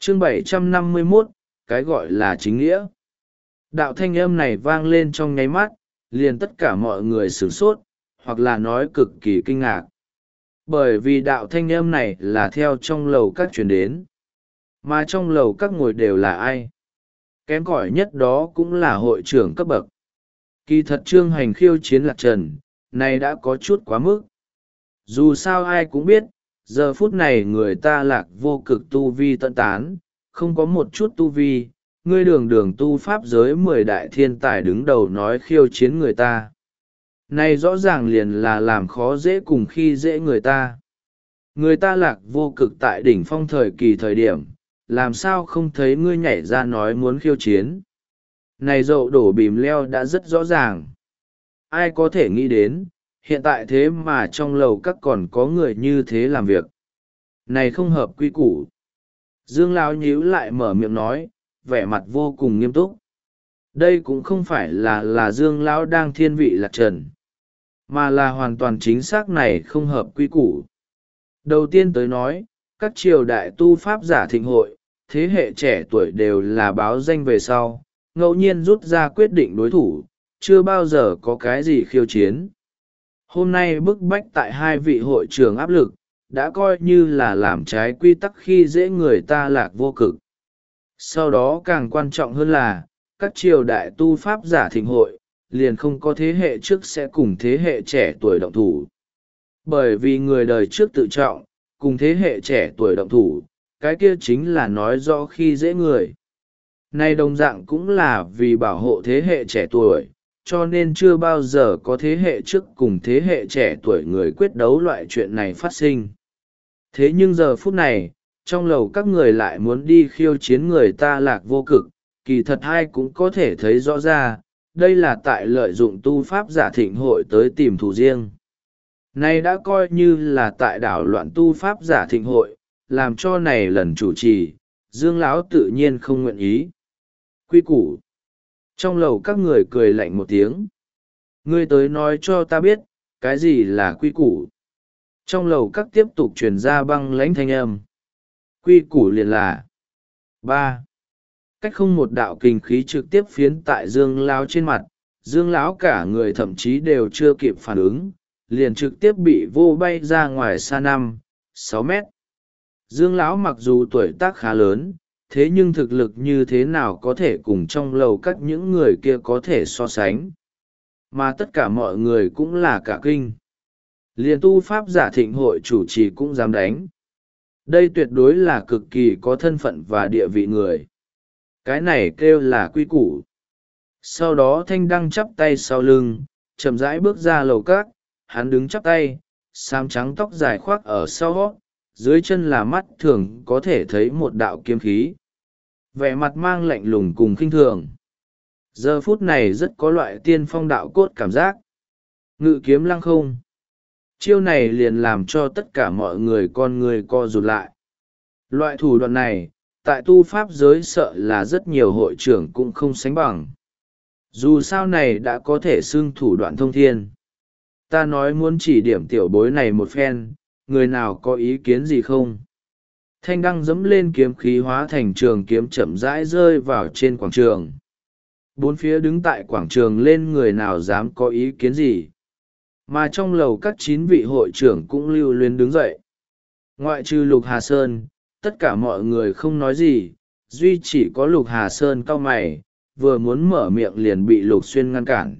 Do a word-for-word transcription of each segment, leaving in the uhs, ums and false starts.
Chương bảy trăm năm mươi mốt, cái gọi là chính nghĩa. Đạo thanh âm này vang lên trong nháy mắt, liền tất cả mọi người sửng sốt, hoặc là nói cực kỳ kinh ngạc. Bởi vì đạo thanh âm này là theo trong lầu các truyền đến. Mà trong lầu các ngồi đều là ai? Kém cỏi nhất đó cũng là hội trưởng cấp bậc. Kỳ thật Trương Hành khiêu chiến Lạc Trần, này đã có chút quá mức. Dù sao ai cũng biết, giờ phút này người ta Lạc Vô Cực tu vi tận tán, không có một chút tu vi, ngươi đường đường tu pháp giới mười đại thiên tài đứng đầu nói khiêu chiến người ta. Này rõ ràng liền là làm khó dễ cùng khi dễ người ta. Người ta Lạc Vô Cực tại đỉnh phong thời kỳ thời điểm, làm sao không thấy ngươi nhảy ra nói muốn khiêu chiến. Này dậu đổ bìm leo đã rất rõ ràng. Ai có thể nghĩ đến, hiện tại thế mà trong lầu các còn có người như thế làm việc. Này không hợp quy củ. Dương Lão nhíu lại mở miệng nói, vẻ mặt vô cùng nghiêm túc. Đây cũng không phải là là Dương Lão đang thiên vị Lạc Trần, mà là hoàn toàn chính xác này không hợp quy củ. Đầu tiên tới nói, các triều đại tu pháp giả thịnh hội, thế hệ trẻ tuổi đều là báo danh về sau, ngẫu nhiên rút ra quyết định đối thủ, chưa bao giờ có cái gì khiêu chiến. Hôm nay bức bách tại hai vị hội trưởng áp lực, đã coi như là làm trái quy tắc khi dễ người ta Lạc Vô Cực. Sau đó càng quan trọng hơn là, các triều đại tu pháp giả thịnh hội, liền không có thế hệ trước sẽ cùng thế hệ trẻ tuổi động thủ. Bởi vì người đời trước tự trọng, cùng thế hệ trẻ tuổi động thủ, cái kia chính là nói rõ khi dễ người. Nay đồng dạng cũng là vì bảo hộ thế hệ trẻ tuổi, cho nên chưa bao giờ có thế hệ trước cùng thế hệ trẻ tuổi người quyết đấu loại chuyện này phát sinh. Thế nhưng giờ phút này, trong lầu các người lại muốn đi khiêu chiến người ta Lạc Vô Cực, kỳ thật ai cũng có thể thấy rõ ra, đây là tại lợi dụng tu pháp giả thịnh hội tới tìm thù riêng. Này đã coi như là tại đảo loạn tu pháp giả thịnh hội, làm cho này lần chủ trì, Dương Lão tự nhiên không nguyện ý. Quy củ. Trong lầu các người cười lạnh một tiếng. Ngươi tới nói cho ta biết, cái gì là quy củ. Trong lầu các tiếp tục truyền ra băng lãnh thanh âm. Quy củ liền là ba. Cách không một đạo kình khí trực tiếp phiến tại Dương Lão trên mặt, Dương Lão cả người thậm chí đều chưa kịp phản ứng, liền trực tiếp bị vô bay ra ngoài xa năm, sáu mét. Dương Lão mặc dù tuổi tác khá lớn, thế nhưng thực lực như thế nào có thể cùng trong lầu các những người kia có thể so sánh. Mà tất cả mọi người cũng là cả kinh. Liên tu pháp giả thịnh hội chủ trì cũng dám đánh. Đây tuyệt đối là cực kỳ có thân phận và địa vị người. Cái này kêu là quy củ. Sau đó Thanh Đăng chắp tay sau lưng, chậm rãi bước ra lầu các, hắn đứng chắp tay, xám trắng tóc dài khoác ở sau, dưới chân là mắt thường có thể thấy một đạo kiếm khí. Vẻ mặt mang lạnh lùng cùng khinh thường. Giờ phút này rất có loại tiên phong đạo cốt cảm giác. Ngự kiếm lăng không. Chiêu này liền làm cho tất cả mọi người con người co rụt lại. Loại thủ đoạn này, tại tu pháp giới sợ là rất nhiều hội trưởng cũng không sánh bằng. Dù sao này đã có thể xưng thủ đoạn thông thiên. Ta nói muốn chỉ điểm tiểu bối này một phen, người nào có ý kiến gì không? Thanh Đăng dẫm lên kiếm khí hóa thành trường kiếm chậm rãi rơi vào trên quảng trường. Bốn phía đứng tại quảng trường lên người nào dám có ý kiến gì. Mà trong lầu các chín vị hội trưởng cũng lưu luyến đứng dậy. Ngoại trừ Lục Hà Sơn, tất cả mọi người không nói gì, duy chỉ có Lục Hà Sơn cau mày, vừa muốn mở miệng liền bị Lục Xuyên ngăn cản.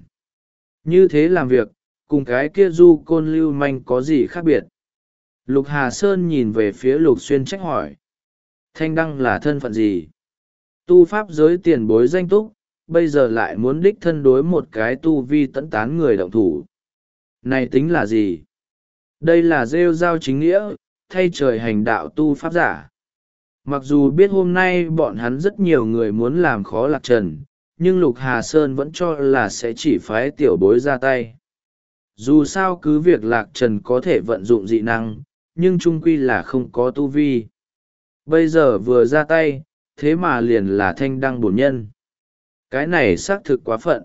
Như thế làm việc, cùng cái kia du côn lưu manh có gì khác biệt? Lục Hà Sơn nhìn về phía Lục Xuyên trách hỏi. Thanh Đăng là thân phận gì? Tu pháp giới tiền bối danh túc, bây giờ lại muốn đích thân đối một cái tu vi tẫn tán người động thủ. Này tính là gì? Đây là rêu rao chính nghĩa, thay trời hành đạo tu pháp giả. Mặc dù biết hôm nay bọn hắn rất nhiều người muốn làm khó Lạc Trần, nhưng Lục Hà Sơn vẫn cho là sẽ chỉ phái tiểu bối ra tay. Dù sao cứ việc Lạc Trần có thể vận dụng dị năng, nhưng trung quy là không có tu vi. Bây giờ vừa ra tay, thế mà liền là Thanh Đăng bổn nhân. Cái này xác thực quá phận.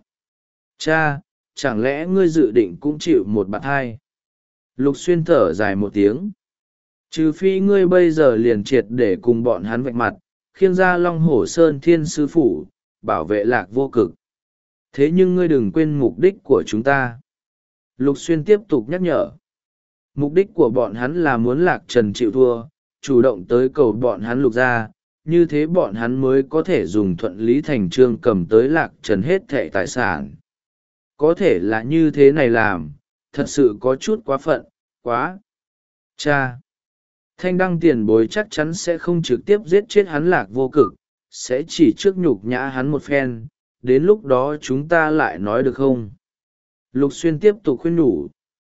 Cha, chẳng lẽ ngươi dự định cũng chịu một bạn hai? Lục Xuyên thở dài một tiếng. Trừ phi ngươi bây giờ liền triệt để cùng bọn hắn vạch mặt, khiêng ra Long Hổ Sơn Thiên Sư Phủ, bảo vệ Lạc Vô Cực. Thế nhưng ngươi đừng quên mục đích của chúng ta. Lục Xuyên tiếp tục nhắc nhở. Mục đích của bọn hắn là muốn Lạc Trần chịu thua, chủ động tới cầu bọn hắn Lục ra, như thế bọn hắn mới có thể dùng thuận lý thành trương cầm tới Lạc Trần hết thệ tài sản. Có thể là như thế này làm, thật sự có chút quá phận, quá. Cha! Thanh Đăng tiền bối chắc chắn sẽ không trực tiếp giết chết hắn Lạc Vô Cực, sẽ chỉ trước nhục nhã hắn một phen, đến lúc đó chúng ta lại nói được không? Lục Xuyên tiếp tục khuyên nhủ.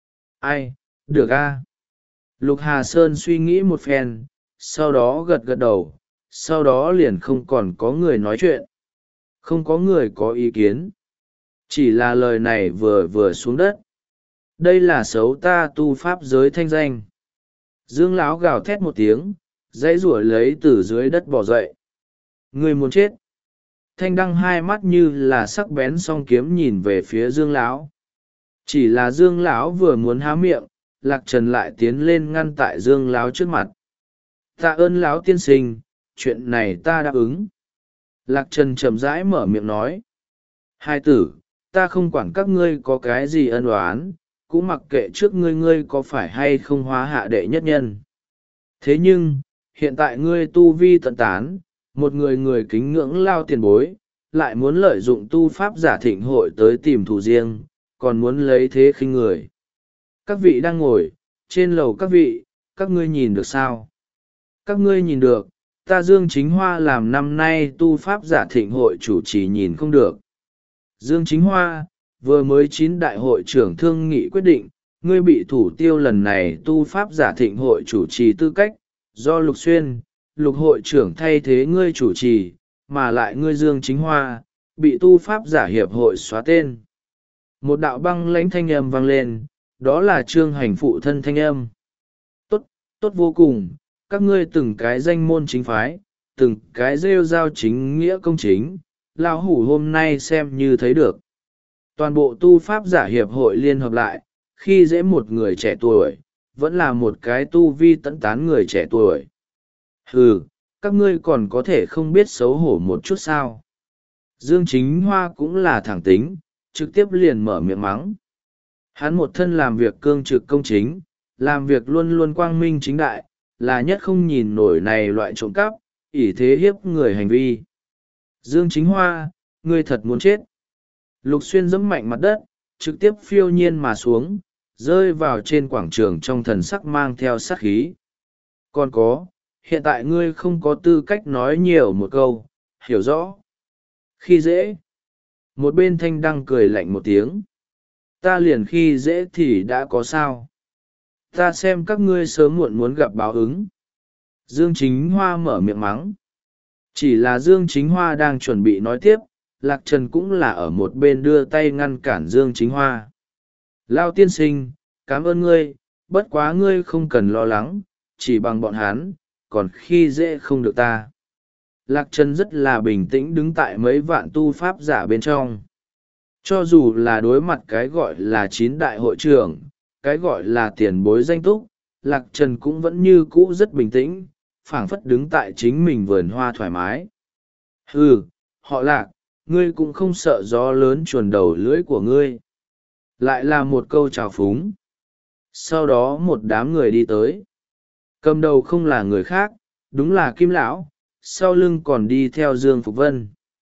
Ai, được a. Lục Hà Sơn suy nghĩ một phen, sau đó gật gật đầu, sau đó liền không còn có người nói chuyện. Không có người có ý kiến. Chỉ là lời này vừa vừa xuống đất. Đây là xấu ta tu pháp giới thanh danh. Dương Lão gào thét một tiếng, dãy rủa lấy từ dưới đất bò dậy. Người muốn chết. Thanh Đăng hai mắt như là sắc bén song kiếm nhìn về phía Dương Lão. Chỉ là Dương Lão vừa muốn há miệng, Lạc Trần lại tiến lên ngăn tại Dương Lão trước mặt. Tạ ơn Lão tiên sinh, chuyện này ta đáp ứng. Lạc Trần chậm rãi mở miệng nói. Hai tử, ta không quản các ngươi có cái gì ân oán, cũng mặc kệ trước ngươi ngươi có phải hay không hóa hạ đệ nhất nhân. Thế nhưng, hiện tại ngươi tu vi tận tán, một người người kính ngưỡng Lao tiền bối, lại muốn lợi dụng tu pháp giả thịnh hội tới tìm thù riêng, còn muốn lấy thế khinh người. Các vị đang ngồi, trên lầu các vị, các ngươi nhìn được sao? Các ngươi nhìn được, ta Dương Chính Hoa làm năm nay tu pháp giả thịnh hội chủ trì nhìn không được. Dương Chính Hoa, vừa mới chín đại hội trưởng thương nghị quyết định, ngươi bị thủ tiêu lần này tu pháp giả thịnh hội chủ trì tư cách, do Lục Xuyên, Lục hội trưởng thay thế ngươi chủ trì, mà lại ngươi Dương Chính Hoa, bị tu pháp giả hiệp hội xóa tên. Một đạo băng lãnh thanh âm vang lên, đó là Trương Hành phụ thân thanh âm. Tốt, tốt vô cùng, các ngươi từng cái danh môn chính phái, từng cái rêu giao chính nghĩa công chính, lão hủ hôm nay xem như thấy được. Toàn bộ tu pháp giả hiệp hội liên hợp lại, khi dễ một người trẻ tuổi, vẫn là một cái tu vi tận tán người trẻ tuổi. Hừ, các ngươi còn có thể không biết xấu hổ một chút sao. Dương Chính Hoa cũng là thẳng tính, trực tiếp liền mở miệng mắng. Hắn một thân làm việc cương trực công chính, làm việc luôn luôn quang minh chính đại, là nhất không nhìn nổi này loại trộm cắp, ỷ thế hiếp người hành vi. Dương Chính Hoa, ngươi thật muốn chết. Lục Xuyên giẫm mạnh mặt đất, trực tiếp phiêu nhiên mà xuống, rơi vào trên quảng trường trong thần sắc mang theo sát khí. Còn có, hiện tại ngươi không có tư cách nói nhiều một câu, hiểu rõ. Khi dễ. Một bên Thanh Đăng cười lạnh một tiếng. Ta liền khi dễ thì đã có sao. Ta xem các ngươi sớm muộn muốn gặp báo ứng. Dương Chính Hoa mở miệng mắng. Chỉ là Dương Chính Hoa đang chuẩn bị nói tiếp, Lạc Trần cũng là ở một bên đưa tay ngăn cản Dương Chính Hoa. Lao tiên sinh, cảm ơn ngươi, bất quá ngươi không cần lo lắng, chỉ bằng bọn hắn, còn khi dễ không được ta. Lạc Trần rất là bình tĩnh đứng tại mấy vạn tu pháp giả bên trong. Cho dù là đối mặt cái gọi là chín đại hội trưởng, cái gọi là tiền bối danh túc, Lạc Trần cũng vẫn như cũ rất bình tĩnh, phảng phất đứng tại chính mình vườn hoa thoải mái. Hừ, họ Lạc, ngươi cũng không sợ gió lớn chuồn đầu lưỡi của ngươi. Lại là một câu chào phúng. Sau đó một đám người đi tới. Cầm đầu không là người khác, đúng là Kim Lão, sau lưng còn đi theo Dương Phục Vân.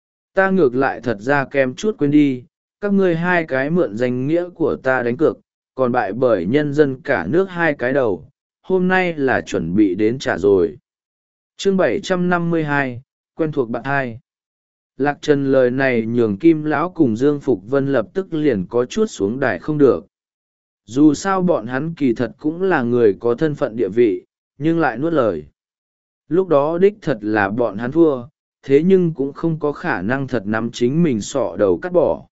Ta ngược lại thật ra kém chút quên đi, các ngươi hai cái mượn danh nghĩa của ta đánh cược, còn bại bởi nhân dân cả nước hai cái đầu, hôm nay là chuẩn bị đến trả rồi. Chương bảy trăm năm mươi hai, quen thuộc bạn hai. Lạc Trần lời này nhường Kim Lão cùng Dương Phục Vân lập tức liền có chút xuống đài không được. Dù sao bọn hắn kỳ thật cũng là người có thân phận địa vị, nhưng lại nuốt lời. Lúc đó đích thật là bọn hắn thua, thế nhưng cũng không có khả năng thật nắm chính mình sọ đầu cắt bỏ.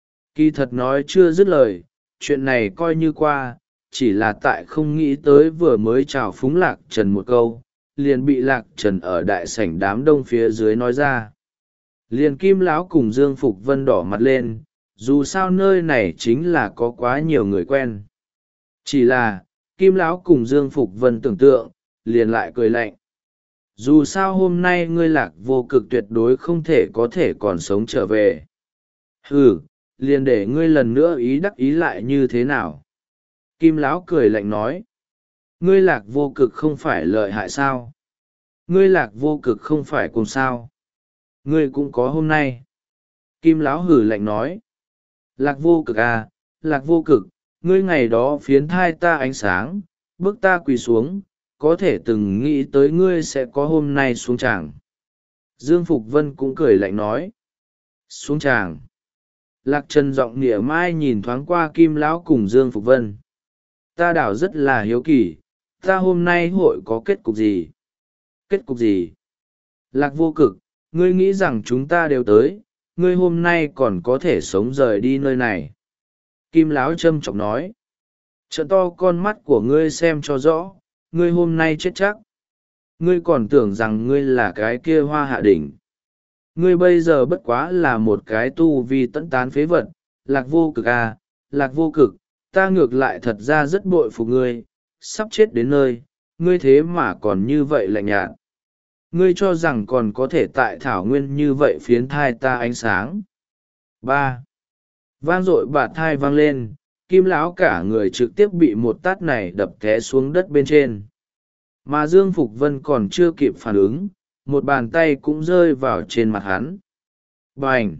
Kỳ thật nói chưa dứt lời, chuyện này coi như qua, chỉ là tại không nghĩ tới vừa mới chào phúng Lạc Trần một câu, liền bị Lạc Trần ở đại sảnh đám đông phía dưới nói ra. Liền Kim Lão cùng Dương Phục Vân đỏ mặt lên, dù sao nơi này chính là có quá nhiều người quen. Chỉ là, Kim Lão cùng Dương Phục Vân tưởng tượng, liền lại cười lạnh. dù sao hôm nay ngươi Lạc Vô Cực tuyệt đối không thể có thể còn sống trở về. Ừ, liền để ngươi lần nữa ý đắc ý lại như thế nào? Kim Lão cười lạnh nói. Ngươi Lạc Vô Cực không phải lợi hại sao? Ngươi Lạc Vô Cực không phải cùng sao? Ngươi cũng có hôm nay. Kim Lão hử lạnh nói. Lạc Vô Cực à, Lạc Vô Cực, ngươi ngày đó phiến thai ta ánh sáng, bước ta quỳ xuống, có thể từng nghĩ tới ngươi sẽ có hôm nay xuống tràng. Dương Phục Vân cũng cười lạnh nói. Xuống tràng. Lạc Trần giọng nịa mai nhìn thoáng qua Kim Lão cùng Dương Phục Vân. Ta đảo rất là hiếu kỳ, ta hôm nay hội có kết cục gì? Kết cục gì? Lạc Vô Cực, ngươi nghĩ rằng chúng ta đều tới, ngươi hôm nay còn có thể sống rời đi nơi này. Kim Lão châm chọc nói. Trợn to con mắt của ngươi xem cho rõ, ngươi hôm nay chết chắc. Ngươi còn tưởng rằng ngươi là cái kia Hoa Hạ Đỉnh. Ngươi bây giờ bất quá là một cái tu vi tận tán phế vật. Lạc Vô Cực à, Lạc Vô Cực, ta ngược lại thật ra rất bội phục ngươi, sắp chết đến nơi, ngươi thế mà còn như vậy lạnh nhạt. Ngươi cho rằng còn có thể tại thảo nguyên như vậy phiến thai ta ánh sáng. Ba. Vang dội bạt thai vang lên, Kim Lão cả người trực tiếp bị một tát này đập té xuống đất bên trên. Mà Dương Phục Vân còn chưa kịp phản ứng, một bàn tay cũng rơi vào trên mặt hắn. Bành!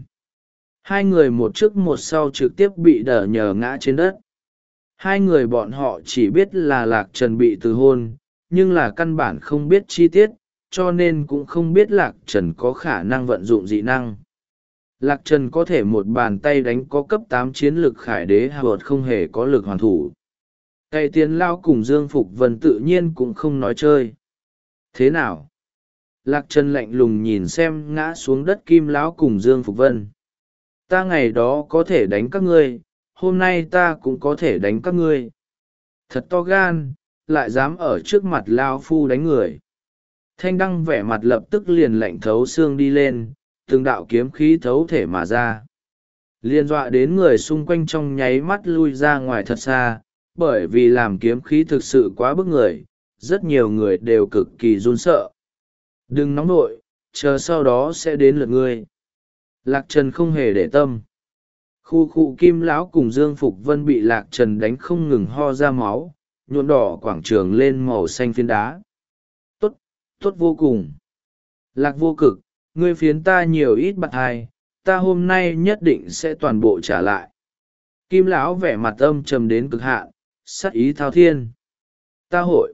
Hai người một trước một sau trực tiếp bị đỡ nhờ ngã trên đất. Hai người bọn họ chỉ biết là Lạc Trần bị từ hôn, nhưng là căn bản không biết chi tiết, cho nên cũng không biết Lạc Trần có khả năng vận dụng dị năng. Lạc Trần có thể một bàn tay đánh có cấp tám chiến lực khải đế hạ vợt không hề có lực hoàn thủ. Cây tiến lao cùng Dương Phục Vân tự nhiên cũng không nói chơi. Thế nào? Lạc Trần lạnh lùng nhìn xem ngã xuống đất Kim Lão cùng Dương Phục Vân. Ta ngày đó có thể đánh các ngươi, hôm nay ta cũng có thể đánh các ngươi. Thật to gan, lại dám ở trước mặt Lao Phu đánh người. Thanh Đăng vẻ mặt lập tức liền lạnh thấu xương đi lên, từng đạo kiếm khí thấu thể mà ra. Liên dọa đến người xung quanh trong nháy mắt lui ra ngoài thật xa, bởi vì làm kiếm khí thực sự quá bức người, rất nhiều người đều cực kỳ run sợ. Đừng nóng nội, chờ sau đó sẽ đến lượt ngươi. Lạc Trần không hề để tâm. Khu khu Kim Lão cùng Dương Phục Vân bị Lạc Trần đánh không ngừng ho ra máu, nhuộm đỏ quảng trường lên màu xanh phiến đá. Tốt, tốt vô cùng. Lạc Vô Cực, ngươi phiến ta nhiều ít bạc hai, ta hôm nay nhất định sẽ toàn bộ trả lại. Kim Lão vẻ mặt âm trầm đến cực hạn, sát ý thao thiên. Ta hội.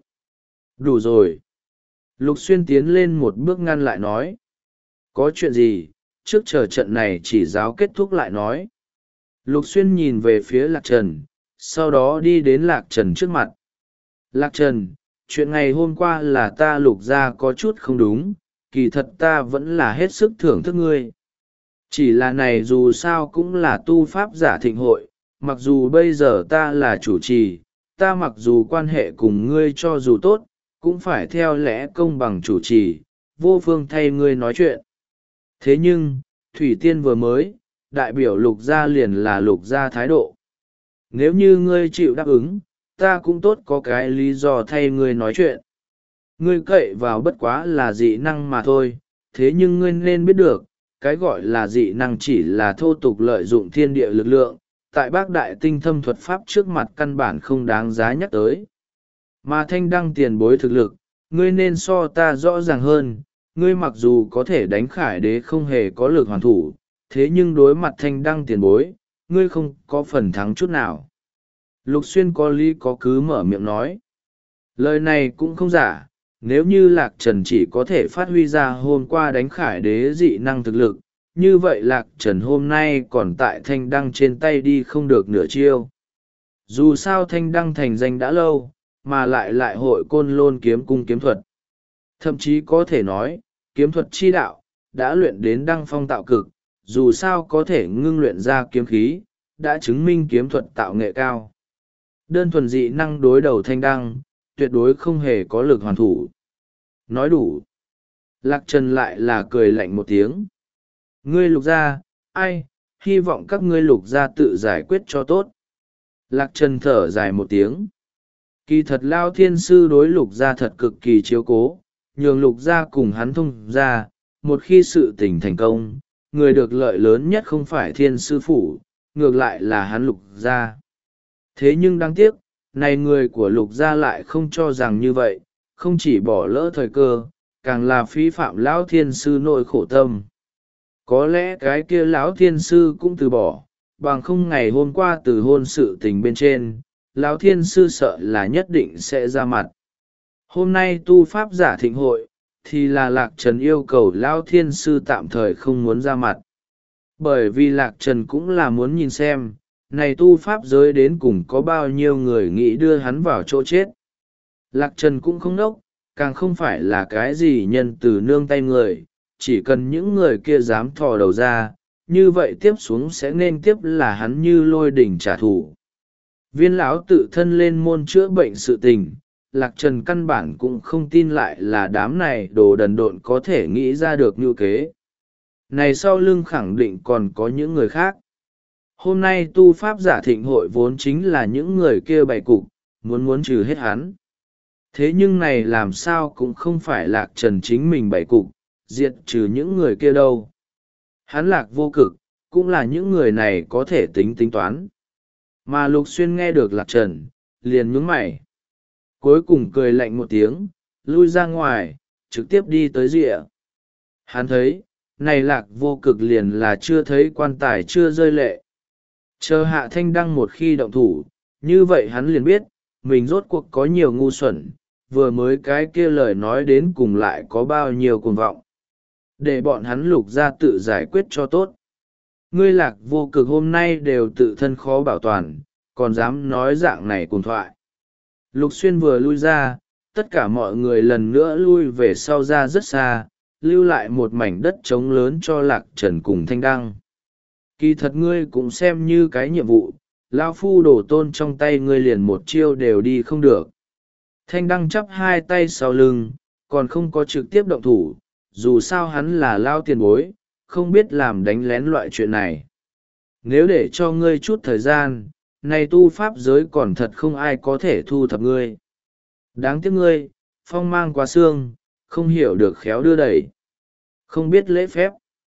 Đủ rồi. Lục Xuyên tiến lên một bước ngăn lại nói. Có chuyện gì, trước chờ trận này chỉ giáo kết thúc lại nói. Lục Xuyên nhìn về phía Lạc Trần, sau đó đi đến Lạc Trần trước mặt. Lạc Trần, chuyện ngày hôm qua là ta Lục gia có chút không đúng, kỳ thật ta vẫn là hết sức thưởng thức ngươi. Chỉ là này dù sao cũng là tu pháp giả thịnh hội, mặc dù bây giờ ta là chủ trì, ta mặc dù quan hệ cùng ngươi cho dù tốt, cũng phải theo lẽ công bằng chủ trì, vô phương thay ngươi nói chuyện. Thế nhưng, Thủy Tiên vừa mới, đại biểu Lục gia liền là Lục gia thái độ. Nếu như ngươi chịu đáp ứng, ta cũng tốt có cái lý do thay ngươi nói chuyện. Ngươi cậy vào bất quá là dị năng mà thôi, thế nhưng ngươi nên biết được, cái gọi là dị năng chỉ là thô tục lợi dụng thiên địa lực lượng, tại bác đại tinh thâm thuật pháp trước mặt căn bản không đáng giá nhắc tới. Mà Thanh Đăng tiền bối thực lực, ngươi nên so ta rõ ràng hơn, ngươi mặc dù có thể đánh khải đế không hề có lực hoàn thủ, thế nhưng đối mặt Thanh Đăng tiền bối, ngươi không có phần thắng chút nào. Lục Xuyên có lý có cứ mở miệng nói. Lời này cũng không giả, nếu như Lạc Trần chỉ có thể phát huy ra hôm qua đánh khải đế dị năng thực lực, như vậy Lạc Trần hôm nay còn tại Thanh Đăng trên tay đi không được nửa chiêu. Dù sao Thanh Đăng thành danh đã lâu, mà lại lại hội Côn Lôn kiếm cung kiếm thuật. Thậm chí có thể nói, kiếm thuật chi đạo, đã luyện đến đăng phong tạo cực, dù sao có thể ngưng luyện ra kiếm khí, đã chứng minh kiếm thuật tạo nghệ cao. Đơn thuần dị năng đối đầu Thanh Đăng, tuyệt đối không hề có lực hoàn thủ. Nói đủ. Lạc Trần lại là cười lạnh một tiếng. Ngươi Lục gia, ai, hy vọng các ngươi Lục gia tự giải quyết cho tốt. Lạc Trần thở dài một tiếng. Kỳ thật Lao Thiên Sư đối Lục gia thật cực kỳ chiếu cố, nhường lục gia cùng hắn thông ra. Một khi sự tình thành công, người được lợi lớn nhất không phải thiên sư phủ, ngược lại là hắn lục gia. Thế nhưng đáng tiếc, này người của lục gia lại không cho rằng như vậy, không chỉ bỏ lỡ thời cơ, càng là phí phạm lão thiên sư nội khổ tâm. Có lẽ cái kia lão thiên sư cũng từ bỏ, bằng không ngày hôm qua từ hôn sự tình bên trên, lão thiên sư sợ là nhất định sẽ ra mặt. Hôm nay tu pháp giả thịnh hội, thì là Lạc Trần yêu cầu lão thiên sư tạm thời không muốn ra mặt. Bởi vì Lạc Trần cũng là muốn nhìn xem, này tu pháp giới đến cùng có bao nhiêu người nghĩ đưa hắn vào chỗ chết. Lạc Trần cũng không nốc, càng không phải là cái gì nhân từ nương tay người, chỉ cần những người kia dám thò đầu ra, như vậy tiếp xuống sẽ nên tiếp là hắn như lôi đỉnh trả thù. Viên lão tự thân lên môn chữa bệnh sự tình, Lạc Trần căn bản cũng không tin lại là đám này đồ đần độn có thể nghĩ ra được như kế. Này sau lưng khẳng định còn có những người khác. Hôm nay tu pháp giả thịnh hội vốn chính là những người kia bày cục, muốn muốn trừ hết hắn. Thế nhưng này làm sao cũng không phải Lạc Trần chính mình bày cục, diệt trừ những người kia đâu. Hắn Lạc Vô Cực, cũng là những người này có thể tính tính toán. Mà Lục Xuyên nghe được Lạc Trần, liền nhướng mày. Cuối cùng cười lạnh một tiếng, lui ra ngoài, trực tiếp đi tới rìa. Hắn thấy, này Lạc Vô Cực liền là chưa thấy quan tài chưa rơi lệ. Chờ Hạ Thanh Đăng một khi động thủ, như vậy hắn liền biết, mình rốt cuộc có nhiều ngu xuẩn, vừa mới cái kia lời nói đến cùng lại có bao nhiêu cuồng vọng. Để bọn hắn Lục ra tự giải quyết cho tốt. Ngươi Lạc Vô Cực hôm nay đều tự thân khó bảo toàn, còn dám nói dạng này cùng thoại. Lục Xuyên vừa lui ra, tất cả mọi người lần nữa lui về sau ra rất xa, lưu lại một mảnh đất trống lớn cho Lạc Trần cùng Thanh Đăng. Kỳ thật ngươi cũng xem như cái nhiệm vụ, lão phu đổ tôn trong tay ngươi liền một chiêu đều đi không được. Thanh Đăng chắp hai tay sau lưng, còn không có trực tiếp động thủ, dù sao hắn là lao tiền bối, không biết làm đánh lén loại chuyện này. Nếu để cho ngươi chút thời gian, này tu pháp giới còn thật không ai có thể thu thập ngươi. Đáng tiếc ngươi, phong mang quá xương, không hiểu được khéo đưa đẩy, không biết lễ phép.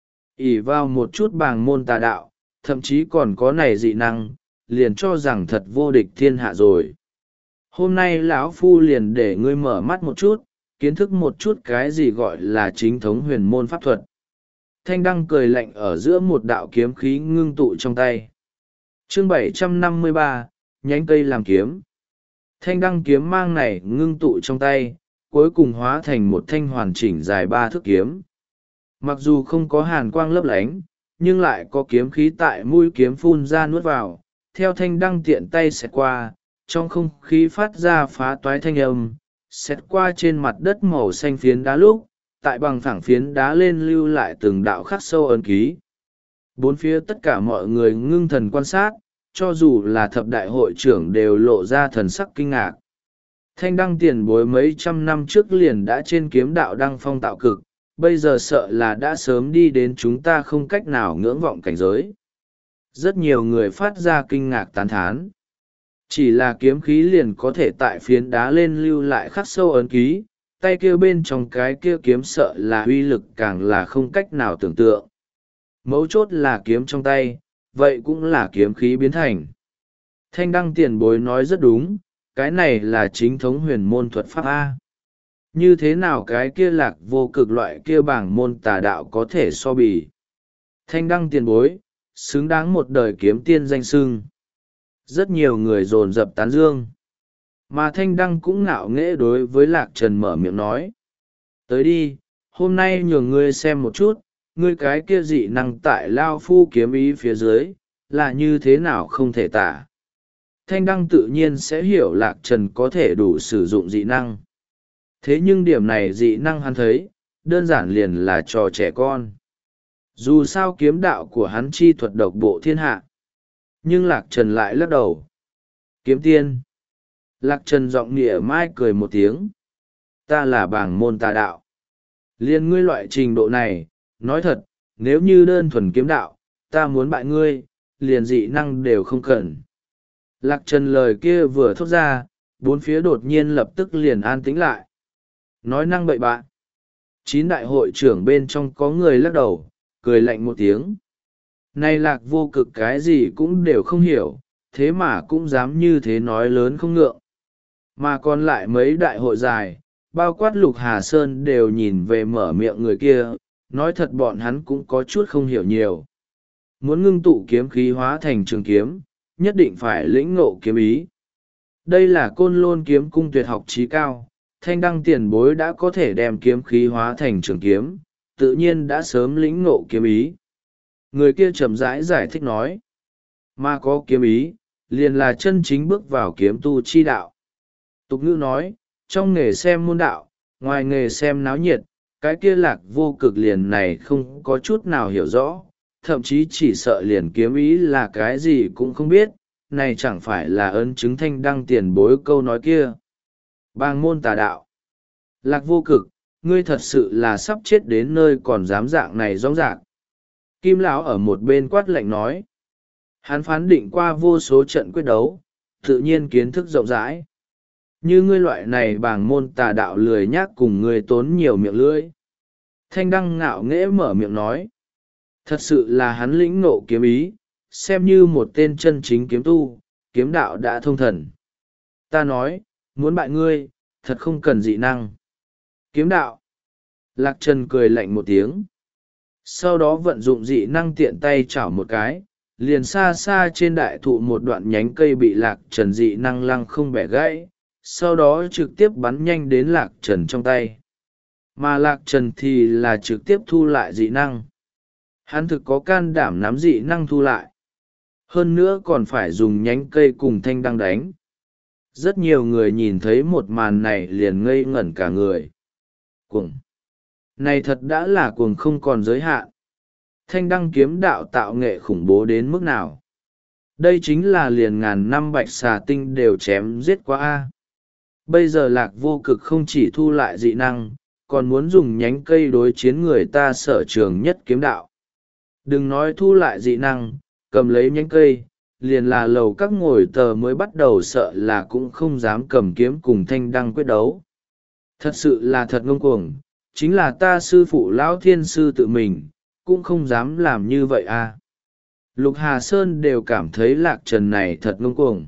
ỷ vào một chút bàng môn tà đạo, thậm chí còn có này dị năng, liền cho rằng thật vô địch thiên hạ rồi. Hôm nay lão phu liền để ngươi mở mắt một chút, kiến thức một chút cái gì gọi là chính thống huyền môn pháp thuật. Thanh Đăng cười lạnh ở giữa một đạo kiếm khí ngưng tụ trong tay. Chương bảy trăm năm mươi ba, nhánh cây làm kiếm. Thanh Đăng kiếm mang này ngưng tụ trong tay, cuối cùng hóa thành một thanh hoàn chỉnh dài ba thước kiếm. Mặc dù không có hàn quang lấp lánh, nhưng lại có kiếm khí tại mũi kiếm phun ra nuốt vào, theo Thanh Đăng tiện tay xẹt qua, trong không khí phát ra phá toái thanh âm, xẹt qua trên mặt đất màu xanh phiến đá lúc, tại bằng phẳng phiến đá lên lưu lại từng đạo khắc sâu ấn ký. Bốn phía tất cả mọi người ngưng thần quan sát, cho dù là thập đại hội trưởng đều lộ ra thần sắc kinh ngạc. Thanh Đăng tiền bối mấy trăm năm trước liền đã trên kiếm đạo đăng phong tạo cực, bây giờ sợ là đã sớm đi đến chúng ta không cách nào ngưỡng vọng cảnh giới. Rất nhiều người phát ra kinh ngạc tán thán. Chỉ là kiếm khí liền có thể tại phiến đá lên lưu lại khắc sâu ấn ký, tay kia bên trong cái kia kiếm sợ là uy lực càng là không cách nào tưởng tượng. Mấu chốt là kiếm trong tay, vậy cũng là kiếm khí biến thành. Thanh Đăng tiền bối nói rất đúng, cái này là chính thống huyền môn thuật pháp A. Như thế nào cái kia Lạc Vô Cực loại kia bảng môn tà đạo có thể so bì. Thanh Đăng tiền bối, xứng đáng một đời kiếm tiên danh xưng. Rất nhiều người dồn dập tán dương. Mà Thanh Đăng cũng ngạo nghễ đối với Lạc Trần mở miệng nói. Tới đi, hôm nay nhường ngươi xem một chút, ngươi cái kia dị năng tại Lao Phu kiếm ý phía dưới, là như thế nào không thể tả. Thanh Đăng tự nhiên sẽ hiểu Lạc Trần có thể đủ sử dụng dị năng. Thế nhưng điểm này dị năng hắn thấy, đơn giản liền là trò trẻ con. Dù sao kiếm đạo của hắn chi thuật độc bộ thiên hạ. Nhưng Lạc Trần lại lắc đầu. Kiếm tiên. Lạc Trần giọng nghĩa mai cười một tiếng. Ta là bảng môn tà đạo. Liên ngươi loại trình độ này, nói thật, nếu như đơn thuần kiếm đạo, ta muốn bại ngươi, liền dị năng đều không cần. Lạc Trần lời kia vừa thốt ra, bốn phía đột nhiên lập tức liền an tĩnh lại. Nói năng bậy bạ. Chín đại hội trưởng bên trong có người lắc đầu, cười lạnh một tiếng. Này Lạc Vô Cực cái gì cũng đều không hiểu, thế mà cũng dám như thế nói lớn không ngượng. Mà còn lại mấy đại hội dài, bao quát Lục Hà Sơn đều nhìn về mở miệng người kia, nói thật bọn hắn cũng có chút không hiểu nhiều. Muốn ngưng tụ kiếm khí hóa thành trường kiếm, nhất định phải lĩnh ngộ kiếm ý. Đây là Côn Lôn kiếm cung tuyệt học trí cao, Thanh Đăng tiền bối đã có thể đem kiếm khí hóa thành trường kiếm, tự nhiên đã sớm lĩnh ngộ kiếm ý. Người kia chậm rãi giải thích nói, mà có kiếm ý, liền là chân chính bước vào kiếm tu chi đạo. Tục ngữ nói, trong nghề xem môn đạo, ngoài nghề xem náo nhiệt, cái kia Lạc Vô Cực liền này không có chút nào hiểu rõ, thậm chí chỉ sợ liền kiếm ý là cái gì cũng không biết, này chẳng phải là ấn chứng Thanh Đăng tiền bối câu nói kia. Bang môn tà đạo. Lạc Vô Cực, ngươi thật sự là sắp chết đến nơi còn dám dạng này rõ ràng. Kim lão ở một bên quát lạnh nói. Hắn phán định qua vô số trận quyết đấu, tự nhiên kiến thức rộng rãi. Như ngươi loại này bảng môn tà đạo lười nhác cùng ngươi tốn nhiều miệng lưỡi. Thanh Đăng ngạo nghễ mở miệng nói. Thật sự là hắn lĩnh ngộ kiếm ý, xem như một tên chân chính kiếm tu, kiếm đạo đã thông thần. Ta nói, muốn bại ngươi, thật không cần dị năng. Kiếm đạo. Lạc Trần cười lạnh một tiếng. Sau đó vận dụng dị năng tiện tay chảo một cái, liền xa xa trên đại thụ một đoạn nhánh cây bị Lạc Trần dị năng lăng không bẻ gãy, sau đó trực tiếp bắn nhanh đến Lạc Trần trong tay. Mà Lạc Trần thì là trực tiếp thu lại dị năng. Hắn thực có can đảm nắm dị năng thu lại. Hơn nữa còn phải dùng nhánh cây cùng Thanh Đăng đánh. Rất nhiều người nhìn thấy một màn này liền ngây ngẩn cả người. Cuồng! Này thật đã là cuồng không còn giới hạn. Thanh Đăng kiếm đạo tạo nghệ khủng bố đến mức nào? Đây chính là liền ngàn năm bạch xà tinh đều chém giết qua a. Bây giờ Lạc Vô Cực không chỉ thu lại dị năng, còn muốn dùng nhánh cây đối chiến người ta sở trường nhất kiếm đạo. Đừng nói thu lại dị năng, cầm lấy nhánh cây, liền là lầu các ngồi tờ mới bắt đầu sợ là cũng không dám cầm kiếm cùng Thanh Đăng quyết đấu. Thật sự là thật ngông cuồng, chính là ta sư phụ lão thiên sư tự mình, cũng không dám làm như vậy à. Lục Hà Sơn đều cảm thấy Lạc Trần này thật ngông cuồng.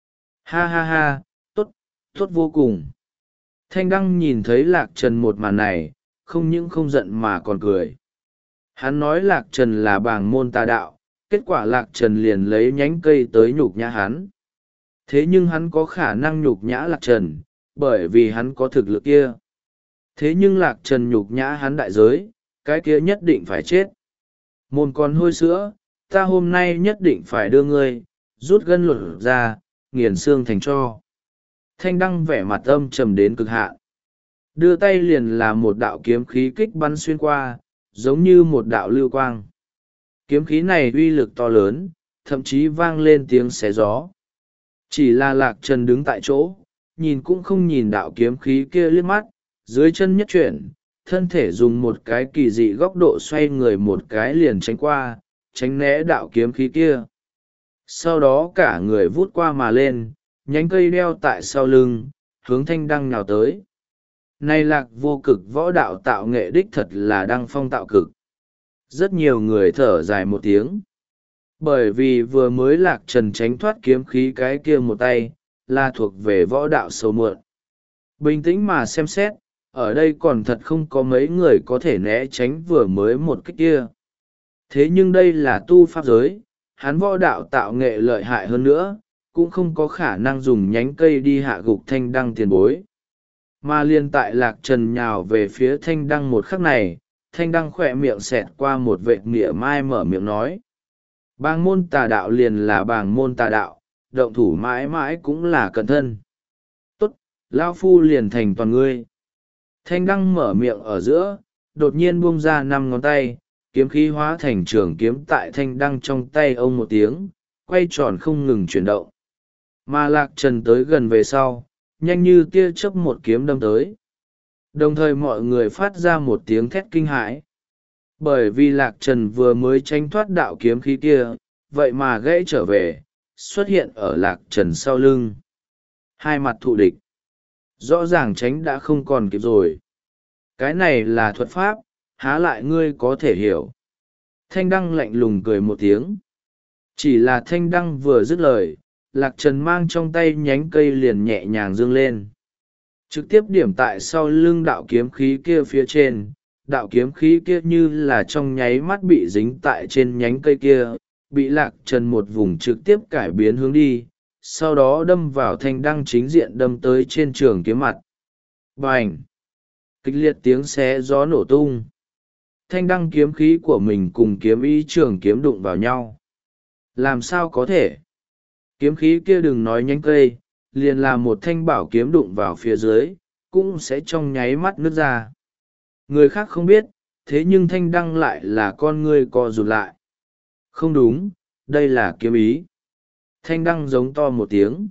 Ha ha ha, tốt, tốt vô cùng. Thanh Đăng nhìn thấy Lạc Trần một màn này, không những không giận mà còn cười. Hắn nói Lạc Trần là bảng môn tà đạo, kết quả Lạc Trần liền lấy nhánh cây tới nhục nhã hắn. Thế nhưng hắn có khả năng nhục nhã Lạc Trần, bởi vì hắn có thực lực kia. Thế nhưng Lạc Trần nhục nhã hắn đại giới, cái kia nhất định phải chết. Môn con hôi sữa, ta hôm nay nhất định phải đưa ngươi, rút gân lột ra, nghiền xương thành tro. Thanh Đăng vẻ mặt âm trầm đến cực hạn. Đưa tay liền là một đạo kiếm khí kích bắn xuyên qua, giống như một đạo lưu quang. Kiếm khí này uy lực to lớn, thậm chí vang lên tiếng xé gió. Chỉ là Lạc Trần đứng tại chỗ, nhìn cũng không nhìn đạo kiếm khí kia liếc mắt, dưới chân nhất chuyển, thân thể dùng một cái kỳ dị góc độ xoay người một cái liền tránh qua, tránh né đạo kiếm khí kia. Sau đó cả người vút qua mà lên, nhánh cây đeo tại sau lưng, hướng Thanh Đăng nhào tới. Này Lạc Vô Cực võ đạo tạo nghệ đích thật là đăng phong tạo cực. Rất nhiều người thở dài một tiếng. Bởi vì vừa mới Lạc Trần tránh thoát kiếm khí cái kia một tay, là thuộc về võ đạo sâu mượn. Bình tĩnh mà xem xét, ở đây còn thật không có mấy người có thể né tránh vừa mới một kích kia. Thế nhưng đây là tu pháp giới, hắn võ đạo tạo nghệ lợi hại hơn nữa, cũng không có khả năng dùng nhánh cây đi hạ gục Thanh Đăng tiền bối. Mà liên tại Lạc Trần nhào về phía Thanh Đăng một khắc này, Thanh Đăng khỏe miệng xẹt qua một vệt mỉa mai mở miệng nói. Bàng môn tà đạo liền là bàng môn tà đạo, động thủ mãi mãi cũng là cẩn thân. Tốt, Lao Phu liền thành toàn ngươi. Thanh Đăng mở miệng ở giữa, đột nhiên buông ra năm ngón tay, kiếm khí hóa thành trường kiếm tại Thanh Đăng trong tay ông một tiếng, quay tròn không ngừng chuyển động. Mà Lạc Trần tới gần về sau, nhanh như tia chớp một kiếm đâm tới. Đồng thời mọi người phát ra một tiếng thét kinh hãi. Bởi vì Lạc Trần vừa mới tránh thoát đạo kiếm khí kia, vậy mà gãy trở về, xuất hiện ở Lạc Trần sau lưng. Hai mặt thù địch. Rõ ràng tránh đã không còn kịp rồi. cái này là thuật pháp, há lại ngươi có thể hiểu. Thanh đăng lạnh lùng cười một tiếng. Chỉ là thanh đăng vừa dứt lời, Lạc Trần mang trong tay nhánh cây liền nhẹ nhàng dương lên, trực tiếp điểm tại sau lưng đạo kiếm khí kia phía trên. Đạo kiếm khí kia như là trong nháy mắt bị dính tại trên nhánh cây kia, bị Lạc Trần một vùng trực tiếp cải biến hướng đi, sau đó đâm vào thanh đăng chính diện, đâm tới trên trường kiếm mặt. Bành! Kịch liệt tiếng xé gió nổ tung. Thanh đăng kiếm khí của mình cùng kiếm ý trường kiếm đụng vào nhau. Làm sao có thể? Kiếm khí kia đừng nói nhánh cây, liền là một thanh bảo kiếm đụng vào phía dưới, cũng sẽ trong nháy mắt nứt ra. Người khác không biết, thế nhưng thanh đăng lại là con ngươi co rụt lại. Không đúng, đây là kiếm ý. Thanh đăng giống to một tiếng.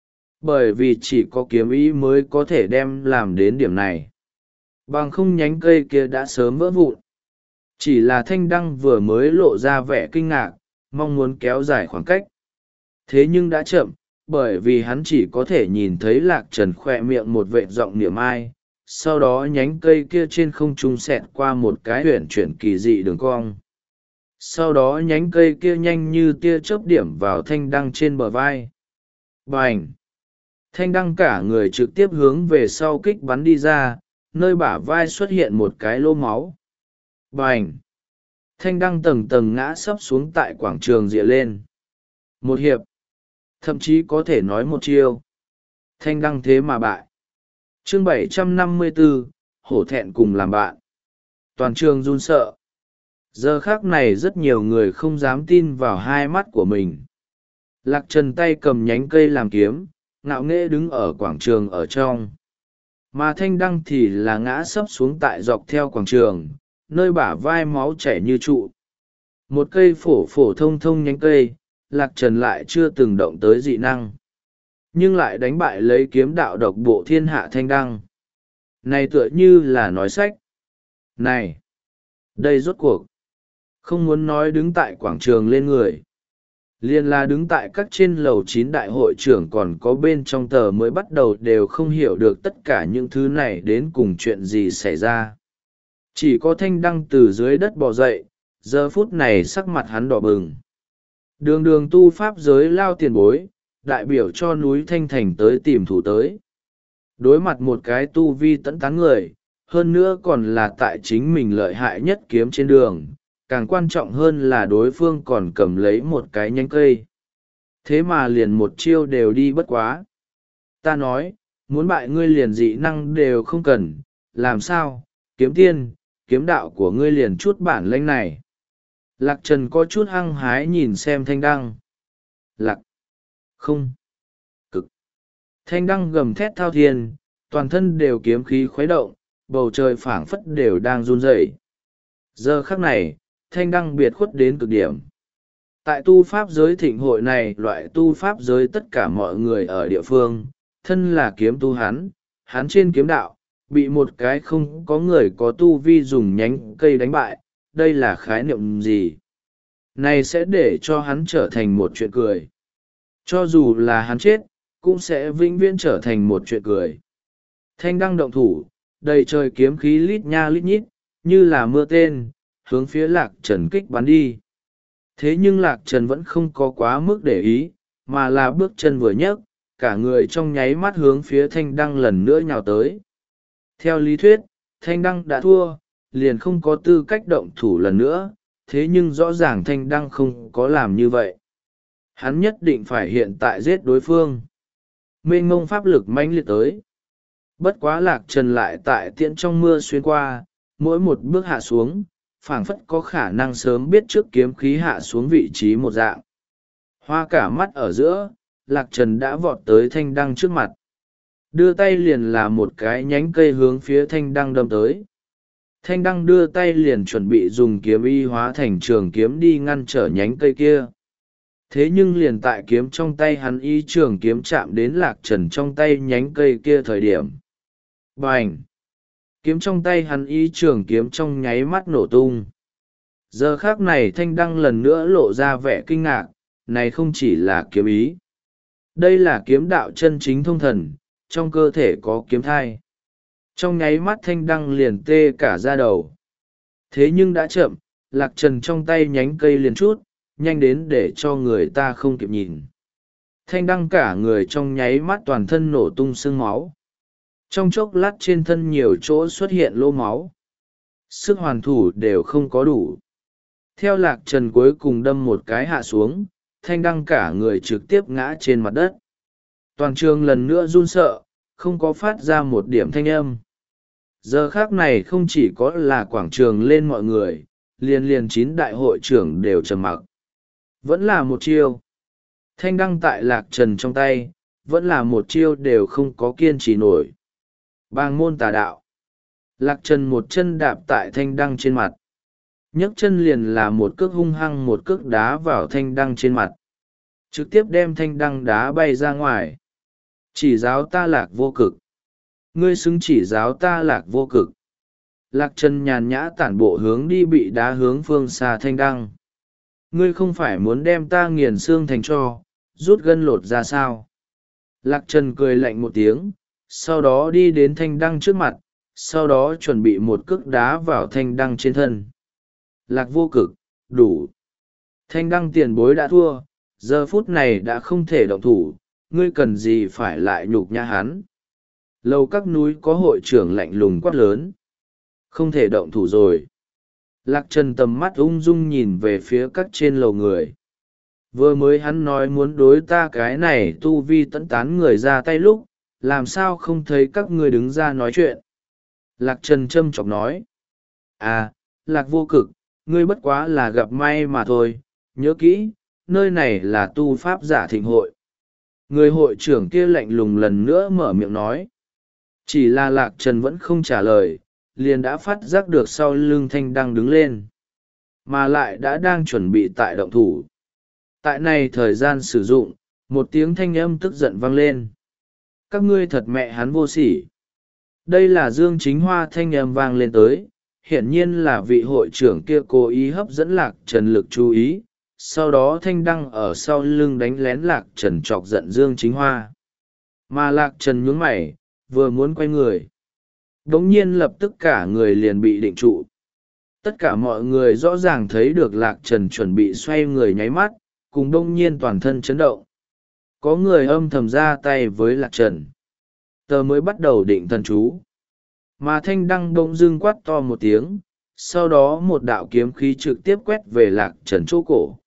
Bởi vì chỉ có kiếm ý mới có thể đem làm đến điểm này. Bằng không nhánh cây kia đã sớm vỡ vụn. Chỉ là thanh đăng vừa mới lộ ra vẻ kinh ngạc, mong muốn kéo dài khoảng cách. Thế nhưng đã chậm, bởi vì hắn chỉ có thể nhìn thấy Lạc Trần khoe miệng một vệt giọng niệm ai. Sau đó nhánh cây kia trên không trung xẹt qua một cái huyển chuyển kỳ dị đường cong. Sau đó nhánh cây kia nhanh như tia chớp điểm vào thanh đăng trên bờ vai. Bành! Thanh đăng cả người trực tiếp hướng về sau kích bắn đi ra, nơi bả vai xuất hiện một cái lỗ máu. Bành! Thanh đăng tầng tầng ngã sấp xuống tại quảng trường rịa lên. Một hiệp, thậm chí có thể nói một chiêu. Thanh đăng thế mà bại. Chương bảy trăm năm mươi bốn, hổ thẹn cùng làm bạn. Toàn trường run sợ. Giờ khác này rất nhiều người không dám tin vào hai mắt của mình. Lạc Trần tay cầm nhánh cây làm kiếm, ngạo nghễ đứng ở quảng trường ở trong. Mà thanh đăng thì là ngã sấp xuống tại dọc theo quảng trường, nơi bả vai máu chảy như trụ. Một cây phổ phổ thông thông nhánh cây, Lạc Trần lại chưa từng động tới dị năng. Nhưng lại đánh bại lấy kiếm đạo độc bộ thiên hạ thanh đăng. Này tựa như là nói sách. Này! Đây rốt cuộc! Không muốn nói đứng tại quảng trường lên người. Liên là đứng tại các trên lầu chín đại hội trưởng còn có bên trong tờ mới bắt đầu đều không hiểu được tất cả những thứ này đến cùng chuyện gì xảy ra. Chỉ có thanh đăng từ dưới đất bò dậy, giờ phút này sắc mặt hắn đỏ bừng. Đường đường tu pháp giới lao tiền bối, đại biểu cho núi Thanh Thành tới tìm thủ tới. Đối mặt một cái tu vi tẫn tán người, hơn nữa còn là tại chính mình lợi hại nhất kiếm trên đường, càng quan trọng hơn là đối phương còn cầm lấy một cái nhánh cây. Thế mà liền một chiêu đều đi bất quá. Ta nói, muốn bại ngươi liền dị năng đều không cần, làm sao, kiếm tiên, kiếm đạo của ngươi liền chút bản lĩnh này. Lạc Trần có chút hăng hái nhìn xem thanh đăng. Lạc. Không. Cực. Thanh đăng gầm thét thao thiên, toàn thân đều kiếm khí khuấy động, bầu trời phảng phất đều đang run rẩy. Giờ khắc này, thanh đăng biệt khuất đến cực điểm. Tại tu pháp giới thịnh hội này, loại tu pháp giới tất cả mọi người ở địa phương, thân là kiếm tu hắn, hắn trên kiếm đạo, bị một cái không có người có tu vi dùng nhánh cây đánh bại, đây là khái niệm gì? Này sẽ để cho hắn trở thành một chuyện cười. Cho dù là hắn chết, cũng sẽ vĩnh viễn trở thành một chuyện cười. Thanh đăng động thủ, đầy trời kiếm khí lít nha lít nhít, như là mưa tên, hướng phía Lạc Trần kích bắn đi. Thế nhưng Lạc Trần vẫn không có quá mức để ý, mà là bước chân vừa nhấc, cả người trong nháy mắt hướng phía thanh đăng lần nữa nhào tới. Theo lý thuyết, thanh đăng đã thua, liền không có tư cách động thủ lần nữa, thế nhưng rõ ràng thanh đăng không có làm như vậy. Hắn nhất định phải hiện tại giết đối phương. Mênh mông pháp lực mãnh liệt tới. Bất quá Lạc Trần lại tại tiễn trong mưa xuyên qua, mỗi một bước hạ xuống, phảng phất có khả năng sớm biết trước kiếm khí hạ xuống vị trí một dạng. Hoa cả mắt ở giữa, Lạc Trần đã vọt tới thanh đăng trước mặt. Đưa tay liền là một cái nhánh cây hướng phía thanh đăng đâm tới. Thanh đăng đưa tay liền chuẩn bị dùng kiếm y hóa thành trường kiếm đi ngăn trở nhánh cây kia. Thế nhưng liền tại kiếm trong tay hắn y trường kiếm chạm đến Lạc Trần trong tay nhánh cây kia thời điểm. Bành! Kiếm trong tay hắn y trường kiếm trong nháy mắt nổ tung. Giờ khác này thanh đăng lần nữa lộ ra vẻ kinh ngạc, này không chỉ là kiếm ý. Đây là kiếm đạo chân chính thông thần, trong cơ thể có kiếm thai. Trong nháy mắt thanh đăng liền tê cả da đầu. Thế nhưng đã chậm, lạc trần trong tay nhánh cây liền chút, nhanh đến để cho người ta không kịp nhìn. Thanh đăng cả người trong nháy mắt toàn thân nổ tung sương máu. Trong chốc lát trên thân nhiều chỗ xuất hiện lỗ máu. Sức hoàn thủ đều không có đủ. Theo lạc trần cuối cùng đâm một cái hạ xuống, thanh đăng cả người trực tiếp ngã trên mặt đất. Toàn trường lần nữa run sợ, không có phát ra một điểm thanh âm. Giờ khác này không chỉ có là quảng trường lên mọi người, liền liền chín đại hội trưởng đều trầm mặc. Vẫn là một chiêu. Thanh đăng tại lạc trần trong tay, vẫn là một chiêu đều không có kiên trì nổi. Bang môn tà đạo. Lạc trần một chân đạp tại thanh đăng trên mặt. Nhấc chân liền là một cước hung hăng một cước đá vào thanh đăng trên mặt. Trực tiếp đem thanh đăng đá bay ra ngoài. Chỉ giáo ta lạc vô cực. Ngươi xứng chỉ giáo ta lạc vô cực. Lạc trần nhàn nhã tản bộ hướng đi bị đá hướng phương xa thanh đăng. Ngươi không phải muốn đem ta nghiền xương thành tro, rút gân lột ra sao? Lạc trần cười lạnh một tiếng, sau đó đi đến thanh đăng trước mặt, sau đó chuẩn bị một cước đá vào thanh đăng trên thân. Lạc vô cực, đủ. Thanh đăng tiền bối đã thua, giờ phút này đã không thể động thủ, ngươi cần gì phải lại nhục nhã hắn. Lầu các núi có hội trưởng lạnh lùng quát lớn. Không thể động thủ rồi. Lạc trần tầm mắt ung dung nhìn về phía các trên lầu người. Vừa mới hắn nói muốn đối ta cái này tu vi tẫn tán người ra tay lúc, làm sao không thấy các ngươi đứng ra nói chuyện. Lạc trần châm chọc nói. À, lạc vô cực, ngươi bất quá là gặp may mà thôi, nhớ kỹ, nơi này là tu pháp giả thịnh hội. Người hội trưởng kia lạnh lùng lần nữa mở miệng nói. Chỉ là lạc trần vẫn không trả lời, liền đã phát giác được sau lưng thanh đăng đứng lên. Mà lại đã đang chuẩn bị tại động thủ. Tại này thời gian sử dụng, một tiếng thanh âm tức giận vang lên. Các ngươi thật mẹ hắn vô sỉ. Đây là Dương Chính Hoa thanh âm vang lên tới, hiển nhiên là vị hội trưởng kia cố ý hấp dẫn lạc trần lực chú ý, sau đó thanh đăng ở sau lưng đánh lén lạc trần chọc giận Dương Chính Hoa. Mà lạc trần nhướng mày, vừa muốn quay người. Đống nhiên lập tức cả người liền bị định trụ. Tất cả mọi người rõ ràng thấy được lạc trần chuẩn bị xoay người nháy mắt, cùng đông nhiên toàn thân chấn động. Có người âm thầm ra tay với lạc trần. Tờ mới bắt đầu định thần chú. Mà thanh đăng bỗng dưng quát to một tiếng, sau đó một đạo kiếm khí trực tiếp quét về lạc trần chỗ cổ.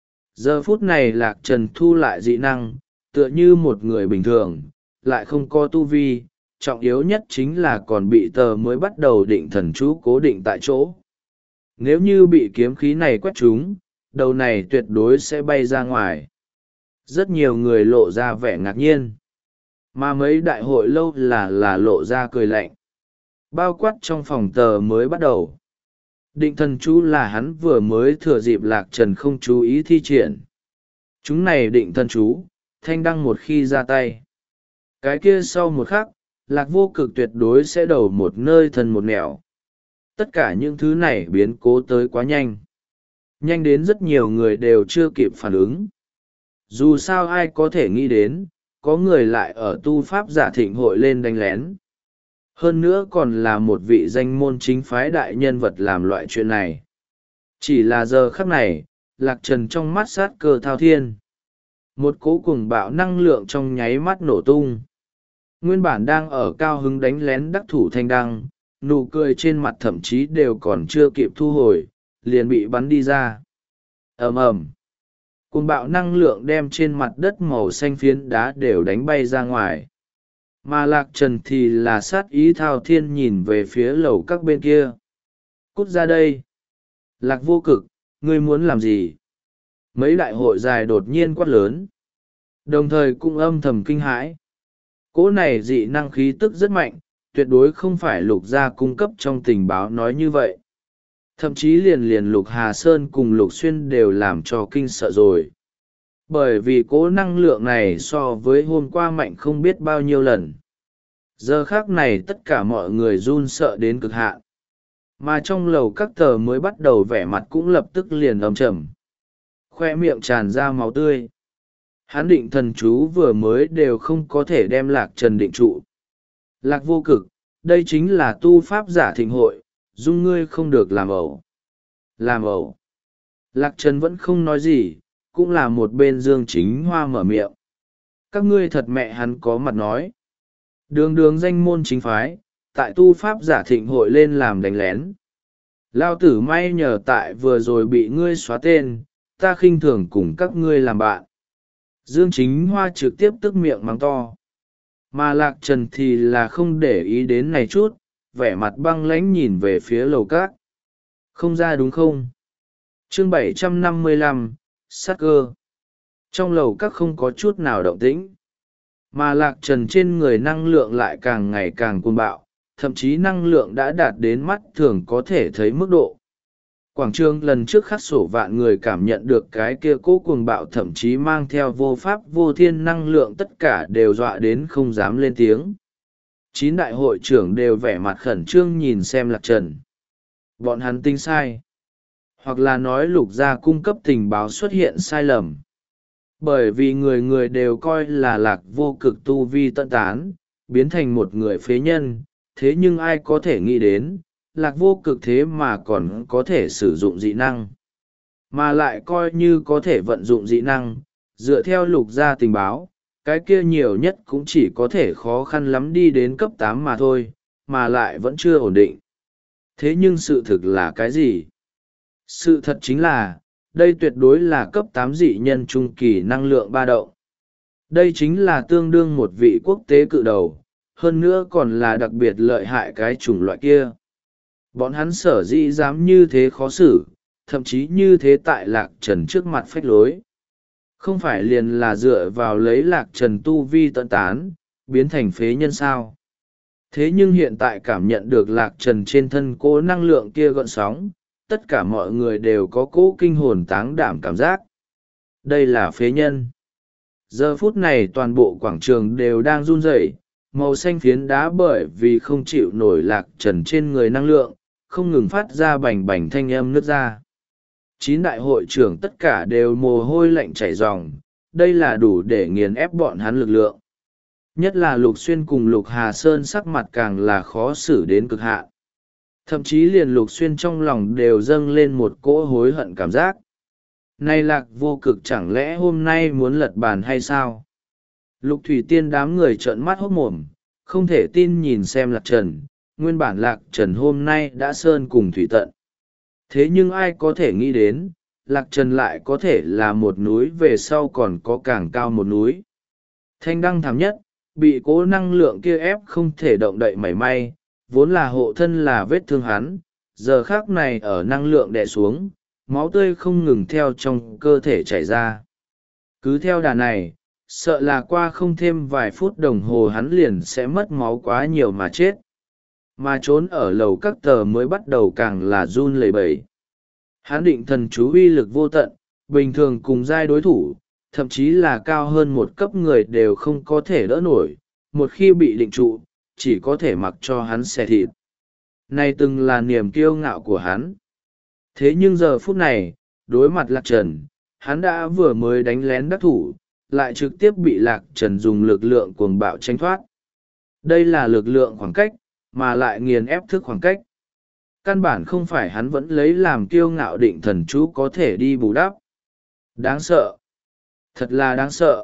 Giờ phút này lạc trần thu lại dị năng, tựa như một người bình thường, lại không có tu vi, trọng yếu nhất chính là còn bị tờ mới bắt đầu định thần chú cố định tại chỗ. Nếu như bị kiếm khí này quét trúng, đầu này tuyệt đối sẽ bay ra ngoài. Rất nhiều người lộ ra vẻ ngạc nhiên. Mà mấy đại hội lâu là là lộ ra cười lạnh. Bao quát trong phòng tờ mới bắt đầu. Định thần chú là hắn vừa mới thừa dịp lạc trần không chú ý thi triển. Chúng này định thần chú, thanh đăng một khi ra tay. Cái kia sau một khắc, lạc vô cực tuyệt đối sẽ đầu một nơi thân một nẻo. Tất cả những thứ này biến cố tới quá nhanh. Nhanh đến rất nhiều người đều chưa kịp phản ứng. Dù sao ai có thể nghĩ đến, có người lại ở tu pháp giả thịnh hội lên đánh lén. Hơn nữa còn là một vị danh môn chính phái đại nhân vật làm loại chuyện này. Chỉ là giờ khắc này, lạc trần trong mắt sát cơ thao thiên. Một cỗ cùng bạo năng lượng trong nháy mắt nổ tung. Nguyên bản đang ở cao hứng đánh lén đắc thủ thanh đăng, nụ cười trên mặt thậm chí đều còn chưa kịp thu hồi, liền bị bắn đi ra. Ầm ầm. Cùng bạo năng lượng đem trên mặt đất màu xanh phiến đá đều đánh bay ra ngoài. Mà lạc trần thì là sát ý thao thiên nhìn về phía lầu các bên kia. Cút ra đây. Lạc vô cực, ngươi muốn làm gì? Mấy đại hội dài đột nhiên quát lớn. Đồng thời cũng âm thầm kinh hãi. Cỗ này dị năng khí tức rất mạnh, tuyệt đối không phải lục gia cung cấp trong tình báo nói như vậy. Thậm chí liền liền lục Hà Sơn cùng lục Xuyên đều làm cho kinh sợ rồi. Bởi vì cỗ năng lượng này so với hôm qua mạnh không biết bao nhiêu lần. Giờ khác này tất cả mọi người run sợ đến cực hạn. Mà trong lầu các tờ mới bắt đầu vẻ mặt cũng lập tức liền âm trầm. Khoe miệng tràn ra máu tươi. Hắn định thần chú vừa mới đều không có thể đem lạc trần định trụ. Lạc vô cực, đây chính là tu pháp giả thịnh hội, dung ngươi không được làm ẩu. Làm ẩu. Lạc Trần vẫn không nói gì, cũng là một bên Dương Chính Hoa mở miệng. Các ngươi thật mẹ hắn có mặt nói. Đường đường danh môn chính phái, tại tu pháp giả thịnh hội lên làm đánh lén. Lao tử may nhờ tại vừa rồi bị ngươi xóa tên, ta khinh thường cùng các ngươi làm bạn. Dương Chính Hoa trực tiếp tức miệng mắng to. Mà Lạc Trần thì là không để ý đến này chút, vẻ mặt băng lãnh nhìn về phía lầu cát. Không ra đúng không? Chương bảy trăm năm mươi lăm, sát cơ. Trong lầu các không có chút nào động tĩnh. Mà Lạc Trần trên người năng lượng lại càng ngày càng cuồng bạo, thậm chí năng lượng đã đạt đến mắt thường có thể thấy mức độ. Quảng trường lần trước khắc sổ vạn người cảm nhận được cái kia cố cuồng bạo, thậm chí mang theo vô pháp vô thiên năng lượng, tất cả đều dọa đến không dám lên tiếng. Chín đại hội trưởng đều vẻ mặt khẩn trương nhìn xem Lạc Trần. Bọn hắn tính sai. Hoặc là nói Lục gia cung cấp tình báo xuất hiện sai lầm. Bởi vì người người đều coi là Lạc Vô Cực tu vi tận tán, biến thành một người phế nhân, thế nhưng ai có thể nghĩ đến, Lạc Vô Cực thế mà còn có thể sử dụng dị năng. Mà lại coi như có thể vận dụng dị năng, dựa theo Lục gia tình báo, cái kia nhiều nhất cũng chỉ có thể khó khăn lắm đi đến cấp tám mà thôi, mà lại vẫn chưa ổn định. Thế nhưng sự thực là cái gì? Sự thật chính là, đây tuyệt đối là cấp tám dị nhân trung kỳ năng lượng ba động. Đây chính là tương đương một vị quốc tế cự đầu, hơn nữa còn là đặc biệt lợi hại cái chủng loại kia. Bọn hắn sở dĩ dám như thế khó xử, thậm chí như thế tại Lạc Trần trước mặt phách lối. Không phải liền là dựa vào lấy Lạc Trần tu vi tận tán, biến thành phế nhân sao. Thế nhưng hiện tại cảm nhận được Lạc Trần trên thân cố năng lượng kia gợn sóng, tất cả mọi người đều có cố kinh hồn táng đảm cảm giác. Đây là phế nhân. Giờ phút này toàn bộ quảng trường đều đang run rẩy, màu xanh phiến đá bởi vì không chịu nổi Lạc Trần trên người năng lượng, không ngừng phát ra bành bành thanh âm nứt ra. Chín đại hội trưởng tất cả đều mồ hôi lạnh chảy ròng, đây là đủ để nghiền ép bọn hắn lực lượng. Nhất là Lục Xuyên cùng Lục Hà Sơn sắc mặt càng là khó xử đến cực hạn. Thậm chí liền Lục Xuyên trong lòng đều dâng lên một cỗ hối hận cảm giác. Này Lạc Vô Cực chẳng lẽ hôm nay muốn lật bàn hay sao? Lục Thủy Tiên đám người trợn mắt hốt mồm, không thể tin nhìn xem Lạc Trần, nguyên bản Lạc Trần hôm nay đã sơn cùng thủy tận. Thế nhưng ai có thể nghĩ đến, Lạc Trần lại có thể là một núi về sau còn có càng cao một núi. Thanh đăng thảm nhất, bị cố năng lượng kia ép không thể động đậy mảy may, vốn là hộ thân là vết thương hắn, giờ khác này ở năng lượng đè xuống, máu tươi không ngừng theo trong cơ thể chảy ra. Cứ theo đà này, sợ là qua không thêm vài phút đồng hồ hắn liền sẽ mất máu quá nhiều mà chết. Mà trốn ở lầu các tờ mới bắt đầu càng là run lẩy bẩy. Hắn định thần chú uy lực vô tận, bình thường cùng giai đối thủ, thậm chí là cao hơn một cấp người đều không có thể đỡ nổi, một khi bị định trụ, chỉ có thể mặc cho hắn xẻ thịt. Này từng là niềm kiêu ngạo của hắn. Thế nhưng giờ phút này, đối mặt Lạc Trần, hắn đã vừa mới đánh lén đắc thủ, lại trực tiếp bị Lạc Trần dùng lực lượng cuồng bạo tranh thoát. Đây là lực lượng khoảng cách, mà lại nghiền ép thức khoảng cách. Căn bản không phải hắn vẫn lấy làm kiêu ngạo định thần chú có thể đi bù đắp. Đáng sợ. Thật là đáng sợ.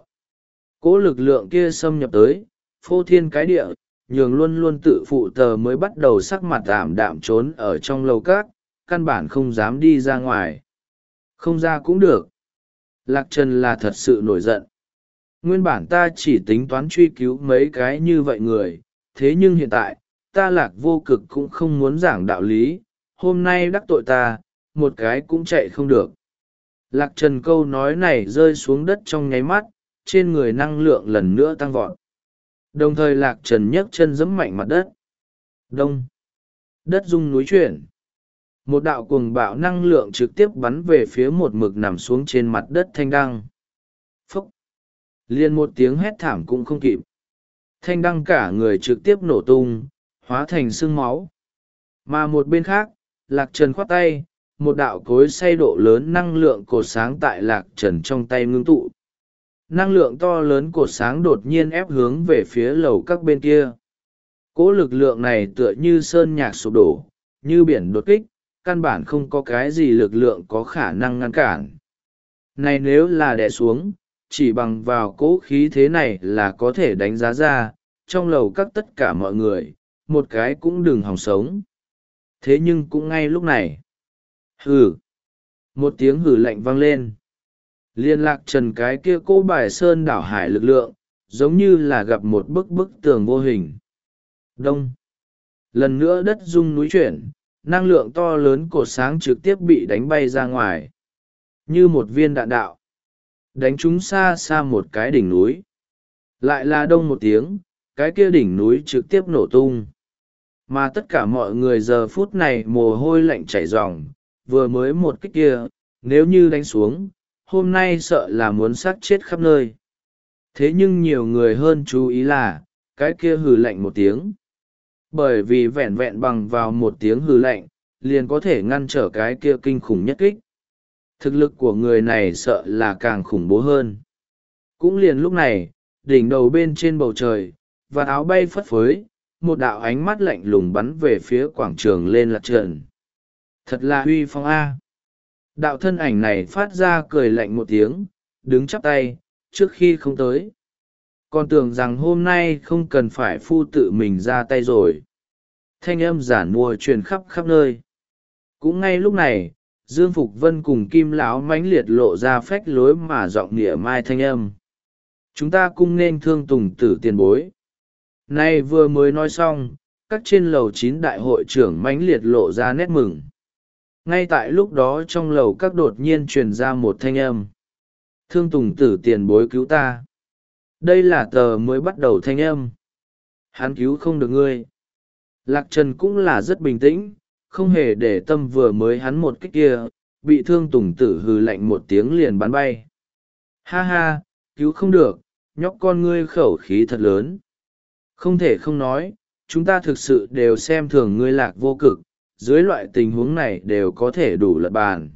Cố lực lượng kia xâm nhập tới, phô thiên cái địa, nhường luôn luôn tự phụ tờ mới bắt đầu sắc mặt ảm đạm trốn ở trong lầu cát, căn bản không dám đi ra ngoài. Không ra cũng được. Lạc Trần là thật sự nổi giận. Nguyên bản ta chỉ tính toán truy cứu mấy cái như vậy người, thế nhưng hiện tại, ta Lạc Vô Cực cũng không muốn giảng đạo lý, hôm nay đắc tội ta, một cái cũng chạy không được. Lạc Trần câu nói này rơi xuống đất trong nháy mắt, trên người năng lượng lần nữa tăng vọt. Đồng thời Lạc Trần nhấc chân giẫm mạnh mặt đất. Đông. Đất rung núi chuyển. Một đạo cuồng bạo năng lượng trực tiếp bắn về phía một mực nằm xuống trên mặt đất Thanh Đăng. Phúc. Liên một tiếng hét thảm cũng không kịp. Thanh Đăng cả người trực tiếp nổ tung, hóa thành sương máu. Mà một bên khác, Lạc Trần khoát tay, một đạo cối xay độ lớn năng lượng cột sáng tại Lạc Trần trong tay ngưng tụ. Năng lượng to lớn cột sáng đột nhiên ép hướng về phía lầu các bên kia. Cỗ lực lượng này tựa như sơn nhạc sụp đổ, như biển đột kích, căn bản không có cái gì lực lượng có khả năng ngăn cản. Này nếu là đè xuống, chỉ bằng vào cỗ khí thế này là có thể đánh giá ra, trong lầu các tất cả mọi người, một cái cũng đừng hòng sống. Thế nhưng cũng ngay lúc này, hừ, một tiếng hừ lạnh vang lên. Liên Lạc Trần cái kia cỗ bài sơn đảo hải lực lượng, giống như là gặp một bức bức tường vô hình. Đông. Lần nữa đất rung núi chuyển, năng lượng to lớn cột sáng trực tiếp bị đánh bay ra ngoài. Như một viên đạn đạo. Đánh chúng xa xa một cái đỉnh núi. Lại là đông một tiếng, cái kia đỉnh núi trực tiếp nổ tung. Mà tất cả mọi người giờ phút này mồ hôi lạnh chảy ròng, vừa mới một cái kia, nếu như đánh xuống, hôm nay sợ là muốn xác chết khắp nơi. Thế nhưng nhiều người hơn chú ý là, cái kia hừ lạnh một tiếng. Bởi vì vẹn vẹn bằng vào một tiếng hừ lạnh, liền có thể ngăn trở cái kia kinh khủng nhất kích. Thực lực của người này sợ là càng khủng bố hơn. Cũng liền lúc này, đỉnh đầu bên trên bầu trời, và áo bay phất phới, một đạo ánh mắt lạnh lùng bắn về phía quảng trường lên Lạc Trần. Thật là huy phong A. Đạo thân ảnh này phát ra cười lạnh một tiếng, đứng chắp tay, trước khi không tới. Còn tưởng rằng hôm nay không cần phải phu tự mình ra tay rồi. Thanh âm giản mua truyền khắp khắp nơi. Cũng ngay lúc này, Dương Phục Vân cùng Kim Lão mãnh liệt lộ ra phách lối mà giọng nghĩa mai thanh âm. Chúng ta cung nên Thương Tùng Tử tiền bối. Nay vừa mới nói xong, các trên lầu chín đại hội trưởng mãnh liệt lộ ra nét mừng. Ngay tại lúc đó trong lầu các đột nhiên truyền ra một thanh âm. Thương Tùng Tử tiền bối cứu ta. Đây là tờ mới bắt đầu thanh âm. Hắn cứu không được ngươi. Lạc Trần cũng là rất bình tĩnh, không hề để tâm vừa mới hắn một cách kia, bị Thương Tùng Tử hừ lạnh một tiếng liền bắn bay. Ha ha, cứu không được, nhóc con ngươi khẩu khí thật lớn. Không thể không nói, chúng ta thực sự đều xem thường ngươi Lạc Vô Cực, dưới loại tình huống này đều có thể đủ lật bàn.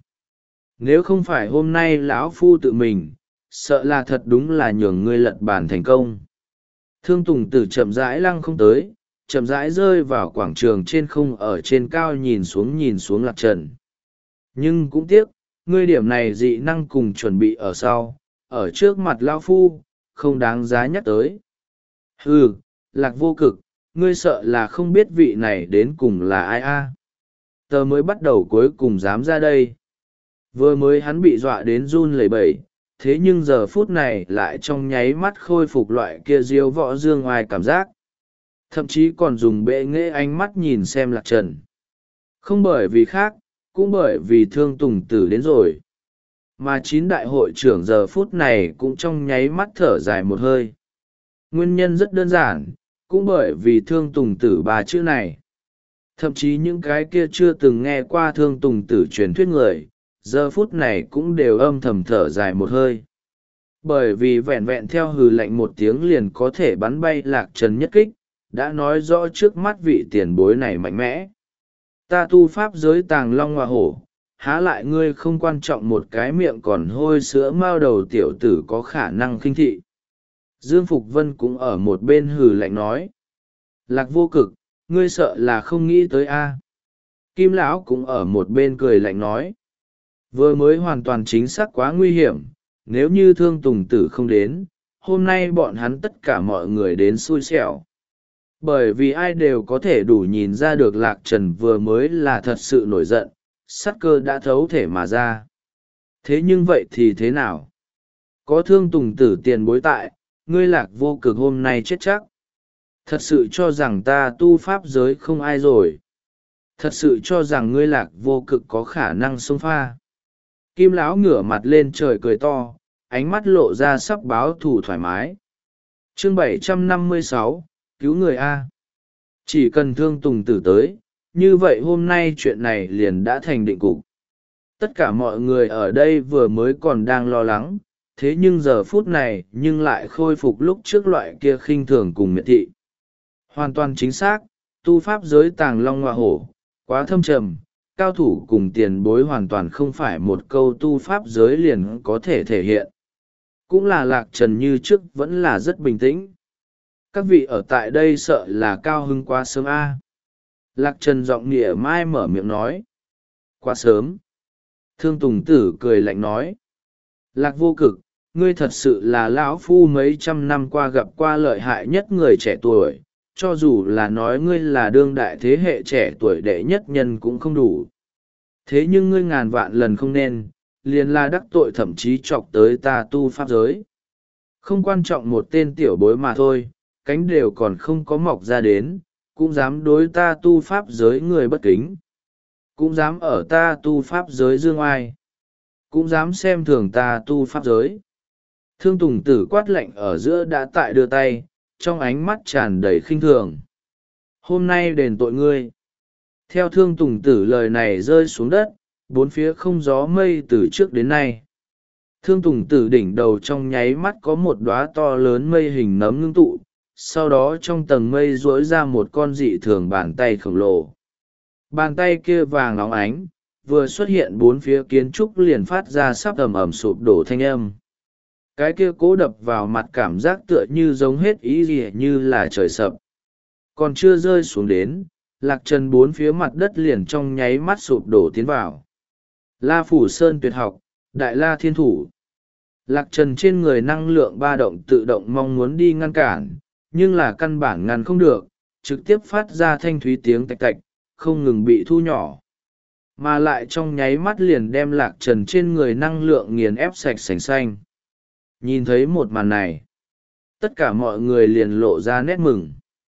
Nếu không phải hôm nay lão phu tự mình, sợ là thật đúng là nhường ngươi lật bàn thành công. Thương Tùng Tử chậm rãi lăng không tới, chậm rãi rơi vào quảng trường trên không ở trên cao nhìn xuống nhìn xuống Lạc Trần. Nhưng cũng tiếc, ngươi điểm này dị năng cùng chuẩn bị ở sau, ở trước mặt lão phu, không đáng giá nhắc tới. Hừ, Lạc Vô Cực, ngươi sợ là không biết vị này đến cùng là ai a? Tờ mới bắt đầu cuối cùng dám ra đây. Vừa mới hắn bị dọa đến run lẩy bẩy, thế nhưng giờ phút này lại trong nháy mắt khôi phục loại kia diêu võ dương ngoài cảm giác. Thậm chí còn dùng bệ nghệ ánh mắt nhìn xem Lạc Trần. Không bởi vì khác, cũng bởi vì Thương Tùng Tử đến rồi. Mà chín đại hội trưởng giờ phút này cũng trong nháy mắt thở dài một hơi. Nguyên nhân rất đơn giản, cũng bởi vì Thương Tùng Tử ba chữ này. Thậm chí những cái kia chưa từng nghe qua Thương Tùng Tử truyền thuyết người, giờ phút này cũng đều âm thầm thở dài một hơi. Bởi vì vẹn vẹn theo hừ lạnh một tiếng liền có thể bắn bay Lạc Trần nhất kích, đã nói rõ trước mắt vị tiền bối này mạnh mẽ. Ta tu pháp giới tàng long hoa hổ, há lại ngươi không quan trọng một cái miệng còn hôi sữa mao đầu tiểu tử có khả năng khinh thị. Dương Phục Vân cũng ở một bên hừ lạnh nói. Lạc Vô Cực, ngươi sợ là không nghĩ tới a? Kim Lão cũng ở một bên cười lạnh nói. Vừa mới hoàn toàn chính xác quá nguy hiểm, nếu như Thương Tùng Tử không đến, hôm nay bọn hắn tất cả mọi người đến xui xẻo. Bởi vì ai đều có thể đủ nhìn ra được Lạc Trần vừa mới là thật sự nổi giận, sát cơ đã thấu thể mà ra. Thế nhưng vậy thì thế nào? Có Thương Tùng Tử tiền bối tại, ngươi Lạc Vô Cực hôm nay chết chắc. Thật sự cho rằng ta tu pháp giới không ai rồi. Thật sự cho rằng ngươi Lạc Vô Cực có khả năng xông pha. Kim Lão ngửa mặt lên trời cười to, ánh mắt lộ ra sắp báo thù thoải mái. Chương bảy trăm năm mươi sáu, cứu người A. Chỉ cần Thương Tùng Tử tới, như vậy hôm nay chuyện này liền đã thành định cục. Tất cả mọi người ở đây vừa mới còn đang lo lắng, thế nhưng giờ phút này nhưng lại khôi phục lúc trước loại kia khinh thường cùng miệt thị. Hoàn toàn chính xác, tu pháp giới tàng long hoa hổ, quá thâm trầm, cao thủ cùng tiền bối hoàn toàn không phải một câu tu pháp giới liền có thể thể hiện. Cũng là Lạc Trần như trước vẫn là rất bình tĩnh. các vị ở tại đây sợ là cao hứng quá sớm a à. Lạc trần giọng nghĩa mai mở miệng nói. Quá sớm. Thương Tùng Tử cười lạnh nói. Lạc Vô Cực, ngươi thật sự là lão phu mấy trăm năm qua gặp qua lợi hại nhất người trẻ tuổi, cho dù là nói ngươi là đương đại thế hệ trẻ tuổi đệ nhất nhân cũng không đủ. Thế nhưng ngươi ngàn vạn lần không nên, liền là đắc tội thậm chí chọc tới ta tu pháp giới. Không quan trọng một tên tiểu bối mà thôi, cánh đều còn không có mọc ra đến, cũng dám đối ta tu pháp giới người bất kính. Cũng dám ở ta tu pháp giới dương oai. Cũng dám xem thường ta tu pháp giới. Thương Tùng Tử quát lạnh ở giữa đã tại đưa tay, trong ánh mắt tràn đầy khinh thường. Hôm nay đền tội ngươi. Theo Thương Tùng Tử lời này rơi xuống đất, bốn phía không gió mây từ trước đến nay. Thương Tùng Tử đỉnh đầu trong nháy mắt có một đóa to lớn mây hình nấm ngưng tụ, sau đó trong tầng mây duỗi ra một con dị thường bàn tay khổng lồ. Bàn tay kia vàng óng ánh, vừa xuất hiện bốn phía kiến trúc liền phát ra sắp ầm ầm sụp đổ thanh âm. Cái kia cố đập vào mặt cảm giác tựa như giống hết ý gì như là trời sập. Còn chưa rơi xuống đến, Lạc Trần bốn phía mặt đất liền trong nháy mắt sụp đổ tiến vào. La Phủ Sơn tuyệt học, Đại La Thiên Thủ. Lạc Trần trên người năng lượng ba động tự động mong muốn đi ngăn cản, nhưng là căn bản ngăn không được, trực tiếp phát ra thanh thúy tiếng tạch tạch, không ngừng bị thu nhỏ. Mà lại trong nháy mắt liền đem Lạc Trần trên người năng lượng nghiền ép sạch sành xanh. Nhìn thấy một màn này, tất cả mọi người liền lộ ra nét mừng.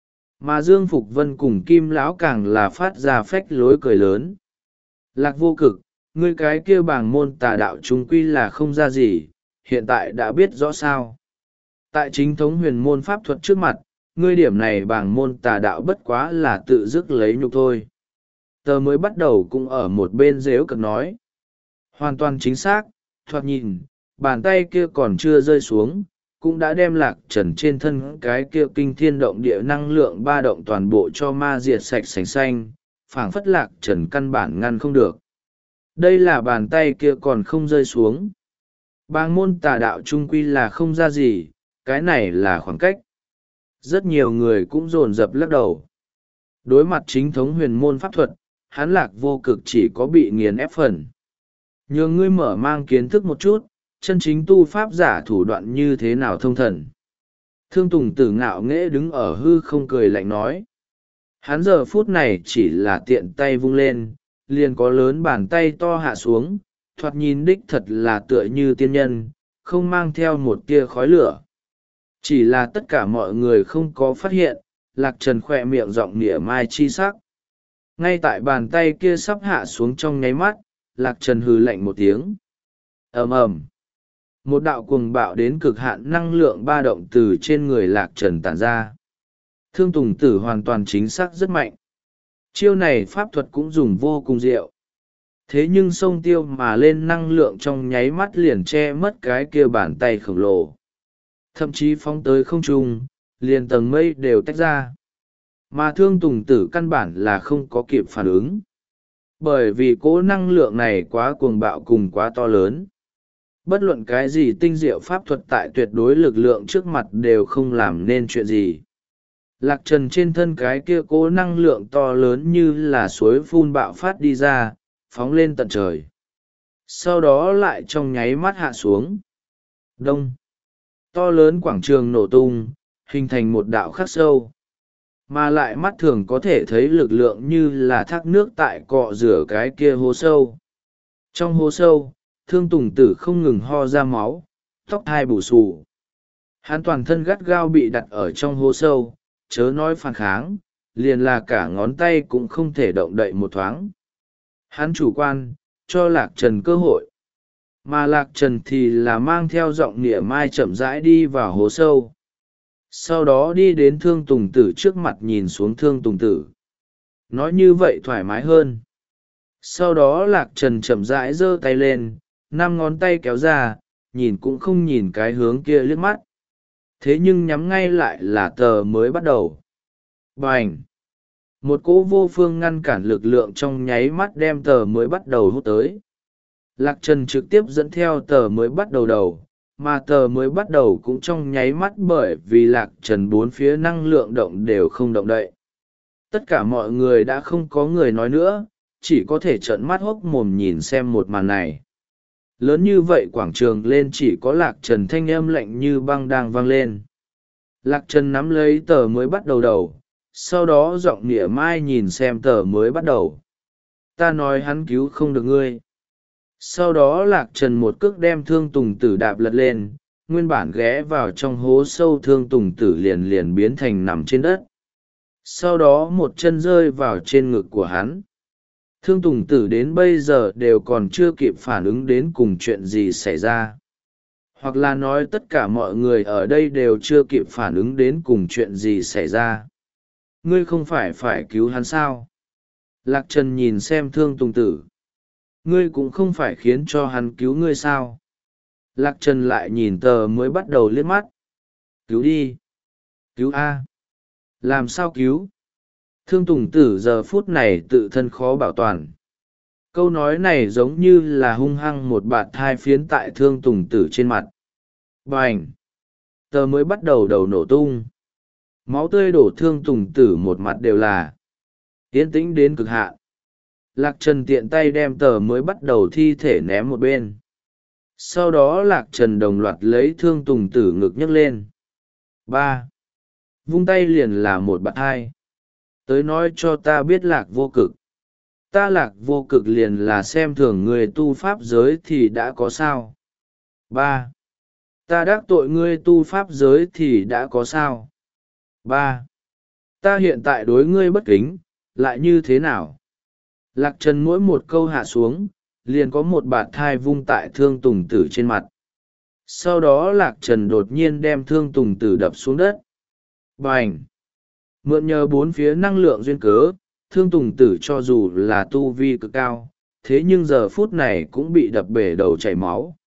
Mà Dương Phục Vân cùng Kim Lão càng là phát ra phách lối cười lớn. Lạc Vô Cực, ngươi cái kia bảng môn tà đạo chúng quy là không ra gì, hiện tại đã biết rõ sao. Tại chính thống huyền môn pháp thuật trước mặt, ngươi điểm này bảng môn tà đạo bất quá là tự dứt lấy nhục thôi. Tờ mới bắt đầu cũng ở một bên rếu cực nói. Hoàn toàn chính xác, thoạt nhìn, bàn tay kia còn chưa rơi xuống, cũng đã đem Lạc Trần trên thân cái kia kinh thiên động địa năng lượng ba động toàn bộ cho ma diệt sạch sành xanh, phảng phất Lạc Trần căn bản ngăn không được. Đây là bàn tay kia còn không rơi xuống. Bàng môn tà đạo trung quy là không ra gì, cái này là khoảng cách. Rất nhiều người cũng dồn dập lắc đầu. Đối mặt chính thống huyền môn pháp thuật, hắn Lạc Vô Cực chỉ có bị nghiền ép phần. Nhường ngươi mở mang kiến thức một chút, chân chính tu pháp giả thủ đoạn như thế nào thông thần. Thương Tùng Tử ngạo nghễ đứng ở hư không cười lạnh nói. Hắn giờ phút này chỉ là tiện tay vung lên, liền có lớn bàn tay to hạ xuống, thoạt nhìn đích thật là tựa như tiên nhân, không mang theo một tia khói lửa. Chỉ là tất cả mọi người không có phát hiện, Lạc Trần khỏe miệng giọng nịa mai chi sắc. Ngay tại bàn tay kia sắp hạ xuống trong nháy mắt, Lạc Trần hừ lạnh một tiếng. Ầm ầm. Một đạo cuồng bạo đến cực hạn năng lượng ba động từ trên người Lạc Trần tản ra. Thương Tùng Tử hoàn toàn chính xác rất mạnh. Chiêu này pháp thuật cũng dùng vô cùng diệu. Thế nhưng sông tiêu mà lên năng lượng trong nháy mắt liền che mất cái kia bàn tay khổng lồ. Thậm chí phóng tới không trung, liền tầng mây đều tách ra. Mà Thương Tùng Tử căn bản là không có kịp phản ứng. Bởi vì cỗ năng lượng này quá cuồng bạo cùng quá to lớn. Bất luận cái gì tinh diệu pháp thuật tại tuyệt đối lực lượng trước mặt đều không làm nên chuyện gì. Lạc Trần trên thân cái kia cố năng lượng to lớn như là suối phun bạo phát đi ra, phóng lên tận trời. Sau đó lại trong nháy mắt hạ xuống. Đông. To lớn quảng trường nổ tung, hình thành một đạo khắc sâu. Mà lại mắt thường có thể thấy lực lượng như là thác nước tại cọ rửa cái kia hố sâu. Trong hố sâu, Thương Tùng Tử không ngừng ho ra máu, tóc hai bù xù. Hắn toàn thân gắt gao bị đặt ở trong hố sâu, chớ nói phản kháng, liền là cả ngón tay cũng không thể động đậy một thoáng. Hắn chủ quan, cho Lạc Trần cơ hội. Mà Lạc Trần thì là mang theo giọng nịa mai chậm rãi đi vào hố sâu. Sau đó đi đến Thương Tùng Tử trước mặt nhìn xuống Thương Tùng Tử. Nói như vậy thoải mái hơn. Sau đó Lạc Trần chậm rãi giơ tay lên, năm ngón tay kéo ra, nhìn cũng không nhìn cái hướng kia liếc mắt. Thế nhưng nhắm ngay lại là tờ mới bắt đầu. Bành! Một cỗ vô phương ngăn cản lực lượng trong nháy mắt đem tờ mới bắt đầu hút tới. Lạc Trần trực tiếp dẫn theo tờ mới bắt đầu đầu, mà tờ mới bắt đầu cũng trong nháy mắt bởi vì lạc trần bốn phía năng lượng động đều không động đậy. Tất cả mọi người đã không có người nói nữa, chỉ có thể trợn mắt hốc mồm nhìn xem một màn này. Lớn như vậy quảng trường lên chỉ có lạc trần thanh âm lạnh như băng đang vang lên. Lạc trần nắm lấy tờ mới bắt đầu đầu, sau đó giọng nịa mai nhìn xem tờ mới bắt đầu. Ta nói hắn cứu không được ngươi. Sau đó lạc trần một cước đem thương tùng tử đạp lật lên, nguyên bản ghé vào trong hố sâu thương tùng tử liền liền biến thành nằm trên đất. Sau đó một chân rơi vào trên ngực của hắn. Thương tùng tử đến bây giờ đều còn chưa kịp phản ứng đến cùng chuyện gì xảy ra. Hoặc là nói tất cả mọi người ở đây đều chưa kịp phản ứng đến cùng chuyện gì xảy ra. Ngươi không phải phải cứu hắn sao? Lạc trần nhìn xem thương tùng tử. Ngươi cũng không phải khiến cho hắn cứu ngươi sao? Lạc trần lại nhìn tờ mới bắt đầu liếc mắt. Cứu đi. Cứu A. Làm sao cứu? Thương tùng tử giờ phút này tự thân khó bảo toàn. Câu nói này giống như là hung hăng một bạt thai phiến tại thương tùng tử trên mặt. Bành! Tờ mới bắt đầu đầu nổ tung. Máu tươi đổ thương tùng tử một mặt đều là yên tĩnh đến cực hạn. Lạc trần tiện tay đem tờ mới bắt đầu thi thể ném một bên. Sau đó lạc trần đồng loạt lấy thương tùng tử ngực nhấc lên. Ba! Vung tay liền là một bạt hai. Tới nói cho ta biết lạc vô cực. Ta lạc vô cực liền là xem thường người tu pháp giới thì đã có sao. Ba. Ta đắc tội ngươi tu pháp giới thì đã có sao. Ba. Ta hiện tại đối ngươi bất kính, lại như thế nào? Lạc trần mỗi một câu hạ xuống, liền có một bạt thai vung tại thương tùng tử trên mặt. Sau đó lạc trần đột nhiên đem thương tùng tử đập xuống đất. Bành! Mượn nhờ bốn phía năng lượng duyên cớ, thương tùng tử cho dù là tu vi cực cao, thế nhưng giờ phút này cũng bị đập bể đầu chảy máu.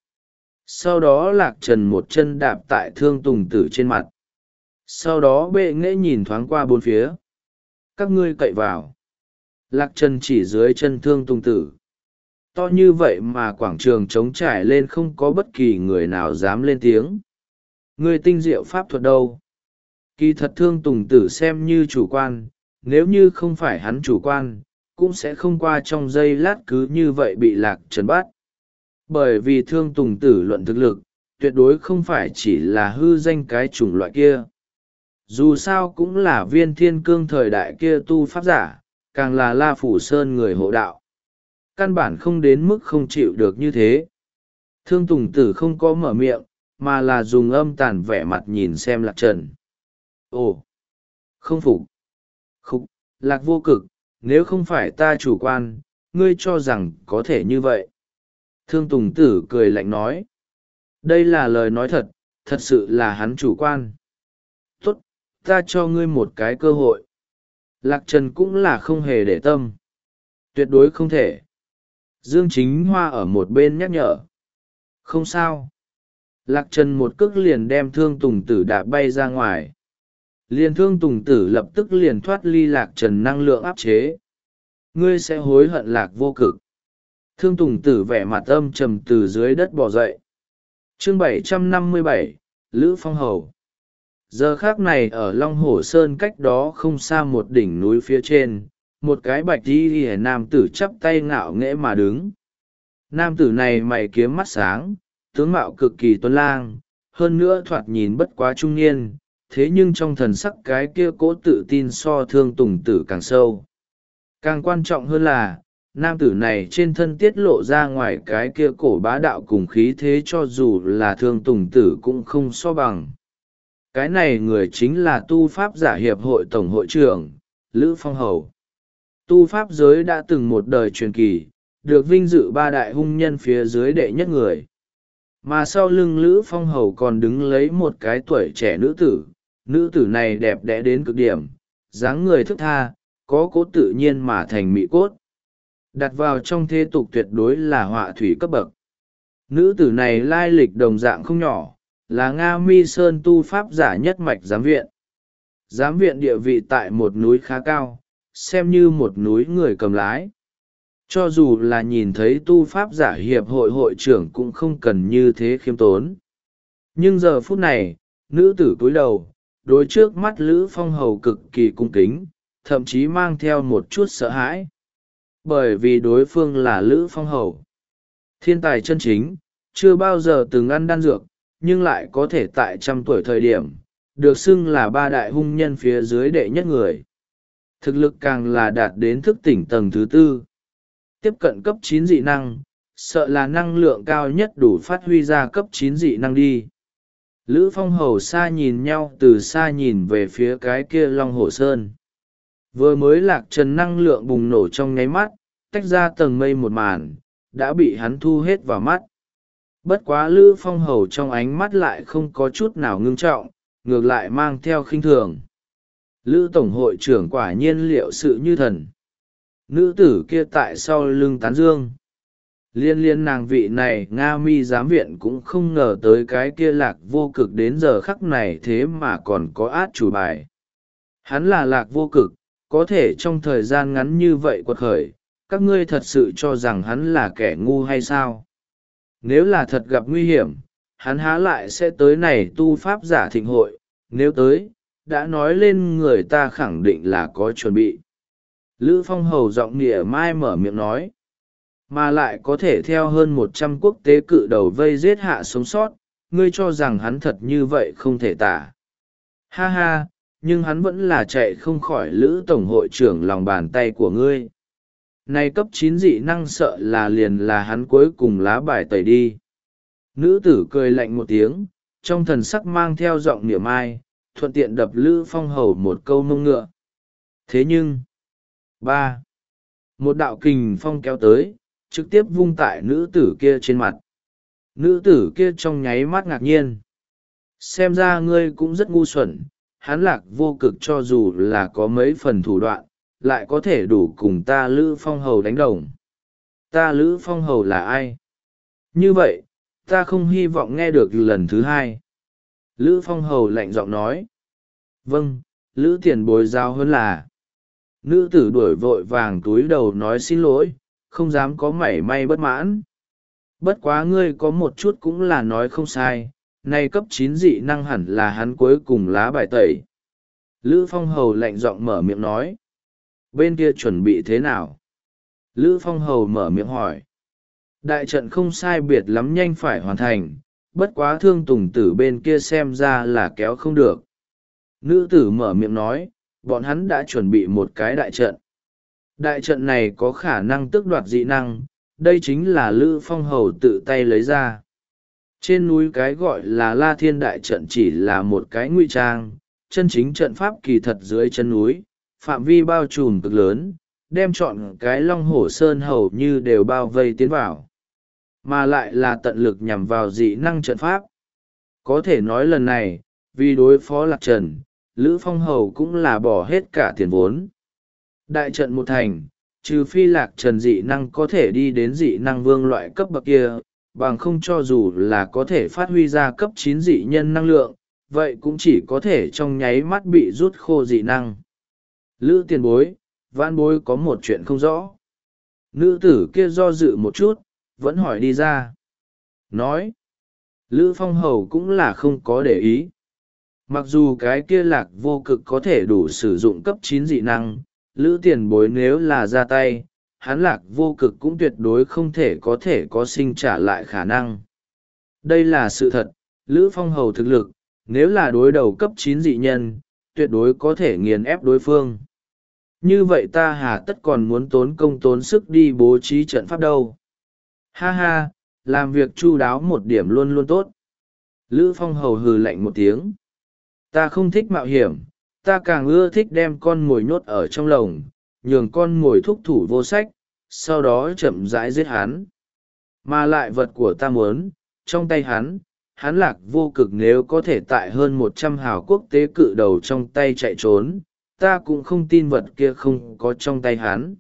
Sau đó lạc trần một chân đạp tại thương tùng tử trên mặt. Sau đó bệ nghễ nhìn thoáng qua bốn phía. Các ngươi cậy vào. Lạc trần chỉ dưới chân thương tùng tử. To như vậy mà quảng trường trống trải lên không có bất kỳ người nào dám lên tiếng. Ngươi tinh diệu pháp thuật đâu? Kỳ thật thương tùng tử xem như chủ quan, nếu như không phải hắn chủ quan, cũng sẽ không qua trong giây lát cứ như vậy bị lạc trần bắt. Bởi vì thương tùng tử luận thực lực, tuyệt đối không phải chỉ là hư danh cái chủng loại kia. Dù sao cũng là viên thiên cương thời đại kia tu pháp giả, càng là La Phủ Sơn người hộ đạo. Căn bản không đến mức không chịu được như thế. Thương tùng tử không có mở miệng, mà là dùng âm tàn vẻ mặt nhìn xem lạc trần. Ồ! Không phục! Khúc! Lạc vô cực, nếu không phải ta chủ quan, ngươi cho rằng có thể như vậy. Thương tùng tử cười lạnh nói. Đây là lời nói thật, thật sự là hắn chủ quan. Tốt, ta cho ngươi một cái cơ hội. Lạc trần cũng là không hề để tâm. Tuyệt đối không thể. Dương Chính Hoa ở một bên nhắc nhở. Không sao. Lạc trần một cước liền đem thương tùng tử đạp bay ra ngoài. Liền thương tùng tử lập tức liền thoát ly lạc trần năng lượng áp chế. Ngươi sẽ hối hận lạc vô cực. Thương tùng tử vẻ mặt âm trầm từ dưới đất bò dậy. Chương bảy trăm năm mươi bảy, Lữ Phong Hầu. Giờ khác này ở Long Hổ Sơn cách đó không xa một đỉnh núi phía trên, một cái bạch y hề nam tử chắp tay ngạo nghễ mà đứng. Nam tử này mày kiếm mắt sáng, tướng mạo cực kỳ tuấn lang, hơn nữa thoạt nhìn bất quá trung niên, thế nhưng trong thần sắc cái kia cố tự tin so thương tùng tử càng sâu. Càng quan trọng hơn là, nam tử này trên thân tiết lộ ra ngoài cái kia cổ bá đạo cùng khí thế cho dù là thương tùng tử cũng không so bằng. Cái này người chính là tu pháp giả hiệp hội tổng hội trưởng, Lữ Phong Hầu. Tu pháp giới đã từng một đời truyền kỳ, được vinh dự ba đại hung nhân phía dưới đệ nhất người. Mà sau lưng Lữ Phong Hầu còn đứng lấy một cái tuổi trẻ nữ tử, nữ tử này đẹp đẽ đến cực điểm, dáng người thức tha, có cố tự nhiên mà thành mỹ cốt. Đặt vào trong thế tục tuyệt đối là họa thủy cấp bậc. Nữ tử này lai lịch đồng dạng không nhỏ, là Nga Mi Sơn tu pháp giả nhất mạch giám viện. Giám viện địa vị tại một núi khá cao, xem như một núi người cầm lái. Cho dù là nhìn thấy tu pháp giả hiệp hội hội trưởng cũng không cần như thế khiêm tốn. Nhưng giờ phút này nữ tử cúi đầu đối trước mắt Lữ Phong Hầu cực kỳ cung kính, thậm chí mang theo một chút sợ hãi, bởi vì đối phương là Lữ Phong Hầu, thiên tài chân chính, chưa bao giờ từng ăn đan dược, nhưng lại có thể tại trăm tuổi thời điểm được xưng là ba đại hung nhân phía dưới đệ nhất người. Thực lực càng là đạt đến thức tỉnh tầng thứ tư, tiếp cận cấp chín dị năng, sợ là năng lượng cao nhất đủ phát huy ra cấp chín dị năng đi. Lữ Phong Hầu xa nhìn nhau, từ xa nhìn về phía cái kia Long Hổ Sơn. Vừa mới lạc trần năng lượng bùng nổ trong nháy mắt, tách ra tầng mây một màn, đã bị hắn thu hết vào mắt. Bất quá Lữ Phong Hầu trong ánh mắt lại không có chút nào ngưng trọng, ngược lại mang theo khinh thường. Lữ Tổng hội trưởng quả nhiên liệu sự như thần. Nữ tử kia tại sau lưng tán dương. Liên liên nàng vị này Nga Mi giám viện cũng không ngờ tới cái kia Lạc Vô Cực đến giờ khắc này thế mà còn có át chủ bài. Hắn là Lạc Vô Cực, có thể trong thời gian ngắn như vậy quật khởi, các ngươi thật sự cho rằng hắn là kẻ ngu hay sao? Nếu là thật gặp nguy hiểm, hắn há lại sẽ tới này tu pháp giả thịnh hội, nếu tới, đã nói lên người ta khẳng định là có chuẩn bị. Lữ Phong Hầu giọng nghĩa mai mở miệng nói, mà lại có thể theo hơn một trăm quốc tế cự đầu vây giết hạ sống sót, ngươi cho rằng hắn thật như vậy không thể tả. Ha ha, nhưng hắn vẫn là chạy không khỏi Lữ Tổng hội trưởng lòng bàn tay của ngươi. Này cấp chín dị năng sợ là liền là hắn cuối cùng lá bài tẩy đi. Nữ tử cười lạnh một tiếng, trong thần sắc mang theo giọng niệm ai, thuận tiện đập Lữ Phong Hầu một câu mông ngựa. Thế nhưng, ba, một đạo kình phong kéo tới, trực tiếp vung tại nữ tử kia trên mặt. Nữ tử kia trong nháy mắt ngạc nhiên. Xem ra ngươi cũng rất ngu xuẩn, hắn Lạc Vô Cực cho dù là có mấy phần thủ đoạn, lại có thể đủ cùng ta Lữ Phong Hầu đánh đồng. Ta Lữ Phong Hầu là ai? Như vậy, ta không hy vọng nghe được lần thứ hai. Lữ Phong Hầu lạnh giọng nói. Vâng, Lữ tiền bối giao hơn là. Nữ tử đuổi vội vàng túi đầu nói xin lỗi, không dám có mảy may bất mãn. Bất quá ngươi có một chút cũng là nói không sai, nay cấp chín dị năng hẳn là hắn cuối cùng lá bài tẩy. Lữ Phong Hầu lạnh giọng mở miệng nói. Bên kia chuẩn bị thế nào? Lữ Phong Hầu mở miệng hỏi. Đại trận không sai biệt lắm nhanh phải hoàn thành, bất quá Thương Tùng Tử bên kia xem ra là kéo không được. Nữ tử mở miệng nói, bọn hắn đã chuẩn bị một cái đại trận. Đại trận này có khả năng tước đoạt dị năng, đây chính là Lữ Phong Hầu tự tay lấy ra. Trên núi cái gọi là La Thiên đại trận chỉ là một cái ngụy trang, chân chính trận pháp kỳ thật dưới chân núi, phạm vi bao trùm cực lớn, đem chọn cái Long Hổ Sơn hầu như đều bao vây tiến vào. Mà lại là tận lực nhằm vào dị năng trận pháp. Có thể nói lần này, vì đối phó Lạc Trần, Lữ Phong Hầu cũng là bỏ hết cả tiền vốn. Đại trận một thành, trừ phi Lạc Trần dị năng có thể đi đến dị năng vương loại cấp bậc kia, bằng không cho dù là có thể phát huy ra cấp chín dị nhân năng lượng, vậy cũng chỉ có thể trong nháy mắt bị rút khô dị năng. Lữ tiền bối, vãn bối có một chuyện không rõ. Nữ tử kia do dự một chút, vẫn hỏi đi ra. Nói, Lữ Phong Hầu cũng là không có để ý. Mặc dù cái kia Lạc Vô Cực có thể đủ sử dụng cấp chín dị năng, Lữ tiền bối nếu là ra tay, hắn Lạc Vô Cực cũng tuyệt đối không thể có thể có sinh trả lại khả năng. Đây là sự thật, Lữ Phong Hầu thực lực, nếu là đối đầu cấp chín dị nhân, tuyệt đối có thể nghiền ép đối phương. Như vậy ta hà tất còn muốn tốn công tốn sức đi bố trí trận pháp đâu. Ha ha, làm việc chu đáo một điểm luôn luôn tốt. Lữ Phong Hầu hừ lạnh một tiếng. Ta không thích mạo hiểm, ta càng ưa thích đem con mồi nhốt ở trong lồng, nhường con mồi thúc thủ vô sách, sau đó chậm rãi giết hắn. Mà lại vật của ta muốn, trong tay hắn, hắn Lạc Vô Cực nếu có thể tại hơn một trăm hào quốc tế cự đầu trong tay chạy trốn, ta cũng không tin vật kia không có trong tay hắn.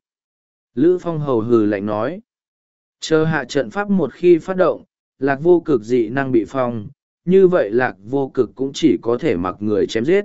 Lữ Phong Hầu hừ lạnh nói. Chờ hạ trận pháp một khi phát động, Lạc Vô Cực dị năng bị phong, như vậy Lạc Vô Cực cũng chỉ có thể mặc người chém giết.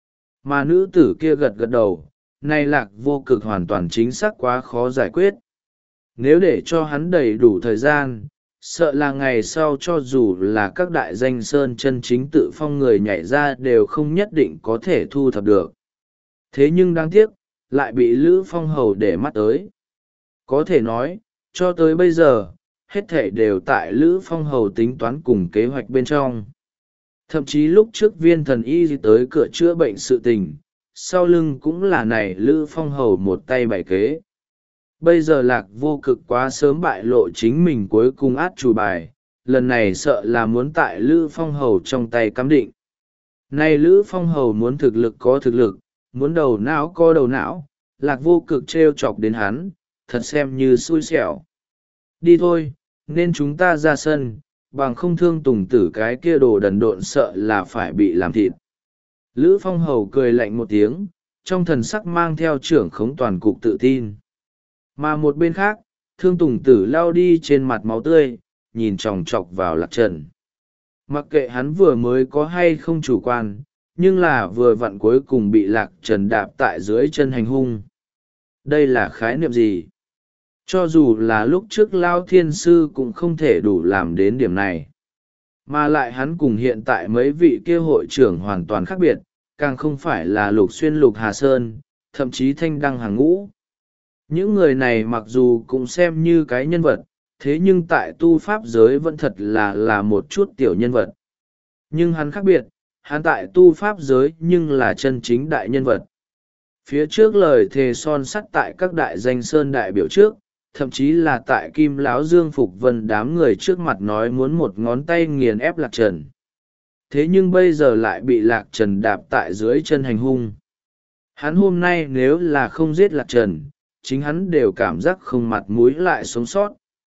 Mà nữ tử kia gật gật đầu, nay Lạc Vô Cực hoàn toàn chính xác quá khó giải quyết. Nếu để cho hắn đầy đủ thời gian, sợ là ngày sau cho dù là các đại danh sơn chân chính tự phong người nhảy ra đều không nhất định có thể thu thập được. Thế nhưng đáng tiếc, lại bị Lữ Phong Hầu để mắt tới. Có thể nói, cho tới bây giờ, hết thảy đều tại Lữ Phong Hầu tính toán cùng kế hoạch bên trong. Thậm chí lúc trước viên thần y tới cửa chữa bệnh sự tình, sau lưng cũng là này Lữ Phong Hầu một tay bày kế. Bây giờ Lạc Vô Cực quá sớm bại lộ chính mình cuối cùng át chủ bài, lần này sợ là muốn tại Lữ Phong Hầu trong tay cắm định. Này Lữ Phong Hầu muốn thực lực có thực lực, muốn đầu não có đầu não, Lạc Vô Cực trêu chọc đến hắn, thật xem như xui xẻo. Đi thôi, nên chúng ta ra sân, bằng không Thương Tùng Tử cái kia đồ đần độn sợ là phải bị làm thịt. Lữ Phong Hầu cười lạnh một tiếng, trong thần sắc mang theo trưởng khống toàn cục tự tin. Mà một bên khác, Thương Tùng Tử lao đi trên mặt máu tươi, nhìn chòng chọc vào Lạc Trần. Mặc kệ hắn vừa mới có hay không chủ quan, nhưng là vừa vặn cuối cùng bị Lạc Trần đạp tại dưới chân hành hung. Đây là khái niệm gì? Cho dù là lúc trước Lao Thiên Sư cũng không thể đủ làm đến điểm này. Mà lại hắn cùng hiện tại mấy vị kia hội trưởng hoàn toàn khác biệt, càng không phải là Lục Xuyên Lục Hà Sơn, thậm chí Thanh Đăng hàng ngũ. Những người này mặc dù cũng xem như cái nhân vật, thế nhưng tại tu pháp giới vẫn thật là là một chút tiểu nhân vật. Nhưng hắn khác biệt, hắn tại tu pháp giới nhưng là chân chính đại nhân vật. Phía trước lời thề son sắt tại các đại danh sơn đại biểu trước, thậm chí là tại Kim Láo Dương Phục Vân đám người trước mặt nói muốn một ngón tay nghiền ép Lạc Trần. Thế nhưng bây giờ lại bị Lạc Trần đạp tại dưới chân hành hung. Hắn hôm nay nếu là không giết Lạc Trần, chính hắn đều cảm giác không mặt mũi lại sống sót.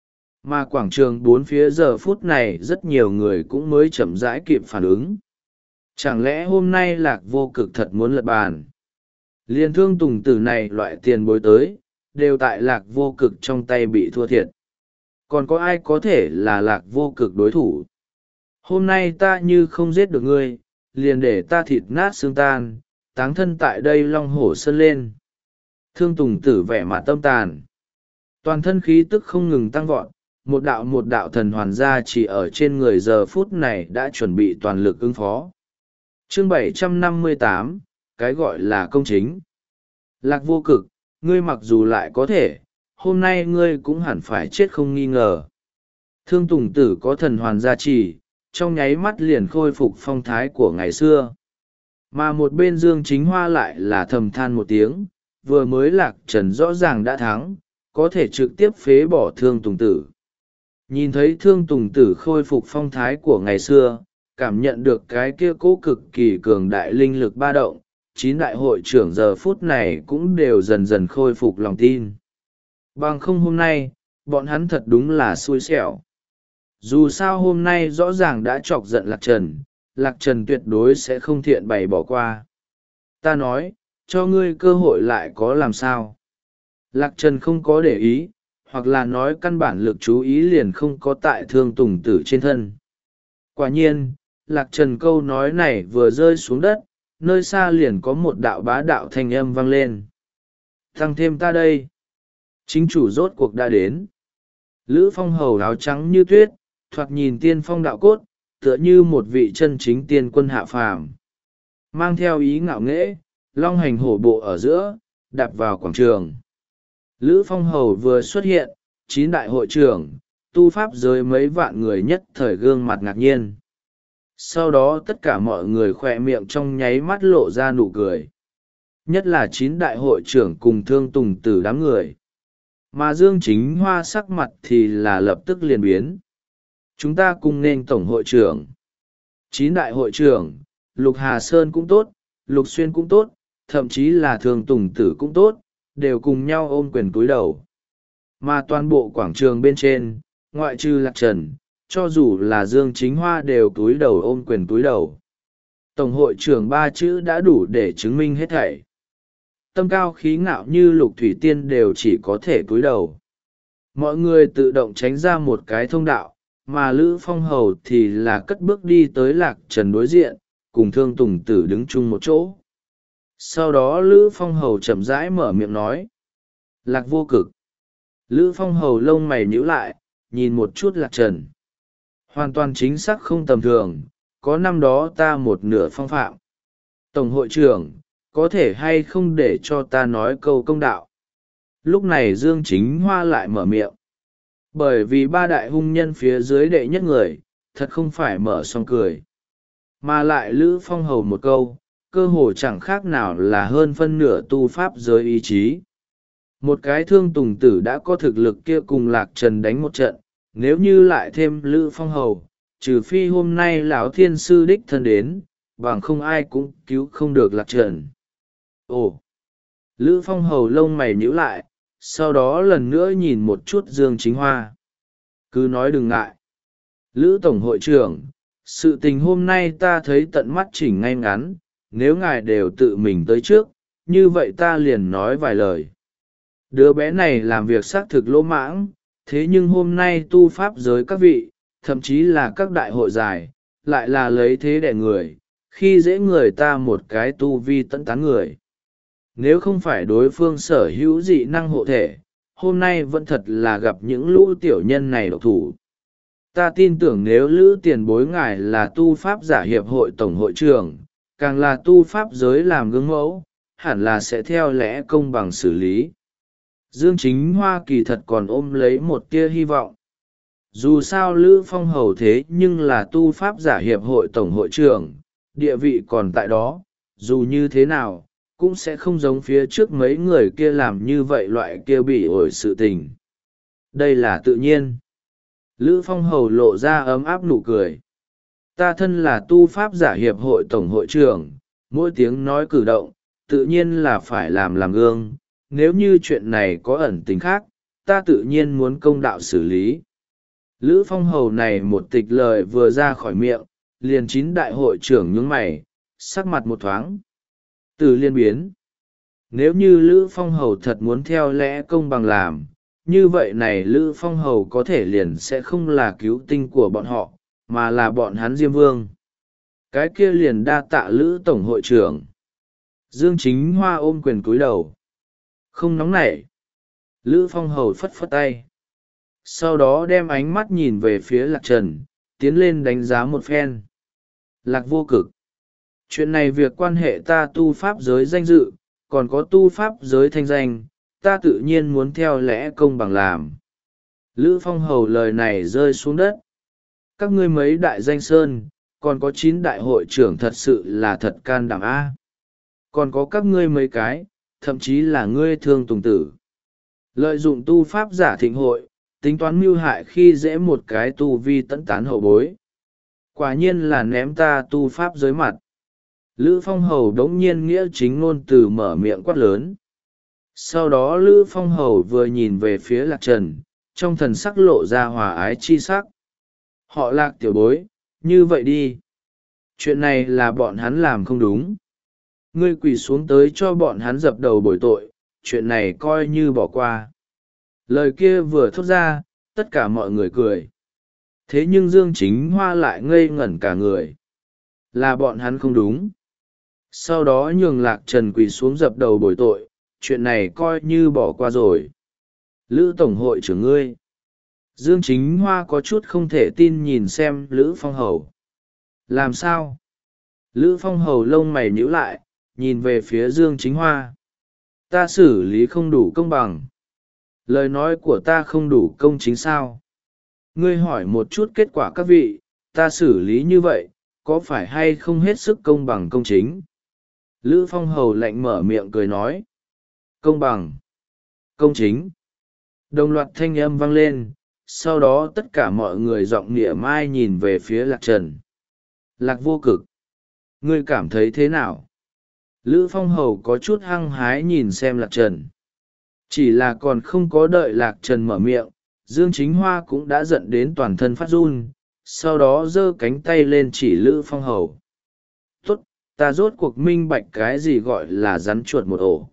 Mà quảng trường bốn phía giờ phút này rất nhiều người cũng mới chậm rãi kịp phản ứng. Chẳng lẽ hôm nay Lạc Vô Cực thật muốn lật bàn? Liên Thương Tùng Tử này loại tiền bối tới, đều tại Lạc Vô Cực trong tay bị thua thiệt. Còn có ai có thể là Lạc Vô Cực đối thủ? Hôm nay ta như không giết được ngươi, liền để ta thịt nát xương tan, táng thân tại đây Long Hổ Sơn lên. Thương Tùng Tử vẻ mặt tâm tàn. Toàn thân khí tức không ngừng tăng vọt, một đạo một đạo thần hoàn gia chỉ ở trên người giờ phút này đã chuẩn bị toàn lực ứng phó. Chương bảy trăm năm mươi tám, cái gọi là công chính. Lạc Vô Cực, ngươi mặc dù lại có thể, hôm nay ngươi cũng hẳn phải chết không nghi ngờ. Thương Tùng Tử có thần hoàn gia trì, trong nháy mắt liền khôi phục phong thái của ngày xưa. Mà một bên Dương Chính Hoa lại là thầm than một tiếng, vừa mới Lạc Trần rõ ràng đã thắng, có thể trực tiếp phế bỏ Thương Tùng Tử. Nhìn thấy Thương Tùng Tử khôi phục phong thái của ngày xưa, cảm nhận được cái kia cố cực kỳ cường đại linh lực ba động, chín đại hội trưởng giờ phút này cũng đều dần dần khôi phục lòng tin. Bằng không hôm nay, bọn hắn thật đúng là xui xẻo. Dù sao hôm nay rõ ràng đã chọc giận Lạc Trần, Lạc Trần tuyệt đối sẽ không thiện bày bỏ qua. Ta nói, cho ngươi cơ hội lại có làm sao? Lạc Trần không có để ý, hoặc là nói căn bản lực chú ý liền không có tại Thương Tùng Tử trên thân. Quả nhiên, Lạc Trần câu nói này vừa rơi xuống đất, nơi xa liền có một đạo bá đạo thanh âm vang lên. Tăng thêm ta đây. Chính chủ rốt cuộc đã đến. Lữ Phong Hầu áo trắng như tuyết, thoạt nhìn tiên phong đạo cốt, tựa như một vị chân chính tiên quân hạ phàm. Mang theo ý ngạo nghễ, long hành hổ bộ ở giữa, đạp vào quảng trường. Lữ Phong Hầu vừa xuất hiện, chín đại hội trưởng, tu pháp giới mấy vạn người nhất thời gương mặt ngạc nhiên. Sau đó tất cả mọi người khỏe miệng trong nháy mắt lộ ra nụ cười. Nhất là chín đại hội trưởng cùng Thương Tùng Tử đám người. Mà Dương Chính Hoa sắc mặt thì là lập tức liền biến. Chúng ta cùng nên tổng hội trưởng. Chín đại hội trưởng, Lục Hà Sơn cũng tốt, Lục Xuyên cũng tốt, thậm chí là Thương Tùng Tử cũng tốt, đều cùng nhau ôm quyền cúi đầu. Mà toàn bộ quảng trường bên trên, ngoại trừ Lạc Trần, cho dù là Dương Chính Hoa đều cúi đầu ôm quyền cúi đầu. Tổng hội trưởng ba chữ đã đủ để chứng minh hết thảy. Tâm cao khí ngạo như Lục Thủy Tiên đều chỉ có thể cúi đầu. Mọi người tự động tránh ra một cái thông đạo, mà Lữ Phong Hầu thì là cất bước đi tới Lạc Trần đối diện, cùng Thương Tùng Tử đứng chung một chỗ. Sau đó Lữ Phong Hầu chậm rãi mở miệng nói. Lạc Vô Cực. Lữ Phong Hầu lông mày nhíu lại, nhìn một chút Lạc Trần. Hoàn toàn chính xác không tầm thường, có năm đó ta một nửa phong phạm. Tổng hội trưởng, có thể hay không để cho ta nói câu công đạo? Lúc này Dương Chính Hoa lại mở miệng. Bởi vì ba đại hung nhân phía dưới đệ nhất người, thật không phải mở xong cười. Mà lại Lữ Phong hầu một câu, cơ hồ chẳng khác nào là hơn phân nửa tu pháp giới ý chí. Một cái Thương Tùng Tử đã có thực lực kia cùng Lạc Trần đánh một trận, nếu như lại thêm Lữ Phong hầu, trừ phi hôm nay lão thiên sư đích thân đến, bằng không ai cũng cứu không được Lạc Trần. Ồ! Lữ Phong hầu lông mày nhíu lại, sau đó lần nữa nhìn một chút Dương Chính Hoa. Cứ nói đừng ngại. Lữ Tổng hội trưởng, sự tình hôm nay ta thấy tận mắt chỉnh ngay ngắn, nếu ngài đều tự mình tới trước, như vậy ta liền nói vài lời. Đứa bé này làm việc xác thực lỗ mãng, thế nhưng hôm nay tu pháp giới các vị, thậm chí là các đại hội giải, lại là lấy thế đẻ người, khi dễ người ta một cái tu vi tận tán người. Nếu không phải đối phương sở hữu dị năng hộ thể, hôm nay vẫn thật là gặp những lũ tiểu nhân này độc thủ. Ta tin tưởng nếu Lữ tiền bối ngài là tu pháp giả hiệp hội tổng hội trưởng, càng là tu pháp giới làm gương mẫu, hẳn là sẽ theo lẽ công bằng xử lý. Dương Chính Hoa kỳ thật còn ôm lấy một tia hy vọng. Dù sao Lữ Phong hầu thế nhưng là tu pháp giả hiệp hội tổng hội trưởng, địa vị còn tại đó, dù như thế nào, cũng sẽ không giống phía trước mấy người kia làm như vậy loại kia bị ổi sự tình. Đây là tự nhiên. Lữ Phong hầu lộ ra ấm áp nụ cười. Ta thân là tu pháp giả hiệp hội tổng hội trưởng, mỗi tiếng nói cử động, tự nhiên là phải làm làm gương. Nếu như chuyện này có ẩn tình khác, ta tự nhiên muốn công đạo xử lý. Lữ Phong hầu này một tịch lời vừa ra khỏi miệng, liền chín đại hội trưởng nhướng mày, sắc mặt một thoáng. Từ liên biến. Nếu như Lữ Phong hầu thật muốn theo lẽ công bằng làm, như vậy này Lữ Phong hầu có thể liền sẽ không là cứu tinh của bọn họ, mà là bọn hắn Diêm Vương. Cái kia liền đa tạ Lữ Tổng hội trưởng. Dương Chính Hoa ôm quyền cúi đầu. Không nóng nảy. Lữ Phong hầu phất phất tay. Sau đó đem ánh mắt nhìn về phía Lạc Trần, tiến lên đánh giá một phen. Lạc vô cực. Chuyện này việc quan hệ ta tu pháp giới danh dự, còn có tu pháp giới thanh danh, ta tự nhiên muốn theo lẽ công bằng làm. Lữ Phong hầu lời này rơi xuống đất. Các ngươi mấy đại danh sơn, còn có chín đại hội trưởng thật sự là thật can đảm a. Còn có các ngươi mấy cái, thậm chí là ngươi Thương Tùng Tử. Lợi dụng tu pháp giả thịnh hội, tính toán mưu hại khi dễ một cái tu vi tẫn tán hậu bối. Quả nhiên là ném ta tu pháp giới mặt. Lữ Phong hầu đống nhiên nghĩa chính ngôn từ mở miệng quát lớn. Sau đó Lữ Phong hầu vừa nhìn về phía Lạc Trần, trong thần sắc lộ ra hòa ái chi sắc. Họ Lạc tiểu bối, như vậy đi. Chuyện này là bọn hắn làm không đúng. Ngươi quỳ xuống tới cho bọn hắn dập đầu bồi tội, chuyện này coi như bỏ qua. Lời kia vừa thốt ra, tất cả mọi người cười. Thế nhưng Dương Chính Hoa lại ngây ngẩn cả người. Là bọn hắn không đúng. Sau đó nhường Lạc Trần quỳ xuống dập đầu bồi tội, chuyện này coi như bỏ qua rồi. Lữ Tổng hội trưởng ngươi. Dương Chính Hoa có chút không thể tin nhìn xem Lữ Phong hầu. Làm sao? Lữ Phong hầu lông mày nhíu lại, nhìn về phía Dương Chính Hoa. Ta xử lý không đủ công bằng. Lời nói của ta không đủ công chính sao? Ngươi hỏi một chút kết quả các vị, ta xử lý như vậy, có phải hay không hết sức công bằng công chính? Lữ Phong hầu lạnh mở miệng cười nói. Công bằng. Công chính. Đồng loạt thanh âm vang lên, sau đó tất cả mọi người giọng nghĩa mai nhìn về phía Lạc Trần. Lạc vô cực. Ngươi cảm thấy thế nào? Lữ Phong hầu có chút hăng hái nhìn xem Lạc Trần. Chỉ là còn không có đợi Lạc Trần mở miệng, Dương Chính Hoa cũng đã giận đến toàn thân phát run, sau đó giơ cánh tay lên chỉ Lữ Phong hầu. Tốt, ta rốt cuộc minh bạch cái gì gọi là rắn chuột một ổ.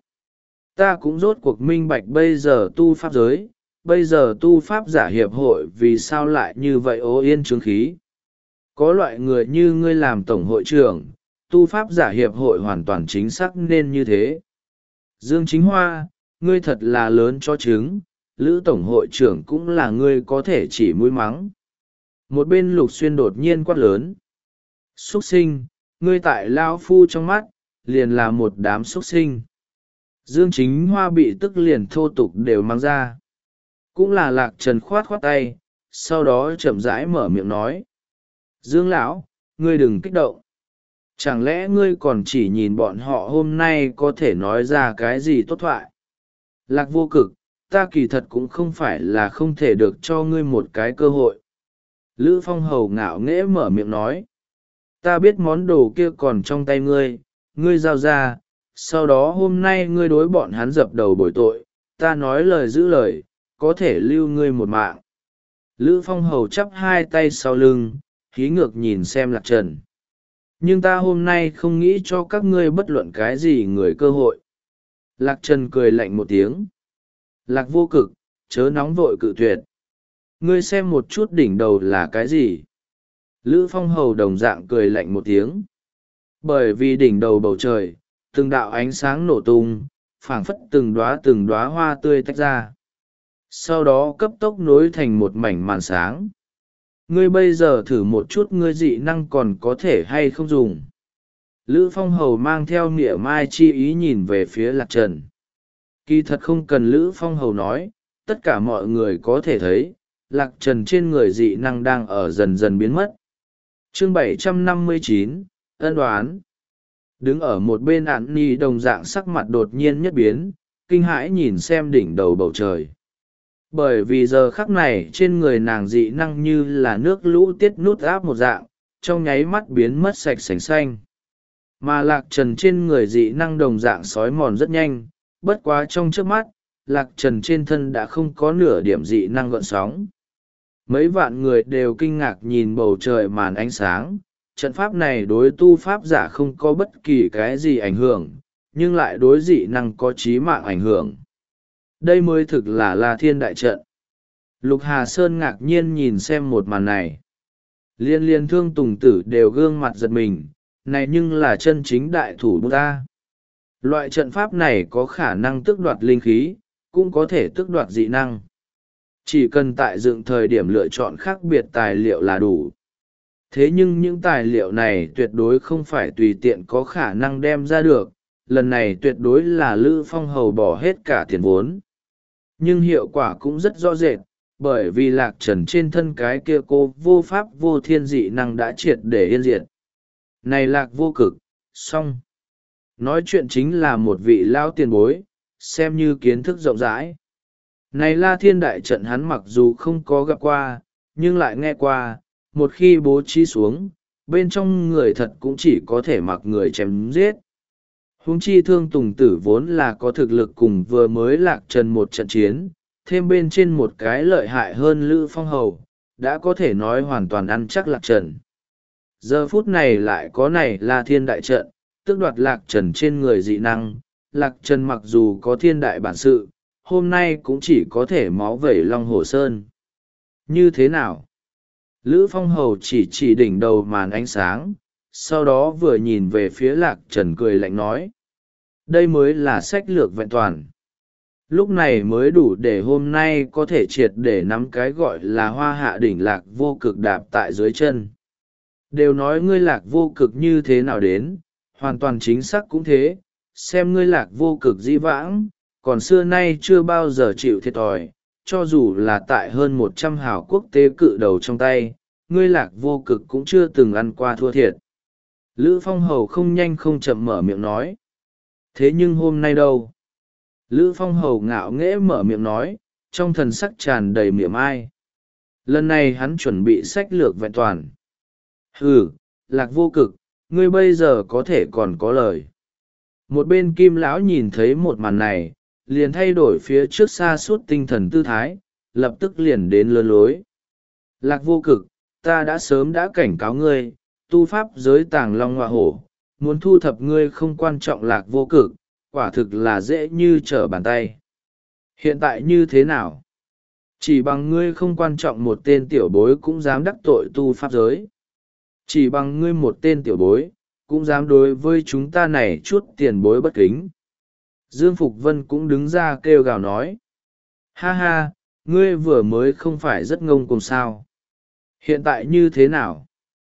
Ta cũng rốt cuộc minh bạch bây giờ tu pháp giới, bây giờ tu pháp giả hiệp hội vì sao lại như vậy ô yên trướng khí. Có loại người như ngươi làm tổng hội trưởng, tu pháp giả hiệp hội hoàn toàn chính xác nên như thế. Dương Chính Hoa, ngươi thật là lớn cho trứng, Lữ tổng hội trưởng cũng là ngươi có thể chỉ mũi mắng. Một bên Lục Xuyên đột nhiên quát lớn. Xuất sinh, ngươi tại lao phu trong mắt, liền là một đám xuất sinh. Dương Chính Hoa bị tức liền thô tục đều mang ra. Cũng là Lạc Trần khoát khoát tay, sau đó chậm rãi mở miệng nói. Dương lão, ngươi đừng kích động. Chẳng lẽ ngươi còn chỉ nhìn bọn họ hôm nay có thể nói ra cái gì tốt thoại? Lạc Vô Cực, ta kỳ thật cũng không phải là không thể được cho ngươi một cái cơ hội. Lữ Phong Hầu ngạo nghễ mở miệng nói. Ta biết món đồ kia còn trong tay ngươi, ngươi giao ra, sau đó hôm nay ngươi đối bọn hắn dập đầu bồi tội, ta nói lời giữ lời, có thể lưu ngươi một mạng. Lữ Phong Hầu chắp hai tay sau lưng, hí ngược nhìn xem Lạc Trần. Nhưng ta hôm nay không nghĩ cho các ngươi bất luận cái gì người cơ hội. Lạc Trần cười lạnh một tiếng. Lạc Vô Cực, chớ nóng vội cự tuyệt. Ngươi xem một chút đỉnh đầu là cái gì? Lữ Phong Hầu đồng dạng cười lạnh một tiếng. Bởi vì đỉnh đầu bầu trời, từng đạo ánh sáng nổ tung, phảng phất từng đóa từng đóa hoa tươi tách ra. Sau đó cấp tốc nối thành một mảnh màn sáng. Ngươi bây giờ thử một chút ngươi dị năng còn có thể hay không dùng. Lữ Phong Hầu mang theo nghĩa mai chi ý nhìn về phía Lạc Trần. Kỳ thật không cần Lữ Phong Hầu nói, tất cả mọi người có thể thấy, Lạc Trần trên người dị năng đang ở dần dần biến mất. Chương bảy trăm năm mươi chín, ân đoán. Đứng ở một bên ản ni đồng dạng sắc mặt đột nhiên nhất biến, kinh hãi nhìn xem đỉnh đầu bầu trời. Bởi vì giờ khắc này trên người nàng dị năng như là nước lũ tiết nút áp một dạng, trong nháy mắt biến mất sạch sành xanh. Mà Lạc Trần trên người dị năng đồng dạng sói mòn rất nhanh, bất quá trong trước mắt, Lạc Trần trên thân đã không có nửa điểm dị năng gợn sóng. Mấy vạn người đều kinh ngạc nhìn bầu trời màn ánh sáng, trận pháp này đối tu pháp giả không có bất kỳ cái gì ảnh hưởng, nhưng lại đối dị năng có chí mạng ảnh hưởng. Đây mới thực là La Thiên đại trận. Lục Hà Sơn ngạc nhiên nhìn xem một màn này. Liên liên thương tùng tử đều gương mặt giật mình, này nhưng là chân chính đại thủ bút ta. Loại trận pháp này có khả năng tước đoạt linh khí, cũng có thể tước đoạt dị năng. Chỉ cần tại dựng thời điểm lựa chọn khác biệt tài liệu là đủ. Thế nhưng những tài liệu này tuyệt đối không phải tùy tiện có khả năng đem ra được, lần này tuyệt đối là Lữ Phong Hầu bỏ hết cả tiền vốn. Nhưng hiệu quả cũng rất rõ rệt, bởi vì Lạc Trần trên thân cái kia cô vô pháp vô thiên dị năng đã triệt để yên diệt. Này Lạc Vô Cực, xong. Nói chuyện chính là một vị lao tiền bối, xem như kiến thức rộng rãi. Này La Thiên đại trận hắn mặc dù không có gặp qua, nhưng lại nghe qua, một khi bố trí xuống, bên trong người thật cũng chỉ có thể mặc người chém giết. Huống chi thương tùng tử vốn là có thực lực cùng vừa mới Lạc Trần một trận chiến, thêm bên trên một cái lợi hại hơn Lữ Phong Hầu, đã có thể nói hoàn toàn ăn chắc Lạc Trần. Giờ phút này lại có này là thiên đại trận, tước đoạt Lạc Trần trên người dị năng, Lạc Trần mặc dù có thiên đại bản sự, hôm nay cũng chỉ có thể máu vẩy Long Hồ Sơn. Như thế nào? Lữ Phong Hầu chỉ chỉ đỉnh đầu màn ánh sáng, sau đó vừa nhìn về phía Lạc Trần cười lạnh nói. Đây mới là sách lược vẹn toàn. Lúc này mới đủ để hôm nay có thể triệt để nắm cái gọi là hoa hạ đỉnh Lạc Vô Cực đạp tại dưới chân. Đều nói ngươi Lạc Vô Cực như thế nào đến, hoàn toàn chính xác cũng thế, xem ngươi Lạc Vô Cực dĩ vãng, còn xưa nay chưa bao giờ chịu thiệt thòi, cho dù là tại hơn một trăm hào quốc tế cự đầu trong tay, ngươi Lạc Vô Cực cũng chưa từng ăn qua thua thiệt. Lữ Phong Hầu không nhanh không chậm mở miệng nói. Thế nhưng hôm nay đâu? Lữ Phong Hầu ngạo nghễ mở miệng nói, trong thần sắc tràn đầy miệng ai. Lần này hắn chuẩn bị sách lược vẹn toàn. Hừ, Lạc Vô Cực, ngươi bây giờ có thể còn có lời. Một bên Kim Lão nhìn thấy một màn này, liền thay đổi phía trước xa suốt tinh thần tư thái, lập tức liền đến lơn lối. Lạc Vô Cực, ta đã sớm đã cảnh cáo ngươi, tu pháp giới tàng long hoa hổ, muốn thu thập ngươi không quan trọng Lạc Vô Cực, quả thực là dễ như trở bàn tay. Hiện tại như thế nào? Chỉ bằng ngươi không quan trọng một tên tiểu bối cũng dám đắc tội tu pháp giới. Chỉ bằng ngươi một tên tiểu bối, cũng dám đối với chúng ta này chút tiền bối bất kính. Dương Phục Vân cũng đứng ra kêu gào nói. Ha ha, ngươi vừa mới không phải rất ngông cuồng sao? Hiện tại như thế nào?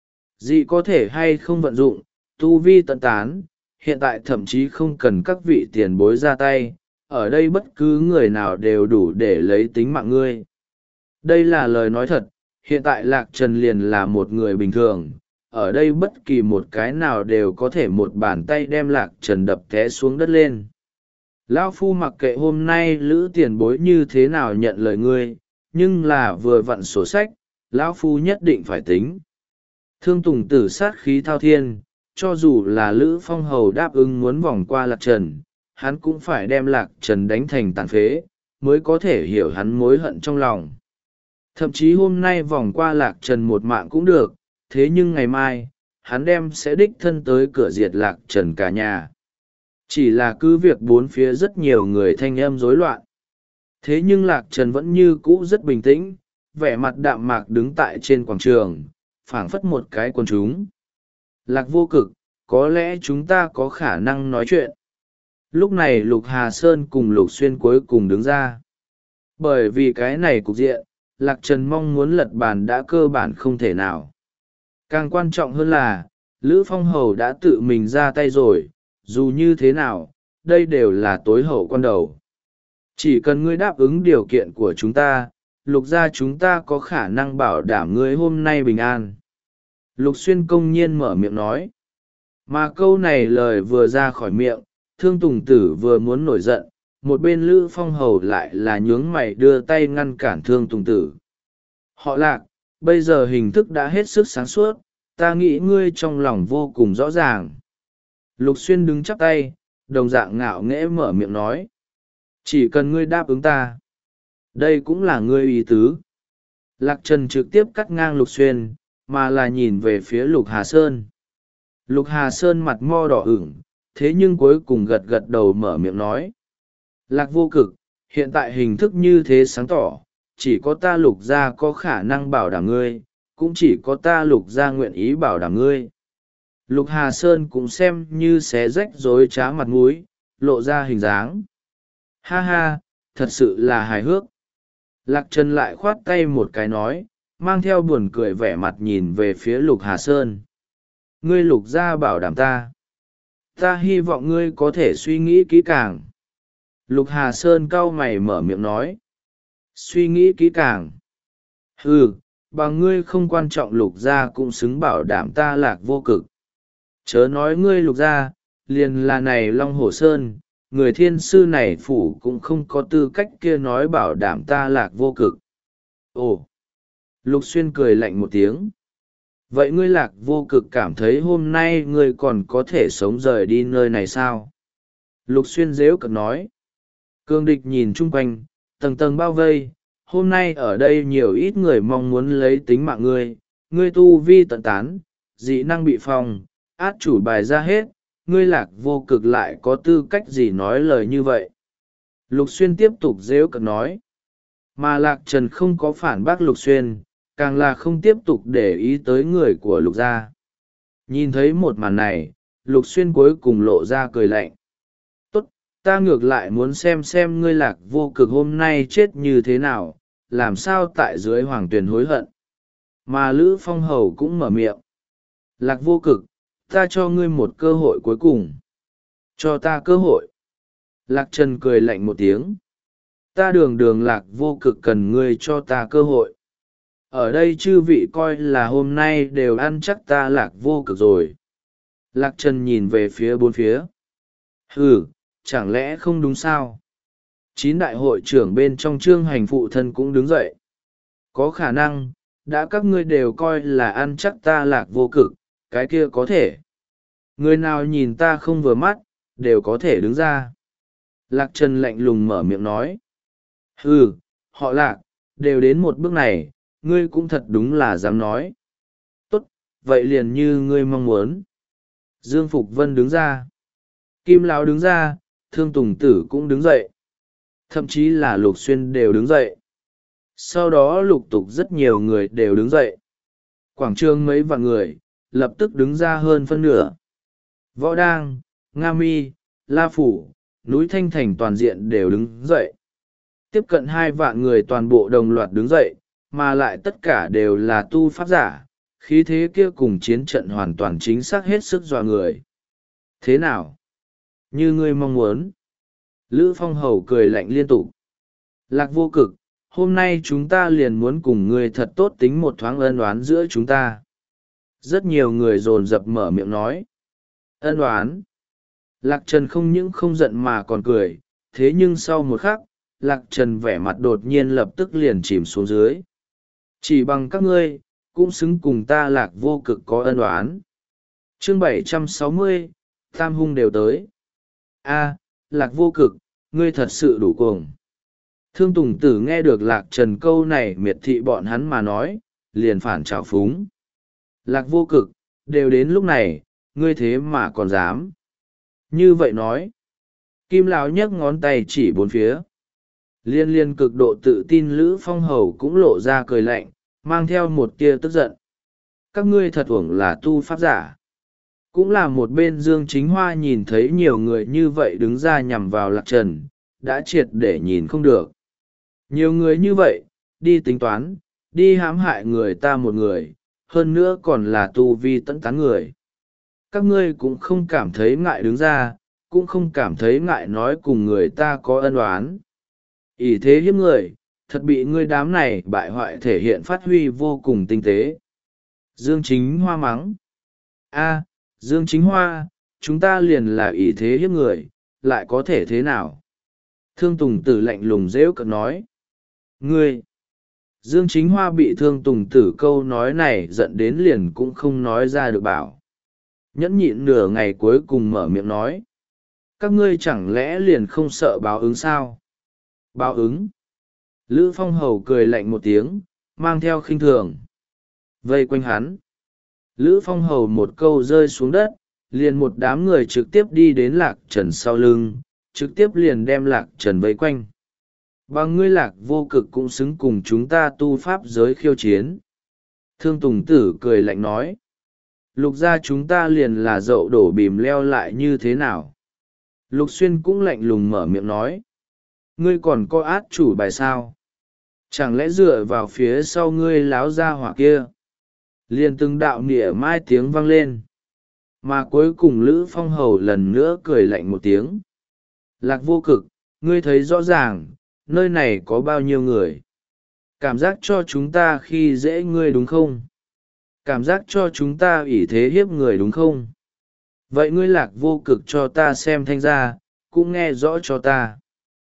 Dị có thể hay không vận dụng, tu vi tận tán, hiện tại thậm chí không cần các vị tiền bối ra tay, ở đây bất cứ người nào đều đủ để lấy tính mạng ngươi. Đây là lời nói thật, hiện tại Lạc Trần liền là một người bình thường, ở đây bất kỳ một cái nào đều có thể một bàn tay đem Lạc Trần đập té xuống đất lên. Lão Phu mặc kệ hôm nay lữ tiền bối như thế nào nhận lời ngươi, nhưng là vừa vặn sổ sách, Lão Phu nhất định phải tính. Thương Tùng Tử sát khí thao thiên, cho dù là Lữ Phong Hầu đáp ứng muốn vòng qua Lạc Trần, hắn cũng phải đem Lạc Trần đánh thành tàn phế, mới có thể hiểu hắn mối hận trong lòng. Thậm chí hôm nay vòng qua Lạc Trần một mạng cũng được, thế nhưng ngày mai, hắn đem sẽ đích thân tới cửa diệt Lạc Trần cả nhà. Chỉ là cứ việc bốn phía rất nhiều người thanh âm rối loạn. Thế nhưng Lạc Trần vẫn như cũ rất bình tĩnh, vẻ mặt đạm mạc đứng tại trên quảng trường, phảng phất một cái quần chúng. Lạc Vô Cực, có lẽ chúng ta có khả năng nói chuyện. Lúc này Lục Hà Sơn cùng Lục Xuyên cuối cùng đứng ra. Bởi vì cái này cục diện, Lạc Trần mong muốn lật bàn đã cơ bản không thể nào. Càng quan trọng hơn là, Lữ Phong Hầu đã tự mình ra tay rồi, dù như thế nào, đây đều là tối hậu quan đầu. Chỉ cần ngươi đáp ứng điều kiện của chúng ta, Lục gia chúng ta có khả năng bảo đảm ngươi hôm nay bình an. Lục Xuyên công nhiên mở miệng nói. Mà câu này lời vừa ra khỏi miệng, Thương Tùng Tử vừa muốn nổi giận, một bên Lữ Phong Hầu lại là nhướng mày đưa tay ngăn cản Thương Tùng Tử. Họ Lạc, bây giờ hình thức đã hết sức sáng suốt, ta nghĩ ngươi trong lòng vô cùng rõ ràng. Lục Xuyên đứng chắp tay, đồng dạng ngạo nghễ mở miệng nói. Chỉ cần ngươi đáp ứng ta. Đây cũng là ngươi ý tứ. Lạc Trần trực tiếp cắt ngang Lục Xuyên, mà là nhìn về phía Lục Hà Sơn. Lục Hà Sơn mặt mo đỏ ửng, thế nhưng cuối cùng gật gật đầu mở miệng nói. Lạc Vô Cực, hiện tại hình thức như thế sáng tỏ, chỉ có ta Lục gia có khả năng bảo đảm ngươi, cũng chỉ có ta Lục gia nguyện ý bảo đảm ngươi. Lục Hà Sơn cũng xem như xé rách dối trá mặt mũi, lộ ra hình dáng. Ha ha, thật sự là hài hước. Lạc Trần lại khoát tay một cái nói, mang theo buồn cười vẻ mặt nhìn về phía Lục Hà Sơn. Ngươi Lục gia bảo đảm ta. Ta hy vọng ngươi có thể suy nghĩ kỹ càng. Lục Hà Sơn cau mày mở miệng nói. Suy nghĩ kỹ càng. Ừ, bằng ngươi không quan trọng Lục gia cũng xứng bảo đảm ta Lạc Vô Cực. Chớ nói ngươi Lục gia, liền là này Long Hổ Sơn, người thiên sư này phủ cũng không có tư cách kia nói bảo đảm ta Lạc Vô Cực. Ồ! Lục Xuyên cười lạnh một tiếng. Vậy ngươi Lạc Vô Cực cảm thấy hôm nay ngươi còn có thể sống rời đi nơi này sao? Lục Xuyên dễu cợt nói. Cương địch nhìn chung quanh, tầng tầng bao vây, hôm nay ở đây nhiều ít người mong muốn lấy tính mạng ngươi, ngươi tu vi tận tán, dị năng bị phòng, át chủ bài ra hết, ngươi Lạc Vô Cực lại có tư cách gì nói lời như vậy? Lục Xuyên tiếp tục dễu cợt nói. Mà Lạc Trần không có phản bác Lục Xuyên, càng là không tiếp tục để ý tới người của Lục gia. Nhìn thấy một màn này, Lục Xuyên cuối cùng lộ ra cười lạnh. Tốt, ta ngược lại muốn xem xem ngươi Lạc Vô Cực hôm nay chết như thế nào, làm sao tại dưới hoàng tuyền hối hận. Mà Lữ Phong Hầu cũng mở miệng. Lạc Vô Cực, ta cho ngươi một cơ hội cuối cùng. Cho ta cơ hội. Lạc Trần cười lạnh một tiếng. Ta đường đường Lạc Vô Cực cần ngươi cho ta cơ hội. Ở đây chư vị coi là hôm nay đều ăn chắc ta Lạc Vô Cực rồi. Lạc Trần nhìn về phía bốn phía. Ừ, chẳng lẽ không đúng sao? Chín đại hội trưởng bên trong Trương Hành phụ thân cũng đứng dậy. Có khả năng, đã các ngươi đều coi là ăn chắc ta Lạc Vô Cực, cái kia có thể. Người nào nhìn ta không vừa mắt, đều có thể đứng ra. Lạc Trần lạnh lùng mở miệng nói. Ừ, họ Lạc, đều đến một bước này, ngươi cũng thật đúng là dám nói. Tốt, vậy liền như ngươi mong muốn. Dương Phục Vân đứng ra. Kim Lão đứng ra, Thương Tùng Tử cũng đứng dậy. Thậm chí là Lục Xuyên đều đứng dậy. Sau đó lục tục rất nhiều người đều đứng dậy. Quảng trường mấy vạn người, lập tức đứng ra hơn phân nửa. Võ Đang, Nga Mi, La Phủ, núi Thanh Thành toàn diện đều đứng dậy. Tiếp cận hai vạn người toàn bộ đồng loạt đứng dậy, mà lại tất cả đều là tu pháp giả, khí thế kia cùng chiến trận hoàn toàn chính xác hết sức dọa người. Thế nào? Như ngươi mong muốn. Lữ Phong Hầu cười lạnh liên tục. Lạc Vô Cực, hôm nay chúng ta liền muốn cùng ngươi thật tốt tính một thoáng ân oán giữa chúng ta. Rất nhiều người dồn dập mở miệng nói. Ân oán. Lạc Trần không những không giận mà còn cười, thế nhưng sau một khắc, Lạc Trần vẻ mặt đột nhiên lập tức liền chìm xuống dưới. Chỉ bằng các ngươi, cũng xứng cùng ta Lạc Vô Cực có ân oán. Chương bảy trăm sáu mươi, Tam Hung đều tới. A, Lạc Vô Cực, ngươi thật sự đủ cuồng. Thương Tùng Tử nghe được Lạc Trần câu này miệt thị bọn hắn mà nói, liền phản trào phúng. Lạc Vô Cực, đều đến lúc này, ngươi thế mà còn dám. Như vậy nói, Kim Lão nhấc ngón tay chỉ bốn phía. Liên liên cực độ tự tin Lữ Phong Hầu cũng lộ ra cười lạnh, mang theo một tia tức giận. Các ngươi thật uổng là tu pháp giả. Cũng là một bên Dương Chính Hoa nhìn thấy nhiều người như vậy đứng ra nhằm vào Lạc Trần, đã triệt để nhìn không được. Nhiều người như vậy, đi tính toán, đi hãm hại người ta một người, hơn nữa còn là tu vi tận tán người. Các ngươi cũng không cảm thấy ngại đứng ra, cũng không cảm thấy ngại nói cùng người ta có ân oán. ỷ thế hiếp người, thật bị ngươi đám này bại hoại thể hiện phát huy vô cùng tinh tế. Dương Chính Hoa mắng. A, Dương Chính Hoa, chúng ta liền là ỷ thế hiếp người, lại có thể thế nào? Thương Tùng Tử lạnh lùng rêu cợt nói. Ngươi! Dương Chính Hoa bị Thương Tùng Tử câu nói này giận đến liền cũng không nói ra được bảo. Nhẫn nhịn nửa ngày cuối cùng mở miệng nói. Các ngươi chẳng lẽ liền không sợ báo ứng sao? Báo ứng! Lữ Phong Hầu cười lạnh một tiếng, mang theo khinh thường. Vây quanh hắn. Lữ Phong Hầu một câu rơi xuống đất, liền một đám người trực tiếp đi đến Lạc Trần sau lưng, trực tiếp liền đem Lạc Trần vây quanh. Bằng ngươi Lạc Vô Cực cũng xứng cùng chúng ta tu pháp giới khiêu chiến. Thương Tùng Tử cười lạnh nói. Lục gia chúng ta liền là dậu đổ bìm leo lại như thế nào? Lục Xuyên cũng lạnh lùng mở miệng nói. Ngươi còn có át chủ bài sao? Chẳng lẽ dựa vào phía sau ngươi láo ra hỏa kia? Liền từng đạo nịa mai tiếng vang lên. Mà cuối cùng Lữ Phong Hầu lần nữa cười lạnh một tiếng. Lạc Vô Cực, ngươi thấy rõ ràng, nơi này có bao nhiêu người? Cảm giác cho chúng ta khi dễ ngươi đúng không? Cảm giác cho chúng ta ỷ thế hiếp người đúng không? Vậy ngươi Lạc Vô Cực cho ta xem thanh ra, cũng nghe rõ cho ta.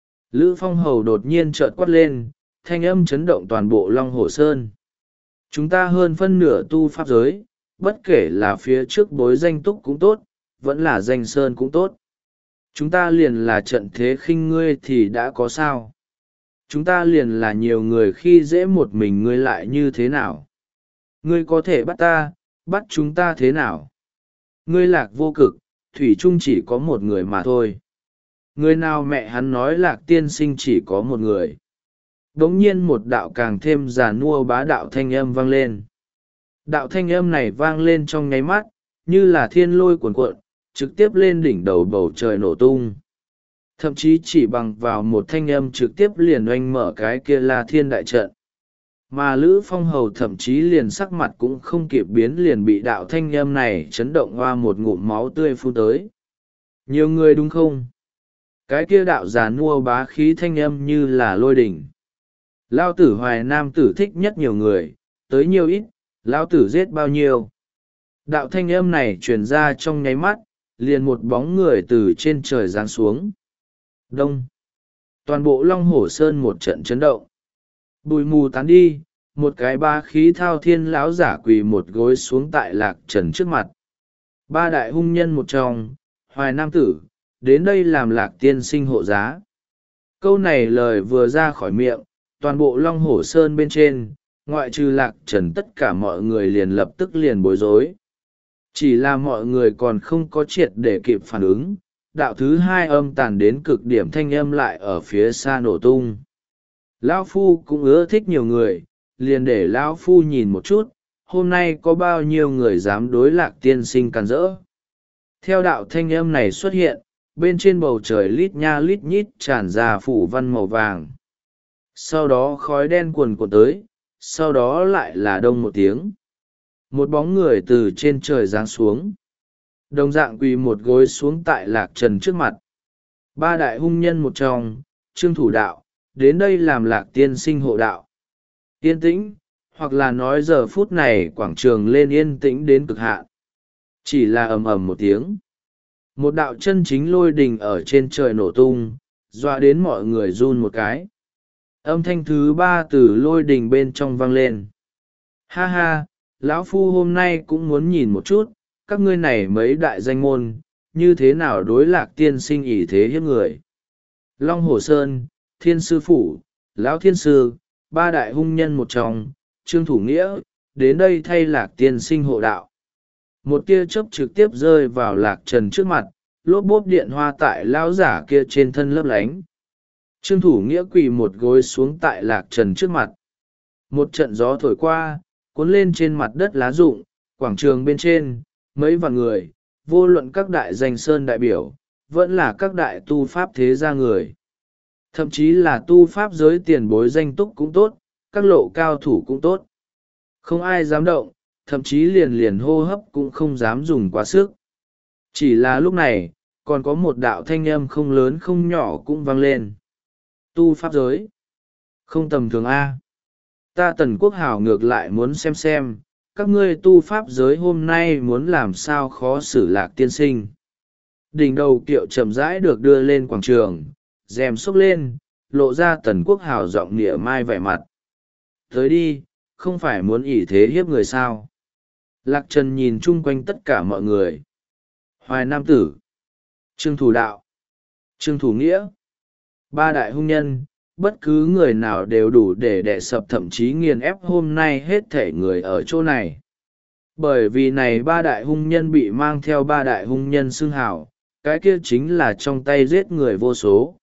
Lữ Phong Hầu đột nhiên chợt quát lên, thanh âm chấn động toàn bộ Long Hổ Sơn. Chúng ta hơn phân nửa tu pháp giới, bất kể là phía trước bối danh túc cũng tốt, vẫn là danh sơn cũng tốt. Chúng ta liền là trận thế khinh ngươi thì đã có sao? Chúng ta liền là nhiều người khi dễ một mình ngươi lại như thế nào? Ngươi có thể bắt ta, bắt chúng ta thế nào? Ngươi Lạc Vô Cực, thủy chung chỉ có một người mà thôi. Người nào mẹ hắn nói Lạc tiên sinh chỉ có một người. Đống nhiên một đạo càng thêm già nua bá đạo thanh âm vang lên. Đạo thanh âm này vang lên trong nháy mắt, như là thiên lôi cuồn cuộn, trực tiếp lên đỉnh đầu bầu trời nổ tung. Thậm chí chỉ bằng vào một thanh âm trực tiếp liền oanh mở cái kia là thiên đại trận. Mà Lữ Phong Hầu thậm chí liền sắc mặt cũng không kịp biến liền bị đạo thanh âm này chấn động hoa một ngụm máu tươi phun tới. Nhiều người đúng không? Cái kia đạo già nua bá khí thanh âm như là lôi đỉnh. Lao tử Hoài Nam tử thích nhất nhiều người, tới nhiều ít, Lao tử giết bao nhiêu. Đạo thanh âm này truyền ra trong nháy mắt, liền một bóng người từ trên trời giáng xuống. Đông. Toàn bộ Long Hổ Sơn một trận chấn động. Bụi mù tán đi, một cái ba khí thao thiên lão giả quỳ một gối xuống tại Lạc Trần trước mặt. Ba đại hung nhân một trong, Hoài Nam tử, đến đây làm Lạc tiên sinh hộ giá. Câu này lời vừa ra khỏi miệng, toàn bộ Long Hổ Sơn bên trên, ngoại trừ Lạc Trần tất cả mọi người liền lập tức liền bối rối. Chỉ là mọi người còn không có triệt để kịp phản ứng, đạo thứ hai âm tàn đến cực điểm thanh âm lại ở phía xa nổ tung. Lão Phu cũng ưa thích nhiều người, liền để Lão Phu nhìn một chút, hôm nay có bao nhiêu người dám đối Lạc tiên sinh càn rỡ. Theo đạo thanh âm này xuất hiện, bên trên bầu trời lít nha lít nhít tràn ra phủ văn màu vàng. sau đó khói đen cuồn cuộn tới, sau đó lại là đông một tiếng. Một bóng người từ trên trời giáng xuống, đồng dạng quỳ một gối xuống tại Lạc Trần trước mặt. Ba đại hung nhân một trong, Trương Thủ Đạo, đến đây làm Lạc tiên sinh hộ đạo. Yên tĩnh, hoặc là nói giờ phút này quảng trường lên yên tĩnh đến cực hạn. Chỉ là ầm ầm một tiếng, một đạo chân chính lôi đình ở trên trời nổ tung, dọa đến mọi người run một cái. Âm thanh thứ ba từ lôi đình bên trong vang lên. Ha ha, lão phu hôm nay cũng muốn nhìn một chút, các ngươi này mấy đại danh môn, như thế nào đối Lạc tiên sinh ỷ thế hiếp người. Long Hồ Sơn, Thiên Sư Phủ, Lão Thiên Sư, ba đại hung nhân một trong, Trương Thủ Nghĩa, đến đây thay Lạc tiên sinh hộ đạo. Một tia chớp trực tiếp rơi vào Lạc Trần trước mặt, lốp bốp điện hoa tại lão giả kia trên thân lấp lánh. Trương Thủ Nghĩa quỳ một gối xuống tại Lạc Trần trước mặt. Một trận gió thổi qua, cuốn lên trên mặt đất lá rụng, quảng trường bên trên, mấy vạn người, vô luận các đại danh sơn đại biểu, vẫn là các đại tu pháp thế gia người. Thậm chí là tu pháp giới tiền bối danh túc cũng tốt, các lộ cao thủ cũng tốt. Không ai dám động, thậm chí liền liền hô hấp cũng không dám dùng quá sức. Chỉ là lúc này, còn có một đạo thanh âm không lớn không nhỏ cũng vang lên. Tu pháp giới. Không tầm thường A. Ta Tần Quốc Hảo ngược lại muốn xem xem, các ngươi tu pháp giới hôm nay muốn làm sao khó xử Lạc tiên sinh. Đỉnh đầu kiệu chậm rãi được đưa lên quảng trường, rèm xốc lên, lộ ra Tần Quốc Hảo giọng nịa mai vẻ mặt. Tới đi, không phải muốn ỷ thế hiếp người sao. Lạc Trần nhìn chung quanh tất cả mọi người. Hoài Nam Tử, Trương Thủ Đạo, Trương Thủ Nghĩa, ba đại hung nhân, bất cứ người nào đều đủ để đè sập thậm chí nghiền ép hôm nay hết thể người ở chỗ này. Bởi vì này ba đại hung nhân bị mang theo ba đại hung nhân xưng hào, cái kia chính là trong tay giết người vô số.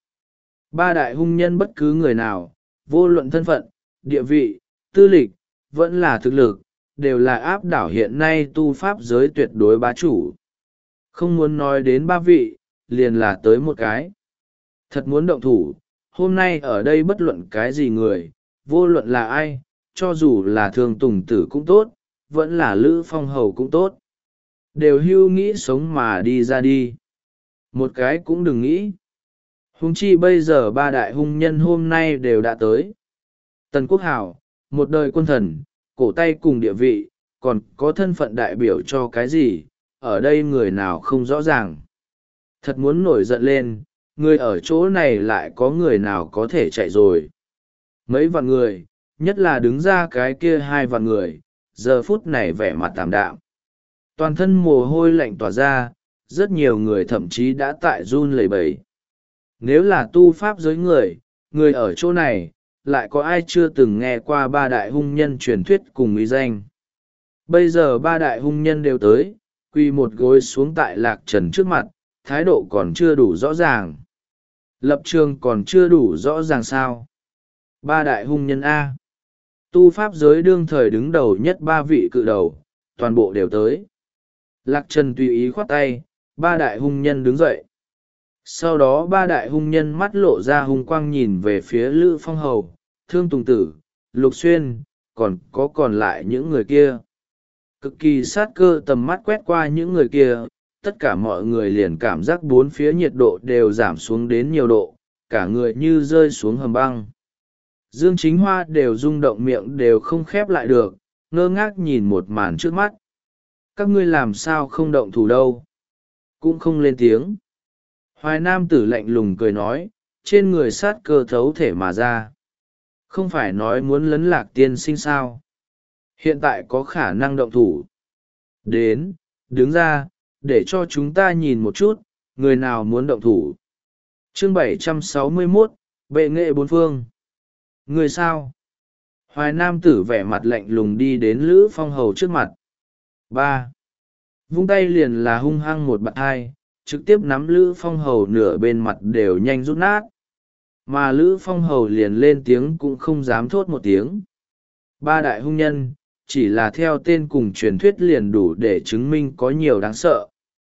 Ba đại hung nhân bất cứ người nào, vô luận thân phận, địa vị, tư lịch, vẫn là thực lực, đều là áp đảo hiện nay tu pháp giới tuyệt đối bá chủ. Không muốn nói đến ba vị, liền là tới một cái. Thật muốn động thủ, hôm nay ở đây bất luận cái gì người, vô luận là ai, cho dù là Thương Tùng Tử cũng tốt, vẫn là Lữ Phong Hầu cũng tốt. Đều hưu nghĩ sống mà đi ra đi. Một cái cũng đừng nghĩ. Huống chi bây giờ ba đại hung nhân hôm nay đều đã tới. Tần Quốc Hảo, một đời quân thần, cổ tay cùng địa vị, còn có thân phận đại biểu cho cái gì, ở đây người nào không rõ ràng. Thật muốn nổi giận lên, người ở chỗ này lại có người nào có thể chạy rồi. Mấy vạn người, nhất là đứng ra cái kia hai vạn người, giờ phút này vẻ mặt tạm đạm. Toàn thân mồ hôi lạnh tỏa ra, rất nhiều người thậm chí đã tại run lẩy bẩy. Nếu là tu pháp giới người, người ở chỗ này, lại có ai chưa từng nghe qua ba đại hung nhân truyền thuyết cùng ý danh. Bây giờ ba đại hung nhân đều tới, quỳ một gối xuống tại Lạc Trần trước mặt, thái độ còn chưa đủ rõ ràng. Lập trường còn chưa đủ rõ ràng sao. Ba đại hung nhân A. Tu pháp giới đương thời đứng đầu nhất ba vị cự đầu, toàn bộ đều tới. Lạc Trần tùy ý khoát tay, ba đại hung nhân đứng dậy. Sau đó ba đại hung nhân mắt lộ ra hung quang nhìn về phía Lữ Phong Hầu, Thương Tùng Tử, Lục Xuyên, còn có còn lại những người kia. Cực kỳ sát cơ tầm mắt quét qua những người kia, tất cả mọi người liền cảm giác bốn phía nhiệt độ đều giảm xuống đến nhiều độ, cả người như rơi xuống hầm băng. Dương Chính Hoa đều rung động miệng đều không khép lại được, ngơ ngác nhìn một màn trước mắt. Các ngươi làm sao không động thủ đâu? Cũng không lên tiếng. Hoài Nam Tử lạnh lùng cười nói, trên người sát cơ thấu thể mà ra. Không phải nói muốn lấn Lạc tiên sinh sao? Hiện tại có khả năng động thủ. Đến, đứng ra, để cho chúng ta nhìn một chút, người nào muốn động thủ. Chương bảy trăm sáu mươi mốt, Bệ nghệ bốn phương. Người sao? Hoài Nam Tử vẻ mặt lạnh lùng đi đến Lữ Phong Hầu trước mặt. Ba. Vung tay liền là hung hăng một bạt hai, trực tiếp nắm Lữ Phong Hầu nửa bên mặt đều nhanh rút nát. Mà Lữ Phong Hầu liền lên tiếng cũng không dám thốt một tiếng. Ba đại hung nhân, chỉ là theo tên cùng truyền thuyết liền đủ để chứng minh có nhiều đáng sợ.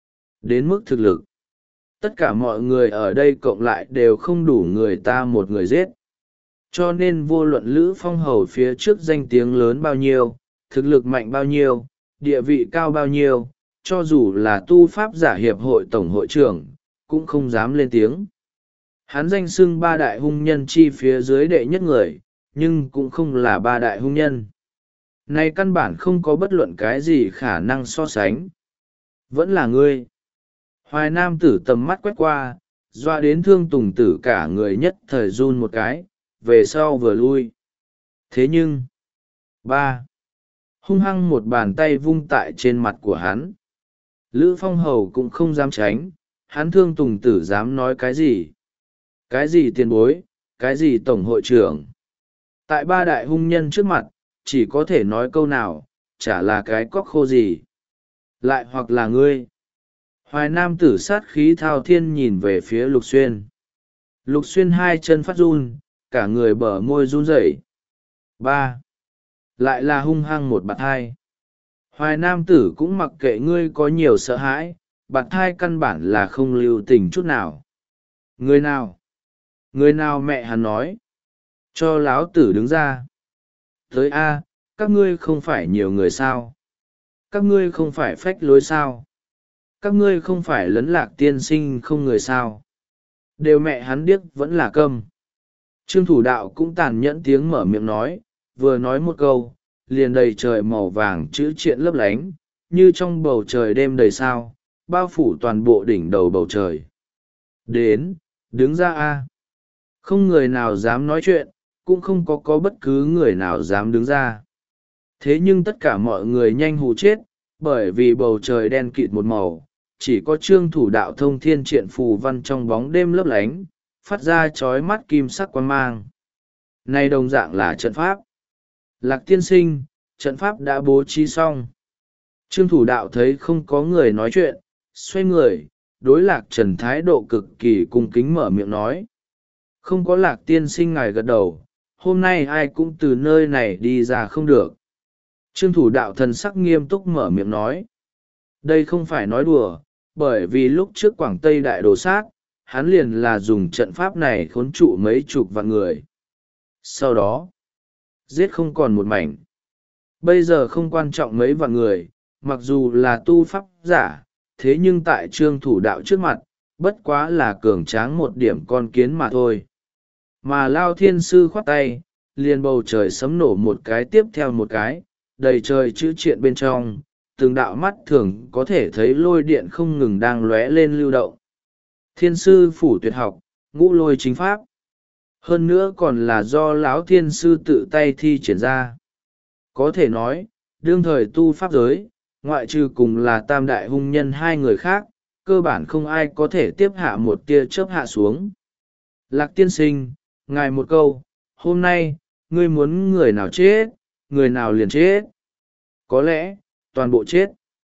Đến mức thực lực, tất cả mọi người ở đây cộng lại đều không đủ người ta một người giết. cho nên vô luận Lữ Phong Hầu phía trước danh tiếng lớn bao nhiêu, thực lực mạnh bao nhiêu, địa vị cao bao nhiêu, cho dù là tu pháp giả hiệp hội tổng hội trưởng, cũng không dám lên tiếng. Hắn danh xưng ba đại hung nhân chi phía dưới đệ nhất người, nhưng cũng không là ba đại hung nhân. Này căn bản không có bất luận cái gì khả năng so sánh. Vẫn là ngươi. Hoài Nam tử tầm mắt quét qua, doa đến Thương Tùng tử cả người nhất thời run một cái, về sau vừa lui. Thế nhưng, ba, hung hăng một bàn tay vung tại trên mặt của hắn. Lữ Phong Hầu cũng không dám tránh, hắn Thương Tùng tử dám nói cái gì? Cái gì tiền bối, cái gì tổng hội trưởng? Tại ba đại hung nhân trước mặt, chỉ có thể nói câu nào, chả là cái cóc khô gì. Lại hoặc là ngươi. Hoài Nam tử sát khí thao thiên nhìn về phía Lục Xuyên. Lục Xuyên hai chân phát run, cả người bờ môi run rẩy. Ba. Lại là hung hăng một bạt hai. Hoài Nam tử cũng mặc kệ ngươi có nhiều sợ hãi, bạt hai căn bản là không lưu tình chút nào. Người nào? Người nào mẹ hắn nói? Cho láo tử đứng ra. Tới A, các ngươi không phải nhiều người sao? Các ngươi không phải phách lối sao? Các ngươi không phải lấn lạc tiên sinh không người sao? Đều mẹ hắn điếc vẫn là câm. Trương thủ đạo cũng tàn nhẫn tiếng mở miệng nói, vừa nói một câu, liền đầy trời màu vàng chữ triện lấp lánh, như trong bầu trời đêm đầy sao, bao phủ toàn bộ đỉnh đầu bầu trời. Đến, đứng ra A. Không người nào dám nói chuyện, cũng không có có bất cứ người nào dám đứng ra. Thế nhưng tất cả mọi người nhanh hù chết, bởi vì bầu trời đen kịt một màu, chỉ có Trương thủ đạo thông thiên triện phù văn trong bóng đêm lấp lánh, phát ra chói mắt kim sắc quang mang. Này đồng dạng là trận pháp. Lạc tiên sinh, trận pháp đã bố trí xong. Trương thủ đạo thấy không có người nói chuyện, xoay người, đối Lạc Trần thái độ cực kỳ cung kính mở miệng nói. Không có Lạc tiên sinh ngài gật đầu, hôm nay ai cũng từ nơi này đi ra không được. Trương thủ đạo thần sắc nghiêm túc mở miệng nói. Đây không phải nói đùa, bởi vì lúc trước Quảng Tây đại đồ sát, hắn liền là dùng trận pháp này khốn trụ mấy chục vạn người. Sau đó, giết không còn một mảnh. Bây giờ không quan trọng mấy vạn người, mặc dù là tu pháp giả, thế nhưng tại Trương thủ đạo trước mặt, bất quá là cường tráng một điểm con kiến mà thôi. Mà Lao Thiên Sư khoát tay, liền bầu trời sấm nổ một cái tiếp theo một cái, đầy trời chữ triện bên trong, từng đạo mắt thường có thể thấy lôi điện không ngừng đang lóe lên lưu động. Thiên sư phủ tuyệt học, ngũ lôi chính pháp. Hơn nữa còn là do lão thiên sư tự tay thi triển ra. Có thể nói, đương thời tu pháp giới, ngoại trừ cùng là tam đại hung nhân hai người khác, cơ bản không ai có thể tiếp hạ một tia chớp hạ xuống. Lạc tiên sinh, ngài một câu, hôm nay, ngươi muốn người nào chết, người nào liền chết. Có lẽ, toàn bộ chết.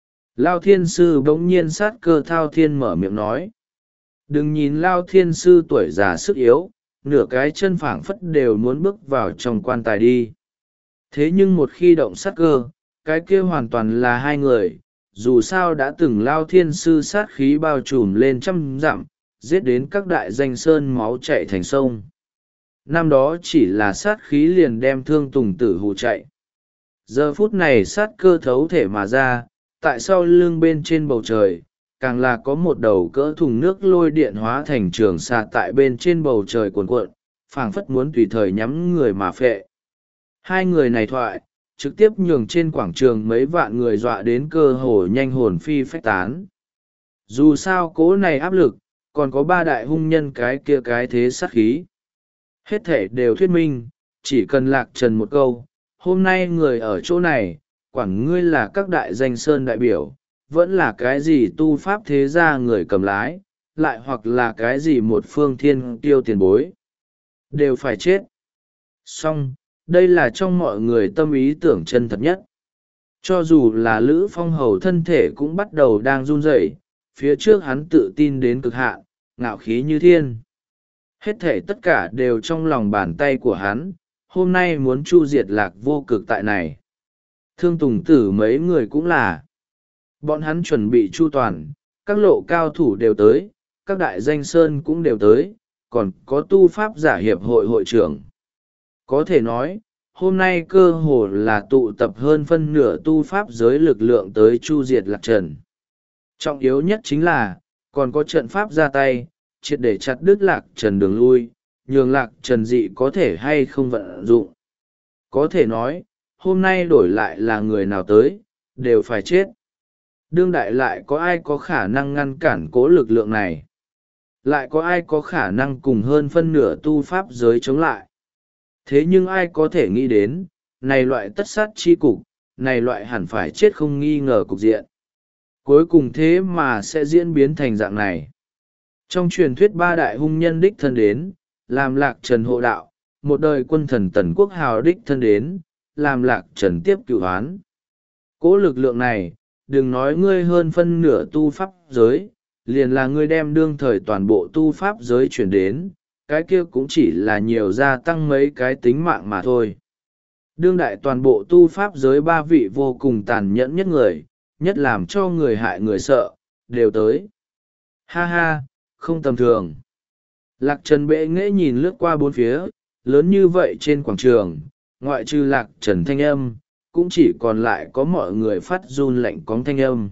Lao thiên sư bỗng nhiên sát cơ thao thiên mở miệng nói. Đừng nhìn Lao thiên sư tuổi già sức yếu, nửa cái chân phảng phất đều muốn bước vào trong quan tài đi. Thế nhưng một khi động sát cơ, cái kia hoàn toàn là hai người, dù sao đã từng Lao thiên sư sát khí bao trùm lên trăm dặm, giết đến các đại danh sơn máu chạy thành sông. Năm đó chỉ là sát khí liền đem Thương Tùng tử hù chạy. Giờ phút này sát cơ thấu thể mà ra, tại sau lưng bên trên bầu trời, càng là có một đầu cỡ thùng nước lôi điện hóa thành trường xạ tại bên trên bầu trời cuồn cuộn, phảng phất muốn tùy thời nhắm người mà phệ. Hai người này thoại, trực tiếp nhường trên quảng trường mấy vạn người dọa đến cơ hồ nhanh hồn phi phách tán. Dù sao cố này áp lực, còn có ba đại hung nhân cái kia cái thế sát khí. Hết thể đều thuyết minh, chỉ cần Lạc Trần một câu, hôm nay người ở chỗ này, quản ngươi là các đại danh sơn đại biểu, vẫn là cái gì tu pháp thế gia người cầm lái, lại hoặc là cái gì một phương thiên tiêu tiền bối. Đều phải chết. Song, đây là trong mọi người tâm ý tưởng chân thật nhất. Cho dù là Lữ Phong Hầu thân thể cũng bắt đầu đang run rẩy, phía trước hắn tự tin đến cực hạn, ngạo khí như thiên. Hết thể tất cả đều trong lòng bàn tay của hắn, hôm nay muốn chu diệt Lạc Vô Cực tại này. Thương Tùng tử mấy người cũng là. Bọn hắn chuẩn bị chu toàn, các lộ cao thủ đều tới, các đại danh sơn cũng đều tới, còn có tu pháp giả hiệp hội hội trưởng. Có thể nói, hôm nay cơ hồ là tụ tập hơn phân nửa tu pháp giới lực lượng tới chu diệt Lạc Trần. Trọng yếu nhất chính là, còn có trận pháp ra tay, triệt để chặt đứt Lạc Trần đường lui, nhường Lạc Trần dị có thể hay không vận dụng. Có thể nói, hôm nay đổi lại là người nào tới, đều phải chết. Đương đại lại có ai có khả năng ngăn cản cố lực lượng này? Lại có ai có khả năng cùng hơn phân nửa tu pháp giới chống lại? Thế nhưng ai có thể nghĩ đến, này loại tất sát chi cục, này loại hẳn phải chết không nghi ngờ cục diện. Cuối cùng thế mà sẽ diễn biến thành dạng này. Trong truyền thuyết ba đại hung nhân đích thân đến, làm Lạc Trần hộ đạo, một đời quân thần Tần Quốc Hào đích thân đến, làm Lạc Trần tiếp cửu hoán. Cố lực lượng này, đừng nói ngươi hơn phân nửa tu pháp giới, liền là ngươi đem đương thời toàn bộ tu pháp giới chuyển đến, cái kia cũng chỉ là nhiều gia tăng mấy cái tính mạng mà thôi. Đương đại toàn bộ tu pháp giới ba vị vô cùng tàn nhẫn nhất người, nhất làm cho người hại người sợ, đều tới. Ha ha, không tầm thường. Lạc Trần bệ nghễ nhìn lướt qua bốn phía, lớn như vậy trên quảng trường, ngoại trừ Lạc Trần thanh âm, cũng chỉ còn lại có mọi người phát run lạnh cóng thanh âm.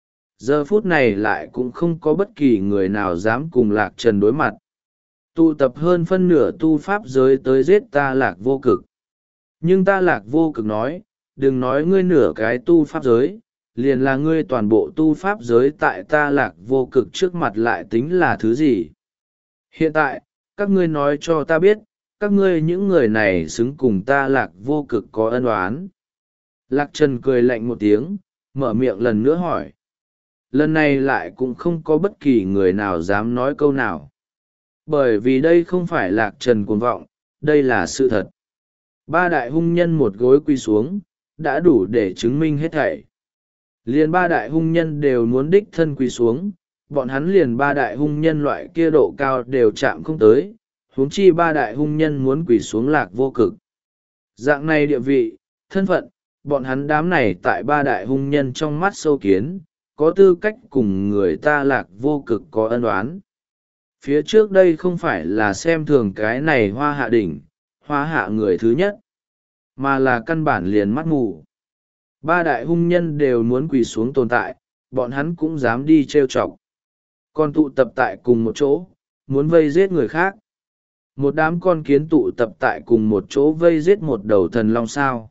Giờ phút này lại cũng không có bất kỳ người nào dám cùng Lạc Trần đối mặt. Tụ tập hơn phân nửa tu pháp giới tới giết ta Lạc Vô Cực. Nhưng ta Lạc Vô Cực nói, đừng nói ngươi nửa cái tu pháp giới, liền là ngươi toàn bộ tu pháp giới tại ta Lạc Vô Cực trước mặt lại tính là thứ gì. Hiện tại, các ngươi nói cho ta biết, các ngươi những người này xứng cùng ta Lạc Vô Cực có ân oán. Lạc Trần cười lạnh một tiếng, mở miệng lần nữa hỏi. Lần này lại cũng không có bất kỳ người nào dám nói câu nào. Bởi vì đây không phải Lạc Trần cuồng vọng, đây là sự thật. Ba đại hung nhân một gối quy xuống, đã đủ để chứng minh hết thảy. Liền ba đại hung nhân đều muốn đích thân quy xuống, bọn hắn liền ba đại hung nhân loại kia độ cao đều chạm không tới, huống chi ba đại hung nhân muốn quỳ xuống Lạc Vô Cực. Dạng này địa vị, thân phận, bọn hắn đám này tại ba đại hung nhân trong mắt sâu kiến, có tư cách cùng người ta Lạc Vô Cực có ân oán. Phía trước đây không phải là xem thường cái này hoa hạ đỉnh, hoa hạ người thứ nhất, mà là căn bản liền mắt mù. Ba đại hung nhân đều muốn quỳ xuống tồn tại, bọn hắn cũng dám đi trêu chọc. Còn tụ tập tại cùng một chỗ, muốn vây giết người khác. Một đám con kiến tụ tập tại cùng một chỗ vây giết một đầu thần long sao.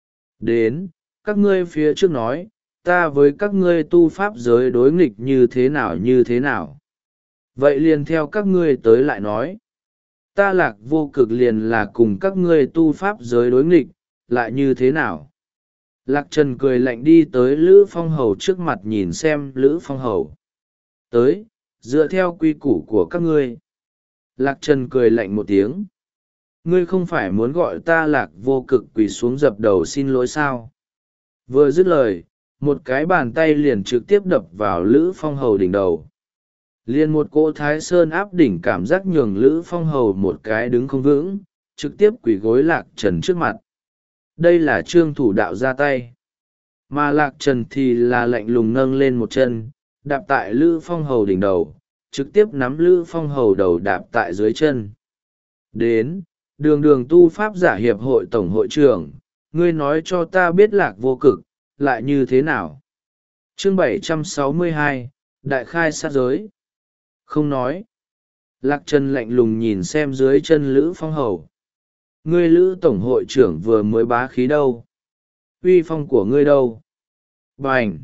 Đến, các ngươi phía trước nói, ta với các ngươi tu pháp giới đối nghịch như thế nào như thế nào. Vậy liền theo các ngươi tới lại nói. Ta Lạc Vô Cực liền là cùng các ngươi tu pháp giới đối nghịch, lại như thế nào. Lạc Trần cười lạnh đi tới Lữ Phong Hầu trước mặt nhìn xem Lữ Phong Hầu. Tới, dựa theo quy củ của các ngươi. Lạc Trần cười lạnh một tiếng. Ngươi không phải muốn gọi ta Lạc Vô Cực quỳ xuống dập đầu xin lỗi sao? Vừa dứt lời, một cái bàn tay liền trực tiếp đập vào Lữ Phong Hầu đỉnh đầu. Liền một cỗ Thái Sơn áp đỉnh cảm giác nhường Lữ Phong Hầu một cái đứng không vững, trực tiếp quỳ gối Lạc Trần trước mặt. Đây là trương thủ đạo ra tay. Mà Lạc Trần thì là lạnh lùng nâng lên một chân, đạp tại Lữ Phong Hầu đỉnh đầu, trực tiếp nắm Lữ Phong Hầu đầu đạp tại dưới chân. Đến, đường đường tu pháp giả hiệp hội tổng hội trưởng, ngươi nói cho ta biết Lạc Vô Cực, lại như thế nào? Chương bảy trăm sáu mươi hai, Đại khai sát giới. Không nói. Lạc Trần lạnh lùng nhìn xem dưới chân Lữ Phong Hầu. Ngươi Lữ tổng hội trưởng vừa mới bá khí đâu? Uy phong của ngươi đâu? Bành!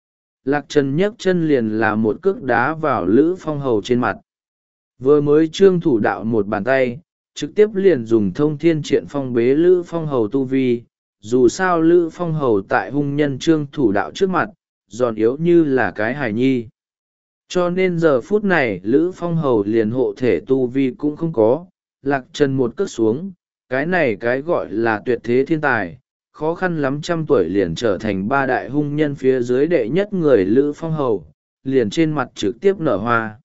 Lạc Trần nhấc chân liền là một cước đá vào Lữ Phong Hầu trên mặt. Vừa mới trương thủ đạo một bàn tay, trực tiếp liền dùng thông thiên triện phong bế Lữ Phong Hầu tu vi. Dù sao Lữ Phong Hầu tại hung nhân trương thủ đạo trước mặt, giòn yếu như là cái hài nhi. Cho nên giờ phút này Lữ Phong Hầu liền hộ thể tu vi cũng không có, Lạc Trần một cước xuống, cái này cái gọi là tuyệt thế thiên tài, khó khăn lắm trăm tuổi liền trở thành ba đại hung nhân phía dưới đệ nhất người Lữ Phong Hầu, liền trên mặt trực tiếp nở hoa.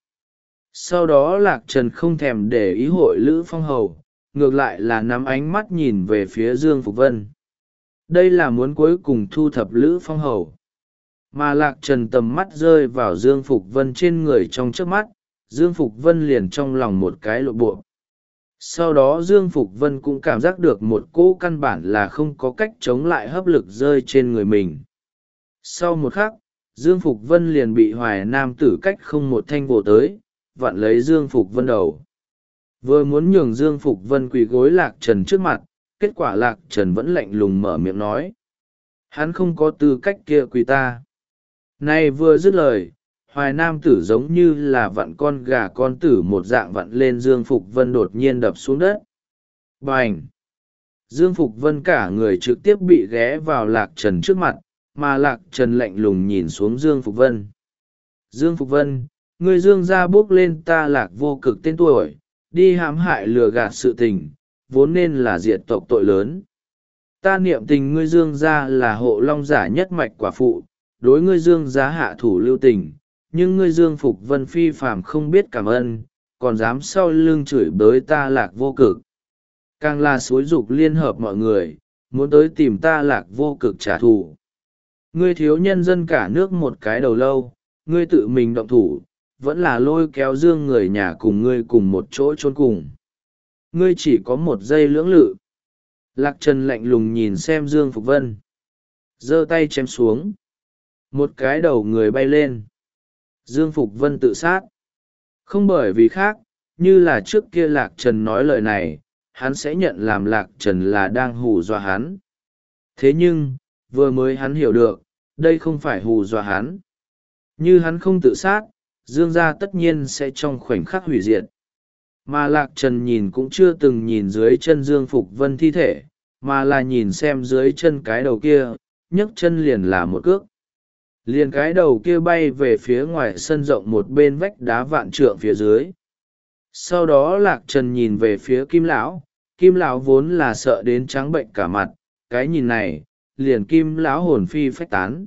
Sau đó Lạc Trần không thèm để ý hội Lữ Phong Hầu, ngược lại là nắm ánh mắt nhìn về phía Dương Phục Vân. Đây là muốn cuối cùng thu thập Lữ Phong Hầu. Mà Lạc Trần tầm mắt rơi vào Dương Phục Vân trên người trong trước mắt, Dương Phục Vân liền trong lòng một cái lộ bộ. Sau đó Dương Phục Vân cũng cảm giác được một cỗ căn bản là không có cách chống lại hấp lực rơi trên người mình. Sau một khắc, Dương Phục Vân liền bị Hoài Nam Tử cách không một thanh vồ tới, vặn lấy Dương Phục Vân đầu. Vừa muốn nhường Dương Phục Vân quỳ gối Lạc Trần trước mặt, kết quả Lạc Trần vẫn lạnh lùng mở miệng nói. Hắn không có tư cách kia quỳ ta. Này vừa dứt lời, Hoài Nam Tử giống như là vặn con gà con tử một dạng vặn lên Dương Phục Vân đột nhiên đập xuống đất. Bành! Dương Phục Vân cả người trực tiếp bị ghé vào Lạc Trần trước mặt, mà Lạc Trần lạnh lùng nhìn xuống Dương Phục Vân. Dương Phục Vân, người Dương gia bước lên ta Lạc Vô Cực tên tuổi, đi hãm hại lừa gạt sự tình, vốn nên là diệt tộc tội lớn. Ta niệm tình ngươi Dương gia là hộ long giả nhất mạch quả phụ, đối ngươi Dương gia hạ thủ lưu tình, nhưng ngươi Dương Phục Vân phi phàm không biết cảm ơn, còn dám sau lưng chửi bới ta Lạc Vô Cực. Càng là xúi dục liên hợp mọi người, muốn tới tìm ta Lạc Vô Cực trả thù. Ngươi thiếu nhân dân cả nước một cái đầu lâu, ngươi tự mình động thủ, vẫn là lôi kéo Dương người nhà cùng ngươi cùng một chỗ chôn cùng. Ngươi chỉ có một giây lưỡng lự. Lạc Trần lạnh lùng nhìn xem Dương Phục Vân. Giơ tay chém xuống. Một cái đầu người bay lên. Dương Phục Vân tự sát. Không bởi vì khác, như là trước kia Lạc Trần nói lời này, hắn sẽ nhận làm Lạc Trần là đang hù dọa hắn. Thế nhưng, vừa mới hắn hiểu được, đây không phải hù dọa hắn. Như hắn không tự sát, Dương gia tất nhiên sẽ trong khoảnh khắc hủy diệt. Mà Lạc Trần nhìn cũng chưa từng nhìn dưới chân Dương Phục Vân thi thể, mà là nhìn xem dưới chân cái đầu kia, nhấc chân liền là một cước. Liền cái đầu kia bay về phía ngoài sân rộng một bên vách đá vạn trượng phía dưới. Sau đó Lạc Trần nhìn về phía Kim Lão, Kim Lão vốn là sợ đến trắng bệnh cả mặt, cái nhìn này, liền Kim Lão hồn phi phách tán.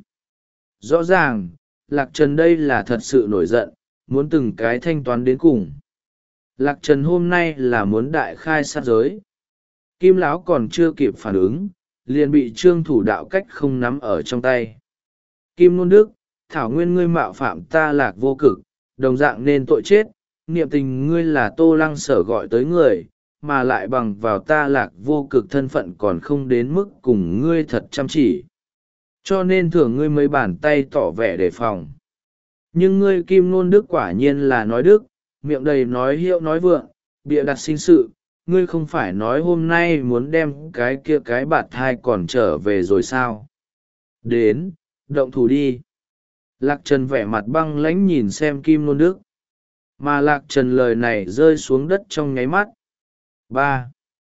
Rõ ràng, Lạc Trần đây là thật sự nổi giận, muốn từng cái thanh toán đến cùng. Lạc Trần hôm nay là muốn đại khai sát giới. Kim Lão còn chưa kịp phản ứng, liền bị Trương Thủ Đạo cách không nắm ở trong tay. Kim Nôn Đức, thảo nguyên ngươi mạo phạm ta Lạc Vô Cực, đồng dạng nên tội chết, niệm tình ngươi là Tô Lăng Sở gọi tới người, mà lại bằng vào ta Lạc Vô Cực thân phận còn không đến mức cùng ngươi thật chăm chỉ. Cho nên thưởng ngươi mấy bàn tay tỏ vẻ đề phòng. Nhưng ngươi Kim Nôn Đức quả nhiên là nói đức, miệng đầy nói hiệu nói vượng, bịa đặt sinh sự, ngươi không phải nói hôm nay muốn đem cái kia cái bạt thai còn trở về rồi sao? Đến, động thủ đi. Lạc Trần vẻ mặt băng lãnh nhìn xem Kim Nôn Đức. Mà Lạc Trần lời này rơi xuống đất trong nháy mắt. Ba.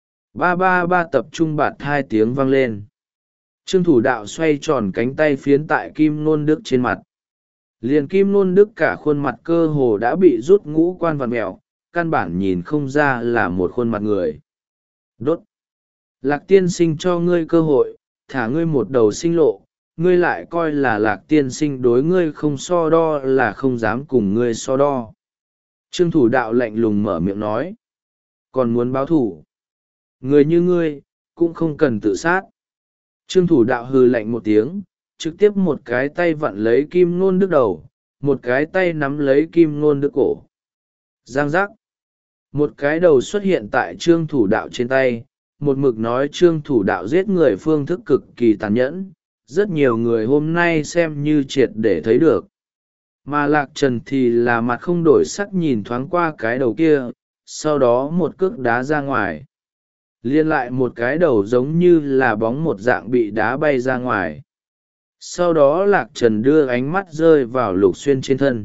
Ba ba ba tập trung bạt hai tiếng vang lên. Trương Thủ Đạo xoay tròn cánh tay phiến tại Kim Nôn Đức trên mặt. Liền Kim Nôn Đức cả khuôn mặt cơ hồ đã bị rút ngũ quan vằn mẹo, căn bản nhìn không ra là một khuôn mặt người. Đốt. Lạc tiên sinh cho ngươi cơ hội, thả ngươi một đầu sinh lộ, ngươi lại coi là Lạc tiên sinh đối ngươi không so đo là không dám cùng ngươi so đo. Trương Thủ Đạo lạnh lùng mở miệng nói. Còn muốn báo thủ. Người như ngươi, cũng không cần tự sát. Trương Thủ Đạo hừ lạnh một tiếng, trực tiếp một cái tay vặn lấy Kim Nôn Đức đầu, một cái tay nắm lấy Kim Nôn Đức cổ. Giang giác. Một cái đầu xuất hiện tại Trương Thủ Đạo trên tay, một mực nói Trương Thủ Đạo giết người phương thức cực kỳ tàn nhẫn, rất nhiều người hôm nay xem như triệt để thấy được. Mà Lạc Trần thì là mặt không đổi sắc nhìn thoáng qua cái đầu kia, sau đó một cước đá ra ngoài. Liên lại một cái đầu giống như là bóng một dạng bị đá bay ra ngoài. Sau đó Lạc Trần đưa ánh mắt rơi vào Lục Xuyên trên thân.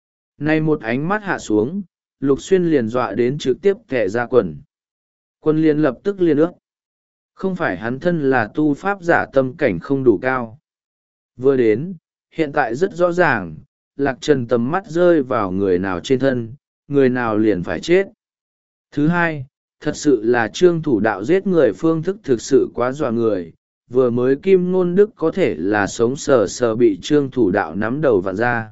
Nay một ánh mắt hạ xuống, Lục Xuyên liền dọa đến trực tiếp kẻ ra quần. Quân liền lập tức liền ước. Không phải hắn thân là tu pháp giả tâm cảnh không đủ cao. Vừa đến, hiện tại rất rõ ràng, Lạc Trần tầm mắt rơi vào người nào trên thân, người nào liền phải chết. Thứ hai, thật sự là Trương Thủ Đạo giết người phương thức thực sự quá dọa người. Vừa mới Kim Nôn Đức có thể là sống sờ sờ bị Trương Thủ Đạo nắm đầu vặn ra.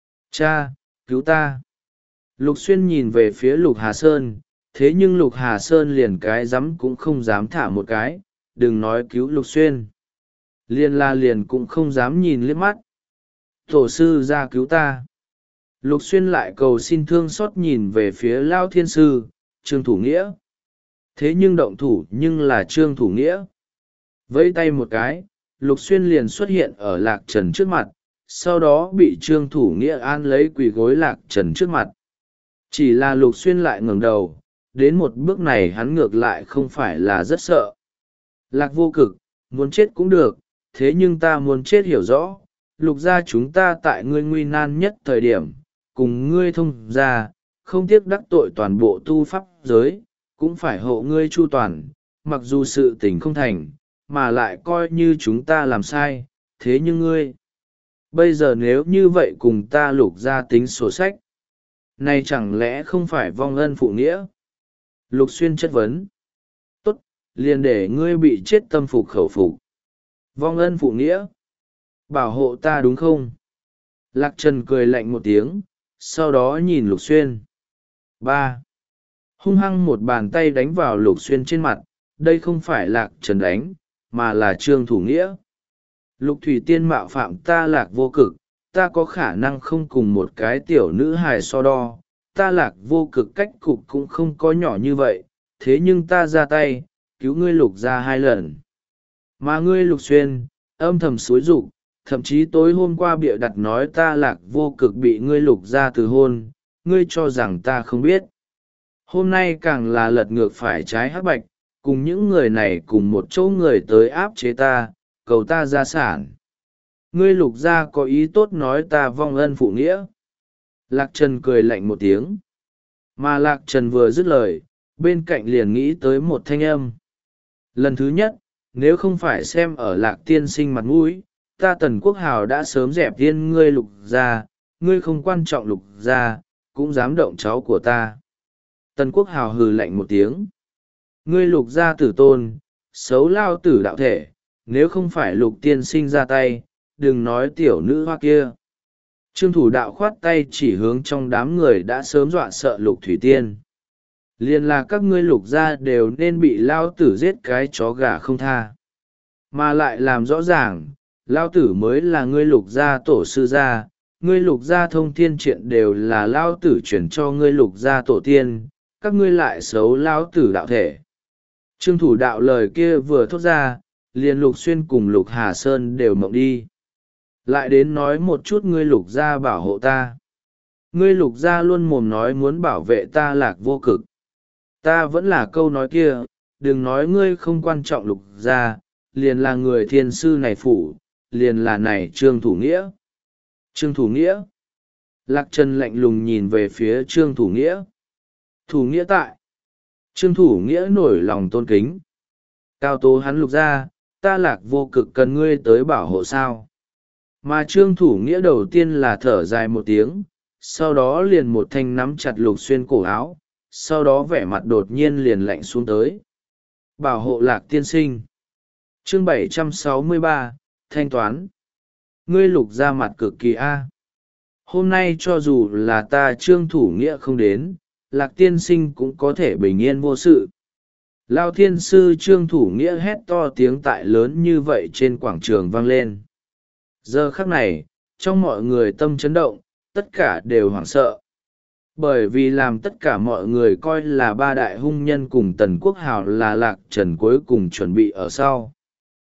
Cha, cứu ta. Lục Xuyên nhìn về phía Lục Hà Sơn, thế nhưng Lục Hà Sơn liền cái dám cũng không dám thả một cái, đừng nói cứu Lục Xuyên. Liền la liền cũng không dám nhìn liếc mắt. Tổ sư ra cứu ta. Lục Xuyên lại cầu xin thương xót nhìn về phía Lao Thiên Sư, Trương Thủ Nghĩa. thế nhưng động thủ nhưng là trương thủ nghĩa. Vẫy tay một cái, Lục Xuyên liền xuất hiện ở Lạc Trần trước mặt, sau đó bị trương thủ nghĩa an lấy quỳ gối Lạc Trần trước mặt. Chỉ là Lục Xuyên lại ngẩng đầu, đến một bước này hắn ngược lại không phải là rất sợ. Lạc Vô Cực, muốn chết cũng được, thế nhưng ta muốn chết hiểu rõ, Lục gia chúng ta tại ngươi nguy nan nhất thời điểm, cùng ngươi thông gia, không tiếc đắc tội toàn bộ tu pháp giới, cũng phải hộ ngươi chu toàn, mặc dù sự tình không thành, mà lại coi như chúng ta làm sai, thế nhưng ngươi, bây giờ nếu như vậy cùng ta Lục gia tính sổ sách, này chẳng lẽ không phải vong ân phụ nghĩa? Lục Xuyên chất vấn. Tốt, liền để ngươi bị chết tâm phục khẩu phục. Vong ân phụ nghĩa. Bảo hộ ta đúng không? Lạc Trần cười lạnh một tiếng, sau đó nhìn Lục Xuyên. Ba. Hung hăng một bàn tay đánh vào Lục Xuyên trên mặt, đây không phải Lạc Trần đánh, mà là Trương Thủ Nghĩa. Lục Thủy Tiên mạo phạm ta Lạc Vô Cực, ta có khả năng không cùng một cái tiểu nữ hài so đo, ta Lạc Vô Cực cách cục cũng không có nhỏ như vậy, thế nhưng ta ra tay, cứu ngươi Lục ra hai lần. Mà ngươi Lục Xuyên, âm thầm xúi rục, thậm chí tối hôm qua bịa đặt nói ta Lạc Vô Cực bị ngươi Lục ra từ hôn, ngươi cho rằng ta không biết. Hôm nay càng là lật ngược phải trái hắc bạch, cùng những người này cùng một chỗ người tới áp chế ta, cầu ta gia sản. Ngươi Lục gia có ý tốt nói ta vong ân phụ nghĩa. Lạc Trần cười lạnh một tiếng. Mà Lạc Trần vừa dứt lời, bên cạnh liền nghĩ tới một thanh âm. Lần thứ nhất, nếu không phải xem ở Lạc tiên sinh mặt mũi, ta Tần Quốc Hào đã sớm dẹp tiên ngươi Lục gia, ngươi không quan trọng Lục gia, cũng dám động cháu của ta. Tần Quốc Hào hừ lạnh một tiếng. Ngươi Lục gia tử tôn, xấu lao tử đạo thể, nếu không phải Lục tiên sinh ra tay, đừng nói tiểu nữ hoa kia. Trương Thủ Đạo khoát tay chỉ hướng trong đám người đã sớm dọa sợ Lục Thủy Tiên. Liền là các ngươi Lục gia đều nên bị lao tử giết cái chó gà không tha. Mà lại làm rõ ràng, lao tử mới là ngươi Lục gia tổ sư gia, ngươi Lục gia thông thiên triện đều là lao tử chuyển cho ngươi Lục gia tổ tiên, các ngươi lại xấu lao tử đạo thể. Trương Thủ Đạo lời kia vừa thốt ra, liền Lục Xuyên cùng Lục Hà Sơn đều mộng đi. Lại đến nói một chút ngươi Lục gia bảo hộ ta. Ngươi Lục gia luôn mồm nói muốn bảo vệ ta Lạc Vô Cực. Ta vẫn là câu nói kia, đừng nói ngươi không quan trọng Lục gia, liền là người thiên sư này phủ, liền là này Trương Thủ Nghĩa. Trương Thủ Nghĩa. Lạc Trần lạnh lùng nhìn về phía Trương Thủ Nghĩa. Thủ Nghĩa tại. Trương Thủ Nghĩa nổi lòng tôn kính. Cao tố hắn Lục gia, ta Lạc Vô Cực cần ngươi tới bảo hộ sao. Mà Trương Thủ Nghĩa đầu tiên là thở dài một tiếng, sau đó liền một thanh nắm chặt Lục Xuyên cổ áo, sau đó vẻ mặt đột nhiên liền lạnh xuống tới. Bảo hộ Lạc tiên sinh. Chương bảy trăm sáu mươi ba, thanh toán. Ngươi Lục ra mặt cực kỳ a. Hôm nay cho dù là ta Trương Thủ Nghĩa không đến, Lạc tiên sinh cũng có thể bình yên vô sự. Lao thiên sư Trương Thủ Nghĩa hét to tiếng tại lớn như vậy trên quảng trường vang lên. Giờ khắc này, trong mọi người tâm chấn động, tất cả đều hoảng sợ. Bởi vì làm tất cả mọi người coi là ba đại hung nhân cùng Tần Quốc Hào là Lạc Trần cuối cùng chuẩn bị ở sau.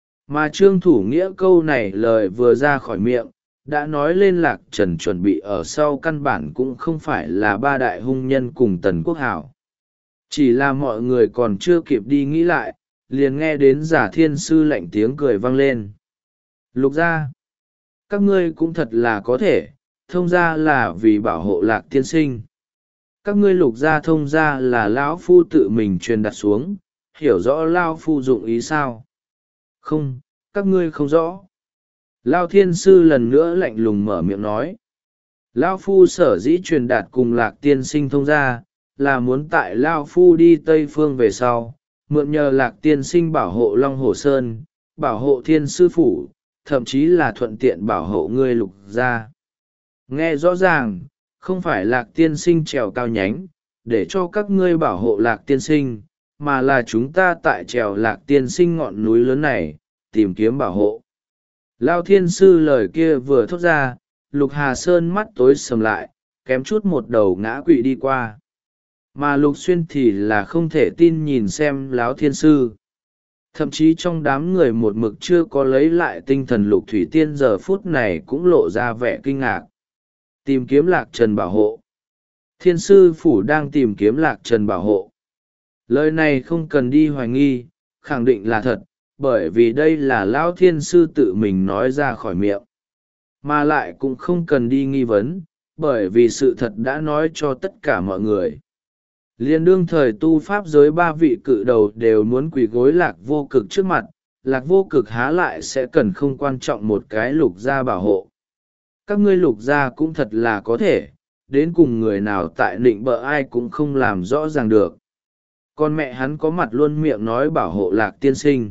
Mà Trương Thủ Nghĩa câu này lời vừa ra khỏi miệng, đã nói lên Lạc Trần chuẩn bị ở sau căn bản cũng không phải là ba đại hung nhân cùng Tần Quốc Hào. Chỉ là mọi người còn chưa kịp đi nghĩ lại, liền nghe đến Giả Thiên Sư lạnh tiếng cười vang lên. Lục gia, các ngươi cũng thật là có thể, thông gia là vì bảo hộ Lạc tiên sinh. Các ngươi Lục gia thông gia là lão phu tự mình truyền đặt xuống, hiểu rõ lão phu dụng ý sao? Không, các ngươi không rõ. Lao Thiên Sư lần nữa lạnh lùng mở miệng nói. Lão phu sở dĩ truyền đạt cùng Lạc tiên sinh thông gia, là muốn tại Lao phu đi Tây Phương về sau, mượn nhờ Lạc tiên sinh bảo hộ Long Hồ Sơn, bảo hộ Thiên Sư Phủ, thậm chí là thuận tiện bảo hộ ngươi Lục gia. Nghe rõ ràng, không phải Lạc tiên sinh trèo cao nhánh, để cho các ngươi bảo hộ Lạc tiên sinh, mà là chúng ta tại trèo Lạc tiên sinh ngọn núi lớn này, tìm kiếm bảo hộ. Lao Thiên Sư lời kia vừa thốt ra, Lục Hà Sơn mắt tối sầm lại, kém chút một đầu ngã quỵ đi qua. mà Lục Xuyên thì là không thể tin nhìn xem Láo Thiên Sư. Thậm chí trong đám người một mực chưa có lấy lại tinh thần Lục Thủy Tiên giờ phút này cũng lộ ra vẻ kinh ngạc. Tìm kiếm Lạc Trần bảo hộ. Thiên sư phủ đang tìm kiếm Lạc Trần bảo hộ. Lời này không cần đi hoài nghi, khẳng định là thật, bởi vì đây là Lão Thiên sư tự mình nói ra khỏi miệng. Mà lại cũng không cần đi nghi vấn, bởi vì sự thật đã nói cho tất cả mọi người. Liên đương thời tu pháp giới ba vị cự đầu đều muốn quỳ gối Lạc Vô Cực trước mặt, Lạc Vô Cực há lại sẽ cần không quan trọng một cái Lục gia bảo hộ. Các ngươi Lục gia cũng thật là có thể, đến cùng người nào tại nịnh bợ ai cũng không làm rõ ràng được. Con mẹ hắn có mặt luôn miệng nói bảo hộ Lạc tiên sinh.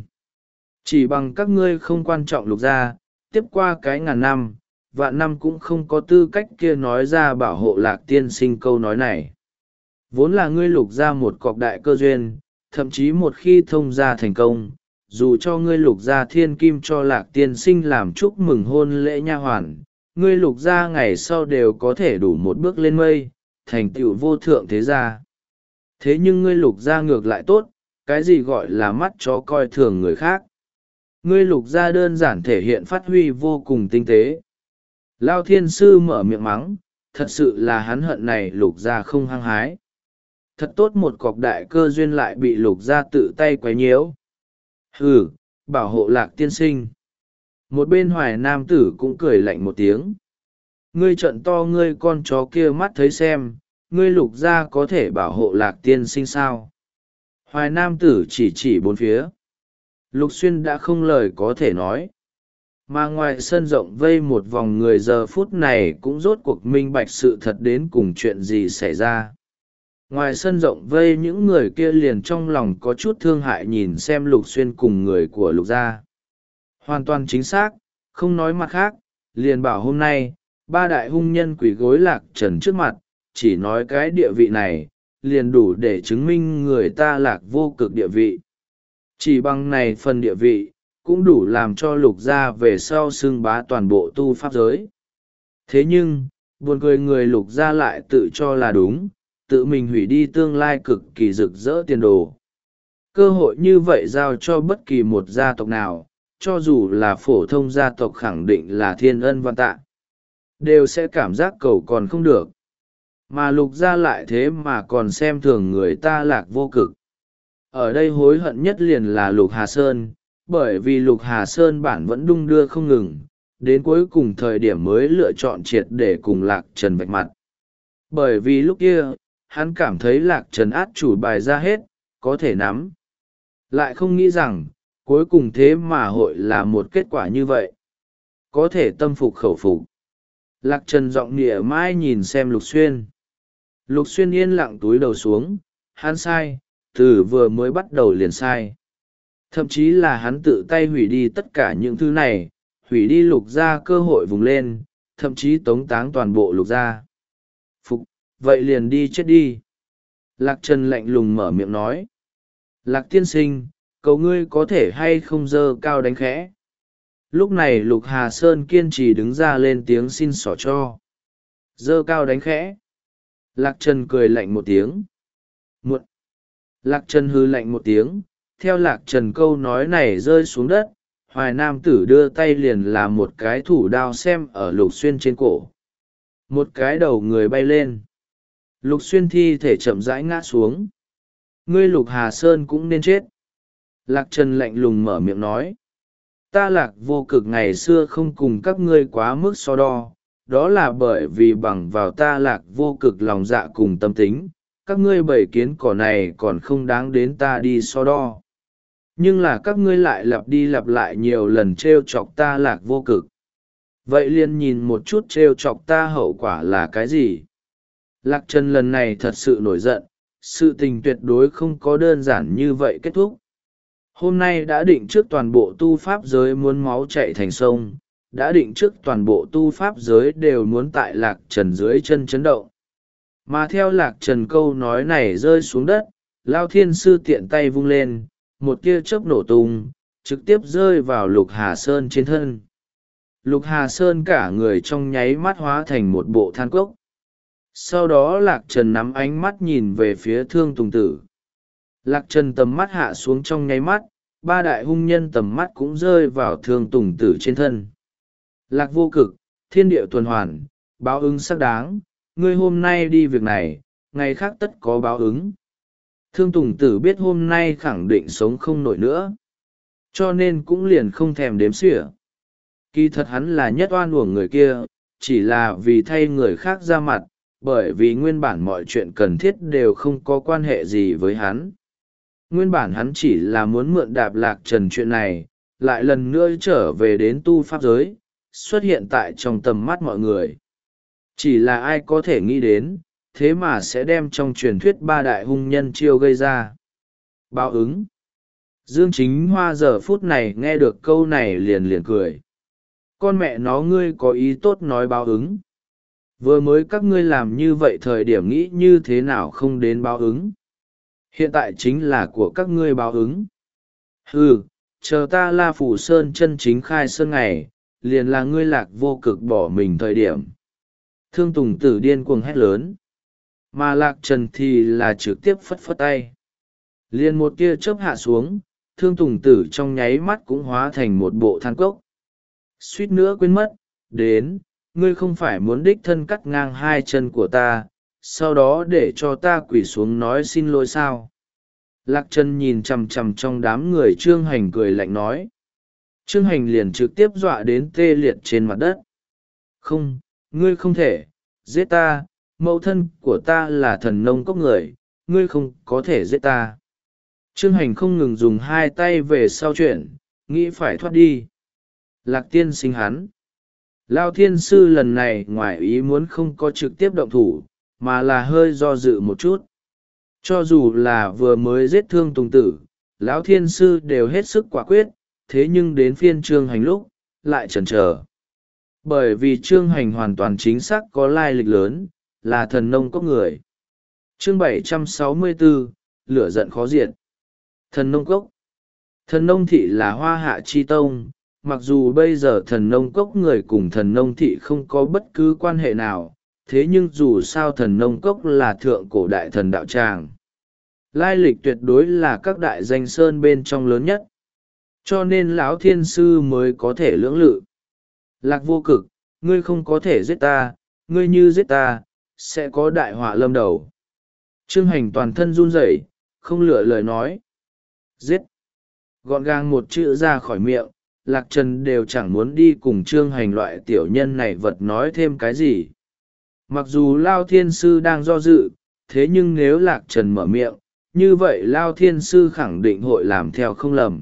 Chỉ bằng các ngươi không quan trọng Lục gia, tiếp qua cái ngàn năm, vạn năm cũng không có tư cách kia nói ra bảo hộ Lạc tiên sinh câu nói này. Vốn là ngươi Lục gia một cọc đại cơ duyên, thậm chí một khi thông gia thành công, dù cho ngươi Lục gia thiên kim cho Lạc tiên sinh làm chúc mừng hôn lễ nha hoàn, ngươi Lục gia ngày sau đều có thể đủ một bước lên mây, thành tựu vô thượng thế gia. Thế nhưng ngươi Lục gia ngược lại tốt, cái gì gọi là mắt chó coi thường người khác. Ngươi Lục gia đơn giản thể hiện phát huy vô cùng tinh tế. Lao Thiên sư mở miệng mắng, thật sự là hắn hận này Lục gia không hăng hái. Thật tốt một cọc đại cơ duyên lại bị Lục gia tự tay quấy nhiễu. Hừ, bảo hộ Lạc tiên sinh. Một bên Hoài Nam tử cũng cười lạnh một tiếng. Ngươi trận to ngươi con chó kia mắt thấy xem, ngươi Lục gia có thể bảo hộ Lạc tiên sinh sao? Hoài Nam tử chỉ chỉ bốn phía. Lục Xuyên đã không lời có thể nói. Mà ngoài sân rộng vây một vòng người giờ phút này cũng rốt cuộc minh bạch sự thật đến cùng chuyện gì xảy ra. Ngoài sân rộng vây những người kia liền trong lòng có chút thương hại nhìn xem Lục Xuyên cùng người của Lục gia. Hoàn toàn chính xác, không nói mặt khác, liền bảo hôm nay, ba đại hung nhân quỷ gối Lạc Trần trước mặt, chỉ nói cái địa vị này, liền đủ để chứng minh người ta Lạc Vô Cực địa vị. Chỉ bằng này phần địa vị, cũng đủ làm cho Lục gia về sau xưng bá toàn bộ tu pháp giới. Thế nhưng, buồn cười người Lục gia lại tự cho là đúng, tự mình hủy đi tương lai cực kỳ rực rỡ tiền đồ. Cơ hội như vậy giao cho bất kỳ một gia tộc nào, cho dù là phổ thông gia tộc khẳng định là thiên ân vạn tạ, đều sẽ cảm giác cầu còn không được. Mà Lục gia lại thế mà còn xem thường người ta Lạc Vô Cực. Ở đây hối hận nhất liền là Lục Hà Sơn, bởi vì Lục Hà Sơn bản vẫn đung đưa không ngừng, đến cuối cùng thời điểm mới lựa chọn triệt để cùng Lạc Trần vạch mặt. Bởi vì lúc kia, hắn cảm thấy Lạc Trần át chủ bài ra hết, có thể nắm. Lại không nghĩ rằng, cuối cùng thế mà hội là một kết quả như vậy. Có thể tâm phục khẩu phục. Lạc Trần giọng nịa mai nhìn xem Lục Xuyên. Lục Xuyên yên lặng túi đầu xuống, hắn sai, từ vừa mới bắt đầu liền sai. Thậm chí là hắn tự tay hủy đi tất cả những thứ này, hủy đi Lục gia cơ hội vùng lên, thậm chí tống táng toàn bộ Lục gia. Phục, vậy liền đi chết đi. Lạc Trần lạnh lùng mở miệng nói. Lạc tiên sinh, cầu ngươi có thể hay không dơ cao đánh khẽ. Lúc này Lục Hà Sơn kiên trì đứng ra lên tiếng xin xỏ cho. Dơ cao đánh khẽ. Lạc Trần cười lạnh một tiếng. Muộn. Lạc Trần hư lạnh một tiếng. Theo Lạc Trần câu nói này rơi xuống đất, Hoài Nam tử đưa tay liền làm một cái thủ đao xem ở Lục Xuyên trên cổ. Một cái đầu người bay lên. Lục Xuyên thi thể chậm rãi ngã xuống. Ngươi Lục Hà Sơn cũng nên chết. Lạc Trần lạnh lùng mở miệng nói. Ta Lạc Vô Cực ngày xưa không cùng các ngươi quá mức so đo, đó là bởi vì bằng vào ta Lạc Vô Cực lòng dạ cùng tâm tính, các ngươi bầy kiến cỏ này còn không đáng đến ta đi so đo. Nhưng là các ngươi lại lặp đi lặp lại nhiều lần trêu chọc ta Lạc Vô Cực. Vậy liền nhìn một chút trêu chọc ta hậu quả là cái gì? Lạc Trần lần này thật sự nổi giận, sự tình tuyệt đối không có đơn giản như vậy kết thúc. Hôm nay đã định trước toàn bộ tu pháp giới muốn máu chạy thành sông, đã định trước toàn bộ tu pháp giới đều muốn tại Lạc Trần dưới chân chấn động. Mà theo Lạc Trần câu nói này rơi xuống đất, Lao Thiên Sư tiện tay vung lên, một tia chớp nổ tung, trực tiếp rơi vào Lục Hà Sơn trên thân. Lục Hà Sơn cả người trong nháy mắt hóa thành một bộ than cốc. Sau đó lạc trần nắm ánh mắt nhìn về phía thương tùng tử. Lạc trần tầm mắt hạ xuống trong nháy mắt, ba đại hung nhân tầm mắt cũng rơi vào thương tùng tử trên thân. Lạc vô cực, thiên địa tuần hoàn, báo ứng xác đáng, ngươi hôm nay đi việc này, ngày khác tất có báo ứng. Thương tùng tử biết hôm nay khẳng định sống không nổi nữa, cho nên cũng liền không thèm đếm xỉa. Kỳ thật hắn là nhất oan uổng người kia, chỉ là vì thay người khác ra mặt, bởi vì nguyên bản mọi chuyện cần thiết đều không có quan hệ gì với hắn. Nguyên bản hắn chỉ là muốn mượn đạp lạc trần chuyện này, lại lần nữa trở về đến tu pháp giới, xuất hiện tại trong tầm mắt mọi người. Chỉ là ai có thể nghĩ đến, thế mà sẽ đem trong truyền thuyết ba đại hung nhân chiêu gây ra. Báo ứng. Dương Chính Hoa giờ phút này nghe được câu này liền liền cười. Con mẹ nó ngươi có ý tốt nói báo ứng. Vừa mới các ngươi làm như vậy thời điểm nghĩ như thế nào không đến báo ứng. Hiện tại chính là của các ngươi báo ứng. Ừ, chờ ta La Phủ Sơn chân chính khai sơn ngày, liền là ngươi lạc vô cực bỏ mình thời điểm. Thương Tùng Tử điên cuồng hét lớn. Mà lạc trần thì là trực tiếp phất phất tay. Liền một tia chớp hạ xuống, Thương Tùng Tử trong nháy mắt cũng hóa thành một bộ than cốc. Suýt nữa quên mất, đến, ngươi không phải muốn đích thân cắt ngang hai chân của ta, sau đó để cho ta quỳ xuống nói xin lỗi sao. Lạc Trần nhìn chằm chằm trong đám người Trương Hành cười lạnh nói. Trương Hành liền trực tiếp dọa đến tê liệt trên mặt đất. Không, ngươi không thể, giết ta, mẫu thân của ta là thần nông cốc người, ngươi không có thể giết ta. Trương Hành không ngừng dùng hai tay về sau chuyển, nghĩ phải thoát đi. Lạc tiên sinh hắn. Lao thiên sư lần này ngoài ý muốn không có trực tiếp động thủ, mà là hơi do dự một chút. Cho dù là vừa mới giết thương Tùng Tử, lão thiên sư đều hết sức quả quyết, thế nhưng đến phiên Trương Hành lúc, lại chần chờ. Bởi vì Trương Hành hoàn toàn chính xác có lai lịch lớn, là thần nông cốc người. Chương bảy trăm sáu mươi bốn, lửa giận khó diệt. Thần nông cốc. Thần nông thị là hoa hạ chi tông, mặc dù bây giờ thần nông cốc người cùng thần nông thị không có bất cứ quan hệ nào, thế nhưng dù sao thần nông cốc là thượng cổ đại thần đạo tràng. Lai lịch tuyệt đối là các đại danh sơn bên trong lớn nhất, cho nên lão thiên sư mới có thể lưỡng lự. Lạc vô cực, ngươi không có thể giết ta, ngươi như giết ta, sẽ có đại họa lâm đầu. Trương Hành toàn thân run rẩy, không lựa lời nói. Giết. Gọn gàng một chữ ra khỏi miệng, Lạc Trần đều chẳng muốn đi cùng Trương Hành loại tiểu nhân này vật nói thêm cái gì. Mặc dù Lao Thiên Sư đang do dự, thế nhưng nếu Lạc Trần mở miệng, như vậy Lao Thiên Sư khẳng định hội làm theo không lầm.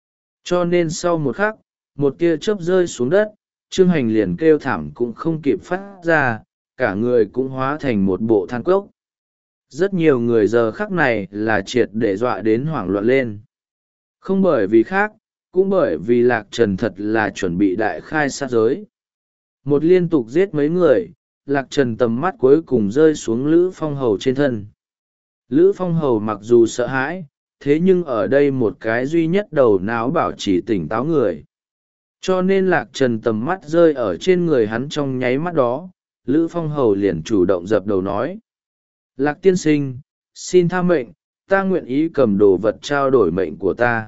Cho nên sau một khắc, một tia chớp rơi xuống đất, Trương Hành liền kêu thảm cũng không kịp phát ra, cả người cũng hóa thành một bộ than cốc. Rất nhiều người giờ khắc này là triệt để dọa đến hoảng loạn lên. Không bởi vì khác, cũng bởi vì Lạc Trần thật là chuẩn bị đại khai sát giới. Một liên tục giết mấy người, Lạc Trần tầm mắt cuối cùng rơi xuống Lữ Phong Hầu trên thân. Lữ Phong Hầu mặc dù sợ hãi, thế nhưng ở đây một cái duy nhất đầu não bảo chỉ tỉnh táo người. Cho nên Lạc Trần tầm mắt rơi ở trên người hắn trong nháy mắt đó, Lữ Phong Hầu liền chủ động dập đầu nói. Lạc tiên sinh, xin tha mệnh, ta nguyện ý cầm đồ vật trao đổi mệnh của ta.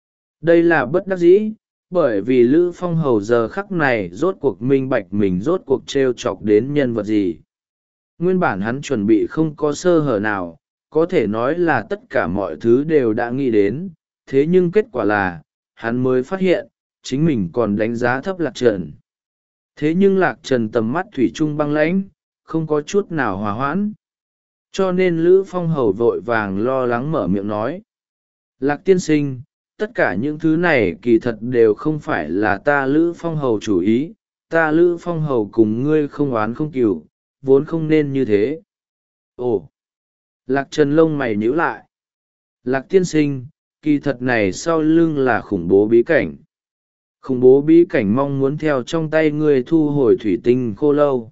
Đây là bất đắc dĩ, bởi vì Lữ Phong Hầu giờ khắc này rốt cuộc minh bạch mình rốt cuộc trêu chọc đến nhân vật gì. Nguyên bản hắn chuẩn bị không có sơ hở nào, có thể nói là tất cả mọi thứ đều đã nghĩ đến, thế nhưng kết quả là, hắn mới phát hiện, chính mình còn đánh giá thấp Lạc Trần. Thế nhưng Lạc Trần tầm mắt thủy chung băng lãnh, không có chút nào hòa hoãn. Cho nên Lữ Phong Hầu vội vàng lo lắng mở miệng nói. Lạc tiên sinh, tất cả những thứ này kỳ thật đều không phải là ta Lữ Phong Hầu chủ ý, ta Lữ Phong Hầu cùng ngươi không oán không cừu, vốn không nên như thế. Ồ! Lạc Trần lông mày nhíu lại. Lạc tiên sinh, kỳ thật này sau lưng là khủng bố bí cảnh. Khủng bố bí cảnh mong muốn theo trong tay ngươi thu hồi thủy tinh khô lâu.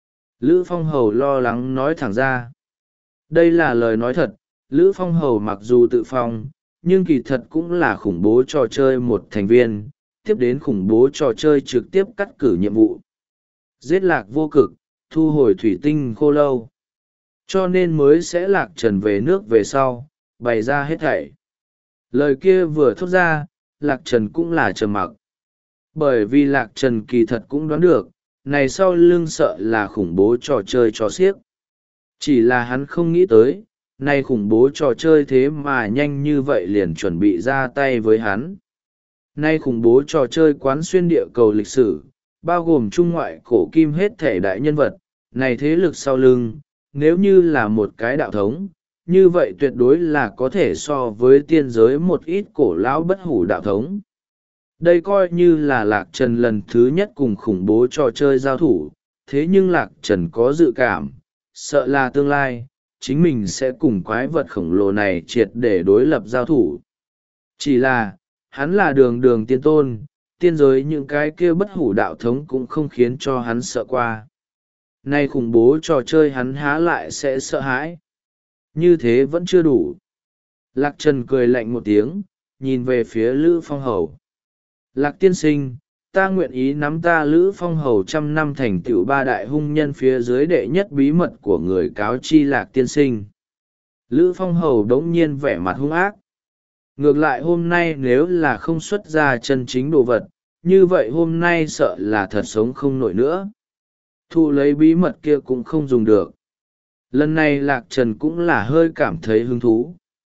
Lữ Phong Hầu lo lắng nói thẳng ra. Đây là lời nói thật, Lữ Phong Hầu mặc dù tự phong, nhưng kỳ thật cũng là khủng bố trò chơi một thành viên, tiếp đến khủng bố trò chơi trực tiếp cắt cử nhiệm vụ. Giết Lạc vô cực, thu hồi thủy tinh khô lâu. cho nên mới sẽ lạc trần về nước về sau bày ra hết thảy. Lời kia vừa thốt ra, lạc trần cũng là trầm mặc. Bởi vì lạc trần kỳ thật cũng đoán được, này sau lưng sợ là khủng bố trò chơi trò xiếc. Chỉ là hắn không nghĩ tới, này khủng bố trò chơi thế mà nhanh như vậy liền chuẩn bị ra tay với hắn. Nay khủng bố trò chơi quán xuyên địa cầu lịch sử, bao gồm trung ngoại cổ kim hết thể đại nhân vật, này thế lực sau lưng, nếu như là một cái đạo thống, như vậy tuyệt đối là có thể so với tiên giới một ít cổ lão bất hủ đạo thống. Đây coi như là lạc trần lần thứ nhất cùng khủng bố trò chơi giao thủ, thế nhưng lạc trần có dự cảm, sợ là tương lai, chính mình sẽ cùng quái vật khổng lồ này triệt để đối lập giao thủ. Chỉ là, hắn là đường đường tiên tôn, tiên giới những cái kia bất hủ đạo thống cũng không khiến cho hắn sợ qua. Nay khủng bố trò chơi hắn há lại sẽ sợ hãi. Như thế vẫn chưa đủ. Lạc Trần cười lạnh một tiếng, nhìn về phía Lữ Phong Hầu. Lạc tiên sinh, ta nguyện ý nắm ta Lữ Phong Hầu trăm năm thành tựu ba đại hung nhân phía dưới đệ nhất bí mật của người cáo chi Lạc tiên sinh. Lữ Phong Hầu đống nhiên vẻ mặt hung ác. Ngược lại hôm nay nếu là không xuất ra chân chính đồ vật, như vậy hôm nay sợ là thật sống không nổi nữa. Thu lấy bí mật kia cũng không dùng được. Lần này Lạc Trần cũng là hơi cảm thấy hứng thú.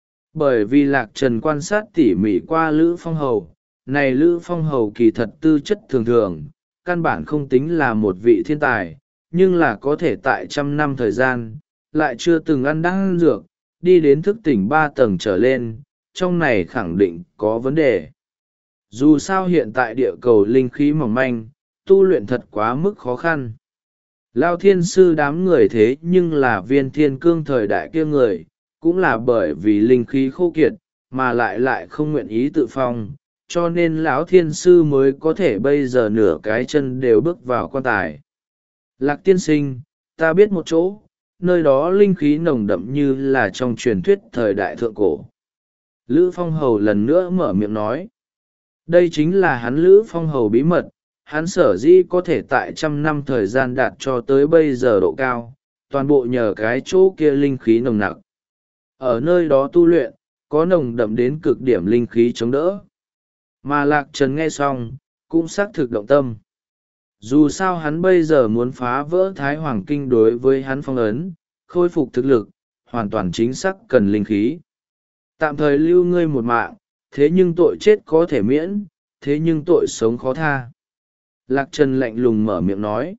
Bởi vì Lạc Trần quan sát tỉ mỉ qua Lữ Phong Hầu, này Lữ Phong Hầu kỳ thật tư chất thường thường, căn bản không tính là một vị thiên tài, nhưng là có thể tại trăm năm thời gian, lại chưa từng ăn đan dược, đi đến thức tỉnh ba tầng trở lên, trong này khẳng định có vấn đề. Dù sao hiện tại địa cầu linh khí mỏng manh, tu luyện thật quá mức khó khăn. Lao thiên sư đám người thế nhưng là viên thiên cương thời đại kia người, cũng là bởi vì linh khí khô kiệt, mà lại lại không nguyện ý tự phong, cho nên lão thiên sư mới có thể bây giờ nửa cái chân đều bước vào quan tài. Lạc tiên sinh, ta biết một chỗ, nơi đó linh khí nồng đậm như là trong truyền thuyết thời đại thượng cổ. Lữ Phong Hầu lần nữa mở miệng nói. Đây chính là hắn Lữ Phong Hầu bí mật, hắn sở dĩ có thể tại trăm năm thời gian đạt cho tới bây giờ độ cao, toàn bộ nhờ cái chỗ kia linh khí nồng nặc. Ở nơi đó tu luyện, có nồng đậm đến cực điểm linh khí chống đỡ. Mà Lạc Trần nghe xong, cũng xác thực động tâm. Dù sao hắn bây giờ muốn phá vỡ Thái Hoàng Kinh đối với hắn phong ấn, khôi phục thực lực, hoàn toàn chính xác cần linh khí. Tạm thời lưu ngươi một mạng, thế nhưng tội chết có thể miễn, thế nhưng tội sống khó tha. Lạc Trần lạnh lùng mở miệng nói.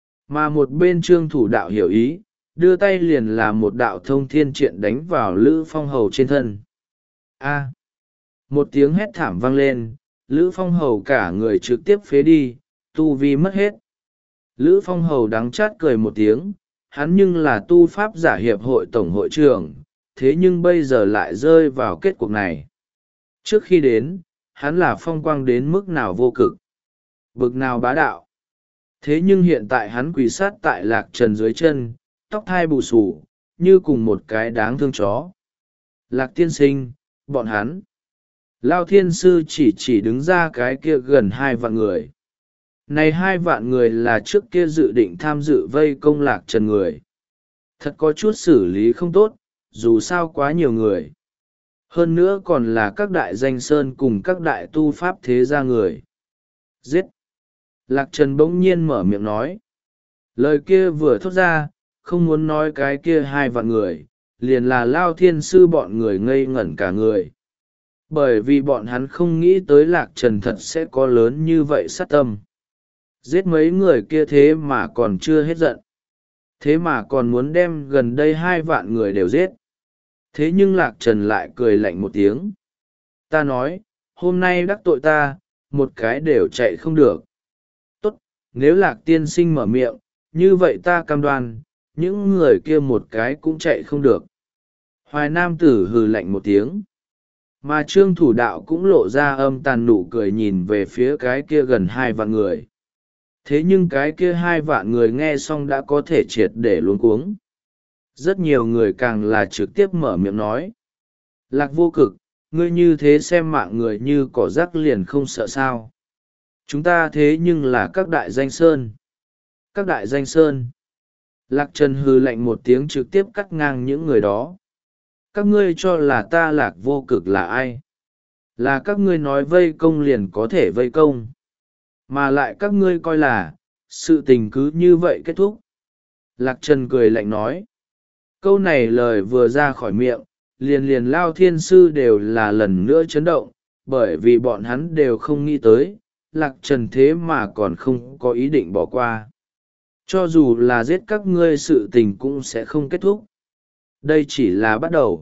Mà một bên trương thủ đạo hiểu ý, đưa tay liền là một đạo thông thiên triện đánh vào Lữ Phong Hầu trên thân. A. Một tiếng hét thảm vang lên, Lữ Phong Hầu cả người trực tiếp phế đi, tu vi mất hết. Lữ Phong Hầu đắng chát cười một tiếng, hắn nhưng là tu pháp giả hiệp hội tổng hội trưởng, thế nhưng bây giờ lại rơi vào kết cục này. Trước khi đến, hắn là phong quang đến mức nào vô cực, bực nào bá đạo. Thế nhưng hiện tại hắn quỳ sát tại Lạc Trần dưới chân, tóc thai bù xù, như cùng một cái đáng thương chó. Lạc tiên sinh, bọn hắn. Lao thiên sư chỉ chỉ đứng ra cái kia gần hai vạn người. Này hai vạn người là trước kia dự định tham dự vây công Lạc Trần người. Thật có chút xử lý không tốt, dù sao quá nhiều người. Hơn nữa còn là các đại danh sơn cùng các đại tu pháp thế gia người. Giết! Lạc Trần bỗng nhiên mở miệng nói. Lời kia vừa thốt ra, không muốn nói cái kia hai vạn người, liền là Lao thiên sư bọn người ngây ngẩn cả người. Bởi vì bọn hắn không nghĩ tới Lạc Trần thật sẽ có lớn như vậy sát tâm. Giết mấy người kia thế mà còn chưa hết giận. Thế mà còn muốn đem gần đây hai vạn người đều giết. Thế nhưng Lạc Trần lại cười lạnh một tiếng. Ta nói, hôm nay đắc tội ta, một cái đều chạy không được. Tốt, nếu Lạc tiên sinh mở miệng, như vậy ta cam đoan, những người kia một cái cũng chạy không được. Hoài Nam tử hừ lạnh một tiếng. Mà trương thủ đạo cũng lộ ra âm tàn nụ cười nhìn về phía cái kia gần hai vạn người. Thế nhưng cái kia hai vạn người nghe xong đã có thể triệt để luống cuống. Rất nhiều người càng là trực tiếp mở miệng nói. Lạc vô cực, ngươi như thế xem mạng người như cỏ rác liền không sợ sao. Chúng ta thế nhưng là các đại danh sơn. Các đại danh sơn. Lạc Trần hừ lạnh một tiếng trực tiếp cắt ngang những người đó. Các ngươi cho là ta Lạc Vô Cực là ai? Là các ngươi nói vây công liền có thể vây công. Mà lại các ngươi coi là, sự tình cứ như vậy kết thúc. Lạc Trần cười lạnh nói. Câu này lời vừa ra khỏi miệng, liền liền Lao Thiên Sư đều là lần nữa chấn động, bởi vì bọn hắn đều không nghĩ tới, Lạc Trần thế mà còn không có ý định bỏ qua. Cho dù là giết các ngươi sự tình cũng sẽ không kết thúc. Đây chỉ là bắt đầu.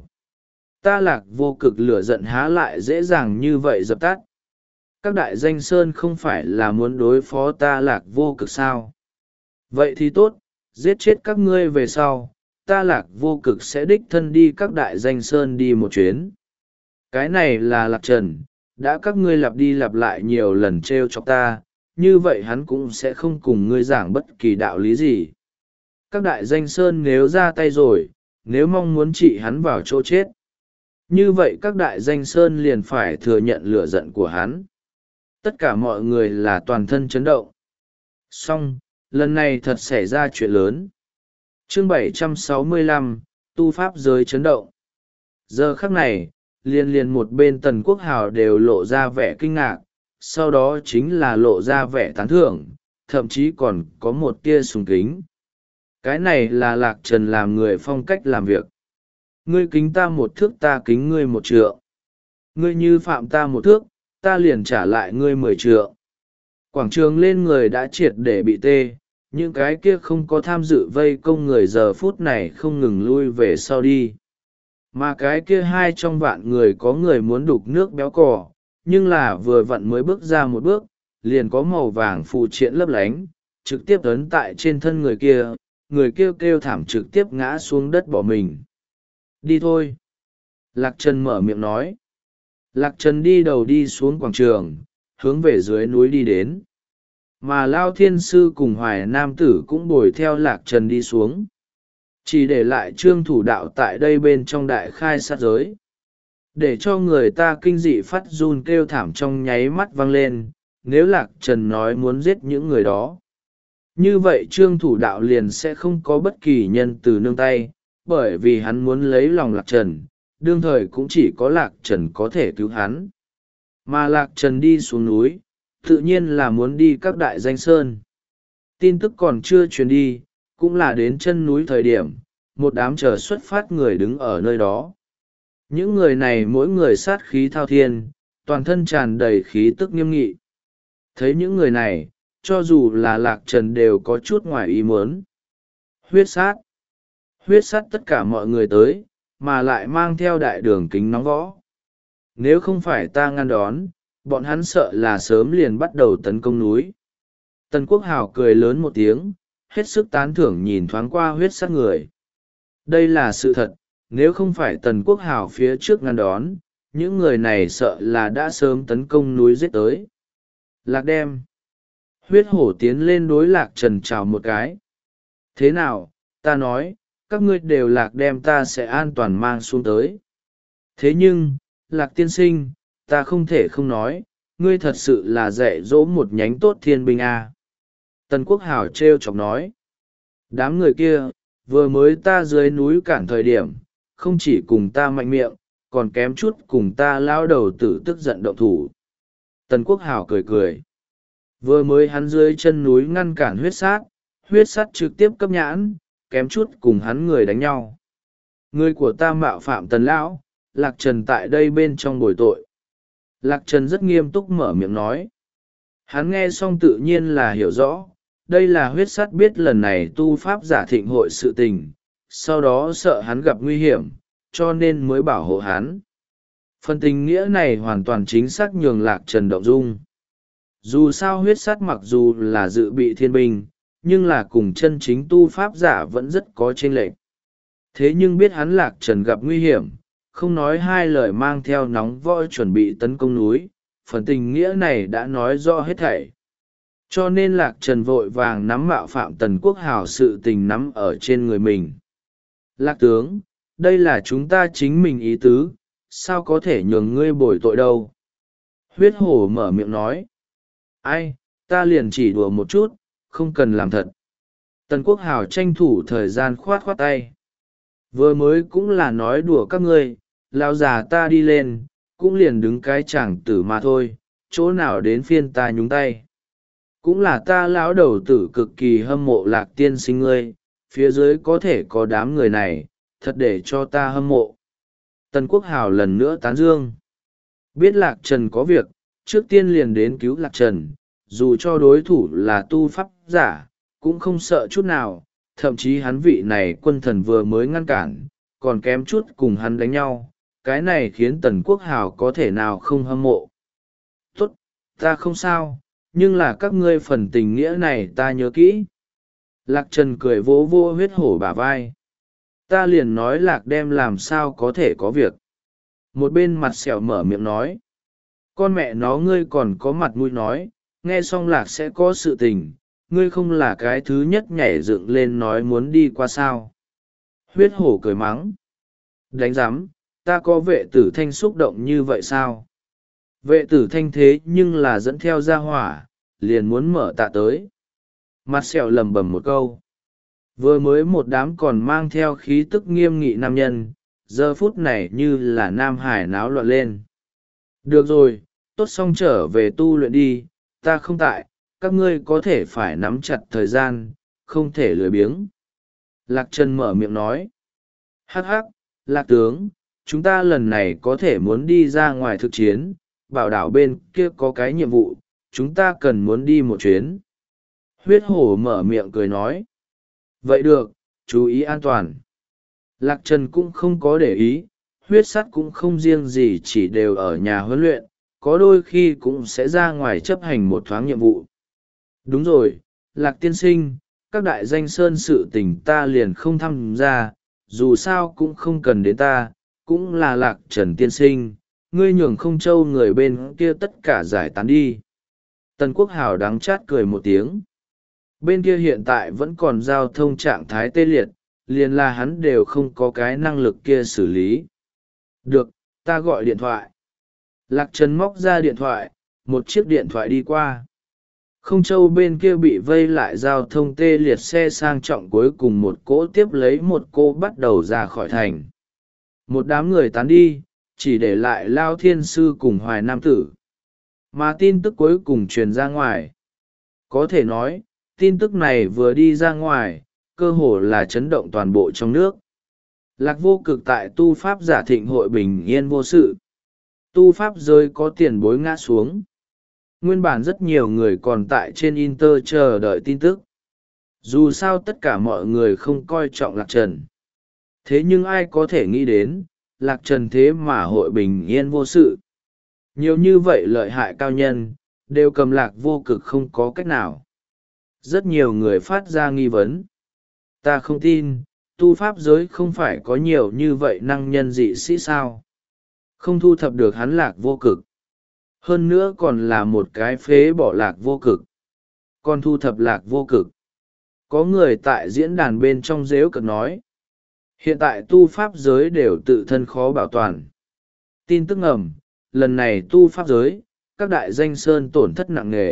Ta Lạc Vô Cực lửa giận há lại dễ dàng như vậy dập tắt. Các đại danh sơn không phải là muốn đối phó ta Lạc Vô Cực sao? Vậy thì tốt, giết chết các ngươi về sau, ta Lạc Vô Cực sẽ đích thân đi các đại danh sơn đi một chuyến. Cái này là Lạc Trần, đã các ngươi lặp đi lặp lại nhiều lần trêu chọc ta, như vậy hắn cũng sẽ không cùng ngươi giảng bất kỳ đạo lý gì. Các đại danh sơn nếu ra tay rồi, nếu mong muốn trị hắn vào chỗ chết, như vậy các đại danh sơn liền phải thừa nhận lửa giận của hắn. Tất cả mọi người là toàn thân chấn động. Song, lần này thật xảy ra chuyện lớn. Chương bảy trăm sáu mươi lăm, tu pháp giới chấn động. Giờ khắc này, liên liên một bên Tần Quốc Hào đều lộ ra vẻ kinh ngạc, sau đó chính là lộ ra vẻ tán thưởng, thậm chí còn có một tia sùng kính. Cái này là Lạc Trần làm người phong cách làm việc. Ngươi kính ta một thước ta kính ngươi một trượng. Ngươi như phạm ta một thước, ta liền trả lại ngươi mười trượng. Quảng trường lên người đã triệt để bị tê, những cái kia không có tham dự vây công người giờ phút này không ngừng lui về sau đi. Mà cái kia hai trong vạn người có người muốn đục nước béo cò, nhưng là vừa vặn mới bước ra một bước, liền có màu vàng phụ triện lấp lánh, trực tiếp ấn tại trên thân người kia, người kêu kêu thảm trực tiếp ngã xuống đất bỏ mình. Đi thôi. Lạc Trần mở miệng nói. Lạc Trần đi đầu đi xuống quảng trường, hướng về dưới núi đi đến. Mà Lao Thiên Sư cùng Hoài Nam Tử cũng bồi theo Lạc Trần đi xuống. Chỉ để lại Trương Thủ Đạo tại đây bên trong đại khai sát giới. Để cho người ta kinh dị phát run kêu thảm trong nháy mắt vang lên, nếu Lạc Trần nói muốn giết những người đó. Như vậy Trương Thủ Đạo liền sẽ không có bất kỳ nhân từ nương tay, bởi vì hắn muốn lấy lòng Lạc Trần, đương thời cũng chỉ có Lạc Trần có thể cứu hắn. Mà Lạc Trần đi xuống núi, tự nhiên là muốn đi các đại danh sơn. Tin tức còn chưa truyền đi, cũng là đến chân núi thời điểm, một đám chờ xuất phát người đứng ở nơi đó. Những người này mỗi người sát khí thao thiên, toàn thân tràn đầy khí tức nghiêm nghị. Thấy những người này, cho dù là Lạc Trần đều có chút ngoài ý muốn. Huyết sát. Huyết sát tất cả mọi người tới, mà lại mang theo đại đường kính nóng võ. Nếu không phải ta ngăn đón, bọn hắn sợ là sớm liền bắt đầu tấn công núi. Tần Quốc Hào cười lớn một tiếng, hết sức tán thưởng nhìn thoáng qua huyết sát người. Đây là sự thật, nếu không phải Tần Quốc Hào phía trước ngăn đón, những người này sợ là đã sớm tấn công núi giết tới. Lạc đem. Huyết hổ tiến lên đối Lạc Trần chào một cái. Thế nào, ta nói, các ngươi đều Lạc đem ta sẽ an toàn mang xuống tới. Thế nhưng, Lạc tiên sinh, ta không thể không nói, ngươi thật sự là dạy dỗ một nhánh tốt thiên binh a. Tần Quốc Hào trêu chọc nói. Đám người kia, vừa mới ta dưới núi cản thời điểm, không chỉ cùng ta mạnh miệng, còn kém chút cùng ta lao đầu tử tức giận động thủ. Tần Quốc Hào cười cười. Vừa mới hắn dưới chân núi ngăn cản huyết sát, huyết sát trực tiếp cấp nhãn, kém chút cùng hắn người đánh nhau. Người của ta mạo phạm Tần Lão, Lạc Trần tại đây bên trong bồi tội. Lạc Trần rất nghiêm túc mở miệng nói. Hắn nghe xong tự nhiên là hiểu rõ, đây là huyết sát biết lần này tu pháp giả thịnh hội sự tình, sau đó sợ hắn gặp nguy hiểm, cho nên mới bảo hộ hắn. Phần tình nghĩa này hoàn toàn chính xác nhường Lạc Trần động dung. Dù sao huyết sát mặc dù là dự bị thiên binh, nhưng là cùng chân chính tu pháp giả vẫn rất có chênh lệch. Thế nhưng biết hắn Lạc Trần gặp nguy hiểm, không nói hai lời mang theo nóng vội chuẩn bị tấn công núi, phần tình nghĩa này đã nói rõ hết thảy. Cho nên Lạc Trần vội vàng nắm mạo phạm Tần Quốc Hào sự tình nắm ở trên người mình. Lạc tướng, đây là chúng ta chính mình ý tứ, sao có thể nhường ngươi bồi tội đâu. Huyết hổ mở miệng nói. Ai, ta liền chỉ đùa một chút, không cần làm thật. Tần Quốc Hào tranh thủ thời gian khoát khoát tay. Vừa mới cũng là nói đùa các ngươi, lão già ta đi lên, cũng liền đứng cái chàng tử mà thôi, chỗ nào đến phiên ta nhúng tay. Cũng là ta lão đầu tử cực kỳ hâm mộ Lạc tiên sinh ngươi, phía dưới có thể có đám người này, thật để cho ta hâm mộ. Tần Quốc Hào lần nữa tán dương. Biết Lạc Trần có việc, trước tiên liền đến cứu Lạc Trần, dù cho đối thủ là tu pháp giả, cũng không sợ chút nào, thậm chí hắn vị này quân thần vừa mới ngăn cản, còn kém chút cùng hắn đánh nhau, cái này khiến Tần Quốc Hào có thể nào không hâm mộ. Tốt, ta không sao, nhưng là các ngươi phần tình nghĩa này ta nhớ kỹ. Lạc Trần cười vỗ vô huyết hổ bả vai. Ta liền nói Lạc đem làm sao có thể có việc. Một bên mặt sẹo mở miệng nói. Con mẹ nó ngươi còn có mặt mũi nói, nghe xong Lạc sẽ có sự tình, ngươi không là cái thứ nhất nhảy dựng lên nói muốn đi qua sao. Huyết hổ cười mắng. Đánh giám, ta có vệ tử thanh xúc động như vậy sao? Vệ tử thanh thế nhưng là dẫn theo ra hỏa, liền muốn mở tạ tới. Mặt sẹo lầm bầm một câu. Vừa mới một đám còn mang theo khí tức nghiêm nghị nam nhân, giờ phút này như là nam hải náo loạn lên. Được rồi, tốt xong trở về tu luyện đi, ta không tại, các ngươi có thể phải nắm chặt thời gian, không thể lười biếng. Lạc Trần mở miệng nói. Hắc hắc, Lạc tướng, chúng ta lần này có thể muốn đi ra ngoài thực chiến, bảo đảo bên kia có cái nhiệm vụ, chúng ta cần muốn đi một chuyến. Huyết hổ mở miệng cười nói. Vậy được, chú ý an toàn. Lạc Trần cũng không có để ý, huyết sắt cũng không riêng gì chỉ đều ở nhà huấn luyện, có đôi khi cũng sẽ ra ngoài chấp hành một thoáng nhiệm vụ. Đúng rồi, Lạc tiên sinh, các đại danh sơn sự tình ta liền không tham gia, dù sao cũng không cần đến ta, cũng là Lạc Trần tiên sinh, ngươi nhường không châu người bên kia tất cả giải tán đi. Tần Quốc Hào đắng chát cười một tiếng. Bên kia hiện tại vẫn còn giao thông trạng thái tê liệt, liền là hắn đều không có cái năng lực kia xử lý. Được, ta gọi điện thoại. Lạc Trần móc ra điện thoại, một chiếc điện thoại đi qua. Không châu bên kia bị vây lại giao thông tê liệt xe sang trọng cuối cùng một cỗ tiếp lấy một cô bắt đầu ra khỏi thành. Một đám người tán đi, chỉ để lại Lao Thiên Sư cùng Hoài Nam Tử. Mà tin tức cuối cùng truyền ra ngoài. Có thể nói, tin tức này vừa đi ra ngoài, cơ hồ là chấn động toàn bộ trong nước. Lạc Vô Cực tại tu pháp giả thịnh hội bình yên vô sự. Tu pháp giới có tiền bối ngã xuống. Nguyên bản rất nhiều người còn tại trên Inter chờ đợi tin tức. Dù sao tất cả mọi người không coi trọng Lạc Trần. Thế nhưng ai có thể nghĩ đến, Lạc Trần thế mà hội bình yên vô sự. Nhiều như vậy lợi hại cao nhân, đều cầm Lạc Vô Cực không có cách nào. Rất nhiều người phát ra nghi vấn. Ta không tin, tu pháp giới không phải có nhiều như vậy năng nhân dị sĩ sao. Không thu thập được hắn Lạc Vô Cực. Hơn nữa còn là một cái phế bỏ Lạc Vô Cực. Còn thu thập Lạc Vô Cực. Có người tại diễn đàn bên trong rếu cợt nói. Hiện tại tu pháp giới đều tự thân khó bảo toàn. Tin tức ngầm, lần này tu pháp giới, các đại danh sơn tổn thất nặng nề.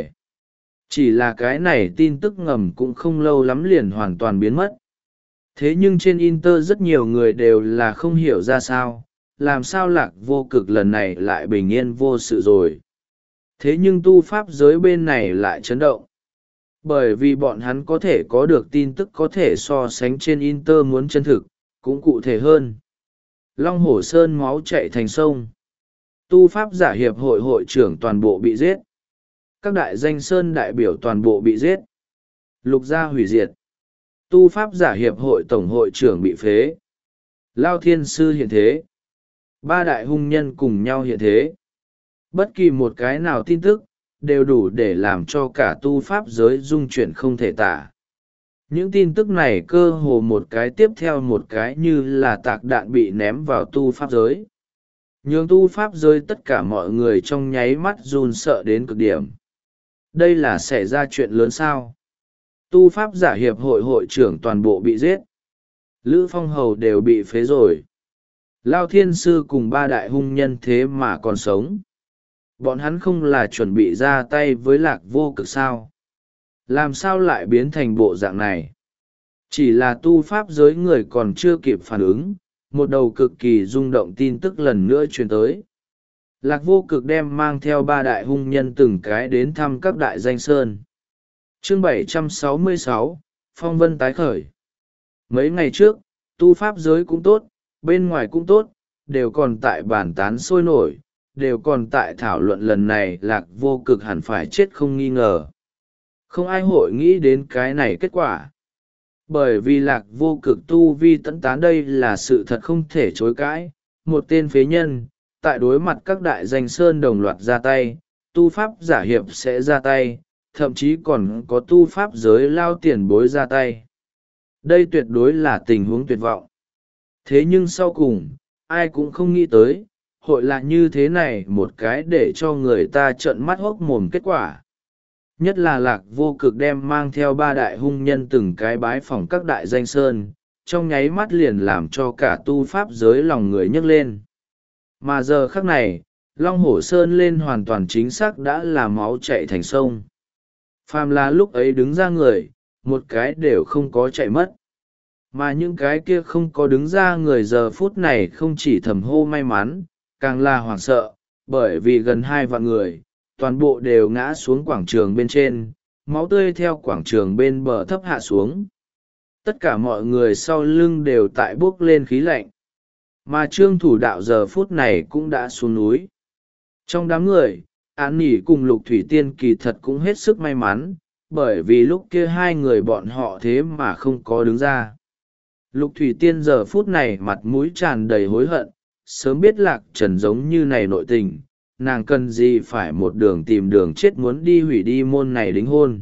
Chỉ là cái này tin tức ngầm cũng không lâu lắm liền hoàn toàn biến mất. Thế nhưng trên Inter rất nhiều người đều là không hiểu ra sao, làm sao Lạc Vô Cực lần này lại bình yên vô sự rồi. Thế nhưng tu pháp giới bên này lại chấn động. Bởi vì bọn hắn có thể có được tin tức có thể so sánh trên Inter muốn chân thực, cũng cụ thể hơn. Long Hổ Sơn máu chạy thành sông. Tu pháp giả hiệp hội hội trưởng toàn bộ bị giết. Các đại danh sơn đại biểu toàn bộ bị giết. Lục gia hủy diệt. Tu pháp giả hiệp hội tổng hội trưởng bị phế. Lao Thiên Sư hiện thế. Ba đại hung nhân cùng nhau hiện thế. Bất kỳ một cái nào tin tức, đều đủ để làm cho cả tu pháp giới dung chuyển không thể tả. Những tin tức này cơ hồ một cái tiếp theo một cái như là tạc đạn bị ném vào tu pháp giới. Nhường tu pháp giới tất cả mọi người trong nháy mắt run sợ đến cực điểm. Đây là xảy ra chuyện lớn sao? Tu pháp giả hiệp hội hội trưởng toàn bộ bị giết. Lữ Phong Hầu đều bị phế rồi. Lao Thiên Sư cùng ba đại hung nhân thế mà còn sống. Bọn hắn không là chuẩn bị ra tay với Lạc Vô Cực sao? Làm sao lại biến thành bộ dạng này? Chỉ là tu pháp giới người còn chưa kịp phản ứng, một đầu cực kỳ rung động tin tức lần nữa truyền tới. Lạc Vô Cực đem mang theo ba đại hung nhân từng cái đến thăm các đại danh sơn. Chương bảy trăm sáu mươi sáu, Phong vân tái khởi. Mấy ngày trước, tu pháp giới cũng tốt, bên ngoài cũng tốt, đều còn tại bàn tán sôi nổi, đều còn tại thảo luận lần này Lạc Vô Cực hẳn phải chết không nghi ngờ. Không ai hội nghĩ đến cái này kết quả. Bởi vì Lạc Vô Cực tu vi tận tán đây là sự thật không thể chối cãi, một tên phế nhân, tại đối mặt các đại danh sơn đồng loạt ra tay, tu pháp giả hiệp sẽ ra tay, thậm chí còn có tu pháp giới lao tiền bối ra tay. Đây tuyệt đối là tình huống tuyệt vọng. Thế nhưng sau cùng, ai cũng không nghĩ tới, hội là như thế này một cái để cho người ta trợn mắt hốc mồm kết quả. Nhất là Lạc Vô Cực đem mang theo ba đại hung nhân từng cái bái phỏng các đại danh sơn, trong nháy mắt liền làm cho cả tu pháp giới lòng người nhấc lên. Mà giờ khắc này, Long Hổ Sơn lên hoàn toàn chính xác đã là máu chạy thành sông. Phàm là lúc ấy đứng ra người, một cái đều không có chạy mất. Mà những cái kia không có đứng ra người giờ phút này không chỉ thầm hô may mắn, càng là hoảng sợ, bởi vì gần hai vạn người, toàn bộ đều ngã xuống quảng trường bên trên, máu tươi theo quảng trường bên bờ thấp hạ xuống. Tất cả mọi người sau lưng đều tại bốc lên khí lạnh. Mà Trương Thủ Đạo giờ phút này cũng đã xuống núi. Trong đám người, Án Nỉ cùng Lục Thủy Tiên kỳ thật cũng hết sức may mắn, bởi vì lúc kia hai người bọn họ thế mà không có đứng ra. Lục Thủy Tiên giờ phút này mặt mũi tràn đầy hối hận, sớm biết Lạc Trần giống như này nội tình, nàng cần gì phải một đường tìm đường chết muốn đi hủy đi môn này đính hôn.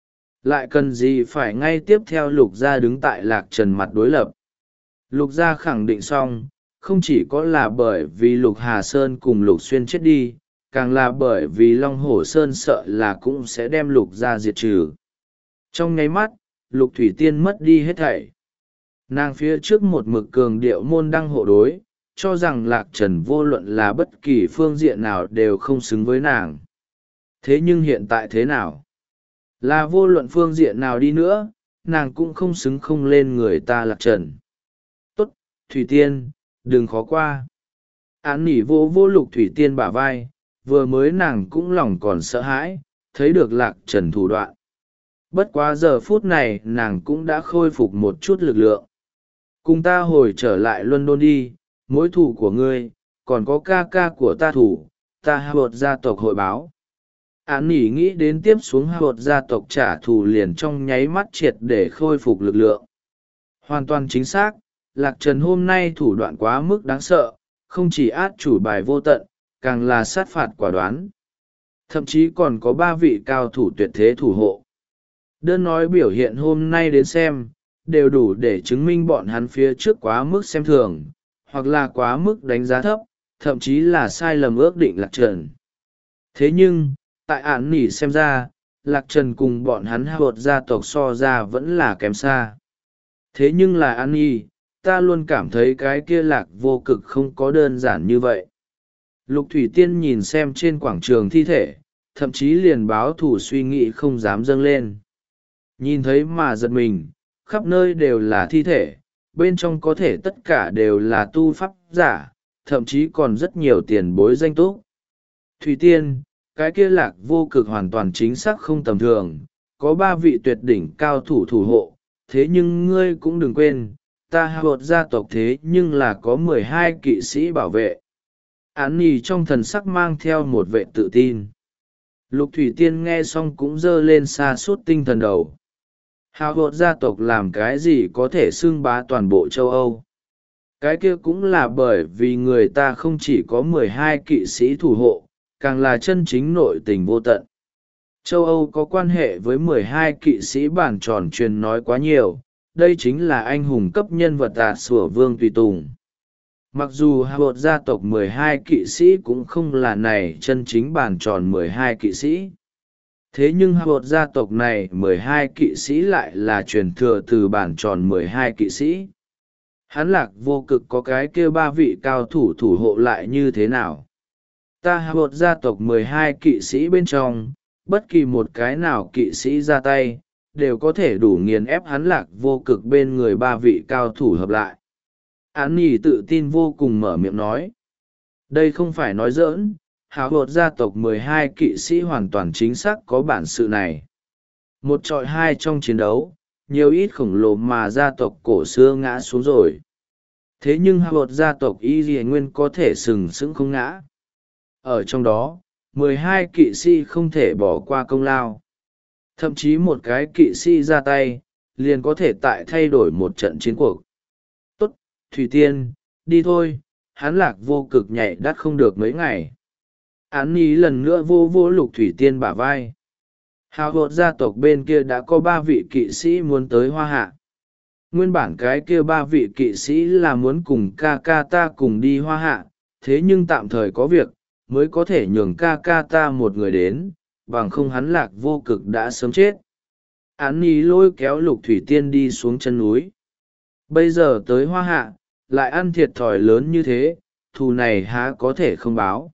Lại cần gì phải ngay tiếp theo Lục Gia đứng tại Lạc Trần mặt đối lập. Lục Gia khẳng định xong, không chỉ có là bởi vì Lục Hà Sơn cùng Lục Xuyên chết đi, càng là bởi vì Long Hổ Sơn sợ là cũng sẽ đem Lục Gia diệt trừ. Trong nháy mắt, Lục Thủy Tiên mất đi hết thảy. Nàng phía trước một mực cường điệu môn đăng hộ đối, cho rằng Lạc Trần vô luận là bất kỳ phương diện nào đều không xứng với nàng. Thế nhưng hiện tại thế nào? Là vô luận phương diện nào đi nữa, nàng cũng không xứng không lên người ta Lạc Trần. Tốt, Thủy Tiên, đừng khó qua. Án nỉ vô vô Lục Thủy Tiên bả vai, vừa mới nàng cũng lòng còn sợ hãi, thấy được Lạc Trần thủ đoạn. Bất quá giờ phút này nàng cũng đã khôi phục một chút lực lượng. Cùng ta hồi trở lại London đi, mối thù của ngươi, còn có ca ca của ta thủ, ta hạ bột gia tộc hội báo. Án nỉ nghĩ đến tiếp xuống hạ bột gia tộc trả thù liền trong nháy mắt triệt để khôi phục lực lượng. Hoàn toàn chính xác, Lạc Trần hôm nay thủ đoạn quá mức đáng sợ, không chỉ át chủ bài vô tận, càng là sát phạt quả đoán. Thậm chí còn có ba vị cao thủ tuyệt thế thủ hộ. Đơn nói biểu hiện hôm nay đến xem, đều đủ để chứng minh bọn hắn phía trước quá mức xem thường, hoặc là quá mức đánh giá thấp, thậm chí là sai lầm ước định Lạc Trần. Thế nhưng, tại án nỉ xem ra, Lạc Trần cùng bọn hắn hạ bột gia tộc so ra vẫn là kém xa. Thế nhưng là án nỉ, ta luôn cảm thấy cái kia Lạc Vô Cực không có đơn giản như vậy. Lục Thủy Tiên nhìn xem trên quảng trường thi thể, thậm chí liền báo thủ suy nghĩ không dám dâng lên. Nhìn thấy mà giật mình, khắp nơi đều là thi thể, bên trong có thể tất cả đều là tu pháp giả, thậm chí còn rất nhiều tiền bối danh túc. Thủy Tiên, cái kia Lạc Vô Cực hoàn toàn chính xác không tầm thường, có ba vị tuyệt đỉnh cao thủ thủ hộ, thế nhưng ngươi cũng đừng quên, ta hạ bột gia tộc thế nhưng là có mười hai kỵ sĩ bảo vệ. Án nỉ trong thần sắc mang theo một vệ tự tin. Lục Thủy Tiên nghe xong cũng dơ lên xa suốt tinh thần đầu. Hạ bột gia tộc làm cái gì có thể xưng bá toàn bộ châu Âu? Cái kia cũng là bởi vì người ta không chỉ có mười hai kỵ sĩ thủ hộ, càng là chân chính nội tình vô tận. Châu Âu có quan hệ với mười hai kỵ sĩ bản tròn truyền nói quá nhiều, đây chính là anh hùng cấp nhân vật tà sủa vương tùy tùng. Mặc dù hạ bột gia tộc mười hai kỵ sĩ cũng không là này chân chính bản tròn mười hai kỵ sĩ. Thế nhưng hạ bột gia tộc này mười hai kỵ sĩ lại là truyền thừa từ bản tròn mười hai kỵ sĩ. Hắn Lạc Vô Cực có cái kia ba vị cao thủ thủ hộ lại như thế nào? Ta hạ bột gia tộc mười hai kỵ sĩ bên trong, bất kỳ một cái nào kỵ sĩ ra tay, đều có thể đủ nghiền ép hắn lạc vô cực bên người ba vị cao thủ hợp lại. Án nhì tự tin vô cùng mở miệng nói. Đây không phải nói giỡn, hào hột gia tộc mười hai kỵ sĩ hoàn toàn chính xác có bản sự này. Một trọi hai trong chiến đấu, nhiều ít khổng lồ mà gia tộc cổ xưa ngã xuống rồi. Thế nhưng hào hột gia tộc y dì nguyên có thể sừng sững không ngã. Ở trong đó, mười hai kỵ sĩ không thể bỏ qua công lao. Thậm chí một cái kỵ sĩ ra tay, liền có thể tại thay đổi một trận chiến cuộc. Tốt, Thủy Tiên, đi thôi, hắn lạc vô cực nhảy đắt không được mấy ngày. Án ní lần nữa vô vô Lục Thủy Tiên bả vai. Hào hột gia tộc bên kia đã có ba vị kỵ sĩ muốn tới Hoa Hạ. Nguyên bản cái kia ba vị kỵ sĩ là muốn cùng ca ca ta cùng đi Hoa Hạ, thế nhưng tạm thời có việc, mới có thể nhường ca ca ta một người đến, bằng không hắn lạc vô cực đã sớm chết. Án ní lôi kéo Lục Thủy Tiên đi xuống chân núi. Bây giờ tới Hoa Hạ, lại ăn thiệt thòi lớn như thế, thù này há có thể không báo.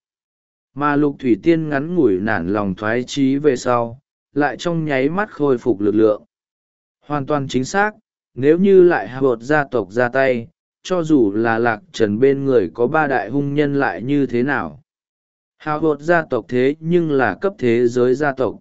Mà Lục Thủy Tiên ngắn ngủi nản lòng thoái chí về sau, lại trong nháy mắt khôi phục lực lượng. Hoàn toàn chính xác, nếu như lại hạ bột gia tộc ra tay, cho dù là Lạc Trần bên người có ba đại hung nhân lại như thế nào. Hào hột gia tộc thế nhưng là cấp thế giới gia tộc.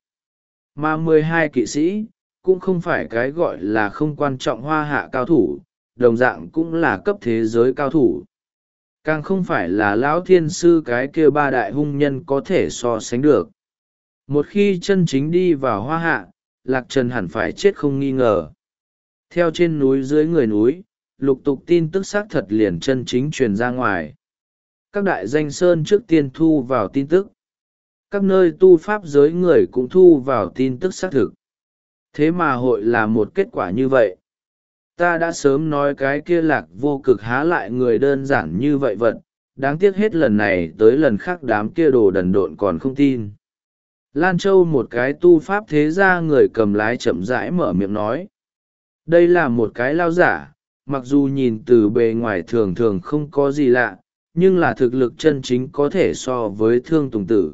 Mà mười hai kỵ sĩ, cũng không phải cái gọi là không quan trọng Hoa Hạ cao thủ, đồng dạng cũng là cấp thế giới cao thủ. Càng không phải là lão thiên sư cái kia ba đại hung nhân có thể so sánh được. Một khi chân chính đi vào Hoa Hạ, Lạc Trần hẳn phải chết không nghi ngờ. Theo trên núi dưới người núi, lục tục tin tức xác thật liền chân chính truyền ra ngoài. Các đại danh sơn trước tiên thu vào tin tức. Các nơi tu pháp giới người cũng thu vào tin tức xác thực. Thế mà hội là một kết quả như vậy. Ta đã sớm nói cái kia lạc vô cực há lại người đơn giản như vậy vật, đáng tiếc hết lần này tới lần khác đám kia đồ đần độn còn không tin. Lan Châu một cái tu pháp thế gia người cầm lái chậm rãi mở miệng nói. Đây là một cái lao giả, mặc dù nhìn từ bề ngoài thường thường không có gì lạ, nhưng là thực lực chân chính có thể so với Thương Tùng Tử.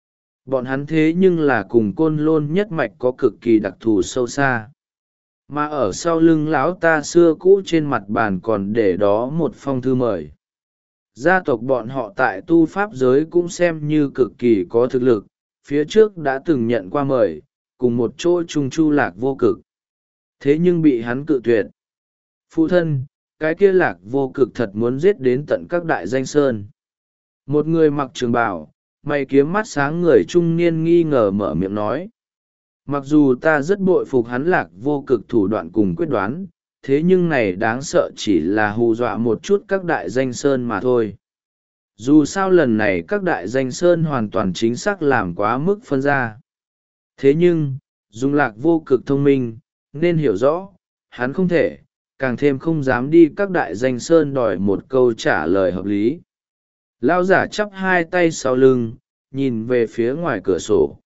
Bọn hắn thế nhưng là cùng Côn Lôn nhất mạch có cực kỳ đặc thù sâu xa. Mà ở sau lưng lão ta xưa cũ trên mặt bàn còn để đó một phong thư mời. Gia tộc bọn họ tại tu pháp giới cũng xem như cực kỳ có thực lực, phía trước đã từng nhận qua mời, cùng một chỗ chung chu lạc vô cực. Thế nhưng bị hắn cự tuyệt. Phụ thân, cái kia lạc vô cực thật muốn giết đến tận các đại danh sơn. Một người mặc trường bào, mày kiếm mắt sáng người trung niên nghi ngờ mở miệng nói. Mặc dù ta rất bội phục hắn lạc vô cực thủ đoạn cùng quyết đoán, thế nhưng này đáng sợ chỉ là hù dọa một chút các đại danh sơn mà thôi. Dù sao lần này các đại danh sơn hoàn toàn chính xác làm quá mức phân ra. Thế nhưng, dùng lạc vô cực thông minh, nên hiểu rõ, hắn không thể, càng thêm không dám đi các đại danh sơn đòi một câu trả lời hợp lý. Lão giả chắp hai tay sau lưng, nhìn về phía ngoài cửa sổ.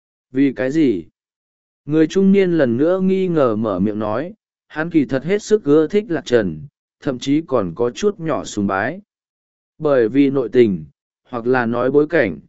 Vì cái gì? Người trung niên lần nữa nghi ngờ mở miệng nói, hắn kỳ thật hết sức ưa thích Lạc Trần, thậm chí còn có chút nhỏ sùng bái. Bởi vì nội tình, hoặc là nói bối cảnh.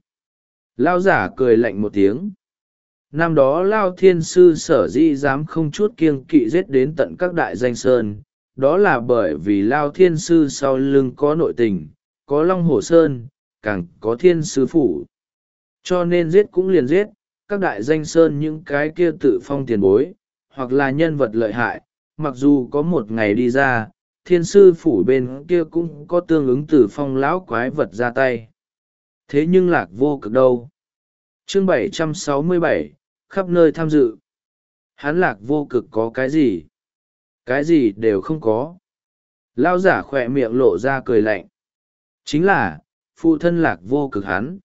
Lao giả cười lạnh một tiếng. Năm đó Lao Thiên Sư sở dĩ dám không chút kiêng kỵ giết đến tận các đại danh sơn, đó là bởi vì Lao Thiên Sư sau lưng có nội tình, có Long Hổ Sơn, càng có Thiên Sư Phủ. Cho nên giết cũng liền giết, các đại danh sơn những cái kia tự phong tiền bối, hoặc là nhân vật lợi hại, mặc dù có một ngày đi ra, Thiên Sư Phủ bên kia cũng có tương ứng tử phong lão quái vật ra tay. Thế nhưng lạc vô cực đâu? Chương bảy trăm sáu mươi bảy, khắp nơi tham dự. Hắn lạc vô cực có cái gì? Cái gì đều không có. Lao giả khỏe miệng lộ ra cười lạnh. Chính là, phụ thân lạc vô cực hắn.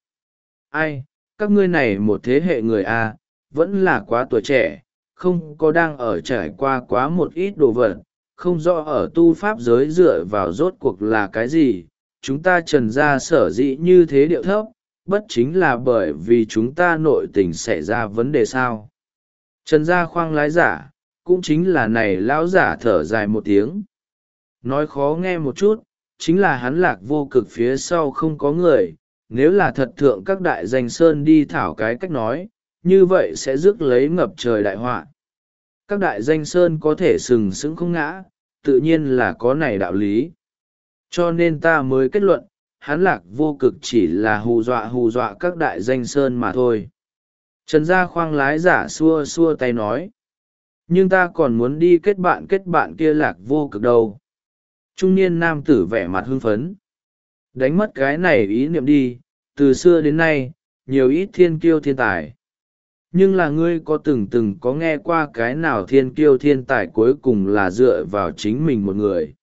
Ai, các ngươi này một thế hệ người A, vẫn là quá tuổi trẻ, không có đang ở trải qua quá một ít đồ vật, không rõ ở tu pháp giới dựa vào rốt cuộc là cái gì. Chúng ta trần ra sở dĩ như thế điệu thấp, bất chính là bởi vì chúng ta nội tình xảy ra vấn đề sao. Trần gia khoang lái giả, cũng chính là này lão giả thở dài một tiếng. Nói khó nghe một chút, chính là hắn lạc vô cực phía sau không có người, nếu là thật thượng các đại danh sơn đi thảo cái cách nói, như vậy sẽ rước lấy ngập trời đại họa. Các đại danh sơn có thể sừng sững không ngã, tự nhiên là có này đạo lý. Cho nên ta mới kết luận, hắn Lạc Vô Cực chỉ là hù dọa hù dọa các đại danh sơn mà thôi. Trần Gia Khoang lái giả xua xua tay nói. Nhưng ta còn muốn đi kết bạn kết bạn kia Lạc Vô Cực đâu. Trung niên nam tử vẻ mặt hưng phấn. Đánh mất cái này ý niệm đi, từ xưa đến nay, nhiều ít thiên kiêu thiên tài. Nhưng là ngươi có từng từng có nghe qua cái nào thiên kiêu thiên tài cuối cùng là dựa vào chính mình một người.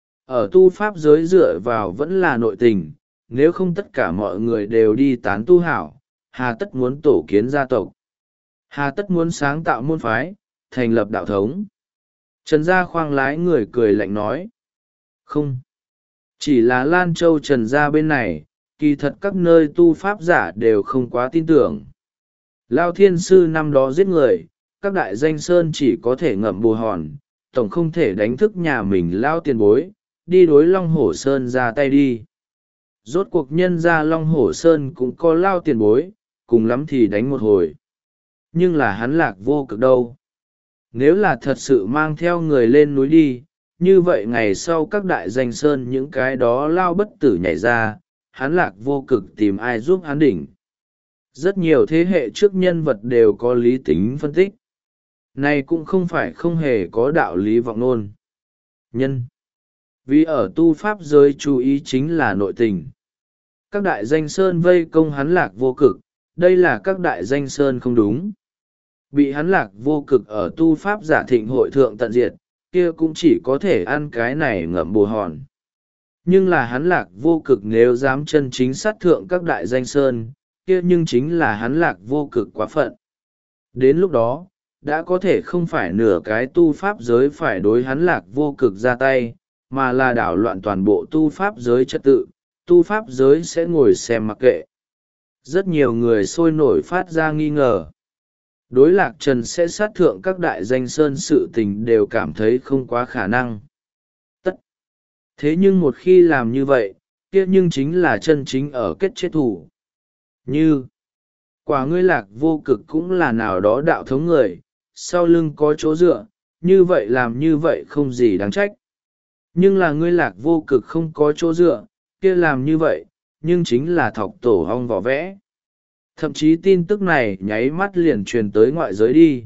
Ở tu pháp giới dựa vào vẫn là nội tình, nếu không tất cả mọi người đều đi tán tu hảo, hà tất muốn tổ kiến gia tộc. Hà tất muốn sáng tạo môn phái, thành lập đạo thống. Trần Gia Khoang lái người cười lạnh nói. Không. Chỉ là Lan Châu Trần Gia bên này, kỳ thật các nơi tu pháp giả đều không quá tin tưởng. Lao Thiên Sư năm đó giết người, các đại danh sơn chỉ có thể ngậm bù hòn, tổng không thể đánh thức nhà mình Lao tiền bối, đi đối Long Hổ Sơn ra tay đi. Rốt cuộc nhân ra Long Hổ Sơn cũng có Lao tiền bối, cùng lắm thì đánh một hồi. Nhưng là hắn Lạc Vô Cực đâu. Nếu là thật sự mang theo người lên núi đi, như vậy ngày sau các đại danh sơn những cái đó Lao bất tử nhảy ra, hắn Lạc Vô Cực tìm ai giúp hắn đỉnh. Rất nhiều thế hệ trước nhân vật đều có lý tính phân tích. Này cũng không phải không hề có đạo lý vọng nôn. Nhân. Vì ở tu pháp giới chú ý chính là nội tình. Các đại danh sơn vây công hắn Lạc Vô Cực, đây là các đại danh sơn không đúng. Bị hắn Lạc Vô Cực ở tu pháp giả thịnh hội thượng tận diệt, kia cũng chỉ có thể ăn cái này ngậm bù hòn. Nhưng là hắn Lạc Vô Cực nếu dám chân chính sát thượng các đại danh sơn, kia nhưng chính là hắn Lạc Vô Cực quá phận. Đến lúc đó, đã có thể không phải nửa cái tu pháp giới phải đối hắn Lạc Vô Cực ra tay, mà là đảo loạn toàn bộ tu pháp giới trật tự, tu pháp giới sẽ ngồi xem mặc kệ. Rất nhiều người sôi nổi phát ra nghi ngờ. Đối Lạc Trần sẽ sát thượng các đại danh sơn sự tình đều cảm thấy không quá khả năng. Tất. Thế nhưng một khi làm như vậy, kia nhưng chính là chân chính ở kết chết thủ. Như, quả ngươi Lạc Vô Cực cũng là nào đó đạo thống người, sau lưng có chỗ dựa, như vậy làm như vậy không gì đáng trách. Nhưng là ngươi Lạc Vô Cực không có chỗ dựa, kia làm như vậy, nhưng chính là thọc tổ hong vỏ vẽ. Thậm chí tin tức này nháy mắt liền truyền tới ngoại giới đi.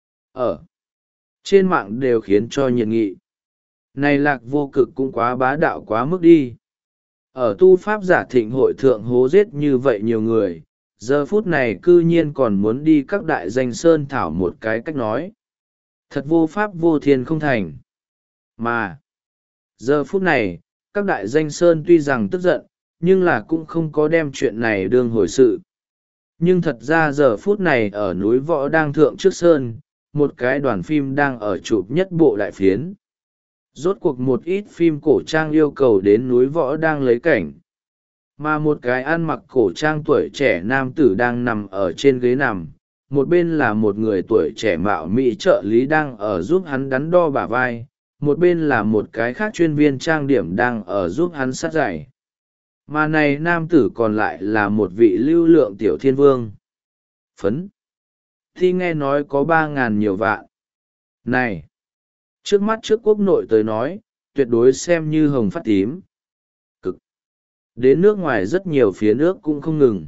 Ở trên mạng đều khiến cho nhiệt nghị. Này Lạc Vô Cực cũng quá bá đạo quá mức đi. Ở tu pháp giả thịnh hội thượng hố giết như vậy nhiều người, giờ phút này cư nhiên còn muốn đi các đại danh sơn thảo một cái cách nói. Thật vô pháp vô thiên không thành. Mà, giờ phút này, các đại danh sơn tuy rằng tức giận, nhưng là cũng không có đem chuyện này đương hồi sự. Nhưng thật ra giờ phút này ở núi Võ đang thượng trước sơn, một cái đoàn phim đang ở chụp nhất bộ đại phiến. Rốt cuộc một ít phim cổ trang yêu cầu đến núi Võ đang lấy cảnh. Mà một cái ăn mặc cổ trang tuổi trẻ nam tử đang nằm ở trên ghế nằm, một bên là một người tuổi trẻ mạo mỹ trợ lý đang ở giúp hắn đắn đo bả vai, một bên là một cái khác chuyên viên trang điểm đang ở giúp hắn sát giày. Mà này nam tử còn lại là một vị lưu lượng tiểu thiên vương. Phấn. Thì nghe nói có ba ngàn nhiều vạn. Này. Trước mắt trước quốc nội tới nói, tuyệt đối xem như hồng phát tím. Cực. Đến nước ngoài rất nhiều phía nước cũng không ngừng.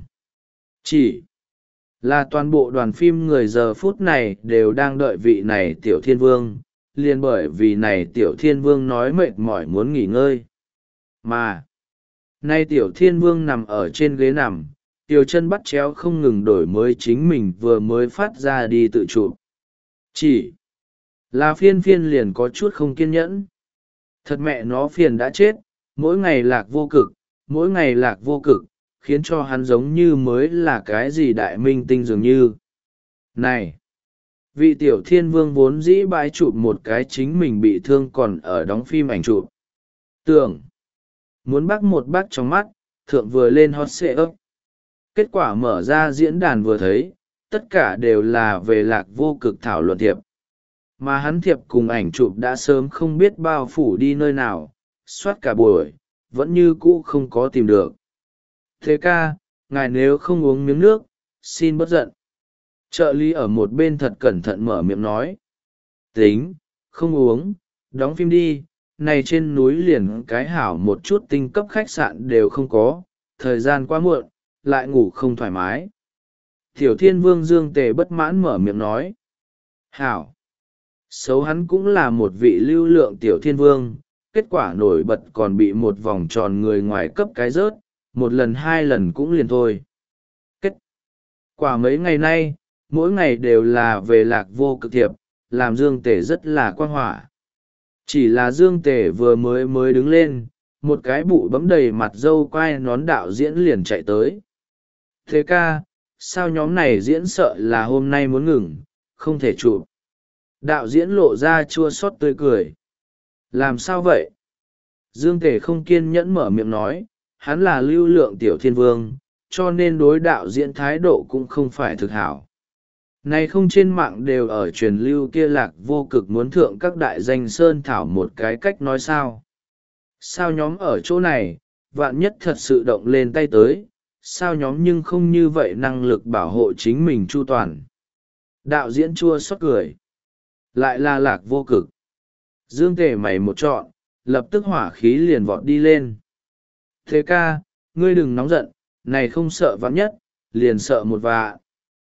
Chỉ là toàn bộ đoàn phim người giờ phút này đều đang đợi vị này tiểu thiên vương, liền bởi vì này tiểu thiên vương nói mệt mỏi muốn nghỉ ngơi. Mà, nay tiểu thiên vương nằm ở trên ghế nằm, tiểu chân bắt chéo không ngừng đổi mới chính mình vừa mới phát ra đi tự chụp. Chỉ là phiên phiên liền có chút không kiên nhẫn. Thật mẹ nó phiền đã chết, mỗi ngày Lạc Vô Cực, mỗi ngày Lạc Vô Cực, khiến cho hắn giống như mới là cái gì đại minh tinh dường như. Này! Vị tiểu thiên vương vốn dĩ bãi chụp một cái chính mình bị thương còn ở đóng phim ảnh chụp. Tưởng! Muốn bắt một bác trong mắt, thượng vừa lên hot xệ ấp. Kết quả mở ra diễn đàn vừa thấy, tất cả đều là về Lạc Vô Cực thảo luận thiệp. Mà hắn thiệp cùng ảnh chụp đã sớm không biết bao phủ đi nơi nào, soát cả buổi, vẫn như cũ không có tìm được. Thế ca, ngài nếu không uống miếng nước, xin bất giận. Trợ lý ở một bên thật cẩn thận mở miệng nói. Tính, không uống, đóng phim đi, này trên núi liền cái hảo một chút tinh cấp khách sạn đều không có, thời gian quá muộn, lại ngủ không thoải mái. Tiểu Thiên Vương Dương Tề bất mãn mở miệng nói. Hảo! Xấu hắn cũng là một vị lưu lượng Tiểu Thiên Vương, kết quả nổi bật còn bị một vòng tròn người ngoài cấp cái rớt, một lần hai lần cũng liền thôi. Kết quả mấy ngày nay, mỗi ngày đều là về Lạc Vô Cực thiệp, làm Dương Tề rất là quan hỏa. Chỉ là Dương Tề vừa mới mới đứng lên, một cái bụ bấm đầy mặt dâu quai nón đạo diễn liền chạy tới. Thế ca, sao nhóm này diễn sợ là hôm nay muốn ngừng, không thể chụp. Đạo diễn lộ ra chua xót tươi cười. Làm sao vậy? Dương Tề không kiên nhẫn mở miệng nói, hắn là lưu lượng Tiểu Thiên Vương, cho nên đối đạo diễn thái độ cũng không phải thực hảo. Này không trên mạng đều ở truyền lưu kia Lạc Vô Cực muốn thượng các đại danh sơn thảo một cái cách nói sao. Sao nhóm ở chỗ này, vạn nhất thật sự động lên tay tới, sao nhóm nhưng không như vậy năng lực bảo hộ chính mình chu toàn. Đạo diễn chua xót cười. Lại là Lạc Vô Cực. Dương Tề mày một trọn, lập tức hỏa khí liền vọt đi lên. Thế ca, ngươi đừng nóng giận, này không sợ vạn nhất, liền sợ một vạ.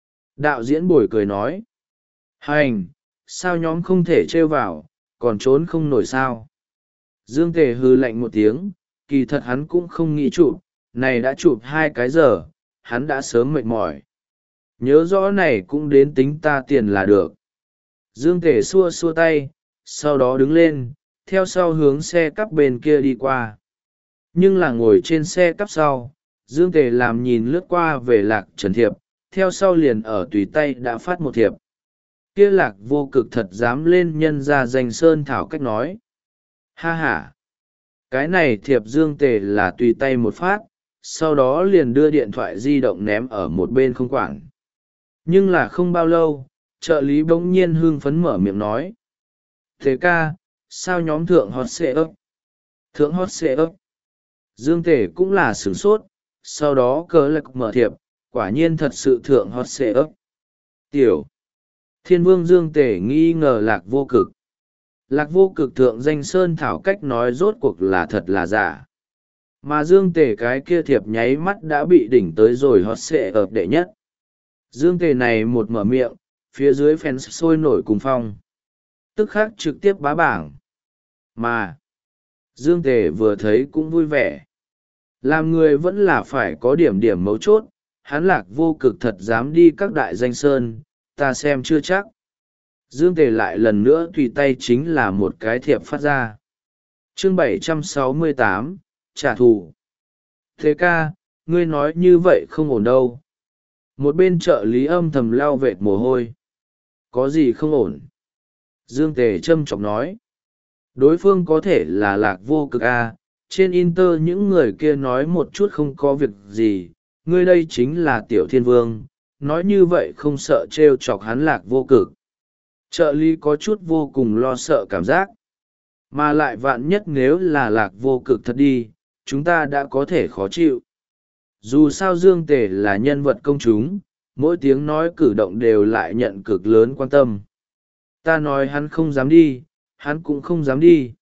Đạo diễn bồi cười nói. Hành, sao nhóm không thể trêu vào, còn trốn không nổi sao. Dương Tề hư lạnh một tiếng, kỳ thật hắn cũng không nghĩ chụp, này đã chụp hai cái giờ, hắn đã sớm mệt mỏi. Nhớ rõ này cũng đến tính ta tiền là được. Dương Tề xua xua tay, sau đó đứng lên, theo sau hướng xe cắp bên kia đi qua. Nhưng là ngồi trên xe cắp sau, Dương Tề làm nhìn lướt qua về Lạc Trần thiệp, theo sau liền ở tùy tay đã phát một thiệp. Kia Lạc Vô Cực thật dám lên nhân ra danh sơn thảo cách nói. Ha ha! Cái này thiệp Dương Tề là tùy tay một phát, sau đó liền đưa điện thoại di động ném ở một bên không quản. Nhưng là không bao lâu, trợ lý bỗng nhiên hưng phấn mở miệng nói. Thế ca, sao nhóm thượng hot xệ ấp? Thượng hot xệ ấp. Dương Tề cũng là sửng sốt, sau đó cớ lạc mở thiệp, quả nhiên thật sự thượng hot xệ ấp. Tiểu. Thiên Vương Dương Tề nghi ngờ Lạc Vô Cực. Lạc Vô Cực thượng danh sơn thảo cách nói rốt cuộc là thật là giả. Mà Dương Tề cái kia thiệp nháy mắt đã bị đỉnh tới rồi hot xệ ấp đệ nhất. Dương Tề này một mở miệng, phía dưới fans sôi nổi cùng phong. Tức khắc trực tiếp bá bảng. Mà, Dương Tề vừa thấy cũng vui vẻ. Làm người vẫn là phải có điểm điểm mấu chốt, hắn Lạc Vô Cực thật dám đi các đại danh sơn, ta xem chưa chắc. Dương Tề lại lần nữa tùy tay chính là một cái thiệp phát ra. Chương bảy trăm sáu mươi tám, trả thù. Thế ca, ngươi nói như vậy không ổn đâu. Một bên trợ lý âm thầm lau vệt mồ hôi. Có gì không ổn? Dương Tề châm chọc nói. Đối phương có thể là Lạc Vô Cực A, trên Inter những người kia nói một chút không có việc gì, ngươi đây chính là Tiểu Thiên Vương, nói như vậy không sợ trêu chọc hắn Lạc Vô Cực. Trợ lý có chút vô cùng lo sợ cảm giác. Mà lại vạn nhất nếu là Lạc Vô Cực thật đi, chúng ta đã có thể khó chịu. Dù sao Dương Tề là nhân vật công chúng, mỗi tiếng nói cử động đều lại nhận cực lớn quan tâm. Ta nói hắn không dám đi, hắn cũng không dám đi.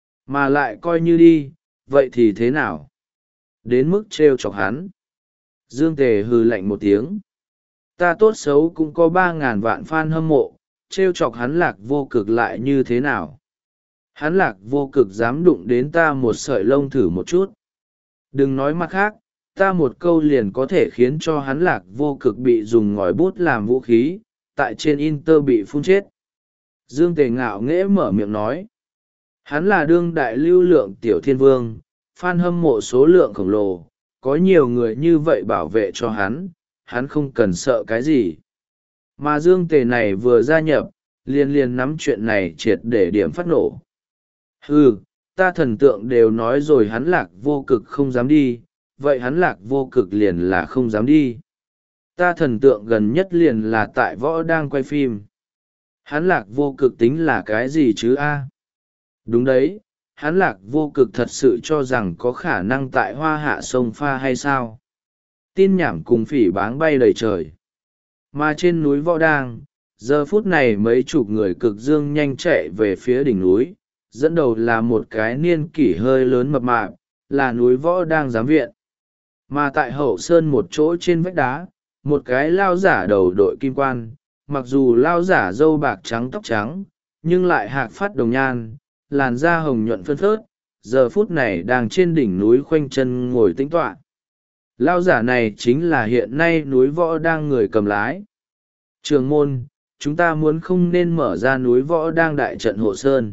Mà lại coi như đi, vậy thì thế nào? Đến mức trêu chọc hắn. Dương Tề hừ lạnh một tiếng. Ta tốt xấu cũng có ba ngàn vạn fan hâm mộ, trêu chọc hắn Lạc Vô Cực lại như thế nào? Hắn Lạc Vô Cực dám đụng đến ta một sợi lông thử một chút. Đừng nói mặt khác, ta một câu liền có thể khiến cho hắn Lạc Vô Cực bị dùng ngòi bút làm vũ khí, tại trên Inter bị phun chết. Dương Tề ngạo nghễ mở miệng nói. Hắn là đương đại lưu lượng Tiểu Thiên Vương, fan hâm mộ số lượng khổng lồ, có nhiều người như vậy bảo vệ cho hắn, hắn không cần sợ cái gì. Mà Dương Tề này vừa gia nhập, liền liền nắm chuyện này triệt để điểm phát nổ. Hừ, ta thần tượng đều nói rồi hắn Lạc Vô Cực không dám đi, vậy hắn Lạc Vô Cực liền là không dám đi. Ta thần tượng gần nhất liền là tại võ đang quay phim. Hắn Lạc Vô Cực tính là cái gì chứ a? Đúng đấy, hắn Lạc Vô Cực thật sự cho rằng có khả năng tại hoa hạ sông pha hay sao? Tin nhảm cùng phỉ báng bay đầy trời. Mà trên núi võ đang, giờ phút này mấy chục người cực dương nhanh chạy về phía đỉnh núi, dẫn đầu là một cái niên kỷ hơi lớn mập mạp, là núi võ đang giám viện. Mà tại hậu sơn một chỗ trên vách đá, một cái lao giả đầu đội kim quan, mặc dù lao giả râu bạc trắng tóc trắng, nhưng lại hạc phát đồng nhan, làn da hồng nhuận phơn phớt, giờ phút này đang trên đỉnh núi khoanh chân ngồi tĩnh tọa. Lao giả này chính là hiện nay núi võ đang người cầm lái. Trường môn, chúng ta muốn không nên mở ra núi võ đang đại trận hộ sơn.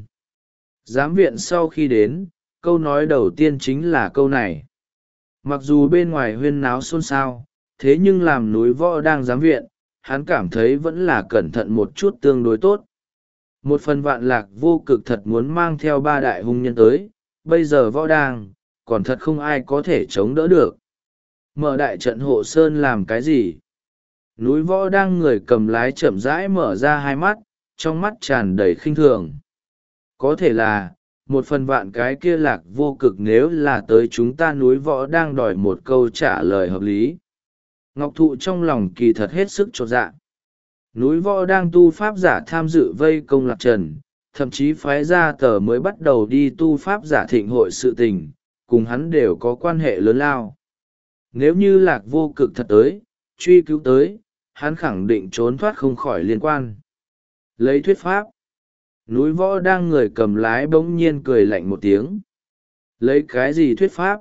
Giám viện sau khi đến, câu nói đầu tiên chính là câu này. Mặc dù bên ngoài huyên náo xôn xao, thế nhưng làm núi võ đang giám viện, hắn cảm thấy vẫn là cẩn thận một chút tương đối tốt. Một phần vạn lạc vô cực thật muốn mang theo ba đại hung nhân tới, bây giờ võ đang, còn thật không ai có thể chống đỡ được. Mở đại trận hộ sơn làm cái gì? Núi võ đang người cầm lái chậm rãi mở ra hai mắt, trong mắt tràn đầy khinh thường. Có thể là, một phần vạn cái kia lạc vô cực nếu là tới chúng ta núi võ đang đòi một câu trả lời hợp lý. Ngọc Thụ trong lòng kỳ thật hết sức chột dạ. Núi võ đang tu pháp giả tham dự vây công Lạc Trần, thậm chí phái ra tờ mới bắt đầu đi tu pháp giả thịnh hội sự tình, cùng hắn đều có quan hệ lớn lao. Nếu như Lạc vô cực thật tới, truy cứu tới, hắn khẳng định trốn thoát không khỏi liên quan. Lấy thuyết pháp, núi võ đang người cầm lái bỗng nhiên cười lạnh một tiếng. Lấy cái gì thuyết pháp?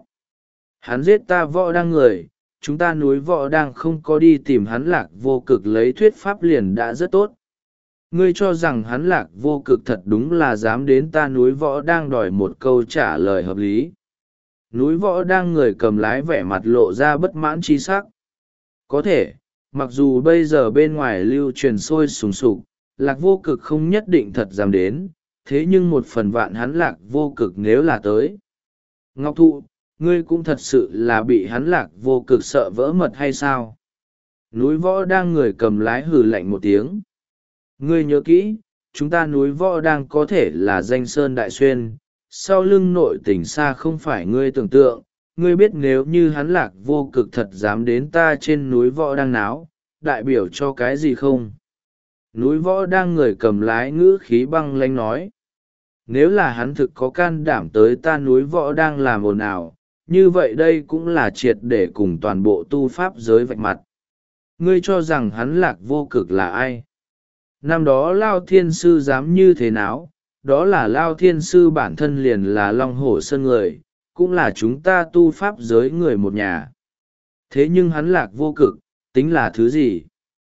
Hắn giết ta võ đang người, chúng ta núi võ đang không có đi tìm hắn Lạc vô cực lấy thuyết pháp liền đã rất tốt. Ngươi cho rằng hắn Lạc vô cực thật đúng là dám đến ta núi võ đang đòi một câu trả lời hợp lý. Núi võ đang người cầm lái vẻ mặt lộ ra bất mãn chi sắc. Có thể, mặc dù bây giờ bên ngoài lưu truyền sôi sùng sục, Lạc vô cực không nhất định thật dám đến, thế nhưng một phần vạn hắn Lạc vô cực nếu là tới. Ngọc Thụ, ngươi cũng thật sự là bị hắn Lạc vô cực sợ vỡ mật hay sao? Núi võ đang người cầm lái hừ lạnh một tiếng. Ngươi nhớ kỹ, chúng ta núi võ đang có thể là danh sơn đại xuyên, sau lưng nội tỉnh xa không phải ngươi tưởng tượng. Ngươi biết nếu như hắn Lạc vô cực thật dám đến ta trên núi võ đang náo, đại biểu cho cái gì không? Núi võ đang người cầm lái ngữ khí băng lãnh nói. Nếu là hắn thực có can đảm tới ta núi võ đang làm ồn ào, như vậy đây cũng là triệt để cùng toàn bộ tu pháp giới vạch mặt. Ngươi cho rằng hắn Lạc vô cực là ai? Năm đó Lao Thiên Sư dám như thế nào? Đó là Lao Thiên Sư bản thân liền là Long Hổ Sơn người, cũng là chúng ta tu pháp giới người một nhà. Thế nhưng hắn Lạc vô cực, tính là thứ gì?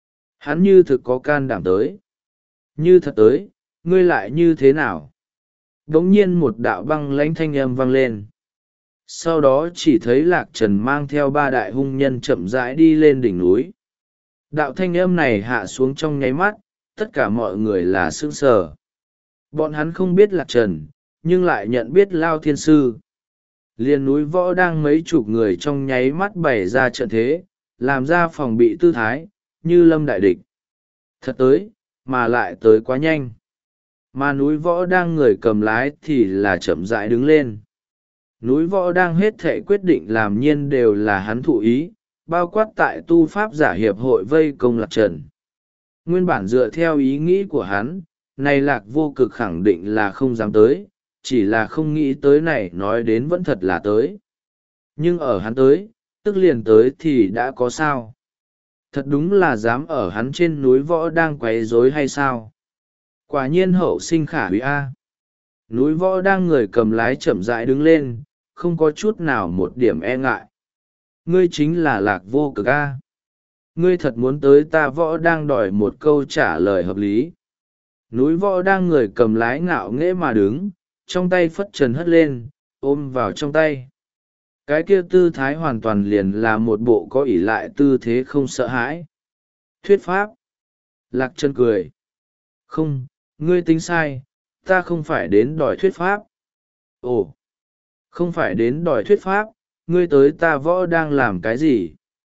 Hắn như thực có can đảm tới. Như thật tới, ngươi lại như thế nào? Đống nhiên một đạo băng lãnh thanh âm vang lên. Sau đó chỉ thấy Lạc Trần mang theo ba đại hung nhân chậm rãi đi lên đỉnh núi. Đạo thanh âm này hạ xuống trong nháy mắt, tất cả mọi người là sững sờ. Bọn hắn không biết Lạc Trần, nhưng lại nhận biết Lao Thiên Sư. Liên núi võ đang mấy chục người trong nháy mắt bày ra trận thế, làm ra phòng bị tư thái, như lâm đại địch. Thật tới, mà lại tới quá nhanh. Mà núi võ đang người cầm lái thì là chậm rãi đứng lên. Núi võ đang hết thể quyết định làm nhiên đều là hắn thụ ý, bao quát tại tu pháp giả hiệp hội vây công Lạc Trần. Nguyên bản dựa theo ý nghĩ của hắn, này Lạc vô cực khẳng định là không dám tới, chỉ là không nghĩ tới này nói đến vẫn thật là tới. Nhưng ở hắn tới, tức liền tới thì đã có sao? Thật đúng là dám ở hắn trên núi võ đang quấy rối hay sao? Quả nhiên hậu sinh khả hủy a. Núi võ đang người cầm lái chậm rãi đứng lên, không có chút nào một điểm e ngại. Ngươi chính là Lạc vô cực a. Ngươi thật muốn tới ta võ đang đòi một câu trả lời hợp lý. Núi võ đang người cầm lái ngạo nghễ mà đứng, trong tay phất trần hất lên, ôm vào trong tay. Cái kia tư thái hoàn toàn liền là một bộ có ỷ lại tư thế không sợ hãi. Thuyết pháp. Lạc Trần cười. Không, ngươi tính sai, ta không phải đến đòi thuyết pháp. Ồ, không phải đến đòi thuyết pháp, ngươi tới ta võ đang làm cái gì?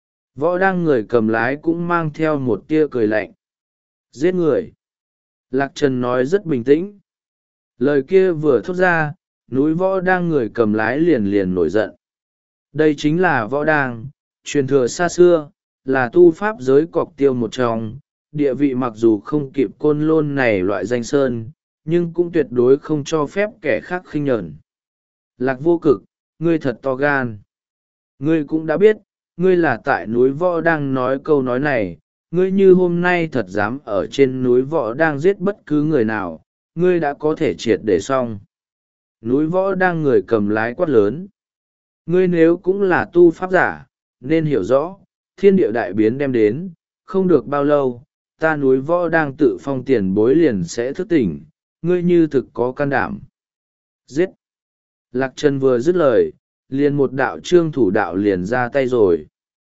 Võ đang người cầm lái cũng mang theo một tia cười lạnh. Giết người. Lạc Trần nói rất bình tĩnh. Lời kia vừa thốt ra, núi võ đang người cầm lái liền liền nổi giận. Đây chính là võ đang, truyền thừa xa xưa, là tu pháp giới cọc tiêu một trong, địa vị mặc dù không kịp côn lôn này loại danh sơn, nhưng cũng tuyệt đối không cho phép kẻ khác khinh nhờn. Lạc Vô Cực, ngươi thật to gan. Ngươi cũng đã biết, ngươi là tại núi Võ đang nói câu nói này, ngươi như hôm nay thật dám ở trên núi Võ đang giết bất cứ người nào, ngươi đã có thể triệt để xong. Núi Võ đang người cầm lái quát lớn. Ngươi nếu cũng là tu pháp giả, nên hiểu rõ, thiên địa đại biến đem đến, không được bao lâu, ta núi Võ đang tự phong tiền bối liền sẽ thức tỉnh, ngươi như thực có can đảm. Giết! Lạc Trần vừa dứt lời, liền một đạo trương thủ đạo liền ra tay rồi.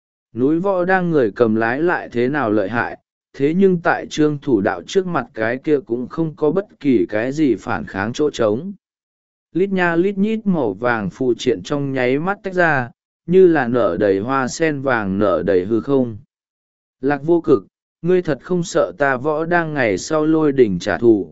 Núi Võ đang người cầm lái lại thế nào lợi hại, thế nhưng tại trương thủ đạo trước mặt cái kia cũng không có bất kỳ cái gì phản kháng chỗ trống. Lít nha lít nhít màu vàng phù triện trong nháy mắt tách ra, như là nở đầy hoa sen vàng nở đầy hư không. Lạc Vô Cực, ngươi thật không sợ ta Võ đang ngày sau lôi đỉnh trả thù.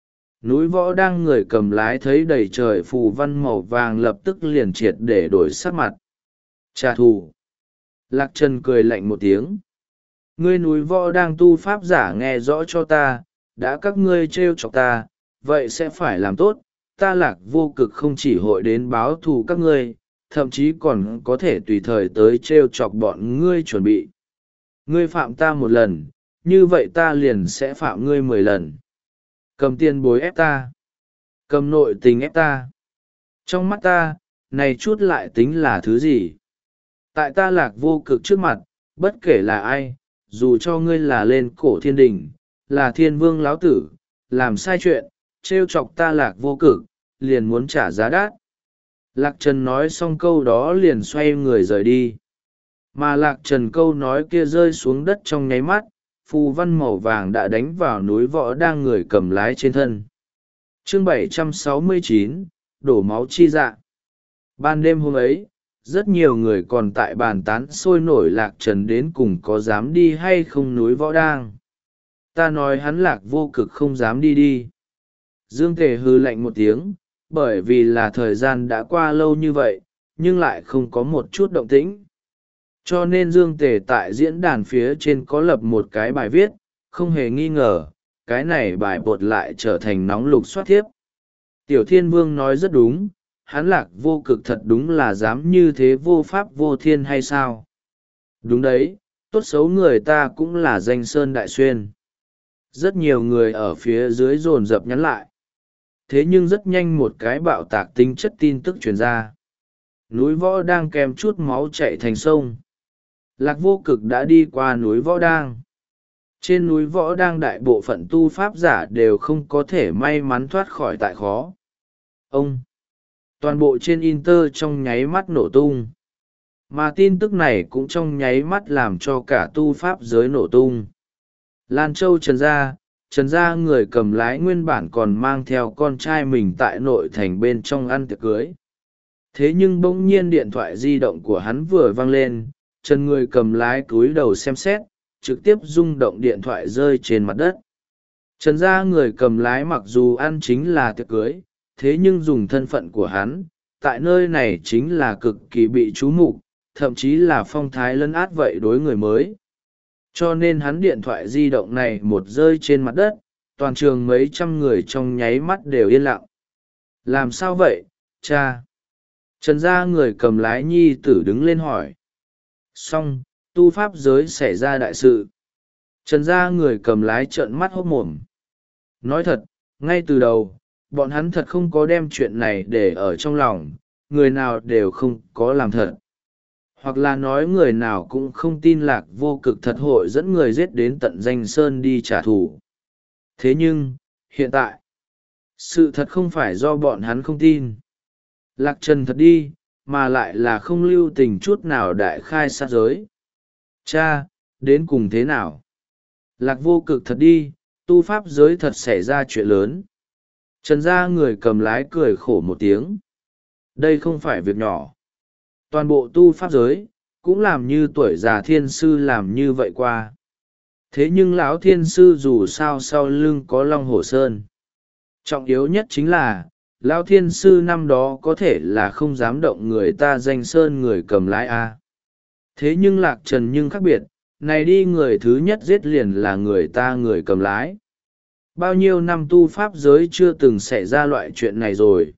Núi Võ đang người cầm lái thấy đầy trời phù văn màu vàng lập tức liền triệt để đổi sắc mặt. Trả thù. Lạc Trần cười lạnh một tiếng. Ngươi núi Võ đang tu pháp giả nghe rõ cho ta, đã các ngươi trêu chọc ta, vậy sẽ phải làm tốt. Ta Lạc Vô Cực không chỉ hội đến báo thù các ngươi, thậm chí còn có thể tùy thời tới trêu chọc bọn ngươi chuẩn bị. Ngươi phạm ta một lần, như vậy ta liền sẽ phạm ngươi mười lần. Cầm tiền bối ép ta, cầm nội tình ép ta. Trong mắt ta, này chút lại tính là thứ gì? Tại ta Lạc Vô Cực trước mặt, bất kể là ai, dù cho ngươi là lên cổ thiên đình, là thiên vương lão tử, làm sai chuyện, trêu chọc ta Lạc Vô Cực, liền muốn trả giá đắt. Lạc Trần nói xong câu đó liền xoay người rời đi. Mà Lạc Trần câu nói kia rơi xuống đất trong nháy mắt, phù văn màu vàng đã đánh vào núi Võ đang người cầm lái trên thân. Chương bảy trăm sáu mươi chín, đổ máu chi dạ. Ban đêm hôm ấy, rất nhiều người còn tại bàn tán sôi nổi Lạc Trần đến cùng có dám đi hay không núi Võ đang. Ta nói hắn Lạc Vô Cực không dám đi đi. Dương Tề hư lạnh một tiếng, bởi vì là thời gian đã qua lâu như vậy, nhưng lại không có một chút động tĩnh. Cho nên Dương Tề tại diễn đàn phía trên có lập một cái bài viết, không hề nghi ngờ, cái này bài bột lại trở thành nóng lục soát thiếp. Tiểu Thiên Vương nói rất đúng, hắn Lạc Vô Cực thật đúng là dám như thế vô pháp vô thiên hay sao? Đúng đấy, tốt xấu người ta cũng là danh sơn đại xuyên. Rất nhiều người ở phía dưới dồn dập nhắn lại. Thế nhưng rất nhanh một cái bạo tạc tính chất tin tức truyền ra. Núi Võ đang kèm chút máu chạy thành sông. Lạc Vô Cực đã đi qua núi Võ đang. Trên núi Võ đang đại bộ phận tu pháp giả đều không có thể may mắn thoát khỏi tại khó. Ông! Toàn bộ trên Inter trong nháy mắt nổ tung. Mà tin tức này cũng trong nháy mắt làm cho cả tu pháp giới nổ tung. Lan Châu Trần Gia, Trần Gia người cầm lái nguyên bản còn mang theo con trai mình tại nội thành bên trong ăn tiệc cưới. Thế nhưng bỗng nhiên điện thoại di động của hắn vừa vang lên, Trần người cầm lái cúi đầu xem xét, trực tiếp rung động điện thoại rơi trên mặt đất. Trần Gia người cầm lái mặc dù ăn chính là tiệc cưới, thế nhưng dùng thân phận của hắn, tại nơi này chính là cực kỳ bị chú mục, thậm chí là phong thái lấn át vậy đối người mới. Cho nên hắn điện thoại di động này một rơi trên mặt đất, toàn trường mấy trăm người trong nháy mắt đều yên lặng. Làm sao vậy, cha? Trần Gia người cầm lái nhi tử đứng lên hỏi. Xong, tu pháp giới xảy ra đại sự. Trần Gia người cầm lái trợn mắt hốt mồm. Nói thật, ngay từ đầu, bọn hắn thật không có đem chuyện này để ở trong lòng, người nào đều không có làm thật. Hoặc là nói người nào cũng không tin Lạc Vô Cực thật hội dẫn người giết đến tận danh sơn đi trả thù. Thế nhưng, hiện tại, sự thật không phải do bọn hắn không tin. Lạc Trần thật đi, mà lại là không lưu tình chút nào đại khai sát giới. Cha, đến cùng thế nào? Lạc Vô Cực thật đi, tu pháp giới thật xảy ra chuyện lớn. Trần Gia người cầm lái cười khổ một tiếng. Đây không phải việc nhỏ. Toàn bộ tu pháp giới, cũng làm như tuổi già thiên sư làm như vậy qua. Thế nhưng lão thiên sư dù sao sau lưng có Long Hổ Sơn. Trọng yếu nhất chính là, lão thiên sư năm đó có thể là không dám động người ta danh sơn người cầm lái A. Thế nhưng Lạc Trần nhưng khác biệt, này đi người thứ nhất giết liền là người ta người cầm lái. Bao nhiêu năm tu pháp giới chưa từng xảy ra loại chuyện này rồi.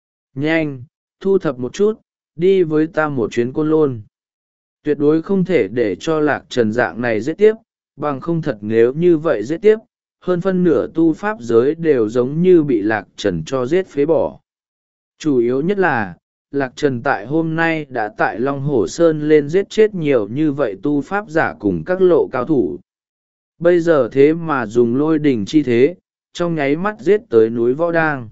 Nhanh, thu thập một chút, đi với ta một chuyến Côn Lôn. Tuyệt đối không thể để cho Lạc Trần dạng này giết tiếp, bằng không thật nếu như vậy giết tiếp, hơn phân nửa tu pháp giới đều giống như bị Lạc Trần cho giết phế bỏ. Chủ yếu nhất là, Lạc Trần tại hôm nay đã tại Long Hổ Sơn lên giết chết nhiều như vậy tu pháp giả cùng các lộ cao thủ. Bây giờ thế mà dùng lôi đỉnh chi thế, trong nháy mắt giết tới núi Võ Đang.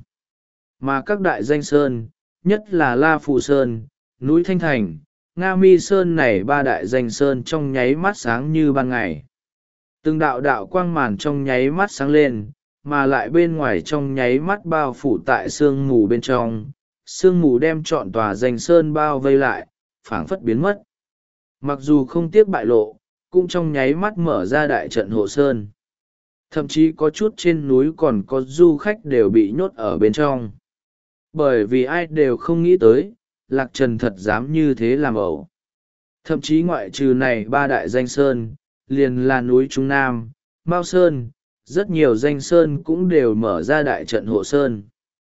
Mà các đại danh sơn, nhất là La Phù Sơn, núi Thanh Thành, Nga Mi Sơn này ba đại danh sơn trong nháy mắt sáng như ban ngày. Từng đạo đạo quang màn trong nháy mắt sáng lên, mà lại bên ngoài trong nháy mắt bao phủ tại sương mù bên trong. Sương mù đem trọn tòa danh sơn bao vây lại, phảng phất biến mất. Mặc dù không tiếc bại lộ, cũng trong nháy mắt mở ra đại trận hộ sơn. Thậm chí có chút trên núi còn có du khách đều bị nhốt ở bên trong. Bởi vì ai đều không nghĩ tới, Lạc Trần thật dám như thế làm ẩu. Thậm chí ngoại trừ này ba đại danh sơn, liền là núi Trung Nam, Mao Sơn, rất nhiều danh sơn cũng đều mở ra đại trận hộ sơn.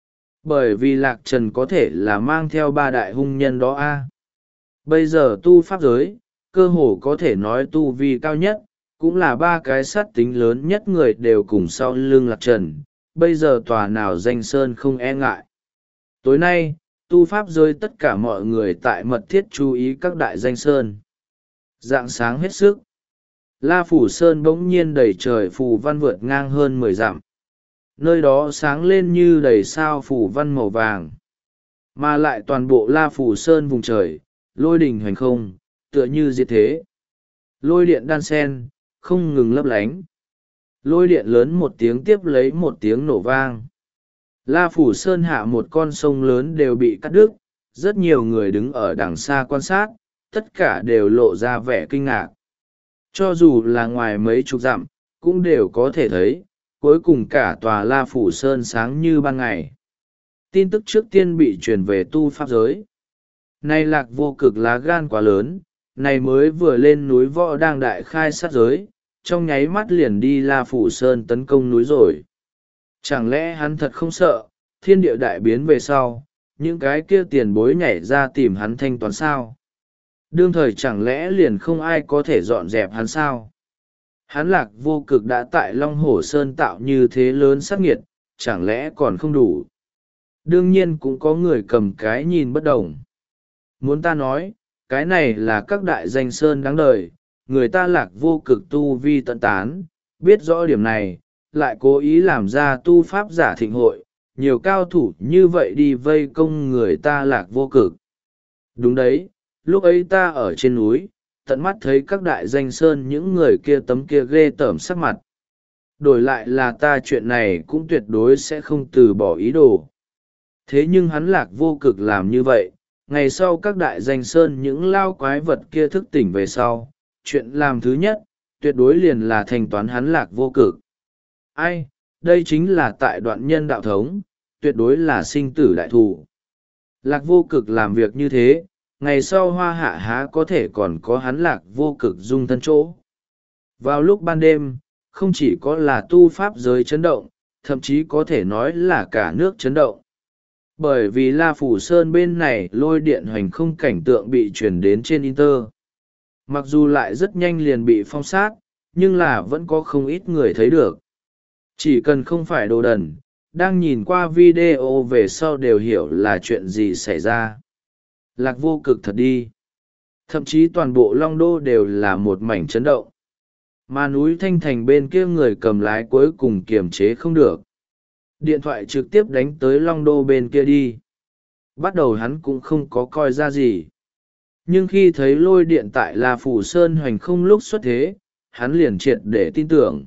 Bởi vì Lạc Trần có thể là mang theo ba đại hung nhân đó a. Bây giờ tu pháp giới, cơ hồ có thể nói tu vi cao nhất, cũng là ba cái sát tính lớn nhất người đều cùng sau lưng Lạc Trần, bây giờ tòa nào danh sơn không e ngại. Tối nay, tu pháp giới tất cả mọi người tại mật thiết chú ý các đại danh sơn. Rạng sáng hết sức, La Phủ Sơn bỗng nhiên đầy trời phù văn vượt ngang hơn mười dặm. Nơi đó sáng lên như đầy sao phù văn màu vàng. Mà lại toàn bộ La Phủ Sơn vùng trời, lôi đình hoành không, tựa như diệt thế. Lôi điện đan sen, không ngừng lấp lánh. Lôi điện lớn một tiếng tiếp lấy một tiếng nổ vang. La Phủ Sơn hạ một con sông lớn đều bị cắt đứt, rất nhiều người đứng ở đằng xa quan sát, tất cả đều lộ ra vẻ kinh ngạc. Cho dù là ngoài mấy chục dặm, cũng đều có thể thấy, cuối cùng cả tòa La Phủ Sơn sáng như ban ngày. Tin tức trước tiên bị truyền về tu pháp giới. Nay Lạc Vô Cực lá gan quá lớn, này mới vừa lên núi Võ Đang đại khai sát giới, trong nháy mắt liền đi La Phủ Sơn tấn công núi rồi. Chẳng lẽ hắn thật không sợ, thiên địa đại biến về sau, những cái kia tiền bối nhảy ra tìm hắn thanh toán sao? Đương thời chẳng lẽ liền không ai có thể dọn dẹp hắn sao? Hắn Lạc Vô Cực đã tại Long Hổ Sơn tạo như thế lớn sát nghiệt, chẳng lẽ còn không đủ? Đương nhiên cũng có người cầm cái nhìn bất đồng. Muốn ta nói, cái này là các đại danh sơn đáng đời, người ta Lạc Vô Cực tu vi tận tán, biết rõ điểm này, lại cố ý làm ra tu pháp giả thịnh hội, nhiều cao thủ như vậy đi vây công người ta Lạc Vô Cực. Đúng đấy, lúc ấy ta ở trên núi, tận mắt thấy các đại danh sơn những người kia tấm kia ghê tởm sắc mặt. Đổi lại là ta chuyện này cũng tuyệt đối sẽ không từ bỏ ý đồ. Thế nhưng hắn Lạc Vô Cực làm như vậy, ngày sau các đại danh sơn những lao quái vật kia thức tỉnh về sau, chuyện làm thứ nhất, tuyệt đối liền là thanh toán hắn Lạc Vô Cực. Ai, đây chính là tại đoạn nhân đạo thống, tuyệt đối là sinh tử đại thù. Lạc Vô Cực làm việc như thế, ngày sau hoa hạ há có thể còn có hắn Lạc Vô Cực dung thân chỗ. Vào lúc ban đêm, không chỉ có là tu pháp giới chấn động, thậm chí có thể nói là cả nước chấn động. Bởi vì La Phủ Sơn bên này lôi điện hoành không cảnh tượng bị truyền đến trên Inter. Mặc dù lại rất nhanh liền bị phong sát, nhưng là vẫn có không ít người thấy được. Chỉ cần không phải đồ đần, đang nhìn qua video về sau đều hiểu là chuyện gì xảy ra. Lạc Vô Cực thật đi. Thậm chí toàn bộ Long Đô đều là một mảnh chấn động. Mà núi Thanh Thành bên kia người cầm lái cuối cùng kiềm chế không được. Điện thoại trực tiếp đánh tới Long Đô bên kia đi. Bắt đầu hắn cũng không có coi ra gì. Nhưng khi thấy lôi điện tại La Phủ Sơn hoành không lúc xuất thế, hắn liền triệt để tin tưởng.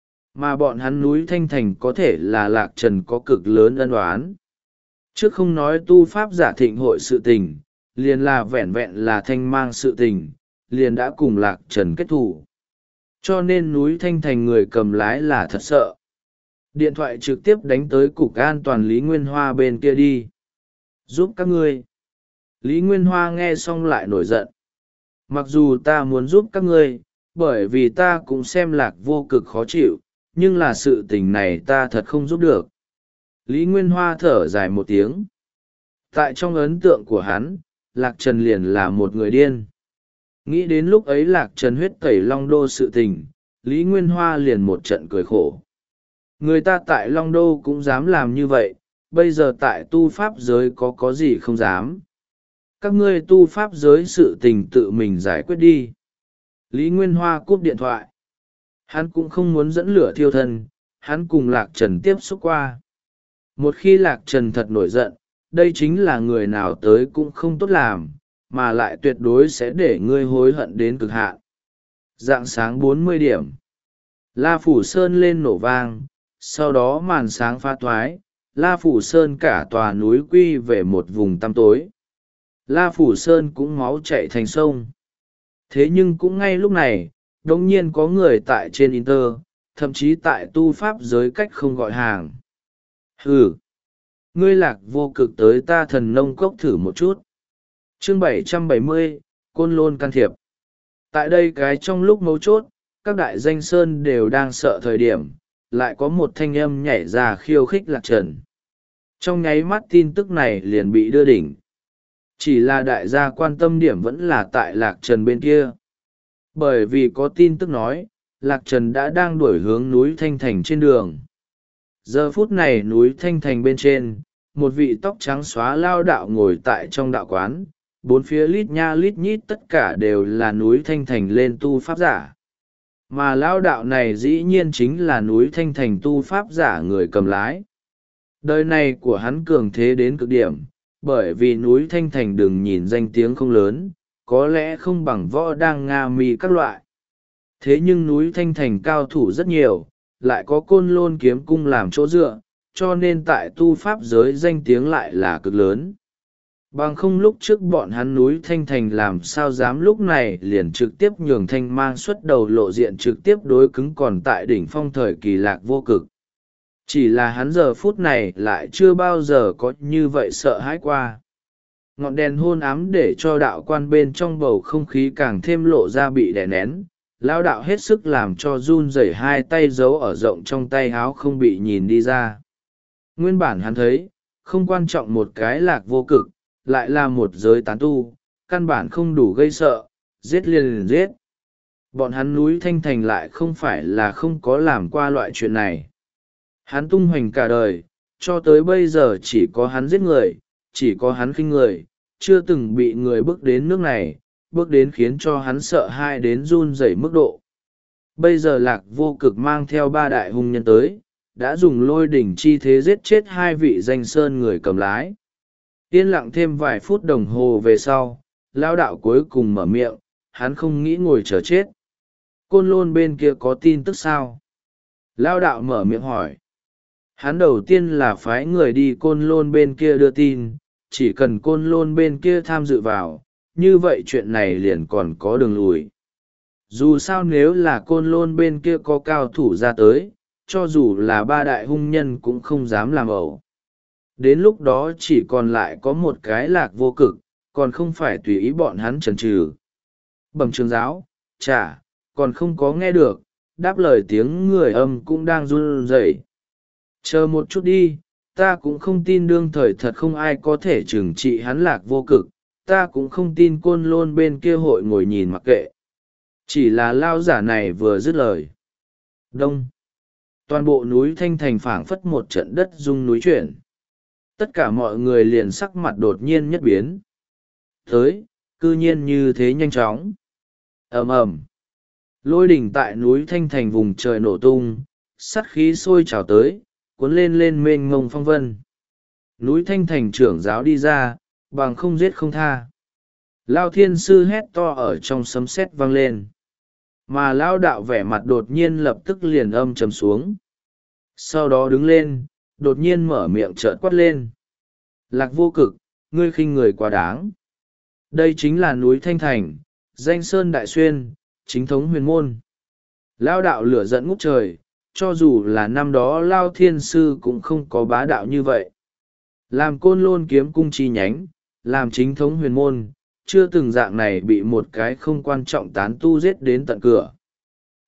Mà bọn hắn núi Thanh Thành có thể là Lạc Trần có cực lớn ân oán. Trước không nói tu pháp giả thịnh hội sự tình, liền là vẹn vẹn là thanh mang sự tình, liền đã cùng Lạc Trần kết thủ. Cho nên núi Thanh Thành người cầm lái là thật sợ. Điện thoại trực tiếp đánh tới cục an toàn Lý Nguyên Hoa bên kia đi. Giúp các ngươi. Lý Nguyên Hoa nghe xong lại nổi giận. Mặc dù ta muốn giúp các ngươi, bởi vì ta cũng xem lạc vô cực khó chịu, nhưng là sự tình này ta thật không giúp được. Lý Nguyên Hoa thở dài một tiếng. Tại trong ấn tượng của hắn, Lạc Trần liền là một người điên. Nghĩ đến lúc ấy Lạc Trần huyết tẩy Long Đô sự tình, Lý Nguyên Hoa liền một trận cười khổ. Người ta tại Long Đô cũng dám làm như vậy, bây giờ tại tu pháp giới có có gì không dám. Các ngươi tu pháp giới sự tình tự mình giải quyết đi. Lý Nguyên Hoa cúp điện thoại. Hắn cũng không muốn dẫn lửa thiêu thân, hắn cùng Lạc Trần tiếp xúc qua. Một khi Lạc Trần thật nổi giận, đây chính là người nào tới cũng không tốt làm, mà lại tuyệt đối sẽ để ngươi hối hận đến cực hạn. Rạng sáng bốn mươi điểm, La Phủ Sơn lên nổ vang, sau đó màn sáng pha thoái, La Phủ Sơn cả tòa núi quy về một vùng tăm tối. La Phủ Sơn cũng máu chạy thành sông. Thế nhưng cũng ngay lúc này, đột nhiên có người tại trên Inter, thậm chí tại tu pháp giới cách không gọi hàng. Hừ! Ngươi Lạc Vô Cực tới ta Thần Nông Cốc thử một chút. Chương bảy trăm bảy mươi, Côn Lôn can thiệp. Tại đây cái trong lúc mấu chốt, các đại danh sơn đều đang sợ thời điểm, lại có một thanh âm nhảy ra khiêu khích Lạc Trần. Trong nháy mắt tin tức này liền bị đưa đỉnh. Chỉ là đại gia quan tâm điểm vẫn là tại Lạc Trần bên kia. Bởi vì có tin tức nói, Lạc Trần đã đang đuổi hướng núi Thanh Thành trên đường. Giờ phút này núi Thanh Thành bên trên, một vị tóc trắng xóa lao đạo ngồi tại trong đạo quán, bốn phía lít nha lít nhít tất cả đều là núi Thanh Thành lên tu pháp giả. Mà lao đạo này dĩ nhiên chính là núi Thanh Thành tu pháp giả người cầm lái. Đời này của hắn cường thế đến cực điểm, bởi vì núi Thanh Thành đừng nhìn danh tiếng không lớn, có lẽ không bằng võ đang nga mi các loại. Thế nhưng núi Thanh Thành cao thủ rất nhiều, lại có Côn Lôn kiếm cung làm chỗ dựa, cho nên tại tu pháp giới danh tiếng lại là cực lớn. Bằng không lúc trước bọn hắn núi Thanh Thành làm sao dám lúc này liền trực tiếp nhường Thanh Mang xuất đầu lộ diện trực tiếp đối cứng còn tại đỉnh phong thời kỳ Lạc Vô Cực. Chỉ là hắn giờ phút này lại chưa bao giờ có như vậy sợ hãi qua. Ngọn đèn hôn ám để cho đạo quan bên trong bầu không khí càng thêm lộ ra bị đè nén. Lao đạo hết sức làm cho run rẩy hai tay giấu ở rộng trong tay áo không bị nhìn đi ra. Nguyên bản hắn thấy, không quan trọng một cái Lạc Vô Cực, lại là một giới tán tu, căn bản không đủ gây sợ, giết liền liền giết. Bọn hắn núi Thanh Thành lại không phải là không có làm qua loại chuyện này. Hắn tung hoành cả đời, cho tới bây giờ chỉ có hắn giết người, chỉ có hắn khinh người, chưa từng bị người bước đến nước này, bước đến khiến cho hắn sợ hãi đến run rẩy mức độ. Bây giờ Lạc Vô Cực mang theo ba đại hung nhân tới, đã dùng lôi đỉnh chi thế giết chết hai vị danh sơn người cầm lái. Yên lặng thêm vài phút đồng hồ về sau, lao đạo cuối cùng mở miệng, hắn không nghĩ ngồi chờ chết. Côn Lôn bên kia có tin tức sao? Lao đạo mở miệng hỏi. Hắn đầu tiên là phái người đi Côn Lôn bên kia đưa tin, chỉ cần Côn Lôn bên kia tham dự vào, như vậy chuyện này liền còn có đường lùi. Dù sao nếu là Côn Lôn bên kia có cao thủ ra tới, cho dù là ba đại hung nhân cũng không dám làm ẩu. Đến lúc đó chỉ còn lại có một cái Lạc Vô Cực, còn không phải tùy ý bọn hắn chần chừ. Bẩm trường giáo, chả, còn không có nghe được, đáp lời tiếng người âm cũng đang run rẩy. Chờ một chút đi, ta cũng không tin đương thời thật không ai có thể trừng trị hắn Lạc Vô Cực, ta cũng không tin Côn Lôn bên kia hội ngồi nhìn mặc kệ. Chỉ là lao giả này vừa dứt lời. Đông. Toàn bộ núi Thanh Thành phảng phất một trận đất rung núi chuyển. Tất cả mọi người liền sắc mặt đột nhiên nhất biến. Tới, cư nhiên như thế nhanh chóng. Ầm ầm. Lôi đỉnh tại núi Thanh Thành vùng trời nổ tung, sắt khí sôi trào tới, cuốn lên lên mênh mông phong vân. Núi Thanh Thành trưởng giáo đi ra, bằng không giết không tha. Lao thiên sư hét to ở trong sấm sét vang lên. Mà Lao đạo vẻ mặt đột nhiên lập tức liền âm trầm xuống. Sau đó đứng lên, đột nhiên mở miệng trợn quát lên. Lạc Vô Cực, ngươi khinh người quá đáng. Đây chính là núi Thanh Thành, danh sơn đại xuyên, chính thống huyền môn. Lao đạo lửa giận ngút trời, cho dù là năm đó Lao thiên sư cũng không có bá đạo như vậy. Làm Côn Lôn kiếm cung chi nhánh, làm chính thống huyền môn, chưa từng dạng này bị một cái không quan trọng tán tu giết đến tận cửa.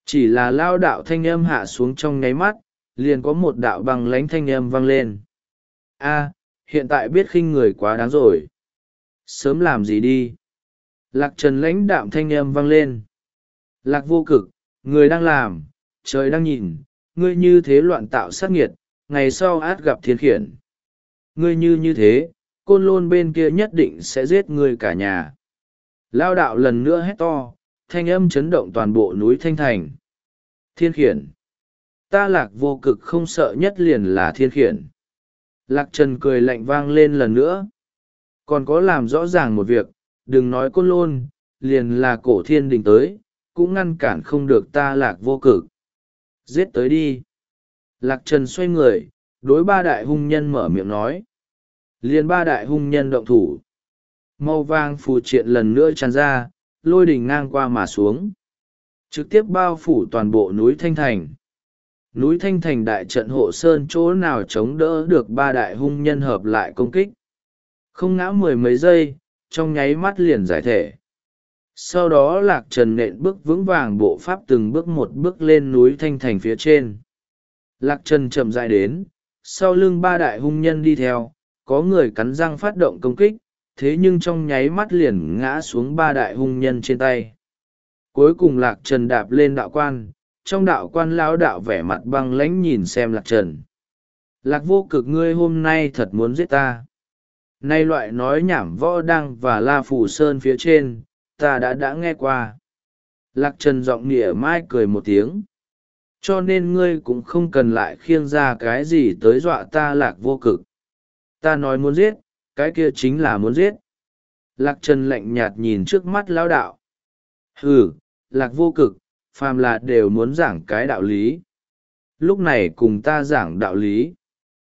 Chỉ là lao đạo thanh âm hạ xuống trong nháy mắt, liền có một đạo băng lánh thanh âm vang lên. A, hiện tại biết khinh người quá đáng rồi. Sớm làm gì đi. Lạc trần lãnh đạm thanh âm vang lên. Lạc vô cực, người đang làm, trời đang nhìn, ngươi như thế loạn tạo sát nghiệt, ngày sau át gặp thiên khiển. Ngươi như như thế, côn lôn bên kia nhất định sẽ giết ngươi cả nhà. Lao đạo lần nữa hét to, thanh âm chấn động toàn bộ núi Thanh Thành. Thiên khiển. Ta lạc vô cực không sợ nhất liền là thiên khiển. Lạc trần cười lạnh vang lên lần nữa. Còn có làm rõ ràng một việc, đừng nói côn lôn, liền là cổ thiên đình tới, cũng ngăn cản không được ta lạc vô cực. Giết tới đi. Lạc trần xoay người, đối ba đại hung nhân mở miệng nói. Liền ba đại hung nhân động thủ. Màu vàng phù triện lần nữa tràn ra, lôi đỉnh ngang qua mà xuống. Trực tiếp bao phủ toàn bộ núi Thanh Thành. Núi Thanh Thành đại trận hộ sơn chỗ nào chống đỡ được ba đại hung nhân hợp lại công kích. Không ngã mười mấy giây, trong nháy mắt liền giải thể. Sau đó Lạc Trần nện bước vững vàng bộ pháp từng bước một bước lên núi Thanh Thành phía trên. Lạc Trần chậm rãi đến, sau lưng ba đại hung nhân đi theo, có người cắn răng phát động công kích, thế nhưng trong nháy mắt liền ngã xuống ba đại hung nhân trên tay. Cuối cùng Lạc Trần đạp lên đạo quan, trong đạo quan lão đạo vẻ mặt băng lãnh nhìn xem Lạc Trần. Lạc vô cực, ngươi hôm nay thật muốn giết ta. Nay loại nói nhảm võ đăng và la phủ sơn phía trên, ta đã đã nghe qua. Lạc Trần giọng nịa mai cười một tiếng. Cho nên ngươi cũng không cần lại khiêng ra cái gì tới dọa ta lạc vô cực. Ta nói muốn giết, cái kia chính là muốn giết. Lạc Trần lạnh nhạt nhìn trước mắt lão đạo. Hừ, lạc vô cực, phàm là đều muốn giảng cái đạo lý. Lúc này cùng ta giảng đạo lý.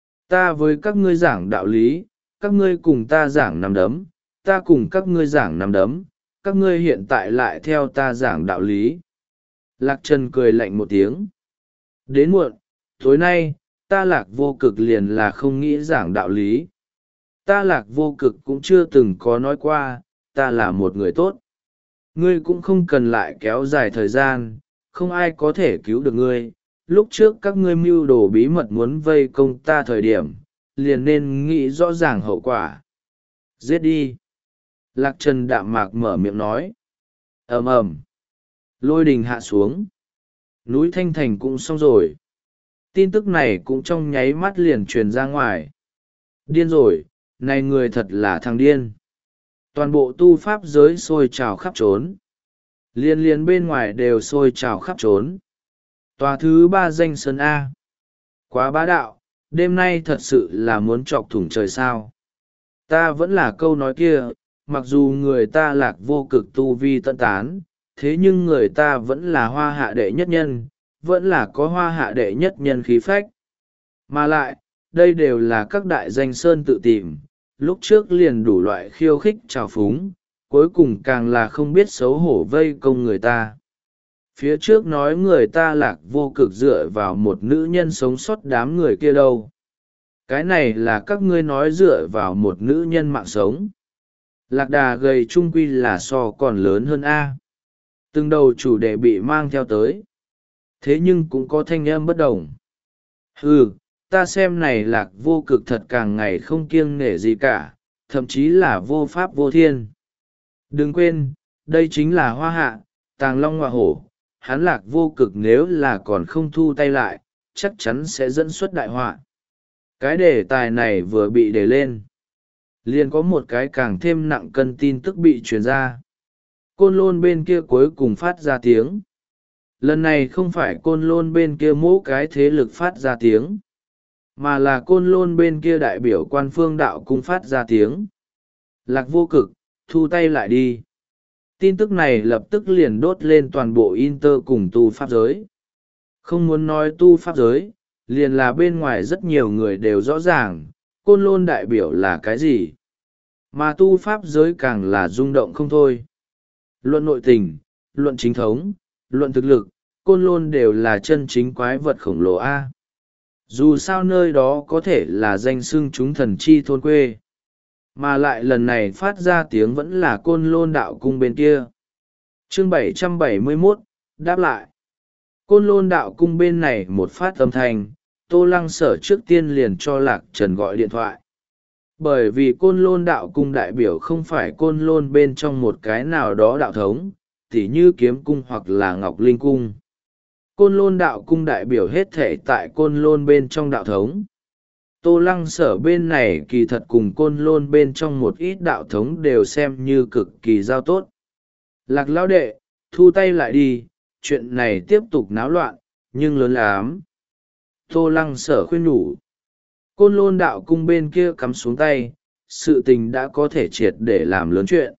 Ta với các ngươi giảng đạo lý, các ngươi cùng ta giảng nắm đấm, ta cùng các ngươi giảng nắm đấm, các ngươi hiện tại lại theo ta giảng đạo lý. Lạc Trần cười lạnh một tiếng. Đến muộn, tối nay, ta lạc vô cực liền là không nghĩ giảng đạo lý. Ta lạc vô cực cũng chưa từng có nói qua, ta là một người tốt. Ngươi cũng không cần lại kéo dài thời gian, không ai có thể cứu được ngươi. Lúc trước các ngươi mưu đồ bí mật muốn vây công ta thời điểm, liền nên nghĩ rõ ràng hậu quả. Giết đi. Lạc Trần đạm mạc mở miệng nói. Ầm ầm. Lôi đình hạ xuống. Núi Thanh Thành cũng xong rồi. Tin tức này cũng trong nháy mắt liền truyền ra ngoài. Điên rồi, này người thật là thằng điên. Toàn bộ tu pháp giới sôi trào khắp trốn. Liên liên bên ngoài đều sôi trào khắp trốn. Tòa thứ ba danh sơn A. Quá bá đạo, đêm nay thật sự là muốn chọc thủng trời sao. Ta vẫn là câu nói kia, mặc dù người ta lạc vô cực tu vi tận tán, thế nhưng người ta vẫn là hoa hạ đệ nhất nhân, vẫn là có hoa hạ đệ nhất nhân khí phách. Mà lại, đây đều là các đại danh sơn tự tìm, lúc trước liền đủ loại khiêu khích trào phúng, cuối cùng càng là không biết xấu hổ vây công người ta. Phía trước nói người ta lạc vô cực dựa vào một nữ nhân sống sót đám người kia đâu. Cái này là các ngươi nói dựa vào một nữ nhân mạng sống. Lạc đà gầy trung quy là so còn lớn hơn A. Từng đầu chủ đề bị mang theo tới. Thế nhưng cũng có thanh âm bất đồng. Ừ, ta xem này lạc vô cực thật càng ngày không kiêng nể gì cả, thậm chí là vô pháp vô thiên. Đừng quên, đây chính là hoa hạ, tàng long ngọa hổ. Hắn lạc vô cực nếu là còn không thu tay lại, chắc chắn sẽ dẫn xuất đại họa. Cái đề tài này vừa bị đề lên, liền có một cái càng thêm nặng cân tin tức bị truyền ra. Côn lôn bên kia cuối cùng phát ra tiếng. Lần này không phải côn lôn bên kia mỗi cái thế lực phát ra tiếng, mà là côn lôn bên kia đại biểu quan phương đạo cung phát ra tiếng. Lạc vô cực, thu tay lại đi. Tin tức này lập tức liền đốt lên toàn bộ Inter cùng tu pháp giới. Không muốn nói tu pháp giới, liền là bên ngoài rất nhiều người đều rõ ràng, côn lôn đại biểu là cái gì. Mà tu pháp giới càng là rung động không thôi. Luận nội tình, luận chính thống, luận thực lực, côn lôn đều là chân chính quái vật khổng lồ A. Dù sao nơi đó có thể là danh xưng chúng thần chi thôn quê. Mà lại lần này phát ra tiếng vẫn là côn lôn đạo cung bên kia. Chương bảy trăm bảy mươi mốt, đáp lại. Côn Lôn đạo cung bên này một phát âm thanh, Tô Lăng Sở trước tiên liền cho Lạc Trần gọi điện thoại. Bởi vì Côn Lôn đạo cung đại biểu không phải Côn Lôn bên trong một cái nào đó đạo thống, tỉ như Kiếm cung hoặc là Ngọc Linh cung. Côn Lôn đạo cung đại biểu hết thể tại Côn Lôn bên trong đạo thống. Tô Lăng Sở bên này kỳ thật cùng Côn Lôn bên trong một ít đạo thống đều xem như cực kỳ giao tốt. Lạc lão đệ, thu tay lại đi, chuyện này tiếp tục náo loạn, nhưng lớn lắm. Tô Lăng Sở khuyên nhủ. Côn Lôn đạo cung bên kia cắm xuống tay, sự tình đã có thể triệt để làm lớn chuyện.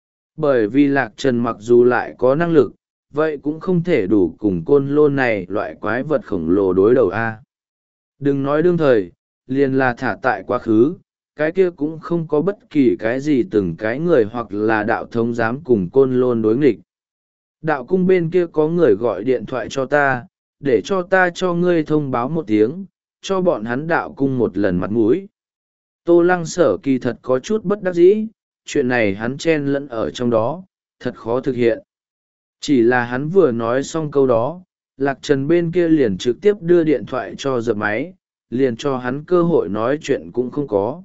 Bởi vì Lạc Trần mặc dù lại có năng lực, vậy cũng không thể đủ cùng Côn Lôn này loại quái vật khổng lồ đối đầu a. Đừng nói đương thời, liền là thả tại quá khứ, cái kia cũng không có bất kỳ cái gì từng cái người hoặc là đạo thống dám cùng Côn Lôn đối nghịch. Đạo cung bên kia có người gọi điện thoại cho ta, để cho ta cho ngươi thông báo một tiếng, cho bọn hắn đạo cung một lần mặt mũi. Tô Lăng Sở kỳ thật có chút bất đắc dĩ, chuyện này hắn chen lẫn ở trong đó, thật khó thực hiện. Chỉ là hắn vừa nói xong câu đó, Lạc Trần bên kia liền trực tiếp đưa điện thoại cho dập máy, liền cho hắn cơ hội nói chuyện cũng không có.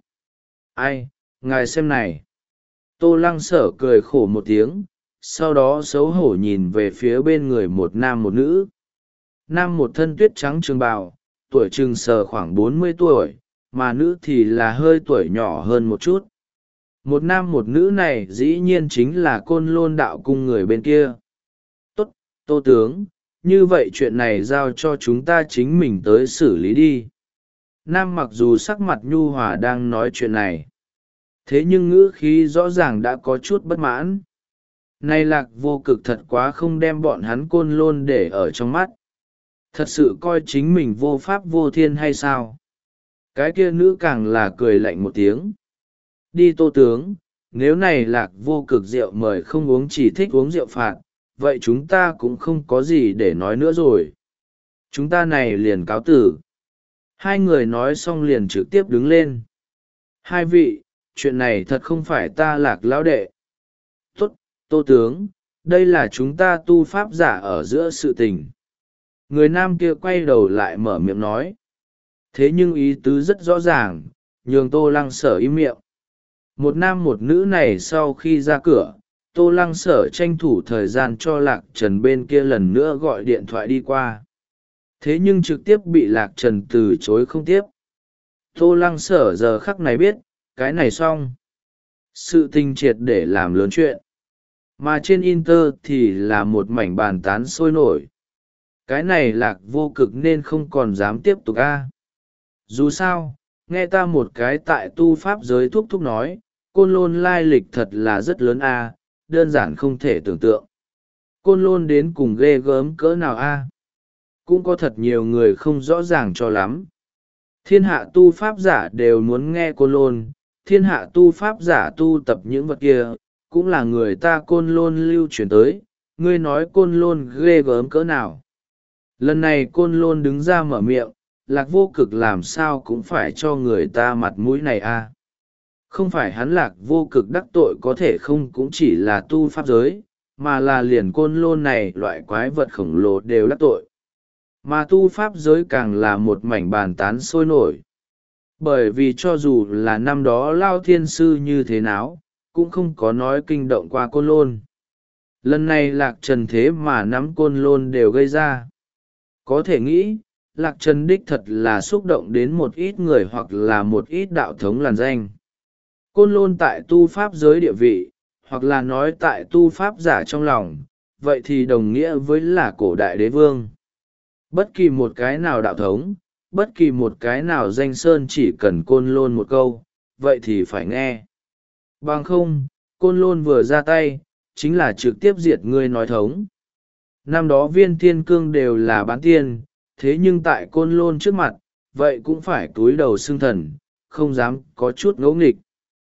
Ai, ngài xem này. Tô Lăng Sở cười khổ một tiếng, sau đó xấu hổ nhìn về phía bên người một nam một nữ. Nam một thân tuyết trắng trường bào, tuổi chừng sờ khoảng bốn mươi tuổi, mà nữ thì là hơi tuổi nhỏ hơn một chút. Một nam một nữ này dĩ nhiên chính là Côn Lôn đạo cung người bên kia. Tốt, Tô tướng, như vậy chuyện này giao cho chúng ta chính mình tới xử lý đi. Nam mặc dù sắc mặt nhu hòa đang nói chuyện này, thế nhưng ngữ khí rõ ràng đã có chút bất mãn. Này Lạc Vô Cực thật quá không đem bọn hắn Côn Lôn để ở trong mắt. Thật sự coi chính mình vô pháp vô thiên hay sao? Cái kia nữ càng là cười lạnh một tiếng. Đi Tô tướng, nếu này Lạc Vô Cực rượu mời không uống chỉ thích uống rượu phạt, vậy chúng ta cũng không có gì để nói nữa rồi. Chúng ta này liền cáo tử. Hai người nói xong liền trực tiếp đứng lên. Hai vị, chuyện này thật không phải ta Lạc lão đệ. Tốt, Tô tướng, đây là chúng ta tu pháp giả ở giữa sự tình. Người nam kia quay đầu lại mở miệng nói. Thế nhưng ý tứ rất rõ ràng, nhường Tô Lăng Sở im miệng. Một nam một nữ này sau khi ra cửa, Tô Lăng Sở tranh thủ thời gian cho Lạc Trần bên kia lần nữa gọi điện thoại đi qua. Thế nhưng trực tiếp bị Lạc Trần từ chối không tiếp. Tô Lăng Sở giờ khắc này biết, cái này xong. Sự tình triệt để làm lớn chuyện. Mà trên Inter thì là một mảnh bàn tán sôi nổi. Cái này Lạc Vô Cực nên không còn dám tiếp tục a. Dù sao, nghe ta một cái tại tu pháp giới thúc thúc nói, Côn Lôn lai lịch thật là rất lớn a, đơn giản không thể tưởng tượng. Côn Lôn đến cùng ghê gớm cỡ nào a? Cũng có thật nhiều người không rõ ràng cho lắm. Thiên hạ tu pháp giả đều muốn nghe Côn Lôn, thiên hạ tu pháp giả tu tập những vật kia, cũng là người ta Côn Lôn lưu truyền tới, ngươi nói Côn Lôn ghê gớm cỡ nào. Lần này Côn Lôn đứng ra mở miệng, Lạc Vô Cực làm sao cũng phải cho người ta mặt mũi này a. Không phải hắn Lạc Vô Cực đắc tội có thể không cũng chỉ là tu pháp giới, mà là liền Côn Lôn này loại quái vật khổng lồ đều đắc tội. Mà tu pháp giới càng là một mảnh bàn tán sôi nổi. Bởi vì cho dù là năm đó Lao Thiên Sư như thế nào, cũng không có nói kinh động qua Côn Lôn. Lần này Lạc Trần thế mà nắm Côn Lôn đều gây ra. Có thể nghĩ, Lạc Trần đích thật là xúc động đến một ít người hoặc là một ít đạo thống làn danh. Côn Lôn tại tu pháp giới địa vị, hoặc là nói tại tu pháp giả trong lòng, vậy thì đồng nghĩa với là cổ đại đế vương. Bất kỳ một cái nào đạo thống, bất kỳ một cái nào danh sơn chỉ cần Côn Lôn một câu, vậy thì phải nghe. Bằng không, Côn Lôn vừa ra tay, chính là trực tiếp diệt ngươi nói thống. Năm đó Viên Thiên Cương đều là bán tiên, thế nhưng tại Côn Lôn trước mặt, vậy cũng phải cúi đầu xưng thần, không dám có chút ngỗ nghịch.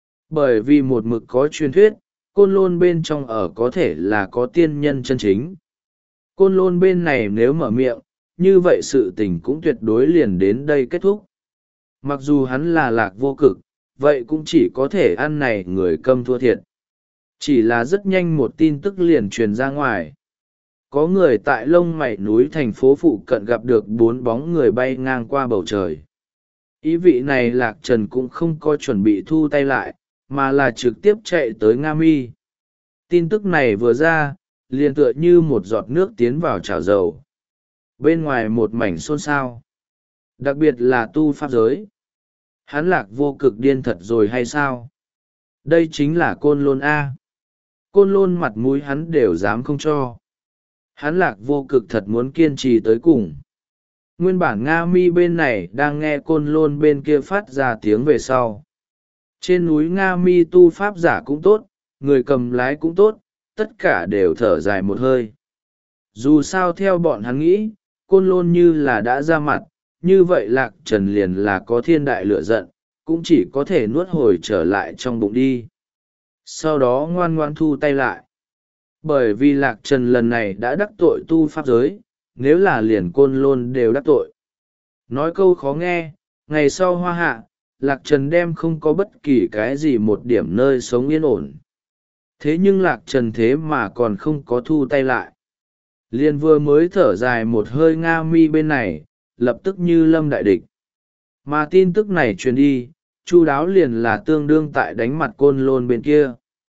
Bởi vì một mực có truyền thuyết, Côn Lôn bên trong ở có thể là có tiên nhân chân chính. Côn Lôn bên này nếu mở miệng, như vậy sự tình cũng tuyệt đối liền đến đây kết thúc. Mặc dù hắn là Lạc Vô Cực, vậy cũng chỉ có thể ăn này người câm thua thiệt. Chỉ là rất nhanh một tin tức liền truyền ra ngoài. có người tại lông mày núi thành phố phụ cận gặp được bốn bóng người bay ngang qua bầu trời. Ý vị này Lạc Trần cũng không có chuẩn bị thu tay lại, mà là trực tiếp chạy tới Nga Mi. Tin tức này vừa ra, liền tựa như một giọt nước tiến vào chảo dầu. Bên ngoài một mảnh xôn xao. Đặc biệt là tu pháp giới. Hắn Lạc Vô Cực điên thật rồi hay sao? Đây chính là Côn Lôn A. Côn Lôn mặt mũi hắn đều dám không cho. Hắn Lạc Vô Cực thật muốn kiên trì tới cùng. Nguyên bản Nga Mi bên này đang nghe Côn Lôn bên kia phát ra tiếng về sau. Trên núi Nga Mi tu pháp giả cũng tốt, người cầm lái cũng tốt, tất cả đều thở dài một hơi. Dù sao theo bọn hắn nghĩ, Côn Lôn như là đã ra mặt, như vậy Lạc Trần liền là có thiên đại lửa giận, cũng chỉ có thể nuốt hồi trở lại trong bụng đi. Sau đó ngoan ngoan thu tay lại. Bởi vì Lạc Trần lần này đã đắc tội tu pháp giới, nếu là liền Côn Lôn đều đắc tội. Nói câu khó nghe, ngày sau hoa hạ, Lạc Trần đem không có bất kỳ cái gì một điểm nơi sống yên ổn. Thế nhưng Lạc Trần thế mà còn không có thu tay lại. Liền vừa mới thở dài một hơi Nga Mi bên này, lập tức như lâm đại địch. Mà tin tức này truyền đi, chu đáo liền là tương đương tại đánh mặt Côn Lôn bên kia.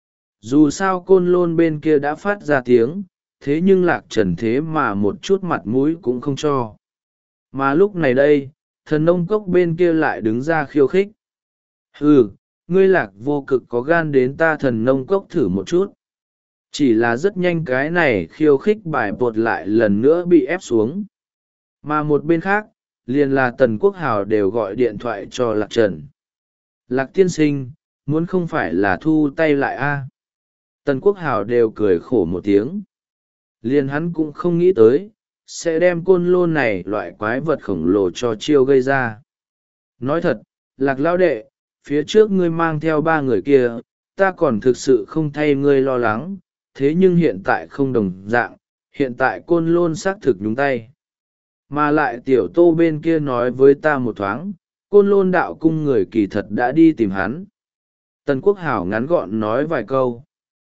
Dù sao Côn Lôn bên kia đã phát ra tiếng, thế nhưng Lạc Trần thế mà một chút mặt mũi cũng không cho. Mà lúc này đây, thần nông cốc bên kia lại đứng ra khiêu khích. Ừ, ngươi Lạc Vô Cực có gan đến ta thần nông cốc thử một chút. Chỉ là rất nhanh cái này khiêu khích bài bột lại lần nữa bị ép xuống. Mà một bên khác, liền là Tần Quốc Hào đều gọi điện thoại cho Lạc Trần. Lạc tiên sinh, muốn không phải là thu tay lại a à? Tần Quốc Hào đều cười khổ một tiếng. Liền hắn cũng không nghĩ tới, sẽ đem Côn Lôn này loại quái vật khổng lồ cho chiêu gây ra. Nói thật, Lạc lão đệ, phía trước ngươi mang theo ba người kia, ta còn thực sự không thay ngươi lo lắng, thế nhưng hiện tại không đồng dạng, hiện tại Côn Lôn xác thực nhúng tay. Mà lại tiểu Tô bên kia nói với ta một thoáng, Côn Lôn đạo cung người kỳ thật đã đi tìm hắn. Tần Quốc Hảo ngắn gọn nói vài câu.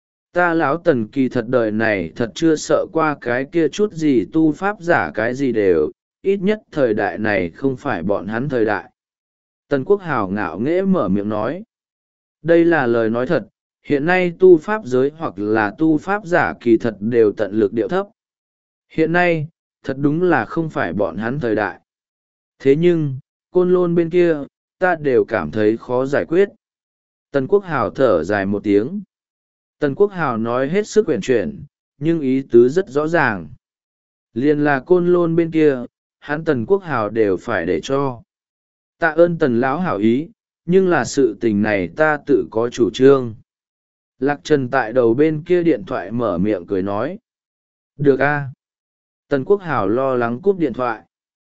Ta lão Tần kỳ thật đời này thật chưa sợ qua cái kia chút gì tu pháp giả cái gì đều, ít nhất thời đại này không phải bọn hắn thời đại. Tần Quốc Hảo ngạo nghễ mở miệng nói. Đây là lời nói thật, hiện nay tu pháp giới hoặc là tu pháp giả kỳ thật đều tận lực điệu thấp. Hiện nay, thật đúng là không phải bọn hắn thời đại. Thế nhưng, Côn Lôn bên kia, ta đều cảm thấy khó giải quyết. Tần Quốc Hào thở dài một tiếng. Tần Quốc Hào nói hết sức quyển chuyển, nhưng ý tứ rất rõ ràng. Liền là Côn Lôn bên kia, hắn Tần Quốc Hào đều phải để cho. Tạ ơn Tần lão hảo ý, nhưng là sự tình này ta tự có chủ trương. Lạc Trần tại đầu bên kia điện thoại mở miệng cười nói. Được a. Tần Quốc Hảo lo lắng cúp điện thoại.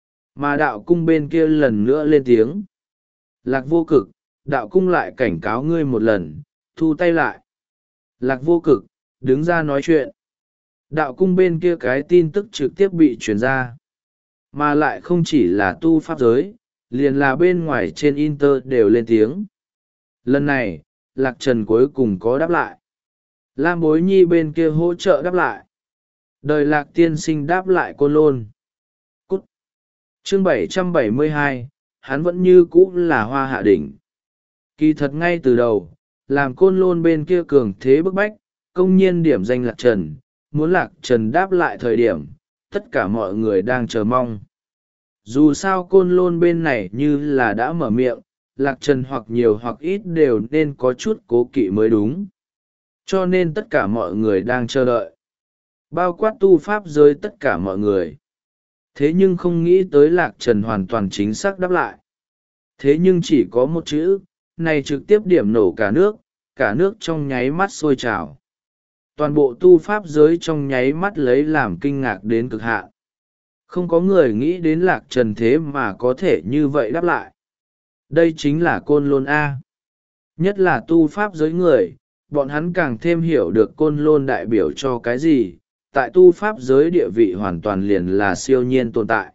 Mà đạo cung bên kia lần nữa lên tiếng. Lạc Vô Cực, đạo cung lại cảnh cáo ngươi một lần, thu tay lại. Lạc Vô Cực, đứng ra nói chuyện. Đạo cung bên kia cái tin tức trực tiếp bị truyền ra. Mà lại không chỉ là tu pháp giới, liền là bên ngoài trên Inter đều lên tiếng. Lần này, Lạc Trần cuối cùng có đáp lại. Lam Bối Nhi bên kia hỗ trợ đáp lại. Đời Lạc tiên sinh đáp lại Côn Lôn. Cút. Chương bảy trăm bảy mươi hai, hắn vẫn như cũ là hoa hạ đỉnh. Kỳ thật ngay từ đầu, làm Côn Lôn bên kia cường thế bức bách, công nhiên điểm danh Lạc Trần, muốn Lạc Trần đáp lại thời điểm, tất cả mọi người đang chờ mong. Dù sao Côn Lôn bên này như là đã mở miệng, Lạc Trần hoặc nhiều hoặc ít đều nên có chút cố kỵ mới đúng. Cho nên tất cả mọi người đang chờ đợi. Bao quát tu pháp giới tất cả mọi người. Thế nhưng không nghĩ tới Lạc Trần hoàn toàn chính xác đáp lại. Thế nhưng chỉ có một chữ, này trực tiếp điểm nổ cả nước, cả nước trong nháy mắt sôi trào. Toàn bộ tu pháp giới trong nháy mắt lấy làm kinh ngạc đến cực hạn. Không có người nghĩ đến Lạc Trần thế mà có thể như vậy đáp lại. Đây chính là Côn Lôn A. Nhất là tu pháp giới người, bọn hắn càng thêm hiểu được Côn Lôn đại biểu cho cái gì, tại tu pháp giới địa vị hoàn toàn liền là siêu nhiên tồn tại.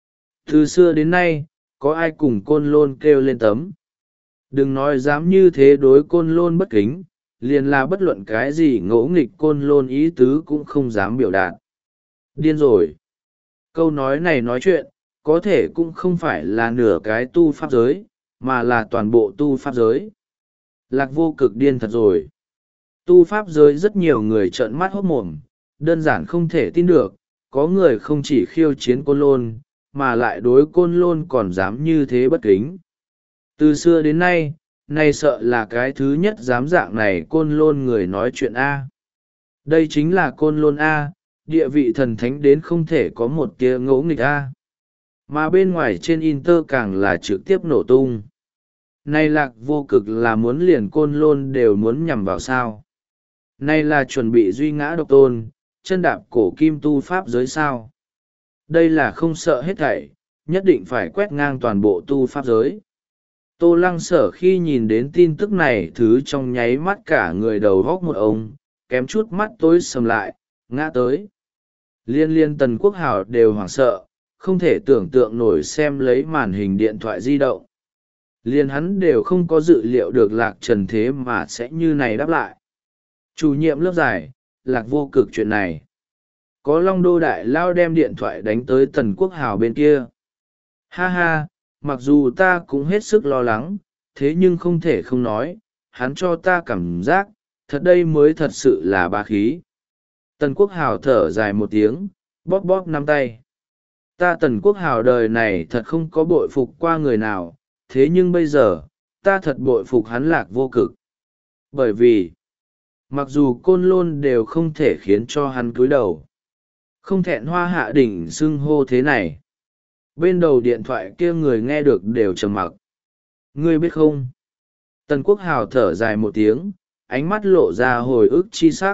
Từ xưa đến nay, có ai cùng Côn Lôn kêu lên tấm. Đừng nói dám như thế đối Côn Lôn bất kính, liền là bất luận cái gì ngỗ nghịch Côn Lôn ý tứ cũng không dám biểu đạt. Điên rồi. Câu nói này nói chuyện, có thể cũng không phải là nửa cái tu pháp giới, mà là toàn bộ tu pháp giới. Lạc Vô Cực điên thật rồi. Tu pháp giới rất nhiều người trợn mắt hốt mồm, đơn giản không thể tin được, có người không chỉ khiêu chiến Côn Lôn, mà lại đối Côn Lôn còn dám như thế bất kính. Từ xưa đến nay, nay sợ là cái thứ nhất dám dạng này Côn Lôn người nói chuyện A. Đây chính là Côn Lôn A, địa vị thần thánh đến không thể có một tia ngỗ nghịch A. Mà bên ngoài trên Inter càng là trực tiếp nổ tung. Nay Lạc Vô Cực là muốn liền Côn Lôn đều muốn nhằm vào sao. Nay là chuẩn bị duy ngã độc tôn, chân đạp cổ kim tu pháp giới sao. Đây là không sợ hết thảy, nhất định phải quét ngang toàn bộ tu pháp giới. Tô Lăng Sở khi nhìn đến tin tức này thứ trong nháy mắt cả người đầu góc một ông, kém chút mắt tối sầm lại, ngã tới. Liên liên Tần Quốc Hào đều hoảng sợ, không thể tưởng tượng nổi xem lấy màn hình điện thoại di động. Liên hắn đều không có dự liệu được Lạc Trần thế mà sẽ như này đáp lại. Chủ nhiệm lớp giải, Lạc Vô Cực chuyện này. Có Long Đô Đại Lao đem điện thoại đánh tới Tần Quốc Hào bên kia. Ha ha, mặc dù ta cũng hết sức lo lắng, thế nhưng không thể không nói, hắn cho ta cảm giác, thật đây mới thật sự là bá khí. Tần Quốc Hào thở dài một tiếng, bóp bóp nắm tay. Ta Tần Quốc Hào đời này thật không có bội phục qua người nào, thế nhưng bây giờ, ta thật bội phục hắn Lạc Vô Cực. Bởi vì, mặc dù Côn Lôn đều không thể khiến cho hắn cúi đầu. Không thẹn Hoa Hạ đỉnh xưng hô thế này. Bên đầu điện thoại kia người nghe được đều trầm mặc. Ngươi biết không? Tần Quốc Hào thở dài một tiếng, ánh mắt lộ ra hồi ức chi sắc.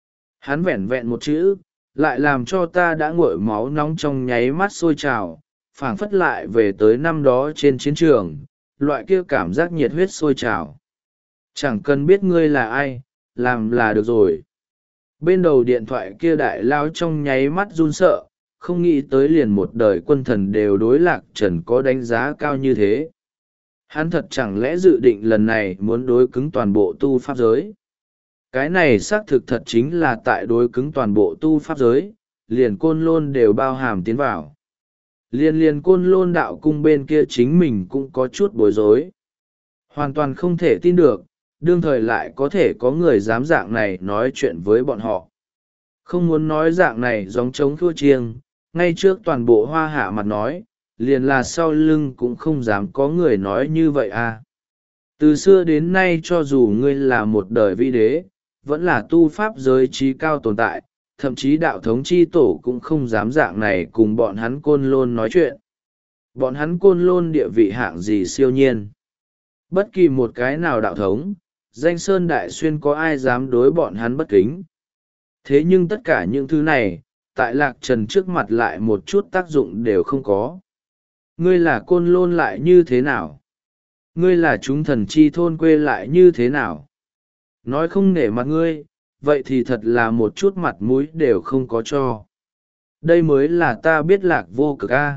Hắn vẹn vẹn một chữ, lại làm cho ta đã nguội máu nóng trong nháy mắt sôi trào, phảng phất lại về tới năm đó trên chiến trường, loại kia cảm giác nhiệt huyết sôi trào. Chẳng cần biết ngươi là ai, làm là được rồi. Bên đầu điện thoại kia đại lao trong nháy mắt run sợ, không nghĩ tới liền một đời quân thần đều đối Lạc Trần có đánh giá cao như thế. Hắn thật chẳng lẽ dự định lần này muốn đối cứng toàn bộ tu pháp giới. Cái này xác thực thật chính là tại đối cứng toàn bộ tu pháp giới, liền Côn Lôn đều bao hàm tiến vào. Liền liền Côn Lôn đạo cung bên kia chính mình cũng có chút bối rối. Hoàn toàn không thể tin được, đương thời lại có thể có người dám dạng này nói chuyện với bọn họ. Không muốn nói dạng này giống trống thua chiêng, ngay trước toàn bộ Hoa Hạ mặt nói, liền là sau lưng cũng không dám có người nói như vậy à. Từ xưa đến nay cho dù ngươi là một đời vĩ đế, vẫn là tu pháp giới trí cao tồn tại, thậm chí đạo thống chi tổ cũng không dám dạng này cùng bọn hắn Côn Lôn nói chuyện. Bọn hắn Côn Lôn địa vị hạng gì siêu nhiên. Bất kỳ một cái nào đạo thống, danh sơn đại xuyên có ai dám đối bọn hắn bất kính. Thế nhưng tất cả những thứ này, tại Lạc Trần trước mặt lại một chút tác dụng đều không có. Ngươi là Côn Lôn lại như thế nào? Ngươi là chúng thần chi thôn quê lại như thế nào? Nói không nể mặt ngươi, vậy thì thật là một chút mặt mũi đều không có cho. Đây mới là ta biết Lạc Vô Cực a.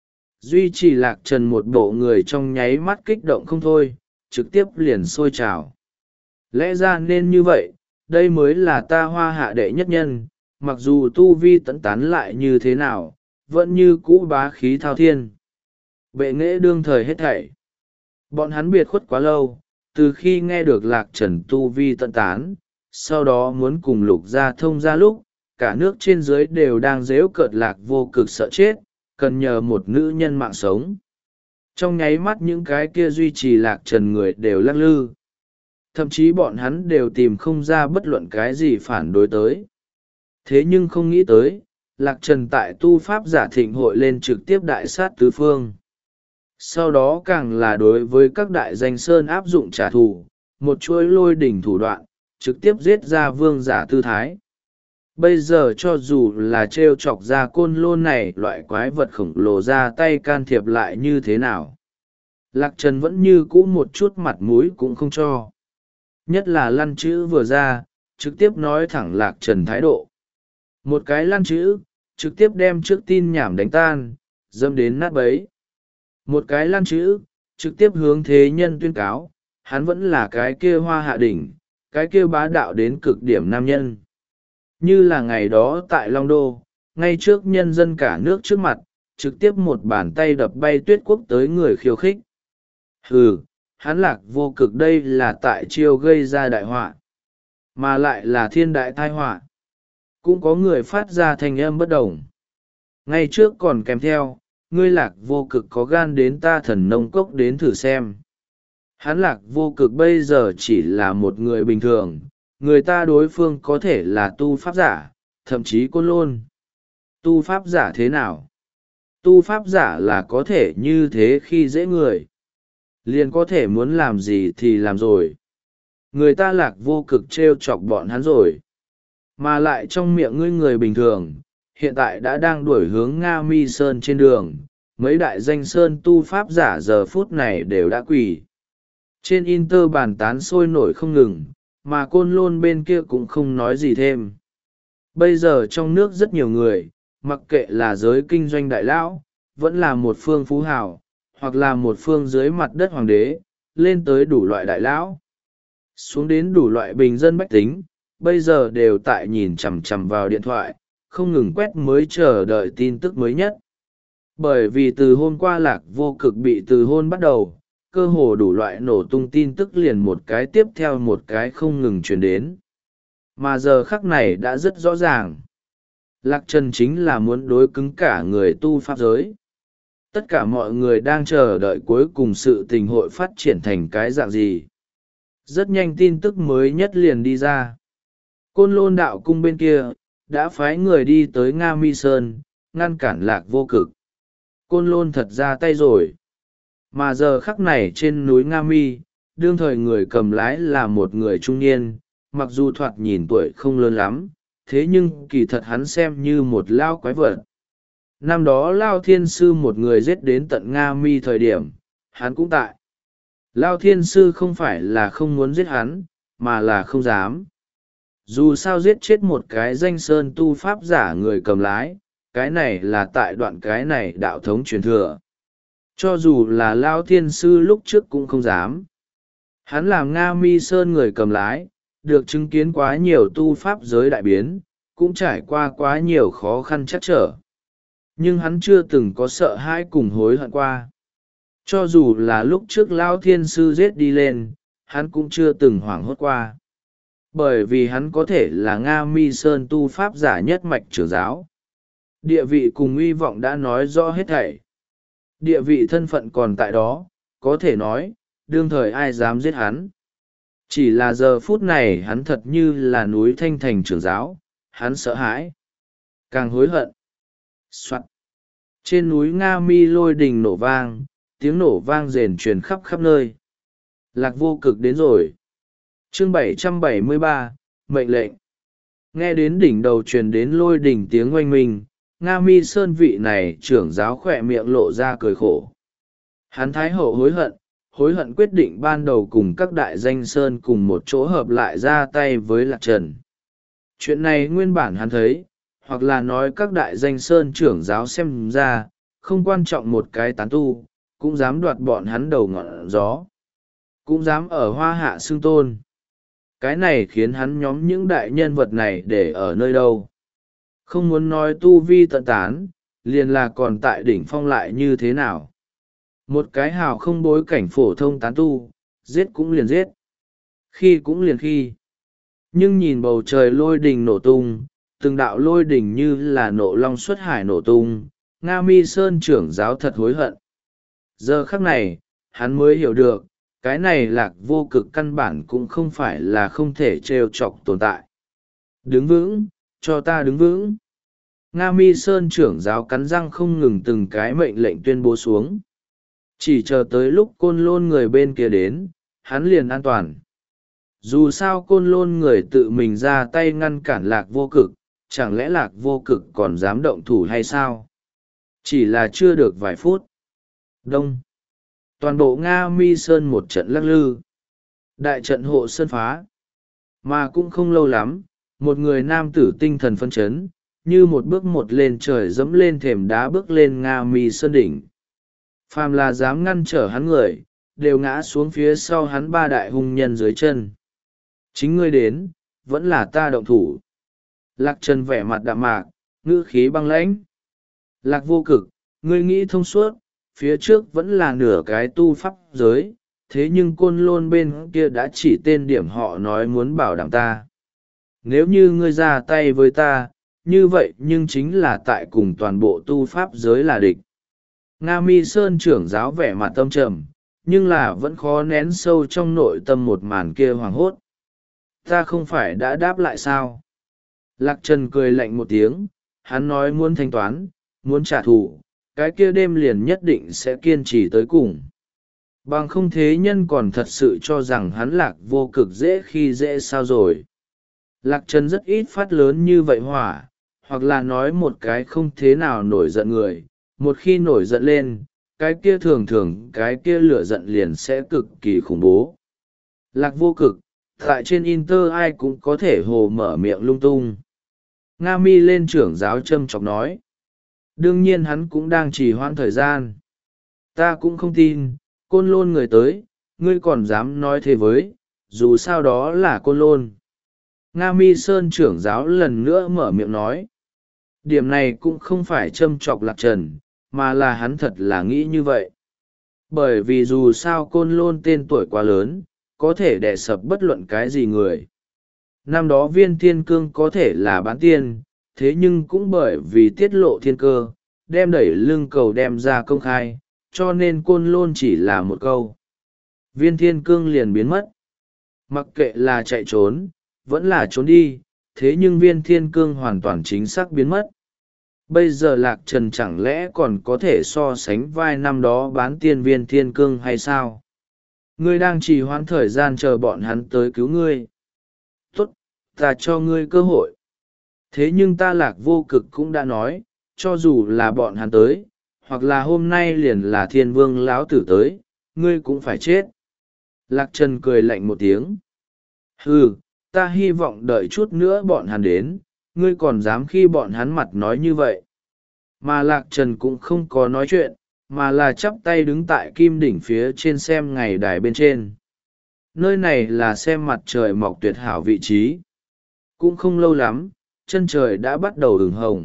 Duy trì Lạc Trần một bộ người trong nháy mắt kích động không thôi, trực tiếp liền sôi trào. Lẽ ra nên như vậy, đây mới là ta Hoa Hạ đệ nhất nhân, mặc dù tu vi tấn tán lại như thế nào, vẫn như cũ bá khí thao thiên. Bệ nghệ đương thời hết thảy. Bọn hắn biệt khuất quá lâu, từ khi nghe được Lạc Trần tu vi tận tán, sau đó muốn cùng Lục Gia thông ra lúc, cả nước trên dưới đều đang dếu cợt Lạc Vô Cực sợ chết, cần nhờ một nữ nhân mạng sống. Trong nháy mắt những cái kia duy trì Lạc Trần người đều lắc lư. Thậm chí bọn hắn đều tìm không ra bất luận cái gì phản đối tới. Thế nhưng không nghĩ tới, Lạc Trần tại tu pháp giả thịnh hội lên trực tiếp đại sát tứ phương. Sau đó càng là đối với các đại danh sơn áp dụng trả thù, một chuỗi lôi đỉnh thủ đoạn, trực tiếp giết ra vương giả tư thái. Bây giờ cho dù là trêu chọc ra Côn Lôn này loại quái vật khổng lồ ra tay can thiệp lại như thế nào. Lạc Trần vẫn như cũ một chút mặt mũi cũng không cho. Nhất là lăn chữ vừa ra, trực tiếp nói thẳng Lạc Trần thái độ. Một cái lăn chữ, trực tiếp đem trước tin nhảm đánh tan, dâm đến nát bấy. Một cái lăn chữ, trực tiếp hướng thế nhân tuyên cáo, hắn vẫn là cái kia Hoa Hạ đỉnh, cái kia bá đạo đến cực điểm nam nhân. Như là ngày đó tại Long Đô, ngay trước nhân dân cả nước trước mặt, trực tiếp một bàn tay đập bay Tuyết Quốc tới người khiêu khích. Hừ, hắn Lạc Vô Cực đây là tại chiêu gây ra đại họa, mà lại là thiên đại tai họa. Cũng có người phát ra thanh âm bất đồng. Ngay trước còn kèm theo, ngươi Lạc Vô Cực có gan đến ta Thần Nông Cốc đến thử xem. Hắn Lạc Vô Cực bây giờ chỉ là một người bình thường, người ta đối phương có thể là tu pháp giả, thậm chí Côn Lôn. Tu pháp giả thế nào? Tu pháp giả là có thể như thế khi dễ người, liền có thể muốn làm gì thì làm rồi. Người ta Lạc Vô Cực trêu chọc bọn hắn rồi, mà lại trong miệng ngươi người bình thường, hiện tại đã đang đuổi hướng Nga Mi Sơn trên đường. Mấy đại danh sơn tu pháp giả giờ phút này đều đã quỳ. Trên Inter bàn tán sôi nổi không ngừng, mà Côn Lôn bên kia cũng không nói gì thêm. Bây giờ trong nước rất nhiều người, mặc kệ là giới kinh doanh đại lão, vẫn là một phương phú hào, hoặc là một phương dưới mặt đất hoàng đế, lên tới đủ loại đại lão, xuống đến đủ loại bình dân bách tính, bây giờ đều tại nhìn chằm chằm vào điện thoại, không ngừng quét mới chờ đợi tin tức mới nhất. Bởi vì từ hôm qua Lạc Vô Cực bị từ hôn bắt đầu, cơ hồ đủ loại nổ tung tin tức liền một cái tiếp theo một cái không ngừng truyền đến. Mà giờ khắc này đã rất rõ ràng. Lạc Trần chính là muốn đối cứng cả người tu pháp giới. Tất cả mọi người đang chờ đợi cuối cùng sự tình hội phát triển thành cái dạng gì. Rất nhanh tin tức mới nhất liền đi ra. Côn Lôn đạo cung bên kia, đã phái người đi tới Nga Mi Sơn, ngăn cản Lạc Vô Cực. Côn Lôn thật ra tay rồi. Mà giờ khắc này trên núi Nga Mi, đương thời người cầm lái là một người trung niên, mặc dù thoạt nhìn tuổi không lớn lắm, thế nhưng kỳ thật hắn xem như một lao quái vật. Năm đó Lao Thiên Sư một người giết đến tận Nga Mi thời điểm, hắn cũng tại. Lao Thiên Sư không phải là không muốn giết hắn, mà là không dám. Dù sao giết chết một cái danh sơn tu pháp giả người cầm lái, cái này là tại đoạn cái này đạo thống truyền thừa. Cho dù là Lao Thiên Sư lúc trước cũng không dám. Hắn làm Nga Mi Sơn người cầm lái, được chứng kiến quá nhiều tu pháp giới đại biến, cũng trải qua quá nhiều khó khăn chắc trở. Nhưng hắn chưa từng có sợ hãi cùng hối hận qua. Cho dù là lúc trước Lao Thiên Sư giết đi lên, hắn cũng chưa từng hoảng hốt qua. Bởi vì hắn có thể là Nga Mi Sơn tu pháp giả nhất mạch trưởng giáo. Địa vị cùng uy vọng đã nói rõ hết thảy. Địa vị thân phận còn tại đó, có thể nói, đương thời ai dám giết hắn. Chỉ là giờ phút này hắn thật như là núi Thanh Thành trưởng giáo, hắn sợ hãi, càng hối hận. Soạn. Trên núi Nga Mi lôi đình nổ vang, tiếng nổ vang rền truyền khắp khắp nơi. Lạc Vô Cực đến rồi. Chương bảy trăm bảy mươi ba, mệnh lệnh. Nghe đến đỉnh đầu truyền đến lôi đình tiếng oanh minh, Nga Mi Sơn vị này trưởng giáo khỏe miệng lộ ra cười khổ. Hắn thái hậu hối hận, hối hận quyết định ban đầu cùng các đại danh Sơn cùng một chỗ hợp lại ra tay với Lạc Trần. Chuyện này nguyên bản hắn thấy, hoặc là nói các đại danh Sơn trưởng giáo xem ra, không quan trọng một cái tán tu, cũng dám đoạt bọn hắn đầu ngọn gió. Cũng dám ở hoa hạ xưng tôn. Cái này khiến hắn nhóm những đại nhân vật này để ở nơi đâu. Không muốn nói tu vi tận tán, liền là còn tại đỉnh phong lại như thế nào. Một cái hào không bối cảnh phổ thông tán tu, giết cũng liền giết. Khi cũng liền khi. Nhưng nhìn bầu trời lôi đình nổ tung, từng đạo lôi đình như là nộ long xuất hải nổ tung, Nga Mi Sơn trưởng giáo thật hối hận. Giờ khắc này, hắn mới hiểu được, cái này Lạc Vô Cực căn bản cũng không phải là không thể trêu chọc tồn tại. Đứng vững, cho ta đứng vững. Nga Mi Sơn trưởng giáo cắn răng không ngừng từng cái mệnh lệnh tuyên bố xuống. Chỉ chờ tới lúc Côn Lôn người bên kia đến, hắn liền an toàn. Dù sao Côn Lôn người tự mình ra tay ngăn cản Lạc Vô Cực, chẳng lẽ Lạc Vô Cực còn dám động thủ hay sao? Chỉ là chưa được vài phút. Đông. Toàn bộ Nga Mi Sơn một trận lắc lư. Đại trận hộ sơn phá. Mà cũng không lâu lắm, một người nam tử tinh thần phân chấn, như một bước một lên trời dẫm lên thềm đá bước lên Nga Mi Sơn đỉnh. Phàm là dám ngăn trở hắn người, đều ngã xuống phía sau hắn ba đại hung nhân dưới chân. Chính ngươi đến, vẫn là ta động thủ. Lạc Trần vẻ mặt đạm mạc, ngữ khí băng lãnh. Lạc Vô Cực, ngươi nghĩ thông suốt, phía trước vẫn là nửa cái tu pháp giới, thế nhưng côn lôn bên kia đã chỉ tên điểm họ nói muốn bảo đảm ta. Nếu như ngươi ra tay với ta, như vậy nhưng chính là tại cùng toàn bộ tu pháp giới là địch. Nga Mi Sơn trưởng giáo vẻ mặt tâm trầm, nhưng là vẫn khó nén sâu trong nội tâm một màn kia hoảng hốt. Ta không phải đã đáp lại sao? Lạc Trần cười lạnh một tiếng, hắn nói muốn thanh toán, muốn trả thù, cái kia đêm liền nhất định sẽ kiên trì tới cùng. Bằng không thế nhân còn thật sự cho rằng hắn Lạc Vô Cực dễ khi dễ sao rồi. Lạc Trần rất ít phát lớn như vậy hỏa, hoặc là nói một cái không thế nào nổi giận người, một khi nổi giận lên, cái kia thường thường cái kia lửa giận liền sẽ cực kỳ khủng bố. Lạc Vô Cực, tại trên Inter ai cũng có thể hồ mở miệng lung tung. Nga Mi lên trưởng giáo châm chọc nói. Đương nhiên hắn cũng đang trì hoãn thời gian. Ta cũng không tin, côn lôn người tới, ngươi còn dám nói thế với, dù sao đó là côn lôn. Nga Mi Sơn trưởng giáo lần nữa mở miệng nói. Điểm này cũng không phải châm chọc Lạc Trần, mà là hắn thật là nghĩ như vậy. Bởi vì dù sao côn lôn tên tuổi quá lớn, có thể đè sập bất luận cái gì người. Năm đó Viên Thiên Cương có thể là bán tiên, thế nhưng cũng bởi vì tiết lộ thiên cơ, đem đẩy lưng cầu đem ra công khai, cho nên côn lôn chỉ là một câu. Viên Thiên Cương liền biến mất. Mặc kệ là chạy trốn, vẫn là trốn đi, thế nhưng Viên Thiên Cương hoàn toàn chính xác biến mất. Bây giờ Lạc Trần chẳng lẽ còn có thể so sánh vai năm đó bán tiên Viên Thiên Cương hay sao? Ngươi đang trì hoãn thời gian chờ bọn hắn tới cứu ngươi. Tốt, ta cho ngươi cơ hội. Thế nhưng ta Lạc Vô Cực cũng đã nói, cho dù là bọn hắn tới, hoặc là hôm nay liền là Thiên Vương lão tử tới, ngươi cũng phải chết. Lạc Trần cười lạnh một tiếng. Hừ, ta hy vọng đợi chút nữa bọn hắn đến, ngươi còn dám khi bọn hắn mặt nói như vậy. Mà Lạc Trần cũng không có nói chuyện, mà là chắp tay đứng tại kim đỉnh phía trên xem ngày đài bên trên. Nơi này là xem mặt trời mọc tuyệt hảo vị trí. Cũng không lâu lắm, chân trời đã bắt đầu ửng hồng.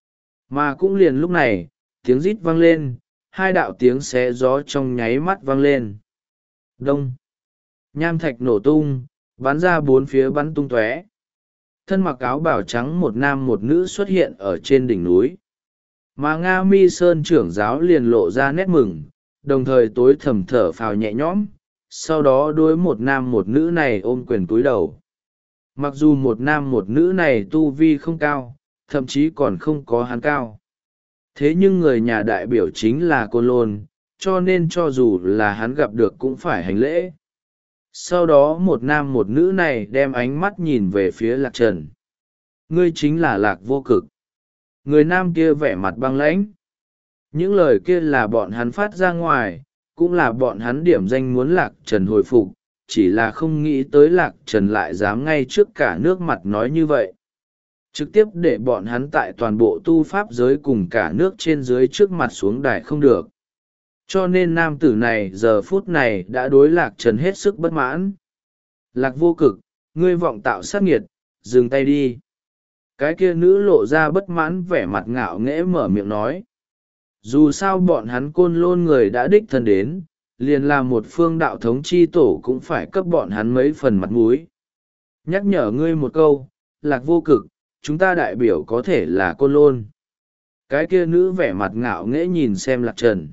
Mà cũng liền lúc này, tiếng rít vang lên, hai đạo tiếng xé gió trong nháy mắt vang lên. Đông. Nham thạch nổ tung, bắn ra bốn phía bắn tung tóe. Thân mặc áo bào trắng một nam một nữ xuất hiện ở trên đỉnh núi. Mà Nga Mi Sơn trưởng giáo liền lộ ra nét mừng, đồng thời tối thầm thở phào nhẹ nhõm, sau đó đối một nam một nữ này ôm quyền cúi đầu. Mặc dù một nam một nữ này tu vi không cao, thậm chí còn không có hắn cao. Thế nhưng người nhà đại biểu chính là Côn Lôn, cho nên cho dù là hắn gặp được cũng phải hành lễ. Sau đó một nam một nữ này đem ánh mắt nhìn về phía Lạc Trần. Ngươi chính là Lạc Vô Cực. Người nam kia vẻ mặt băng lãnh. Những lời kia là bọn hắn phát ra ngoài, cũng là bọn hắn điểm danh muốn Lạc Trần hồi phục, chỉ là không nghĩ tới Lạc Trần lại dám ngay trước cả nước mặt nói như vậy. Trực tiếp để bọn hắn tại toàn bộ tu pháp giới cùng cả nước trên dưới trước mặt xuống đài không được. Cho nên nam tử này giờ phút này đã đối Lạc Trần hết sức bất mãn. Lạc Vô Cực, ngươi vọng tạo sát nghiệt, dừng tay đi. Cái kia nữ lộ ra bất mãn vẻ mặt ngạo nghễ mở miệng nói. Dù sao bọn hắn Côn Lôn người đã đích thân đến, liền là một phương đạo thống chi tổ cũng phải cấp bọn hắn mấy phần mặt mũi. Nhắc nhở ngươi một câu, Lạc Vô Cực, chúng ta đại biểu có thể là Côn Lôn. Cái kia nữ vẻ mặt ngạo nghễ nhìn xem Lạc Trần.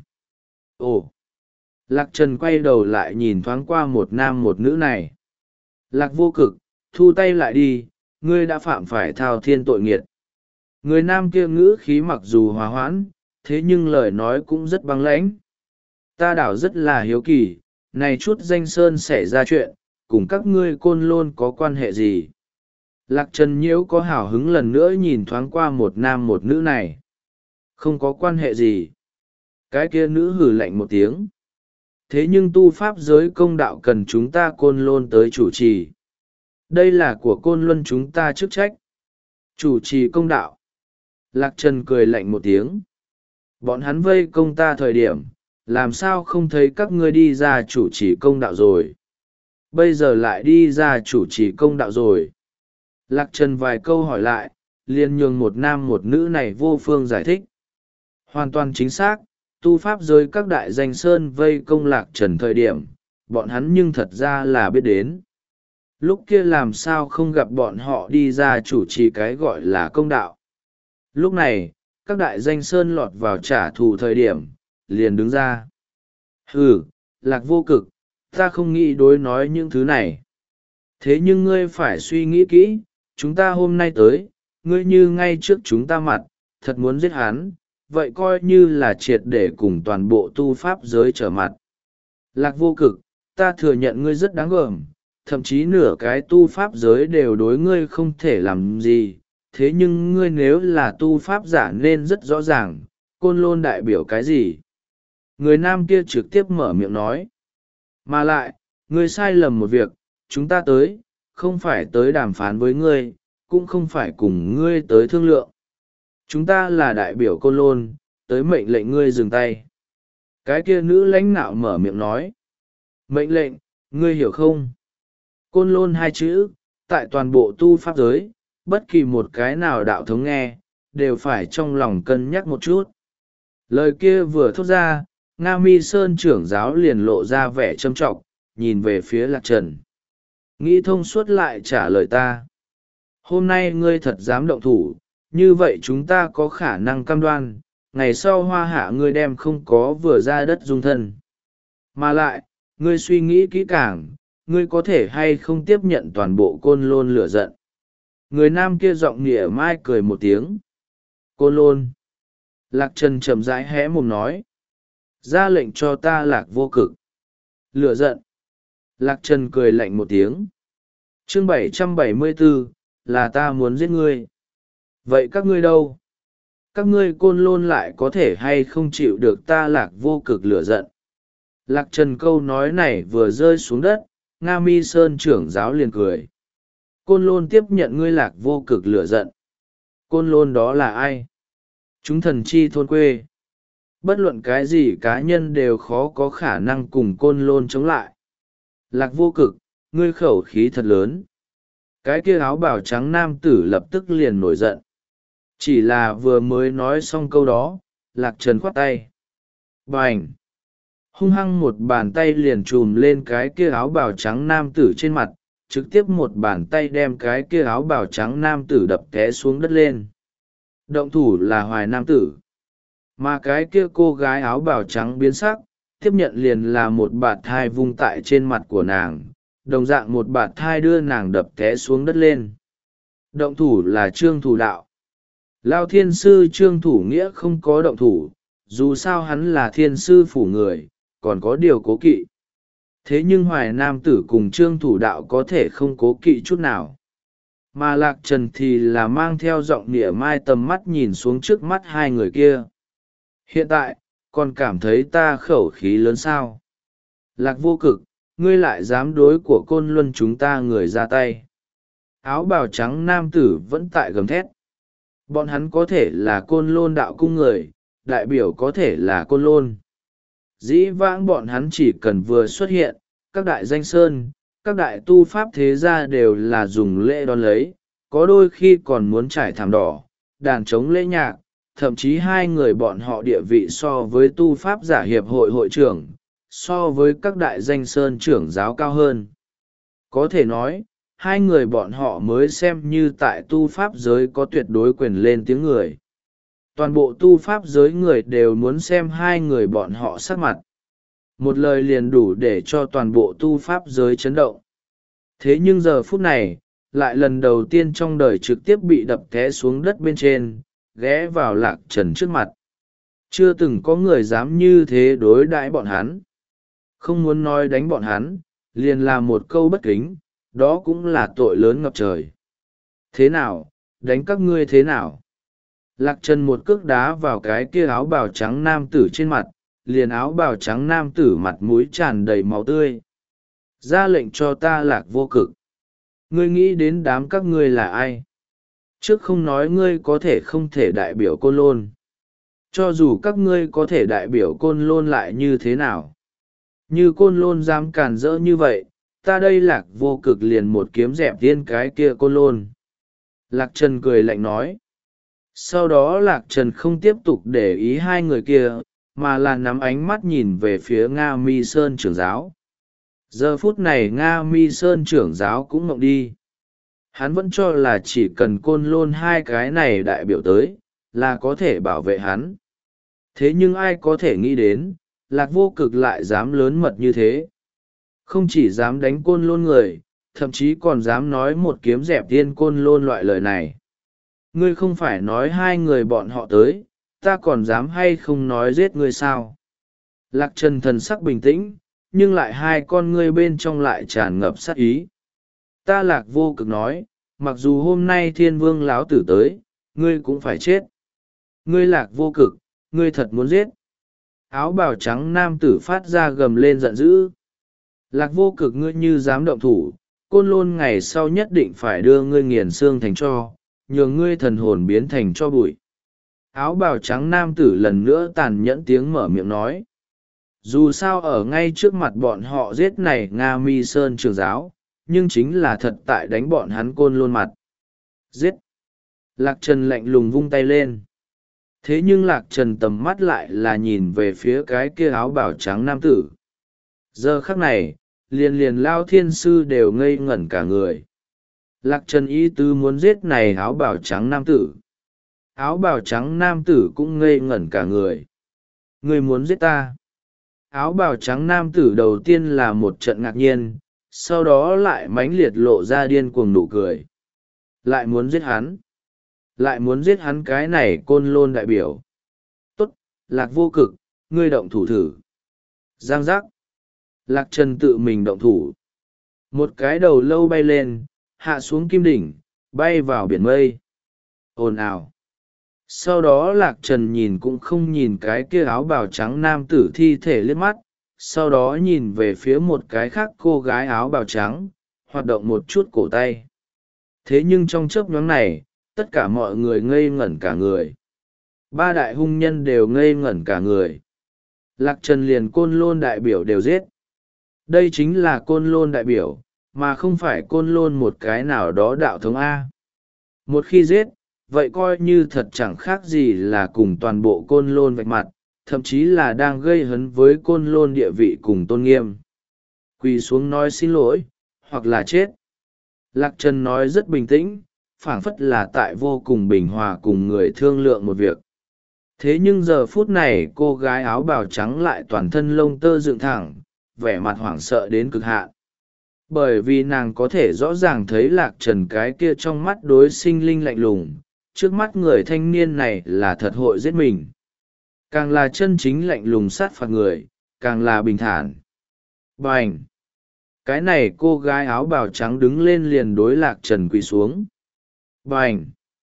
Ồ! Lạc Trần quay đầu lại nhìn thoáng qua một nam một nữ này. Lạc Vô Cực, thu tay lại đi, ngươi đã phạm phải thao thiên tội nghiệt. Người nam kia ngữ khí mặc dù hòa hoãn, thế nhưng lời nói cũng rất băng lãnh. Ta đảo rất là hiếu kỳ, này chút danh sơn xảy ra chuyện, cùng các ngươi Côn Lôn có quan hệ gì? Lạc Trần Nhiễu có hào hứng lần nữa nhìn thoáng qua một nam một nữ này. Không có quan hệ gì. Cái kia nữ hử lạnh một tiếng. Thế nhưng tu pháp giới công đạo cần chúng ta Côn Lôn tới chủ trì. Đây là của Côn Luân chúng ta chức trách. Chủ trì công đạo. Lạc Trần cười lạnh một tiếng. Bọn hắn vây công ta thời điểm, làm sao không thấy các ngươi đi ra chủ trì công đạo rồi. Bây giờ lại đi ra chủ trì công đạo rồi. Lạc Trần vài câu hỏi lại, liền nhường một nam một nữ này vô phương giải thích. Hoàn toàn chính xác, tu pháp giới các đại danh sơn vây công Lạc Trần thời điểm, bọn hắn nhưng thật ra là biết đến. Lúc kia làm sao không gặp bọn họ đi ra chủ trì cái gọi là công đạo. Lúc này, các đại danh sơn lọt vào trả thù thời điểm, liền đứng ra. Ừ, Lạc Vô Cực, ta không nghĩ đối nói những thứ này. Thế nhưng ngươi phải suy nghĩ kỹ, chúng ta hôm nay tới, ngươi như ngay trước chúng ta mặt, thật muốn giết hắn, vậy coi như là triệt để cùng toàn bộ tu pháp giới trở mặt. Lạc Vô Cực, ta thừa nhận ngươi rất đáng gờm, thậm chí nửa cái tu pháp giới đều đối ngươi không thể làm gì, thế nhưng ngươi nếu là tu pháp giả nên rất rõ ràng, Côn Lôn đại biểu cái gì. Người nam kia trực tiếp mở miệng nói. Mà lại, ngươi sai lầm một việc, chúng ta tới, không phải tới đàm phán với ngươi, cũng không phải cùng ngươi tới thương lượng. Chúng ta là đại biểu Côn Lôn, tới mệnh lệnh ngươi dừng tay. Cái kia nữ lãnh nạo mở miệng nói. Mệnh lệnh, ngươi hiểu không? Côn Lôn hai chữ, tại toàn bộ tu pháp giới, bất kỳ một cái nào đạo thống nghe, đều phải trong lòng cân nhắc một chút. Lời kia vừa thốt ra, Nga Mi Sơn trưởng giáo liền lộ ra vẻ châm trọng, nhìn về phía Lạc Trần. Nghĩ thông suốt lại trả lời ta. Hôm nay ngươi thật dám động thủ, như vậy chúng ta có khả năng cam đoan, ngày sau hoa hạ ngươi đem không có vừa ra đất dung thân. Mà lại, ngươi suy nghĩ kỹ càng, ngươi có thể hay không tiếp nhận toàn bộ Côn Lôn lửa giận. Người nam kia giọng nghĩa mai cười một tiếng. Côn Lôn. Lạc Trần chậm rãi hé mồm nói. Ra lệnh cho ta Lạc Vô Cực. Lửa giận. Lạc Trần cười lạnh một tiếng. Chương bảy trăm bảy mươi bốn, là ta muốn giết ngươi. Vậy các ngươi đâu? Các ngươi Côn Lôn lại có thể hay không chịu được ta Lạc Vô Cực lửa giận? Lạc Trần câu nói này vừa rơi xuống đất, Nga Mi Sơn trưởng giáo liền cười. Côn Lôn tiếp nhận ngươi Lạc Vô Cực lửa giận. Côn Lôn đó là ai? Chúng thần chi thôn quê. Bất luận cái gì cá nhân đều khó có khả năng cùng Côn Lôn chống lại. Lạc Vô Cực, ngươi khẩu khí thật lớn. Cái kia áo bào trắng nam tử lập tức liền nổi giận. Chỉ là vừa mới nói xong câu đó, Lạc Trần khoát tay. Bành! Hung hăng một bàn tay liền chùm lên cái kia áo bào trắng nam tử trên mặt, trực tiếp một bàn tay đem cái kia áo bào trắng nam tử đập té xuống đất lên. Động thủ là Hoài nam tử. Mà cái kia cô gái áo bào trắng biến sắc, tiếp nhận liền là một bạt thai vung tại trên mặt của nàng, đồng dạng một bạt thai đưa nàng đập té xuống đất lên. Động thủ là Trương Thủ Đạo. Lao thiên sư Trương Thủ Nghĩa không có động thủ, dù sao hắn là thiên sư phủ người, còn có điều cố kỵ. Thế nhưng Hoài Nam tử cùng Trương Thủ Đạo có thể không cố kỵ chút nào. Mà Lạc Trần thì là mang theo giọng nịa mai tầm mắt nhìn xuống trước mắt hai người kia. Hiện tại, còn cảm thấy ta khẩu khí lớn sao? Lạc Vô Cực, ngươi lại dám đối của Côn Luân chúng ta người ra tay. Áo bào trắng nam tử vẫn tại gầm thét. Bọn hắn có thể là Côn Lôn đạo cung người, đại biểu có thể là Côn Lôn. Dĩ vãng bọn hắn chỉ cần vừa xuất hiện, các đại danh sơn, các đại tu pháp thế gia đều là dùng lễ đón lấy, có đôi khi còn muốn trải thảm đỏ, đàn trống lễ nhạc, thậm chí hai người bọn họ địa vị so với tu pháp giả hiệp hội hội trưởng, so với các đại danh sơn trưởng giáo cao hơn. Có thể nói, hai người bọn họ mới xem như tại tu pháp giới có tuyệt đối quyền lên tiếng người. Toàn bộ tu pháp giới người đều muốn xem hai người bọn họ sắc mặt. Một lời liền đủ để cho toàn bộ tu pháp giới chấn động. Thế nhưng giờ phút này, lại lần đầu tiên trong đời trực tiếp bị đập té xuống đất bên trên, ghé vào Lạc Trần trước mặt. Chưa từng có người dám như thế đối đãi bọn hắn. Không muốn nói đánh bọn hắn, liền là một câu bất kính, đó cũng là tội lớn ngập trời. Thế nào, đánh các ngươi thế nào? Lạc Trần một cước đá vào cái kia áo bào trắng nam tử trên mặt, liền áo bào trắng nam tử mặt mũi tràn đầy máu tươi. Ra lệnh cho ta Lạc Vô Cực. Ngươi nghĩ đến đám các ngươi là ai? Trước không nói ngươi có thể không thể đại biểu Côn Lôn. Cho dù các ngươi có thể đại biểu Côn Lôn lại như thế nào? Như Côn Lôn dám càn rỡ như vậy, ta đây Lạc Vô Cực liền một kiếm dẹp tiên cái kia Côn Lôn. Lạc Trần cười lạnh nói. Sau đó Lạc Trần không tiếp tục để ý hai người kia, mà là nắm ánh mắt nhìn về phía Nga Mi Sơn trưởng giáo. Giờ phút này Nga Mi Sơn trưởng giáo cũng ngộng đi. Hắn vẫn cho là chỉ cần côn lôn hai cái này đại biểu tới, là có thể bảo vệ hắn. Thế nhưng ai có thể nghĩ đến, Lạc Vô Cực lại dám lớn mật như thế. Không chỉ dám đánh côn lôn người, thậm chí còn dám nói một kiếm dẹp tiên côn lôn loại lời này. Ngươi không phải nói hai người bọn họ tới, ta còn dám hay không nói giết ngươi sao? Lạc Trần thần sắc bình tĩnh, nhưng lại hai con ngươi bên trong lại tràn ngập sát ý. Ta Lạc Vô Cực nói, mặc dù hôm nay thiên vương láo tử tới, ngươi cũng phải chết. Ngươi Lạc Vô Cực, ngươi thật muốn giết. Áo bào trắng nam tử phát ra gầm lên giận dữ. Lạc Vô Cực, ngươi như dám động thủ, côn lôn ngày sau nhất định phải đưa ngươi nghiền xương thành tro, nhường ngươi thần hồn biến thành cho bụi. Áo bào trắng nam tử lần nữa tàn nhẫn tiếng mở miệng nói. Dù sao ở ngay trước mặt bọn họ giết này Nga Mi Sơn trưởng giáo, nhưng chính là thật tại đánh bọn hắn côn lôn mặt. Giết! Lạc Trần lạnh lùng vung tay lên. Thế nhưng Lạc Trần tầm mắt lại là nhìn về phía cái kia áo bào trắng nam tử. Giờ khắc này, liền liền Lao Thiên Sư đều ngây ngẩn cả người. Lạc Trần ý tứ muốn giết này áo bào trắng nam tử. Áo bào trắng nam tử cũng ngây ngẩn cả người. Ngươi muốn giết ta? Áo bào trắng nam tử đầu tiên là một trận ngạc nhiên, sau đó lại mãnh liệt lộ ra điên cuồng nụ cười. Lại muốn giết hắn? Lại muốn giết hắn cái này côn lôn đại biểu? Tốt, Lạc Vô Cực, ngươi động thủ thử. Giang giác. Lạc Trần tự mình động thủ. Một cái đầu lâu bay lên, hạ xuống kim đỉnh, bay vào biển mây. Ồn ào. Sau đó Lạc Trần nhìn cũng không nhìn cái kia áo bào trắng nam tử thi thể liếc mắt, sau đó nhìn về phía một cái khác cô gái áo bào trắng, hoạt động một chút cổ tay. Thế nhưng trong chớp nhoáng này, tất cả mọi người ngây ngẩn cả người. Ba đại hung nhân đều ngây ngẩn cả người. Lạc Trần liền côn lôn đại biểu đều giết. Đây chính là côn lôn đại biểu, mà không phải côn lôn một cái nào đó đạo thống A. Một khi giết, vậy coi như thật chẳng khác gì là cùng toàn bộ côn lôn vạch mặt, thậm chí là đang gây hấn với côn lôn địa vị cùng tôn nghiêm. Quỳ xuống nói xin lỗi, hoặc là chết. Lạc Trần nói rất bình tĩnh, phảng phất là tại vô cùng bình hòa cùng người thương lượng một việc. Thế nhưng giờ phút này cô gái áo bào trắng lại toàn thân lông tơ dựng thẳng, vẻ mặt hoảng sợ đến cực hạn. Bởi vì nàng có thể rõ ràng thấy Lạc Trần cái kia trong mắt đối sinh linh lạnh lùng, trước mắt người thanh niên này là thật hội giết mình. Càng là chân chính lạnh lùng sát phạt người, càng là bình thản. Bành! Cái này cô gái áo bào trắng đứng lên liền đối Lạc Trần quỳ xuống. Bành!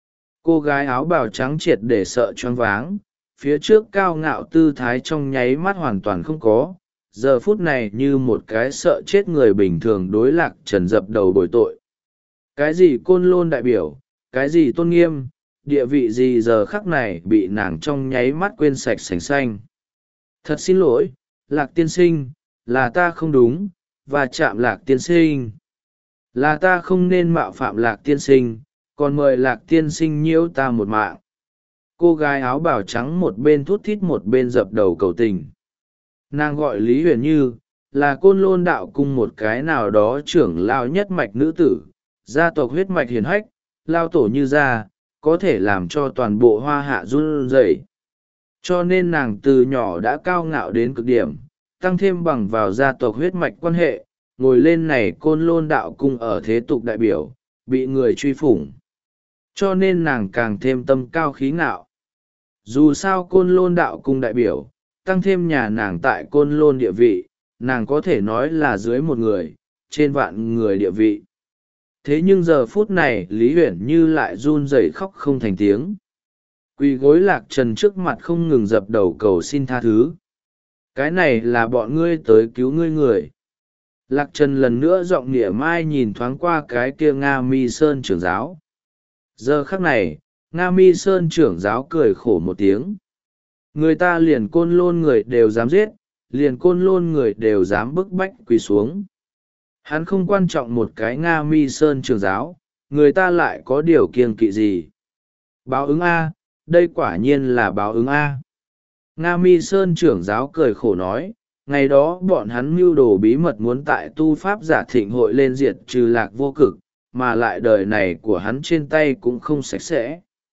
Cô gái áo bào trắng triệt để sợ choáng váng, phía trước cao ngạo tư thái trong nháy mắt hoàn toàn không có, giờ phút này như một cái sợ chết người bình thường đối Lạc Trần dập đầu bồi tội. Cái gì côn lôn đại biểu, cái gì tôn nghiêm, địa vị gì giờ khắc này bị nàng trong nháy mắt quên sạch sành xanh. Thật xin lỗi, Lạc tiên sinh, là ta không đúng, và chạm Lạc tiên sinh. Là ta không nên mạo phạm Lạc tiên sinh, còn mời Lạc tiên sinh nhiễu ta một mạng. Cô gái áo bào trắng một bên thút thít một bên dập đầu cầu tình. Nàng gọi Lý Huyền Như, là côn lôn đạo cung một cái nào đó trưởng lao nhất mạch nữ tử, gia tộc huyết mạch hiền hách, lao tổ như gia, có thể làm cho toàn bộ hoa hạ run rẩy. Cho nên nàng từ nhỏ đã cao ngạo đến cực điểm, tăng thêm bằng vào gia tộc huyết mạch quan hệ, ngồi lên này côn lôn đạo cung ở thế tục đại biểu, bị người truy phủng. Cho nên nàng càng thêm tâm cao khí ngạo. Dù sao côn lôn đạo cung đại biểu, tăng thêm nhà nàng tại côn lôn địa vị, nàng có thể nói là dưới một người, trên vạn người địa vị. Thế nhưng giờ phút này Lý Huyển Như lại run rẩy khóc không thành tiếng. Quỳ gối Lạc Trần trước mặt không ngừng dập đầu cầu xin tha thứ. Cái này là bọn ngươi tới cứu ngươi người. Lạc Trần lần nữa giọng nghĩa mai nhìn thoáng qua cái kia Nga Mi Sơn trưởng giáo. Giờ khắc này, Nga Mi Sơn trưởng giáo cười khổ một tiếng. Người ta liền côn lôn người đều dám giết, liền côn lôn người đều dám bức bách quỳ xuống. Hắn không quan trọng một cái Nga Mi Sơn trưởng giáo, người ta lại có điều kiêng kỵ gì? Báo ứng A, đây quả nhiên là báo ứng A. Nga Mi Sơn trưởng giáo cười khổ nói, ngày đó bọn hắn mưu đồ bí mật muốn tại tu pháp giả thịnh hội lên diệt trừ lạc vô cực, mà lại đời này của hắn trên tay cũng không sạch sẽ.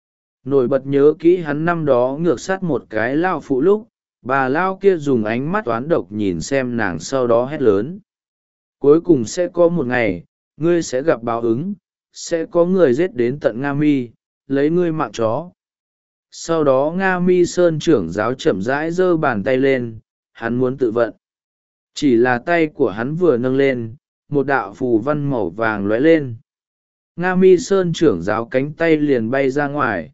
Nổi bật nhớ kỹ hắn năm đó ngược sát một cái lao phụ lúc, bà lao kia dùng ánh mắt toán độc nhìn xem nàng, sau đó hét lớn. Cuối cùng sẽ có một ngày, ngươi sẽ gặp báo ứng, sẽ có người giết đến tận Nga Mi, lấy ngươi mạng chó. Sau đó Nga Mi Sơn trưởng giáo chậm rãi giơ bàn tay lên, hắn muốn tự vận. Chỉ là tay của hắn vừa nâng lên, một đạo phù văn màu vàng lóe lên. Nga Mi Sơn trưởng giáo cánh tay liền bay ra ngoài.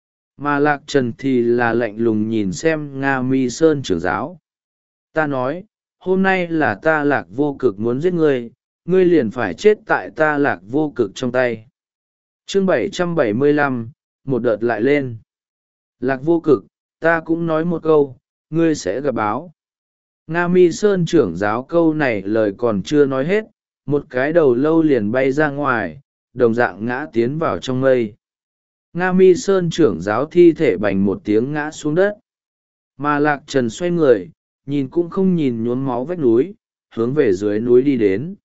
Mà Lạc Trần thì là lạnh lùng nhìn xem Nga Mi Sơn trưởng giáo. Ta nói, hôm nay là ta Lạc Vô Cực muốn giết ngươi, ngươi liền phải chết tại ta Lạc Vô Cực trong tay. Chương bảy trăm bảy mươi lăm, một đợt lại lên. Lạc Vô Cực, ta cũng nói một câu, ngươi sẽ gặp báo. Nga Mi Sơn trưởng giáo câu này lời còn chưa nói hết, một cái đầu lâu liền bay ra ngoài, đồng dạng ngã tiến vào trong mây. Nga Mi Sơn trưởng giáo thi thể bành một tiếng ngã xuống đất. Mà Lạc Trần xoay người, nhìn cũng không nhìn nhuốm máu vách núi, hướng về dưới núi đi đến.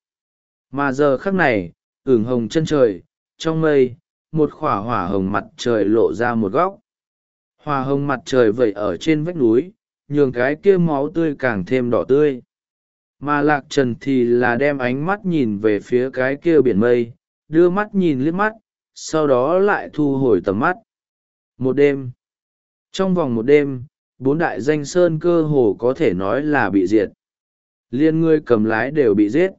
Mà giờ khắc này, ửng hồng chân trời, trong mây, một khỏa hỏa hồng mặt trời lộ ra một góc. Hỏa hồng mặt trời vẩy ở trên vách núi, nhường cái kia máu tươi càng thêm đỏ tươi. Mà Lạc Trần thì là đem ánh mắt nhìn về phía cái kia biển mây, đưa mắt nhìn liếc mắt, sau đó lại thu hồi tầm mắt. Một đêm. Trong vòng một đêm, bốn đại danh sơn cơ hồ có thể nói là bị diệt. Liên người cầm lái đều bị giết.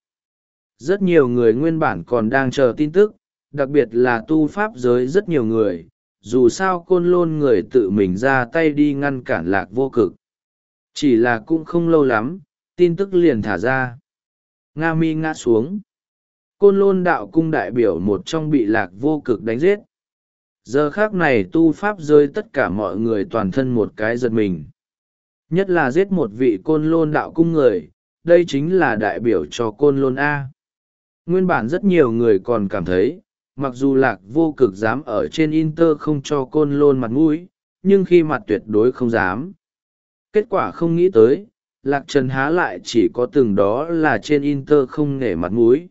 Rất nhiều người nguyên bản còn đang chờ tin tức, đặc biệt là tu pháp giới rất nhiều người, dù sao Côn Lôn người tự mình ra tay đi ngăn cản Lạc Vô Cực. Chỉ là cũng không lâu lắm, tin tức liền thả ra. Nga Mi ngã xuống. Côn Lôn đạo cung đại biểu một trong bị Lạc Vô Cực đánh giết. Giờ khác này tu pháp giới tất cả mọi người toàn thân một cái giật mình. Nhất là giết một vị Côn Lôn đạo cung người, đây chính là đại biểu cho Côn Lôn A. Nguyên bản rất nhiều người còn cảm thấy, mặc dù Lạc Vô Cực dám ở trên Inter không cho Côn Lôn mặt mũi, nhưng khi mặt tuyệt đối không dám. Kết quả không nghĩ tới, Lạc Trần há lại chỉ có từng đó là trên Inter không nể mặt mũi.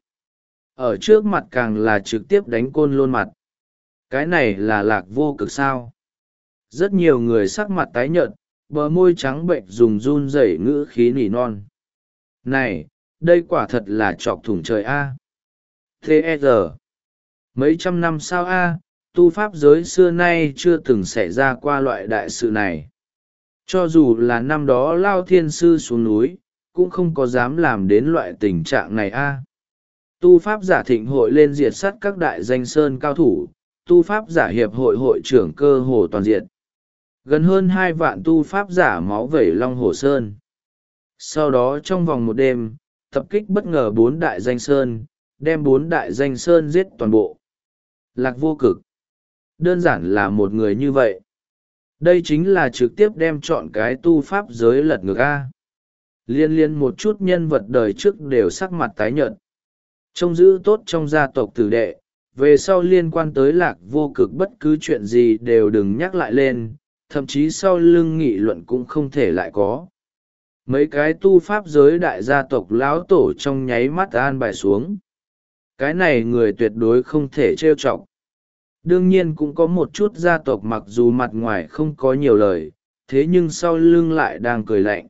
Ở trước mặt càng là trực tiếp đánh Côn Lôn mặt. Cái này là Lạc Vô Cực sao? Rất nhiều người sắc mặt tái nhợt, bờ môi trắng bệnh dùng run rẩy ngữ khí nỉ non. Này, đây quả thật là chọc thủng trời A. Thế e giờ, mấy trăm năm sau A, tu pháp giới xưa nay chưa từng xảy ra qua loại đại sự này. Cho dù là năm đó Lao Thiên Sư xuống núi, cũng không có dám làm đến loại tình trạng này A. Tu pháp giả thịnh hội lên diệt sát các đại danh sơn cao thủ, tu pháp giả hiệp hội hội trưởng cơ hồ toàn diện. Gần hơn hai vạn tu pháp giả máu vẩy Long Hồ Sơn. Sau đó trong vòng một đêm, tập kích bất ngờ bốn đại danh sơn, đem bốn đại danh sơn giết toàn bộ. Lạc Vô Cực. Đơn giản là một người như vậy. Đây chính là trực tiếp đem chọn cái tu pháp giới lật ngược A. Liên liên một chút nhân vật đời trước đều sắc mặt tái nhợt. Trông giữ tốt trong gia tộc tử đệ, về sau liên quan tới Lạc Vô Cực bất cứ chuyện gì đều đừng nhắc lại lên, thậm chí sau lưng nghị luận cũng không thể lại có. Mấy cái tu pháp giới đại gia tộc lão tổ trong nháy mắt an bài xuống. Cái này người tuyệt đối không thể trêu chọc. Đương nhiên cũng có một chút gia tộc mặc dù mặt ngoài không có nhiều lời, thế nhưng sau lưng lại đang cười lạnh.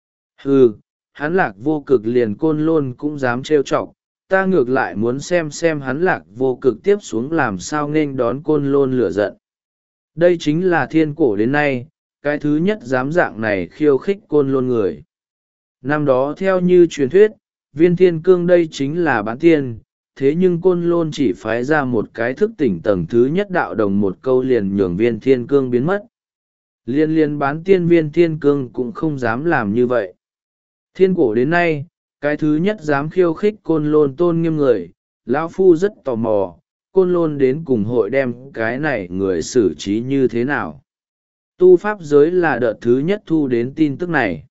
Hừ, hắn Lạc Vô Cực liền Côn Lôn cũng dám trêu chọc, ta ngược lại muốn xem xem hắn Lạc Vô Cực tiếp xuống làm sao nghênh đón Côn Lôn lửa giận. Đây chính là thiên cổ đến nay, cái thứ nhất dám dạng này khiêu khích Côn Lôn người. Năm đó theo như truyền thuyết, viên thiên cương đây chính là bán tiên, thế nhưng Côn Lôn chỉ phái ra một cái thức tỉnh tầng thứ nhất đạo đồng một câu liền nhường viên thiên cương biến mất. Liên liên bán tiên viên thiên cương cũng không dám làm như vậy. Thiên cổ đến nay, cái thứ nhất dám khiêu khích Côn Lôn tôn nghiêm người, lão phu rất tò mò, Côn Lôn đến cùng hội đem cái này người xử trí như thế nào. Tu pháp giới là đợt thứ nhất thu đến tin tức này.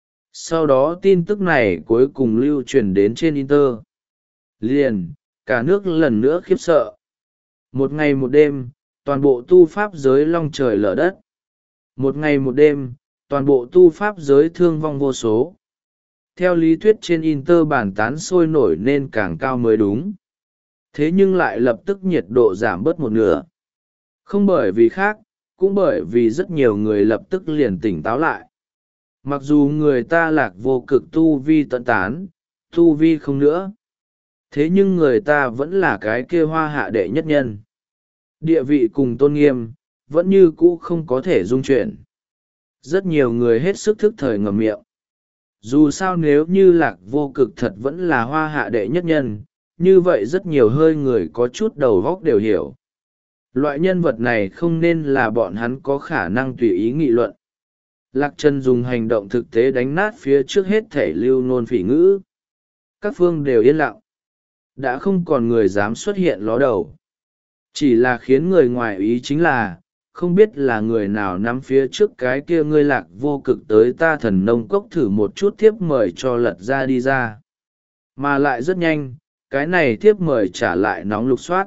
Sau đó tin tức này cuối cùng lưu truyền đến trên Inter. Liền, cả nước lần nữa khiếp sợ. Một ngày một đêm, toàn bộ tu pháp giới long trời lở đất. Một ngày một đêm, toàn bộ tu pháp giới thương vong vô số. Theo lý thuyết trên Inter bàn tán sôi nổi nên càng cao mới đúng. Thế nhưng lại lập tức nhiệt độ giảm bớt một nửa. Không bởi vì khác, cũng bởi vì rất nhiều người lập tức liền tỉnh táo lại. Mặc dù người ta lạc vô cực tu vi tận tán, tu vi không nữa. Thế nhưng người ta vẫn là cái kia hoa hạ đệ nhất nhân. Địa vị cùng tôn nghiêm, vẫn như cũ không có thể dung chuyển. Rất nhiều người hết sức thức thời ngậm miệng. Dù sao nếu như lạc vô cực thật vẫn là hoa hạ đệ nhất nhân, như vậy rất nhiều hơi người có chút đầu góc đều hiểu. Loại nhân vật này không nên là bọn hắn có khả năng tùy ý nghị luận. Lạc Trần dùng hành động thực tế đánh nát phía trước hết thể lưu nôn phỉ ngữ. Các phương đều yên lặng. Đã không còn người dám xuất hiện ló đầu. Chỉ là khiến người ngoài ý chính là, không biết là người nào nắm phía trước cái kia ngươi lạc vô cực tới ta thần nông cốc thử một chút thiếp mời cho lật ra đi ra. Mà lại rất nhanh, cái này thiếp mời trả lại nóng lục soát.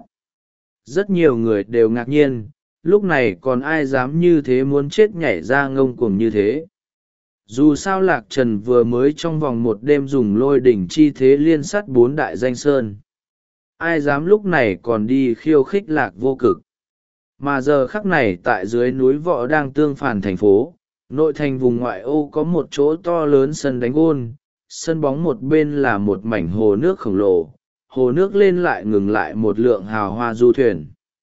Rất nhiều người đều ngạc nhiên, lúc này còn ai dám như thế muốn chết nhảy ra ngông cuồng như thế. Dù sao Lạc Trần vừa mới trong vòng một đêm dùng lôi đỉnh chi thế liên sát bốn đại danh sơn. Ai dám lúc này còn đi khiêu khích Lạc vô cực. Mà giờ khắc này tại dưới núi Võ đang tương phản thành phố, nội thành vùng ngoại ô có một chỗ to lớn sân đánh gôn, sân bóng một bên là một mảnh hồ nước khổng lồ, hồ nước lên lại ngừng lại một lượng hào hoa du thuyền.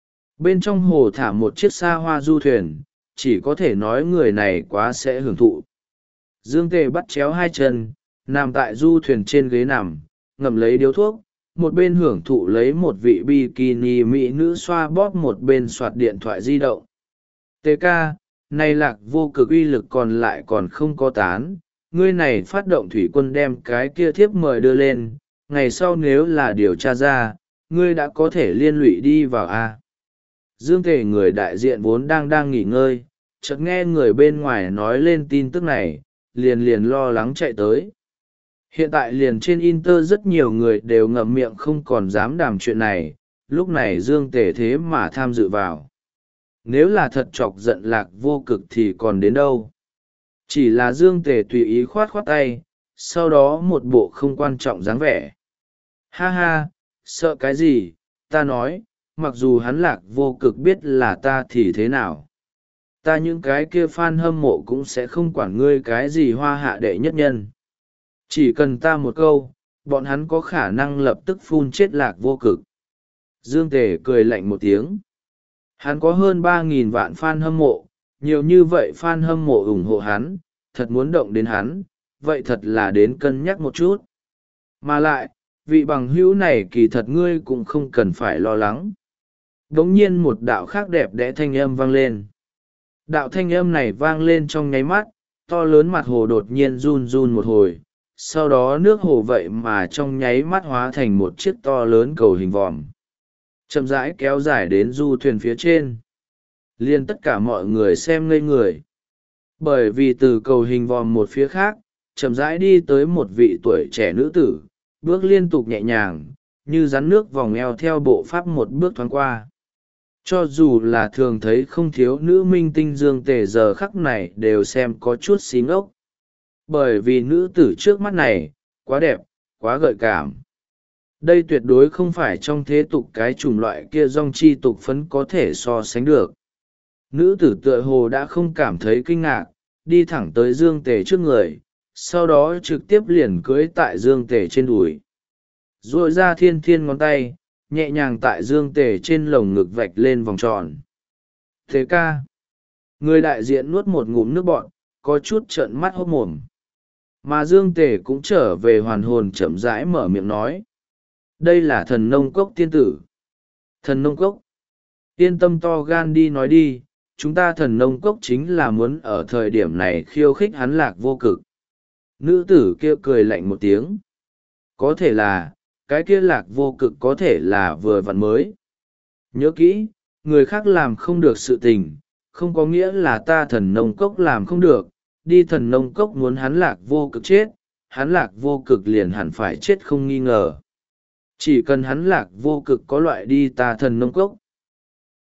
Bên trong hồ thả một chiếc xa hoa du thuyền, chỉ có thể nói người này quá sẽ hưởng thụ. Dương Tề bắt chéo hai chân, nằm tại du thuyền trên ghế nằm, ngậm lấy điếu thuốc, một bên hưởng thụ lấy một vị bikini mỹ nữ xoa bóp một bên soạt điện thoại di động. Tê ca, này lạc vô cực uy lực còn lại còn không có tán, ngươi này phát động thủy quân đem cái kia thiếp mời đưa lên, ngày sau nếu là điều tra ra, ngươi đã có thể liên lụy đi vào A. Dương Tề người đại diện vốn đang đang nghỉ ngơi, chợt nghe người bên ngoài nói lên tin tức này, liền liền lo lắng chạy tới. Hiện tại liền trên Inter rất nhiều người đều ngậm miệng không còn dám đàm chuyện này, lúc này Dương Tề thế mà tham dự vào. Nếu là thật chọc giận lạc vô cực thì còn đến đâu. Chỉ là Dương Tề tùy ý khoát khoát tay, sau đó một bộ không quan trọng dáng vẻ. Ha ha, sợ cái gì, ta nói, mặc dù hắn lạc vô cực biết là ta thì thế nào. Ta những cái kia fan hâm mộ cũng sẽ không quản ngươi cái gì hoa hạ đệ nhất nhân. Chỉ cần ta một câu, bọn hắn có khả năng lập tức phun chết lạc vô cực. Dương Tề cười lạnh một tiếng. Hắn có hơn ba nghìn vạn fan hâm mộ, nhiều như vậy fan hâm mộ ủng hộ hắn, thật muốn động đến hắn, vậy thật là đến cân nhắc một chút. Mà lại, vị bằng hữu này kỳ thật ngươi cũng không cần phải lo lắng. Đống nhiên một đạo khác đẹp đẽ thanh âm vang lên. Đạo thanh âm này vang lên trong nháy mắt, to lớn mặt hồ đột nhiên run run một hồi, sau đó nước hồ vậy mà trong nháy mắt hóa thành một chiếc to lớn cầu hình vòm. Chậm rãi kéo dài đến du thuyền phía trên. Liên tất cả mọi người xem ngây người. Bởi vì từ cầu hình vòm một phía khác, chậm rãi đi tới một vị tuổi trẻ nữ tử, bước liên tục nhẹ nhàng, như rắn nước vòng eo theo bộ pháp một bước thoáng qua. Cho dù là thường thấy không thiếu nữ minh tinh Dương Tề giờ khắc này đều xem có chút xí ngốc. Bởi vì nữ tử trước mắt này, quá đẹp, quá gợi cảm. Đây tuyệt đối không phải trong thế tục cái chủng loại kia dong chi tục phấn có thể so sánh được. Nữ tử tựa hồ đã không cảm thấy kinh ngạc, đi thẳng tới Dương Tề trước người, sau đó trực tiếp liền cưỡi tại Dương Tề trên đùi. Rồi ra thiên thiên ngón tay, nhẹ nhàng tại Dương Tề trên lồng ngực vạch lên vòng tròn. Thế ca. Người đại diện nuốt một ngụm nước bọt, có chút trợn mắt hốt mồm. Mà Dương Tề cũng trở về hoàn hồn chậm rãi mở miệng nói. Đây là thần nông cốc tiên tử. Thần nông cốc. Yên tâm to gan đi nói đi, chúng ta thần nông cốc chính là muốn ở thời điểm này khiêu khích hắn lạc vô cực. Nữ tử kia cười lạnh một tiếng. Có thể là, cái kia lạc vô cực có thể là vừa vặn mới. Nhớ kỹ, người khác làm không được sự tình, không có nghĩa là ta thần nông cốc làm không được, đi thần nông cốc muốn hắn lạc vô cực chết, hắn lạc vô cực liền hẳn phải chết không nghi ngờ. Chỉ cần hắn lạc vô cực có loại đi ta thần nông cốc.